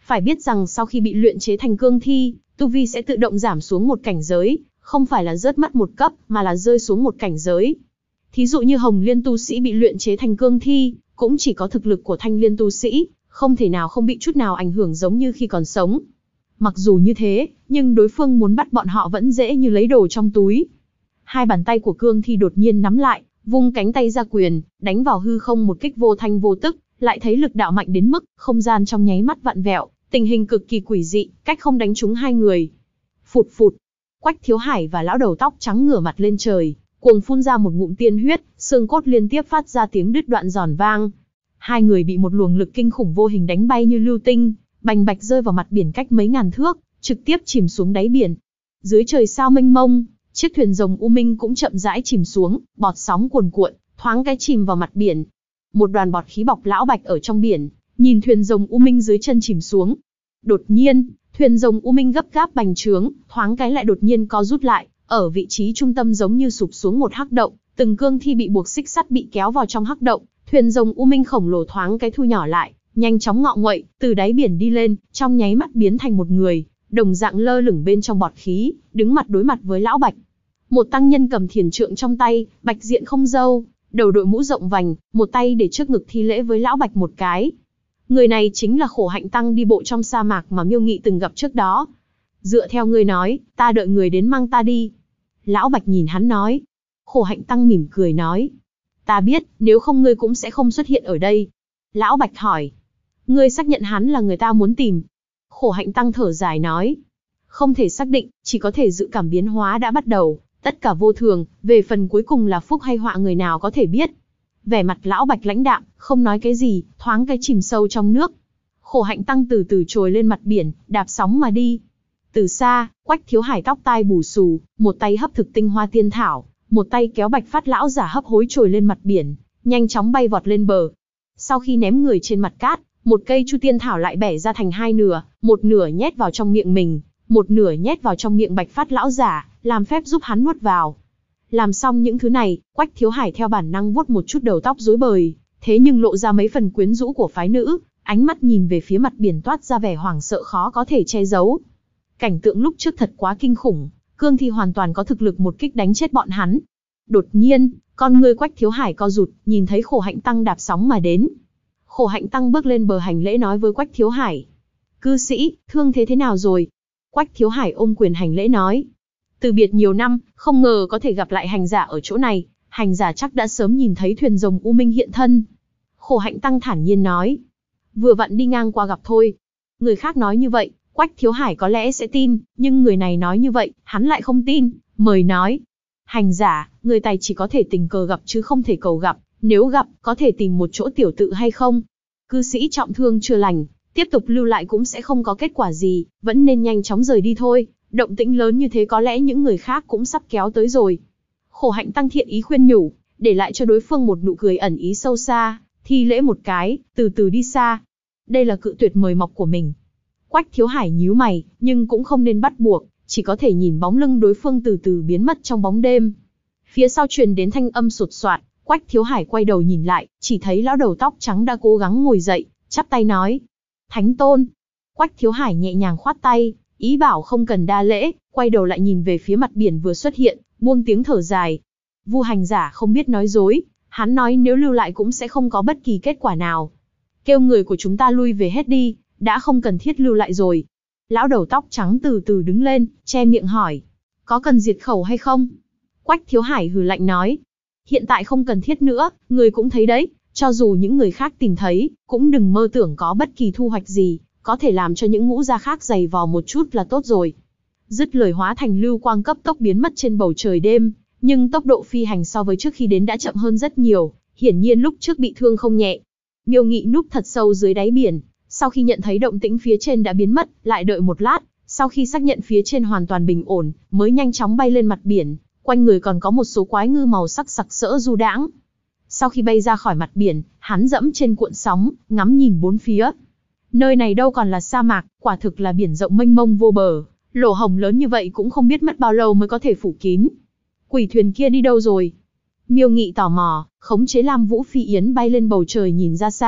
Phải biết rằng sau khi bị luyện chế thành cương thi, tu vi sẽ tự động giảm xuống một cảnh giới, không phải là rớt mất một cấp, mà là rơi xuống một cảnh giới. Thí dụ như Hồng Liên tu sĩ bị luyện chế thành cương thi, cũng chỉ có thực lực của Thanh Liên tu sĩ, không thể nào không bị chút nào ảnh hưởng giống như khi còn sống. Mặc dù như thế, nhưng đối phương muốn bắt bọn họ vẫn dễ như lấy đồ trong túi. Hai bàn tay của cương thi đột nhiên nắm lại, vung cánh tay ra quyền, đánh vào hư không một kích vô thanh vô tức, lại thấy lực đạo mạnh đến mức không gian trong nháy mắt vặn vẹo, tình hình cực kỳ quỷ dị, cách không đánh trúng hai người. Phụt phụt, Quách Thiếu Hải và lão đầu tóc trắng ngửa mặt lên trời, cuồng phun ra một ngụm tiên huyết, xương cốt liên tiếp phát ra tiếng đứt đoạn giòn vang. Hai người bị một luồng lực kinh khủng vô hình đánh bay như lưu tinh, bành bạch rơi vào mặt biển cách mấy ngàn thước, trực tiếp chìm xuống đáy biển. Dưới trời sao mênh mông, chiếc thuyền rồng U Minh cũng chậm rãi chìm xuống, bọt sóng cuồn cuộn, thoáng cái chìm vào mặt biển. Một đoàn bọt khí bọc lão Bạch ở trong biển, nhìn thuyền rồng U Minh dưới chân chìm xuống. Đột nhiên, thuyền rồng U Minh gấp gáp bành trướng, thoáng cái lại đột nhiên co rút lại, ở vị trí trung tâm giống như sụp xuống một hắc động, từng cương thi bị buộc xích sắt bị kéo vào trong hắc động, thuyền rồng U Minh khổng lồ thoáng cái thu nhỏ lại, nhanh chóng ngọ nguậy, từ đáy biển đi lên, trong nháy mắt biến thành một người, đồng dạng lơ lửng bên trong bọt khí, đứng mặt đối mặt với lão Bạch. Một tăng nhân cầm thiền trượng trong tay, bạch diện không râu, đầu đội mũ rộng vành, một tay để trước ngực thi lễ với lão Bạch một cái. Người này chính là Khổ Hạnh Tăng đi bộ trong sa mạc mà Miêu Nghị từng gặp trước đó. Dựa theo ngươi nói, ta đợi người đến mang ta đi. Lão Bạch nhìn hắn nói. Khổ Hạnh Tăng mỉm cười nói. Ta biết, nếu không ngươi cũng sẽ không xuất hiện ở đây. Lão Bạch hỏi. Ngươi xác nhận hắn là người ta muốn tìm. Khổ Hạnh Tăng thở dài nói. Không thể xác định, chỉ có thể dự cảm biến hóa đã bắt đầu. Tất cả vô thường, về phần cuối cùng là phúc hay họa người nào có thể biết. Vẻ mặt lão Bạch lãnh đạm, không nói cái gì, thoáng cái chìm sâu trong nước. Khổ Hạnh Tăng từ từ trồi lên mặt biển, đạp sóng mà đi. Từ xa, Quách Thiếu Hải tóc tai bù xù, một tay hấp thực tinh hoa tiên thảo, một tay kéo Bạch Phát lão giả hấp hối trồi lên mặt biển, nhanh chóng bay vọt lên bờ. Sau khi ném người trên mặt cát, một cây chu tiên thảo lại bẻ ra thành hai nửa, một nửa nhét vào trong miệng mình, một nửa nhét vào trong miệng Bạch Phát lão giả, làm phép giúp hắn nuốt vào. Làm xong những thứ này, Quách Thiếu Hải theo bản năng vuốt một chút đầu tóc rối bời, thế nhưng lộ ra mấy phần quyến rũ của phái nữ, ánh mắt nhìn về phía mặt biển toát ra vẻ hoảng sợ khó có thể che giấu. Cảnh tượng lúc trước thật quá kinh khủng, cương thi hoàn toàn có thực lực một kích đánh chết bọn hắn. Đột nhiên, con ngươi Quách Thiếu Hải co rụt, nhìn thấy Khổ Hạnh Tăng đạp sóng mà đến. Khổ Hạnh Tăng bước lên bờ hành lễ nói với Quách Thiếu Hải. Cư sĩ, thương thế nào rồi? Quách Thiếu Hải ôm quyền hành lễ nói. Từ biệt nhiều năm, không ngờ có thể gặp lại hành giả ở chỗ này, hành giả chắc đã sớm nhìn thấy thuyền rồng U Minh hiện thân. Khổ Hạnh Tăng thản nhiên nói. Vừa vặn đi ngang qua gặp thôi. Người khác nói như vậy, Quách Thiếu Hải có lẽ sẽ tin, nhưng người này nói như vậy, hắn lại không tin, mời nói. Hành giả, người tài chỉ có thể tình cờ gặp chứ không thể cầu gặp, nếu gặp, có thể tìm một chỗ tiểu tự hay không? Cư sĩ trọng thương chưa lành, tiếp tục lưu lại cũng sẽ không có kết quả gì, vẫn nên nhanh chóng rời đi thôi, động tĩnh lớn như thế có lẽ những người khác cũng sắp kéo tới rồi. Khổ Hạnh Tăng thiện ý khuyên nhủ, để lại cho đối phương một nụ cười ẩn ý sâu xa, thi lễ một cái, từ từ đi xa. Đây là cự tuyệt mời mọc của mình. Quách Thiếu Hải nhíu mày, nhưng cũng không nên bắt buộc, chỉ có thể nhìn bóng lưng đối phương từ từ biến mất trong bóng đêm. Phía sau truyền đến thanh âm sột soạt, Quách Thiếu Hải quay đầu nhìn lại, chỉ thấy lão đầu tóc trắng đã cố gắng ngồi dậy, chắp tay nói. Thánh Tôn. Quách Thiếu Hải nhẹ nhàng khoát tay, ý bảo không cần đa lễ, quay đầu lại nhìn về phía mặt biển vừa xuất hiện, buông tiếng thở dài. Vu hành giả không biết nói dối, hắn nói nếu lưu lại cũng sẽ không có bất kỳ kết quả nào. Kêu người của chúng ta lui về hết đi, đã không cần thiết lưu lại rồi. Lão đầu tóc trắng từ từ đứng lên, che miệng hỏi. Có cần diệt khẩu hay không? Quách Thiếu Hải hừ lạnh nói. Hiện tại không cần thiết nữa, người cũng thấy đấy, cho dù những người khác tìm thấy, cũng đừng mơ tưởng có bất kỳ thu hoạch gì, có thể làm cho những ngũ gia khác giày vò một chút là tốt rồi. Dứt lời hóa thành lưu quang cấp tốc biến mất trên bầu trời đêm, nhưng tốc độ phi hành so với trước khi đến đã chậm hơn rất nhiều, hiển nhiên lúc trước bị thương không nhẹ. Miêu Nghị núp thật sâu dưới đáy biển, sau khi nhận thấy động tĩnh phía trên đã biến mất, lại đợi một lát, sau khi xác nhận phía trên hoàn toàn bình ổn, mới nhanh chóng bay lên mặt biển, quanh người còn có một số quái ngư màu sắc sặc sỡ du đãng. Sau khi bay ra khỏi mặt biển, hắn dẫm trên cuộn sóng, ngắm nhìn bốn phía. Nơi này đâu còn là sa mạc, quả thực là biển rộng mênh mông vô bờ, lỗ hổng lớn như vậy cũng không biết mất bao lâu mới có thể phủ kín. Quỷ thuyền kia đi đâu rồi? Miêu Nghị tò mò, khống chế Lam Vũ Phi Yến bay lên bầu trời nhìn ra xa,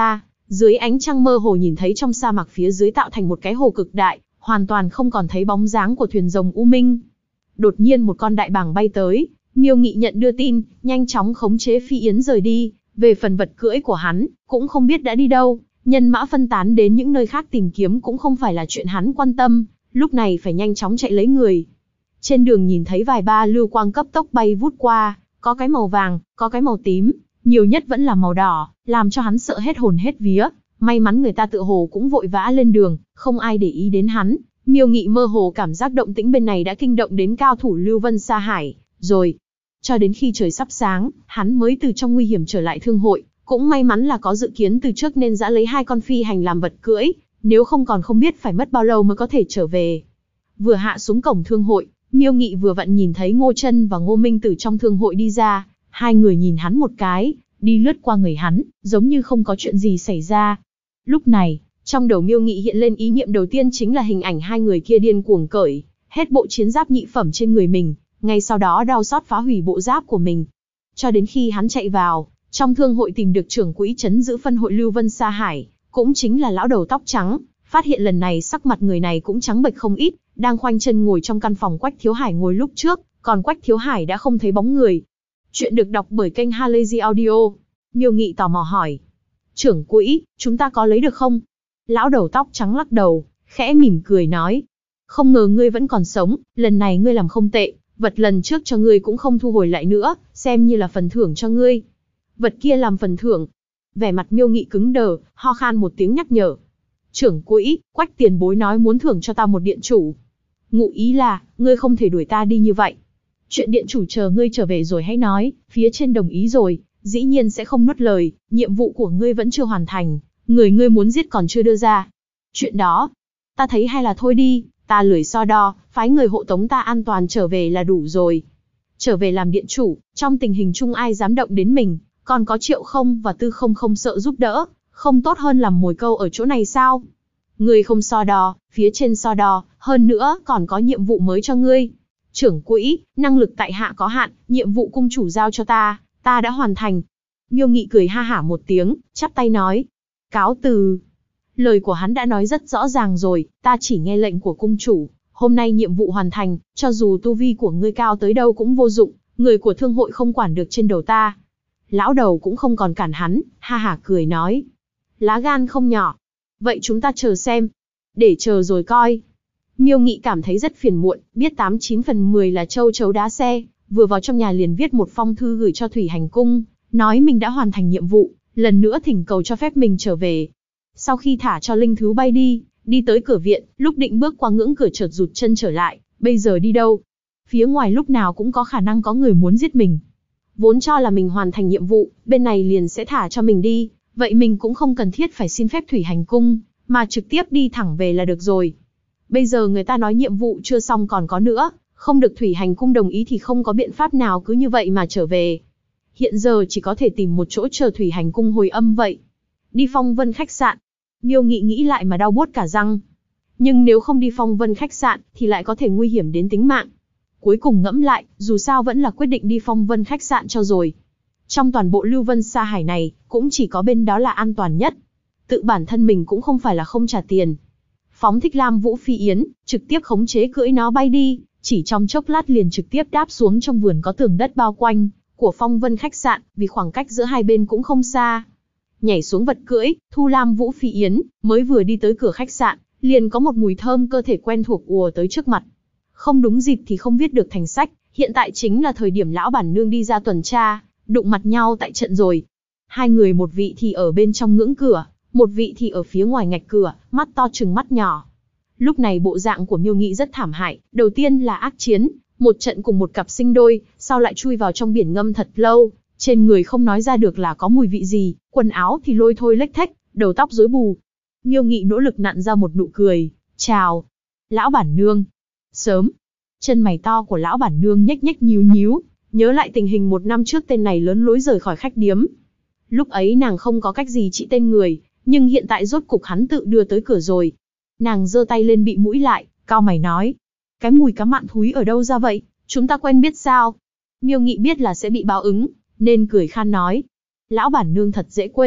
Dưới ánh trăng mơ hồ nhìn thấy trong sa mạc phía dưới tạo thành một cái hồ cực đại, hoàn toàn không còn thấy bóng dáng của thuyền rồng U Minh. Đột nhiên một con đại bàng bay tới, Miêu Nghị nhận đưa tin, nhanh chóng khống chế Phi Yến rời đi. Về phần vật cưỡi của hắn, cũng không biết đã đi đâu, nhân mã phân tán đến những nơi khác tìm kiếm cũng không phải là chuyện hắn quan tâm, lúc này phải nhanh chóng chạy lấy người. Trên đường nhìn thấy vài ba lưu quang cấp tốc bay vút qua, có cái màu vàng, có cái màu tím, nhiều nhất vẫn là màu đỏ, làm cho hắn sợ hết hồn hết vía. May mắn người ta tựa hồ cũng vội vã lên đường, không ai để ý đến hắn. Miêu Nghị mơ hồ cảm giác động tĩnh bên này đã kinh động đến cao thủ Lưu Vân Sa Hải, rồi. Cho đến khi trời sắp sáng, hắn mới từ trong nguy hiểm trở lại thương hội, cũng may mắn là có dự kiến từ trước nên dã lấy 2 con phi hành làm vật cưỡi, nếu không còn không biết phải mất bao lâu mới có thể trở về. Vừa hạ xuống cổng thương hội, Miêu Nghị vừa vặn nhìn thấy Ngô Chân và Ngô Minh từ trong thương hội đi ra, hai người nhìn hắn một cái, đi lướt qua người hắn, giống như không có chuyện gì xảy ra. Lúc này, trong đầu Miêu Nghị hiện lên ý niệm đầu tiên chính là hình ảnh hai người kia điên cuồng cởi hết bộ chiến giáp nhị phẩm trên người mình, ngay sau đó đau xót phá hủy bộ giáp của mình. Cho đến khi hắn chạy vào, trong thương hội tìm được trưởng quỹ trấn giữ phân hội Lưu Vân Sa Hải, cũng chính là lão đầu tóc trắng, phát hiện lần này sắc mặt người này cũng trắng bệch không ít, đang khoanh chân ngồi trong căn phòng Quách Thiếu Hải ngồi lúc trước, còn Quách Thiếu Hải đã không thấy bóng người. Chuyện được đọc bởi kênh Halazy Audio. Miêu Nghị tò mò hỏi. Trưởng quỹ, chúng ta có lấy được không? Lão đầu tóc trắng lắc đầu, khẽ mỉm cười nói. Không ngờ ngươi vẫn còn sống, lần này ngươi làm không tệ, vật lần trước cho ngươi cũng không thu hồi lại nữa, xem như là phần thưởng cho ngươi. Vật kia làm phần thưởng. Vẻ mặt Miêu Nghị cứng đờ, ho khan một tiếng nhắc nhở. Trưởng quỹ, Quách tiền bối nói muốn thưởng cho ta một điện chủ. Ngụ ý là, ngươi không thể đuổi ta đi như vậy. Chuyện điện chủ chờ ngươi trở về rồi hãy nói, phía trên đồng ý rồi, dĩ nhiên sẽ không nuốt lời, nhiệm vụ của ngươi vẫn chưa hoàn thành, người ngươi muốn giết còn chưa đưa ra. Chuyện đó, ta thấy hay là thôi đi, ta lười so đo, phái người hộ tống ta an toàn trở về là đủ rồi. Trở về làm điện chủ, trong tình hình chung ai dám động đến mình, còn có Triệu Không và Tư Không không sợ giúp đỡ, không tốt hơn làm mồi câu ở chỗ này sao? Ngươi không so đo, phía trên so đo, hơn nữa còn có nhiệm vụ mới cho ngươi. Trưởng quỹ, năng lực tại hạ có hạn, nhiệm vụ cung chủ giao cho ta đã hoàn thành. Miêu Nghị cười ha hả một tiếng, chắp tay nói. Cáo từ. Lời của hắn đã nói rất rõ ràng rồi, ta chỉ nghe lệnh của cung chủ, hôm nay nhiệm vụ hoàn thành, cho dù tu vi của ngươi cao tới đâu cũng vô dụng, người của thương hội không quản được trên đầu ta. Lão đầu cũng không còn cản hắn, ha hả cười nói. Lá gan không nhỏ. Vậy chúng ta chờ xem. Để chờ rồi coi. Miêu Nghị cảm thấy rất phiền muộn, biết 89 phần 10 là châu chấu đá xe, vừa vào trong nhà liền viết một phong thư gửi cho Thủy Hành Cung, nói mình đã hoàn thành nhiệm vụ, lần nữa thỉnh cầu cho phép mình trở về. Sau khi thả cho linh thú bay đi tới cửa viện, lúc định bước qua ngưỡng cửa chợt rụt chân trở lại, bây giờ đi đâu? Phía ngoài lúc nào cũng có khả năng có người muốn giết mình. Vốn cho là mình hoàn thành nhiệm vụ, bên này liền sẽ thả cho mình đi, vậy mình cũng không cần thiết phải xin phép Thủy Hành Cung, mà trực tiếp đi thẳng về là được rồi. Bây giờ người ta nói nhiệm vụ chưa xong còn có nữa, không được Thủy Hành Cung đồng ý thì không có biện pháp nào cứ như vậy mà trở về. Hiện giờ chỉ có thể tìm một chỗ chờ Thủy Hành Cung hồi âm vậy. Đi Phong Vân khách sạn. Miêu Nghị nghĩ lại mà đau buốt cả răng. Nhưng nếu không đi Phong Vân khách sạn thì lại có thể nguy hiểm đến tính mạng. Cuối cùng ngẫm lại, dù sao vẫn là quyết định đi Phong Vân khách sạn cho rồi. Trong toàn bộ Lưu Vân Sa Hải này, cũng chỉ có bên đó là an toàn nhất. Tự bản thân mình cũng không phải là không trả tiền. Phóng thích Lam Vũ Phi Yến, trực tiếp khống chế cưỡi nó bay đi, chỉ trong chốc lát liền trực tiếp đáp xuống trong vườn có tường đất bao quanh của Phong Vân khách sạn, vì khoảng cách giữa hai bên cũng không xa. Nhảy xuống vật cưỡi, thu Lam Vũ Phi Yến, mới vừa đi tới cửa khách sạn, liền có một mùi thơm cơ thể quen thuộc ùa tới trước mặt. Không đúng dịp thì không viết được thành sách, hiện tại chính là thời điểm lão bản nương đi ra tuần tra, đụng mặt nhau tại trận rồi. Hai người một vị thì ở bên trong ngưỡng cửa, một vị thì ở phía ngoài ngạch cửa, mắt to trừng mắt nhỏ. Lúc này bộ dạng của Miêu Nghị rất thảm hại, đầu tiên là ác chiến, một trận cùng một cặp sinh đôi, sau lại chui vào trong biển ngâm thật lâu, trên người không nói ra được là có mùi vị gì, quần áo thì lôi thôi lếch thếch, đầu tóc rối bù. Miêu Nghị nỗ lực nặn ra một nụ cười, chào. Lão bản nương. Sớm. Chân mày to của lão bản nương nhếch nhếch nhíu nhíu, nhớ lại tình hình 1 năm trước tên này lớn lối rời khỏi khách điếm. Lúc ấy nàng không có cách gì trị tên người, nhưng hiện tại rốt cục hắn tự đưa tới cửa rồi. Nàng giơ tay lên bị mũi lại, cau mày nói. Cái mùi cá mặn thúi ở đâu ra vậy, chúng ta quen biết sao? Miêu Nghị biết là sẽ bị báo ứng, nên cười khan nói. Lão bản nương thật dễ quên,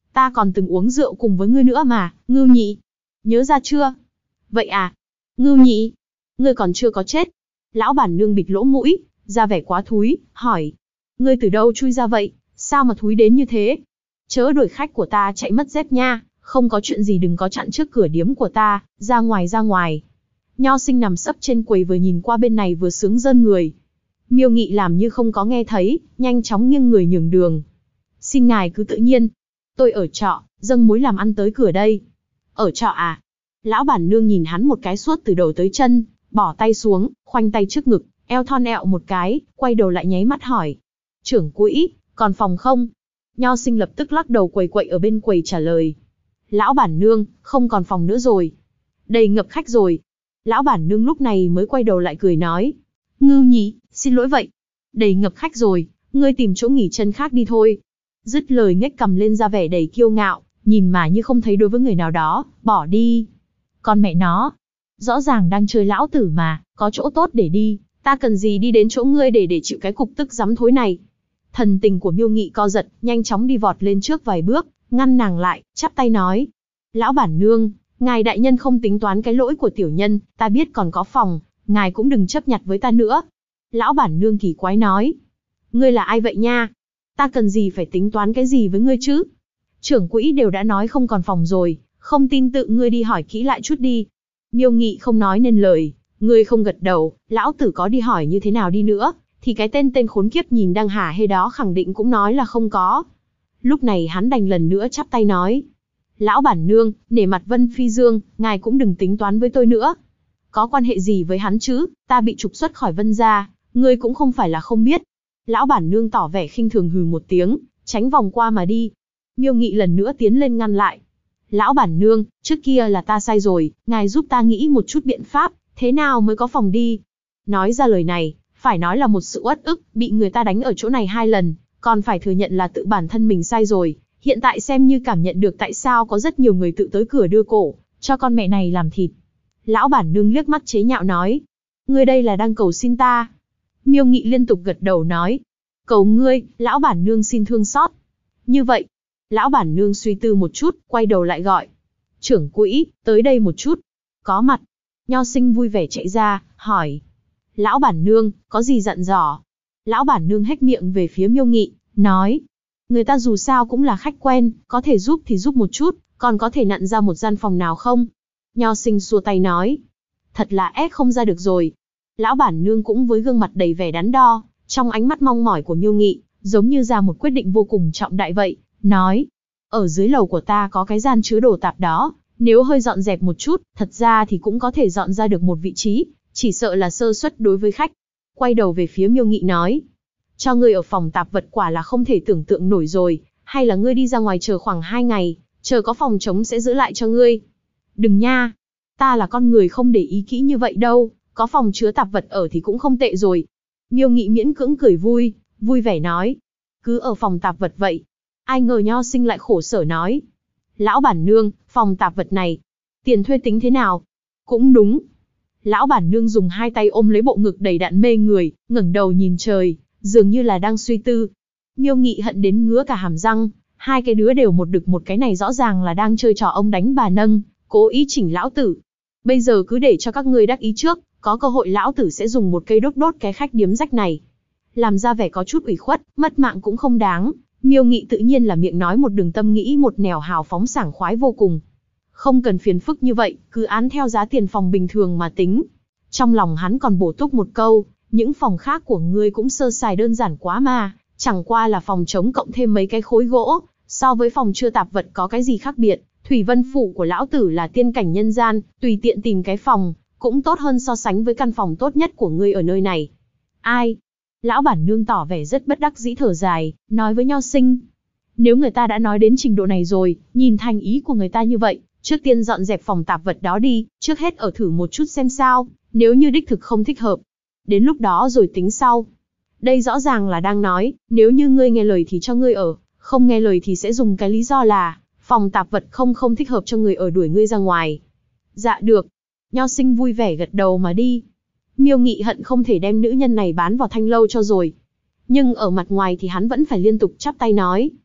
Ta còn từng uống rượu cùng với ngươi nữa mà, Ngưu Nhị. Nhớ ra chưa? Vậy à? Ngưu Nhị, ngươi còn chưa có chết. Lão bản nương bịt lỗ mũi, ra vẻ quá thúi, hỏi. Ngươi từ đâu chui ra vậy, sao mà thúi đến như thế? Chớ đuổi khách của ta chạy mất dép nha, không có chuyện gì đừng có chặn trước cửa điếm của ta, ra ngoài ra ngoài. Nho Sinh nằm sấp trên quầy vừa nhìn qua bên này vừa sướng rơn người. Miêu Nghị làm như không có nghe thấy, nhanh chóng nghiêng người nhường đường. Xin ngài cứ tự nhiên. Tôi ở trọ, dâng mối làm ăn tới cửa đây. Ở trọ à? Lão bản nương nhìn hắn một cái suốt từ đầu tới chân, bỏ tay xuống, khoanh tay trước ngực, eo thon ẹo một cái, quay đầu lại nháy mắt hỏi. Trưởng quỹ, còn phòng không? Nho Sinh lập tức lắc đầu quầy quậy ở bên quầy trả lời. Lão bản nương, không còn phòng nữa rồi. Đầy ngập khách rồi. Lão bản nương lúc này mới quay đầu lại cười nói. Ngưu Nhị, xin lỗi vậy. Đầy ngập khách rồi, ngươi tìm chỗ nghỉ chân khác đi thôi. Dứt lời nhếch cằm lên ra vẻ đầy kiêu ngạo, nhìn mà như không thấy đối với người nào đó, bỏ đi. Con mẹ nó, rõ ràng đang chơi lão tử mà, có chỗ tốt để đi, ta cần gì đi đến chỗ ngươi để chịu cái cục tức dám thối này. Thần tình của Miêu Nghị co giật, nhanh chóng đi vọt lên trước vài bước, ngăn nàng lại, chắp tay nói. Lão bản nương, ngài đại nhân không tính toán cái lỗi của tiểu nhân, ta biết còn có phòng, ngài cũng đừng chấp nhặt với ta nữa. Lão bản nương kỳ quái nói. Ngươi là ai vậy nha? Ta cần gì phải tính toán cái gì với ngươi chứ? Trưởng quỹ đều đã nói không còn phòng rồi, không tin tự ngươi đi hỏi kỹ lại chút đi. Miêu Nghị không nói nên lời, ngươi không gật đầu, lão tử có đi hỏi như thế nào đi nữa, thì cái tên khốn kiếp nhìn đang hả hê đó khẳng định cũng nói là không có. Lúc này hắn đành lần nữa chắp tay nói. Lão bản nương, nể mặt Vân Phi Dương, ngài cũng đừng tính toán với tôi nữa. Có quan hệ gì với hắn chứ, ta bị trục xuất khỏi Vân gia, ngươi cũng không phải là không biết. Lão bản nương tỏ vẻ khinh thường hừ một tiếng, tránh vòng qua mà đi. Miêu Nghị lần nữa tiến lên ngăn lại. Lão bản nương, trước kia là ta sai rồi, ngài giúp ta nghĩ một chút biện pháp, thế nào mới có phòng đi. Nói ra lời này, phải nói là một sự uất ức, bị người ta đánh ở chỗ này 2 lần, còn phải thừa nhận là tự bản thân mình sai rồi. Hiện tại xem như cảm nhận được tại sao có rất nhiều người tự tới cửa đưa cổ, cho con mẹ này làm thịt. Lão bản nương liếc mắt chế nhạo nói. Ngươi đây là đang cầu xin ta. Miêu Nghị liên tục gật đầu nói. Cầu ngươi, lão bản nương xin thương xót. Như vậy, lão bản nương suy tư một chút, quay đầu lại gọi. Trưởng quỹ, tới đây một chút. Có mặt. Nho Sinh vui vẻ chạy ra, hỏi. Lão bản nương, có gì dặn dò? Lão bản nương hét miệng về phía Miêu Nghị, nói. Người ta dù sao cũng là khách quen, có thể giúp thì giúp một chút, còn có thể nặn ra một gian phòng nào không? Nho Sinh xua tay nói. Thật là ép không ra được rồi. Lão bản nương cũng với gương mặt đầy vẻ đắn đo, trong ánh mắt mong mỏi của Miêu Nghị, giống như ra một quyết định vô cùng trọng đại vậy, nói. Ở dưới lầu của ta có cái gian chứa đồ tạp đó, nếu hơi dọn dẹp một chút, thật ra thì cũng có thể dọn ra được một vị trí, chỉ sợ là sơ suất đối với khách. Quay đầu về phía Miêu Nghị nói. Cho ngươi ở phòng tạp vật quả là không thể tưởng tượng nổi rồi, hay là ngươi đi ra ngoài chờ khoảng 2 ngày, chờ có phòng trống sẽ giữ lại cho ngươi. Đừng nha, ta là con người không để ý kỹ như vậy đâu, có phòng chứa tạp vật ở thì cũng không tệ rồi. Miêu Nghị miễn cưỡng cười vui, vui vẻ nói. Cứ ở phòng tạp vật vậy. Ai ngờ Nho Sinh lại khổ sở nói. Lão bản nương, phòng tạp vật này, tiền thuê tính thế nào? Cũng đúng. Lão bản nương dùng 2 tay ôm lấy bộ ngực đầy đặn mê người, ngẩng đầu nhìn trời, dường như là đang suy tư. Miêu Nghị hận đến ngứa cả hàm răng, 2 cái đứa đều một đực một cái này rõ ràng là đang chơi trò ông đánh bà nâng, cố ý chỉnh lão tử. Bây giờ cứ để cho các ngươi đắc ý trước, có cơ hội lão tử sẽ dùng một cây đốt đốt cái khách điếm rách này. Làm ra vẻ có chút ủy khuất, mất mạng cũng không đáng. Miêu Nghị tự nhiên là miệng nói một đường tâm nghĩ một nẻo hào phóng sảng khoái vô cùng. Không cần phiền phức như vậy, cứ án theo giá tiền phòng bình thường mà tính. Trong lòng hắn còn bổ túc một câu, những phòng khác của ngươi cũng sơ sài đơn giản quá mà, chẳng qua là phòng trống cộng thêm mấy cái khối gỗ, so với phòng chưa tạp vật có cái gì khác biệt. Thủy Vân phủ của lão tử là tiên cảnh nhân gian, tùy tiện tìm cái phòng, cũng tốt hơn so sánh với căn phòng tốt nhất của ngươi ở nơi này. Ai? Lão bản nương tỏ vẻ rất bất đắc dĩ thở dài, nói với Nho Sinh. Nếu người ta đã nói đến trình độ này rồi, nhìn thành ý của người ta như vậy, trước tiên dọn dẹp phòng tạp vật đó đi, trước hết ở thử một chút xem sao, nếu như đích thực không thích hợp. Đến lúc đó rồi tính sau. Đây rõ ràng là đang nói, nếu như ngươi nghe lời thì cho ngươi ở, không nghe lời thì sẽ dùng cái lý do là, phòng tạp vật không thích hợp cho người ở đuổi ngươi ra ngoài. Dạ được. Nho Sinh vui vẻ gật đầu mà đi. Miêu Nghị hận không thể đem nữ nhân này bán vào thanh lâu cho rồi. Nhưng ở mặt ngoài thì hắn vẫn phải liên tục chắp tay nói.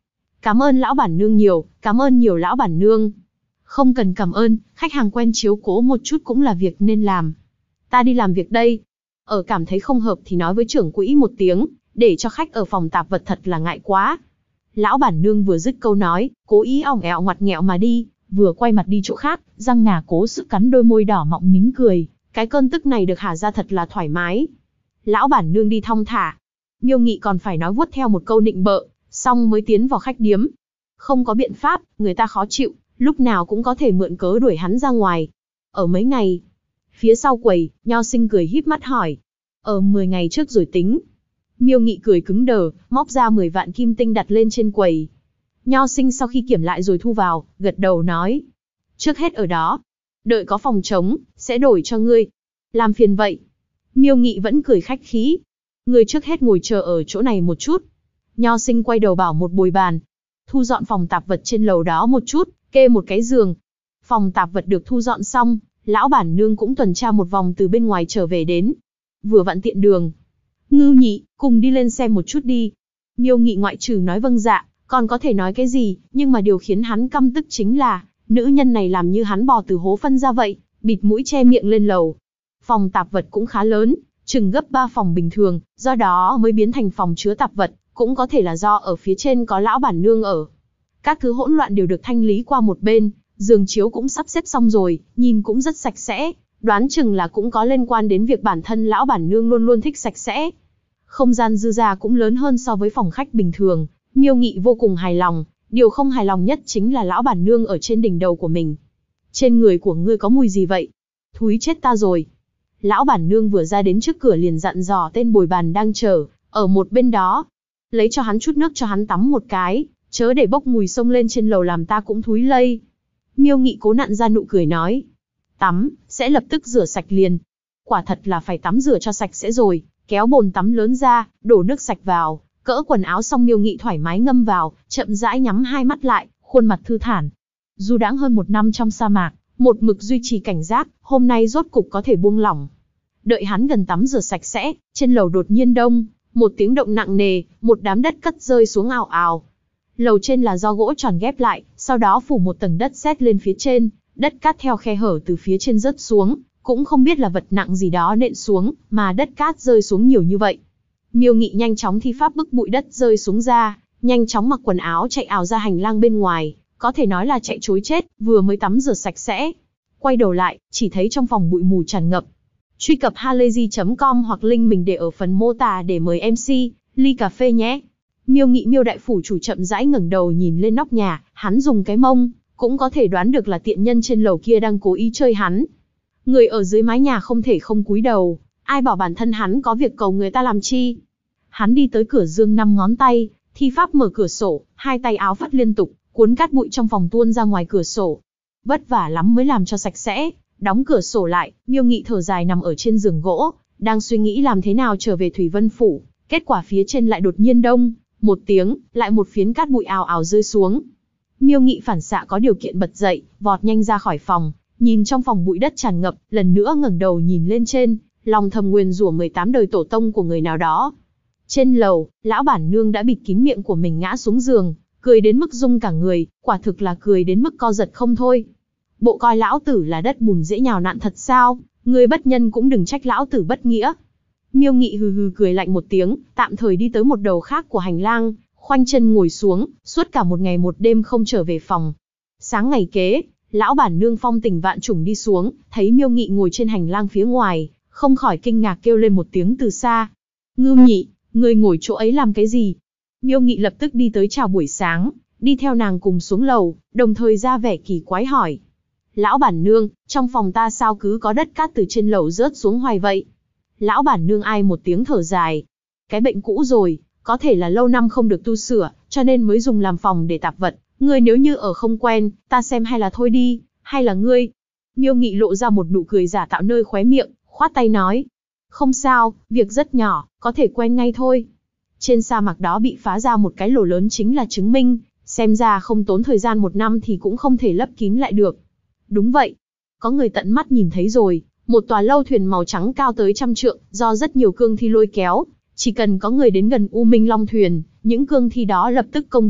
Cảm ơn lão bản nương nhiều, cảm ơn nhiều lão bản nương. Không cần cảm ơn, khách hàng quen chiếu cố một chút cũng là việc nên làm. Ta đi làm việc đây. Cảm thấy không hợp thì nói với trưởng quỹ một tiếng, để cho khách ở phòng tạp vật thật là ngại quá. Lão bản nương vừa dứt câu nói, cố ý ỏng ẹo ngoặt nghẹo mà đi, vừa quay mặt đi chỗ khác, răng ngà cố sức cắn đôi môi đỏ mọng nín cười. Cái cơn tức này được hả ra thật là thoải mái. Lão bản nương đi thong thả. Miêu Nghị còn phải nói vuốt theo một câu nịnh bợ, xong mới tiến vào khách điếm. Không có biện pháp, người ta khó chịu, lúc nào cũng có thể mượn cớ đuổi hắn ra ngoài. Ở mấy ngày, phía sau quầy, Nho Sinh cười híp mắt hỏi. 10 ngày trước rồi tính. Miêu Nghị cười cứng đờ, móc ra 10 vạn kim tinh đặt lên trên quầy. Nho Sinh sau khi kiểm lại rồi thu vào, gật đầu nói. Trước hết ở đó. Đợi có phòng trống, sẽ đổi cho ngươi. Làm phiền vậy. Miêu Nghị vẫn cười khách khí. Ngươi trước hết ngồi chờ ở chỗ này một chút. Nho Sinh quay đầu bảo một bồi bàn. Thu dọn phòng tạp vật trên lầu đó một chút, kê một cái giường. Phòng tạp vật được thu dọn xong, lão bản nương cũng tuần tra một vòng từ bên ngoài trở về đến. Vừa vặn tiện đường. Ngưu Nhị, cùng đi lên xem một chút đi. Miêu Nghị ngoại trừ nói vâng dạ, còn có thể nói cái gì, nhưng mà điều khiến hắn căm tức chính là, nữ nhân này làm như hắn bò từ hố phân ra vậy, bịt mũi che miệng lên lầu. Phòng tạp vật cũng khá lớn, chừng gấp 3 phòng bình thường, do đó mới biến thành phòng chứa tạp vật, cũng có thể là do ở phía trên có lão bản nương ở. Các thứ hỗn loạn đều được thanh lý qua một bên, giường chiếu cũng sắp xếp xong rồi, nhìn cũng rất sạch sẽ, đoán chừng là cũng có liên quan đến việc bản thân lão bản nương luôn luôn thích sạch sẽ. Không gian dư ra cũng lớn hơn so với phòng khách bình thường, Miêu Nghị vô cùng hài lòng, điều không hài lòng nhất chính là lão bản nương ở trên đỉnh đầu của mình. Trên người của ngươi có mùi gì vậy? Thúi chết ta rồi. Lão bản nương vừa ra đến trước cửa liền dặn dò tên bồi bàn đang chờ ở một bên đó. Lấy cho hắn chút nước cho hắn tắm một cái, chớ để bốc mùi xông lên trên lầu làm ta cũng thúi lây. Miêu Nghị cố nặn ra nụ cười nói. Tắm, sẽ lập tức rửa sạch liền. Quả thật là phải tắm rửa cho sạch sẽ rồi, kéo bồn tắm lớn ra, đổ nước sạch vào, cỡ quần áo xong Miêu Nghị thoải mái ngâm vào, chậm rãi nhắm hai mắt lại, khuôn mặt thư thản. Dù đãng hơn 1 năm trong sa mạc, một mực duy trì cảnh giác, hôm nay rốt cục có thể buông lỏng. Đợi hắn gần tắm rửa sạch sẽ, trên lầu đột nhiên đông, một tiếng động nặng nề, một đám đất cắt rơi xuống ào ào. Lầu trên là do gỗ tròn ghép lại, sau đó phủ một tầng đất sét lên phía trên, đất cát theo khe hở từ phía trên rớt xuống, cũng không biết là vật nặng gì đó nện xuống, mà đất cát rơi xuống nhiều như vậy. Miêu Nghị nhanh chóng thi pháp bức bụi đất rơi xuống ra, nhanh chóng mặc quần áo chạy ào ra hành lang bên ngoài, có thể nói là chạy trối chết, vừa mới tắm rửa sạch sẽ. Quay đầu lại, chỉ thấy trong phòng bụi mù tràn ngập. Truy cập halayzi.com hoặc link mình để ở phần mô tả để mời MC, ly cà phê nhé. Miêu Nghị Miêu đại phủ chủ chậm rãi ngẩng đầu nhìn lên nóc nhà, hắn dùng cái mông, cũng có thể đoán được là tiện nhân trên lầu kia đang cố ý chơi hắn. Người ở dưới mái nhà không thể không cúi đầu, ai bảo bản thân hắn có việc cầu người ta làm chi. Hắn đi tới cửa giương 5 ngón tay, thi pháp mở cửa sổ, hai tay áo phất liên tục, cuốn cát bụi trong phòng tuôn ra ngoài cửa sổ. Vất vả lắm mới làm cho sạch sẽ, đóng cửa sổ lại, Miêu Nghị thở dài nằm ở trên giường gỗ, đang suy nghĩ làm thế nào trở về Thủy Vân Phủ, kết quả phía trên lại đột nhiên đông, một tiếng, lại một phiến cát bụi ào ào rơi xuống. Miêu Nghị phản xạ có điều kiện bật dậy, vọt nhanh ra khỏi phòng, nhìn trong phòng bụi đất tràn ngập, lần nữa ngẩng đầu nhìn lên trên, lòng thầm nguyền rủa 18 đời tổ tông của người nào đó. Trên lầu, lão bản nương đã bịt kín miệng của mình ngã xuống giường, cười đến mức rung cả người, quả thực là cười đến mức co giật không thôi. Bộ coi lão tử là đất bùn dễ nhào nặn thật sao, người bất nhân cũng đừng trách lão tử bất nghĩa. Miêu Nghị hừ hừ cười lạnh một tiếng, tạm thời đi tới một đầu khác của hành lang, khoanh chân ngồi xuống, suốt cả một ngày một đêm không trở về phòng. Sáng ngày kế, lão bản nương phong tình vạn trùng đi xuống, thấy Miêu Nghị ngồi trên hành lang phía ngoài, không khỏi kinh ngạc kêu lên một tiếng từ xa. Ngưu Nhị, ngươi ngồi chỗ ấy làm cái gì? Miêu Nghị lập tức đi tới chào buổi sáng, đi theo nàng cùng xuống lầu, đồng thời ra vẻ kỳ quái hỏi. Lão bản nương, trong phòng ta sao cứ có đất cát từ trên lầu rớt xuống hoài vậy? Lão bản nương ai một tiếng thở dài. Cái bệnh cũ rồi, có thể là lâu năm không được tu sửa, cho nên mới dùng làm phòng để tạp vật. Ngươi nếu như ở không quen, ta xem hay là thôi đi, hay là ngươi? Miêu Nghị lộ ra một nụ cười giả tạo nơi khóe miệng, khoát tay nói. Không sao, việc rất nhỏ, có thể quen ngay thôi. Trên sa mạc đó bị phá ra một cái lỗ lớn chính là chứng minh, xem ra không tốn thời gian 1 năm thì cũng không thể lấp kín lại được. Đúng vậy, có người tận mắt nhìn thấy rồi, một tòa lâu thuyền màu trắng cao tới 100 trượng, do rất nhiều cương thi lôi kéo, chỉ cần có người đến gần U Minh Long thuyền, những cương thi đó lập tức công kích,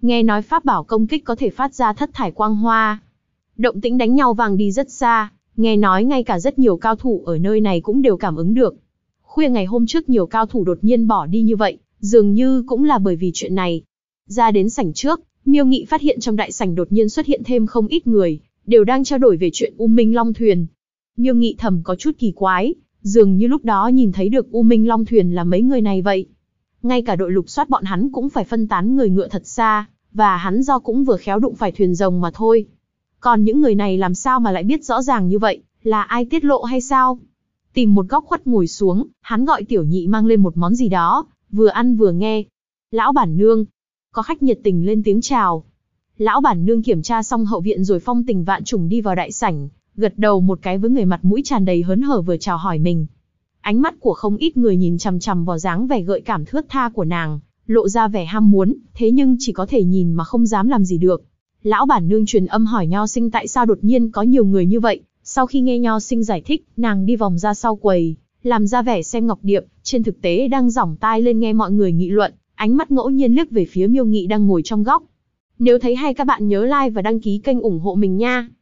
Nghe nói pháp bảo công kích có thể phát ra thất thải quang hoa. Động tĩnh đánh nhau vang đi rất xa, nghe nói ngay cả rất nhiều cao thủ ở nơi này cũng đều cảm ứng được. Khuya ngày hôm trước nhiều cao thủ đột nhiên bỏ đi như vậy, dường như cũng là bởi vì chuyện này. Ra đến sảnh trước, Miêu Nghị phát hiện trong đại sảnh đột nhiên xuất hiện thêm không ít người, đều đang trao đổi về chuyện U Minh Long Thuyền. Miêu Nghị thầm có chút kỳ quái, dường như lúc đó nhìn thấy được U Minh Long Thuyền là mấy người này vậy. Ngay cả đội lục soát bọn hắn cũng phải phân tán người ngựa thật xa, và hắn do cũng vừa khéo đụng phải thuyền rồng mà thôi. Còn những người này làm sao mà lại biết rõ ràng như vậy, là ai tiết lộ hay sao? Tìm một góc khuất ngồi xuống, hắn gọi Tiểu Nhị mang lên một món gì đó, vừa ăn vừa nghe. Lão bản nương. Có khách nhiệt tình lên tiếng chào. Lão bản nương kiểm tra xong hậu viện rồi phong tình vạn trùng đi vào đại sảnh, gật đầu một cái với người mặt mũi tràn đầy hớn hở vừa chào hỏi mình. Ánh mắt của không ít người nhìn chằm chằm vào dáng vẻ gợi cảm thướt tha của nàng, lộ ra vẻ ham muốn, thế nhưng chỉ có thể nhìn mà không dám làm gì được. Lão bản nương truyền âm hỏi Nho Sinh tại sao đột nhiên có nhiều người như vậy. Sau khi nghe Nho Sinh giải thích, nàng đi vòng ra sau quầy, làm ra vẻ xem ngọc điệp, trên thực tế đang giỏng tai lên nghe mọi người nghị luận, ánh mắt ngẫu nhiên liếc về phía Miêu Nghị đang ngồi trong góc. Nếu thấy hay các bạn nhớ like và đăng ký kênh ủng hộ mình nha.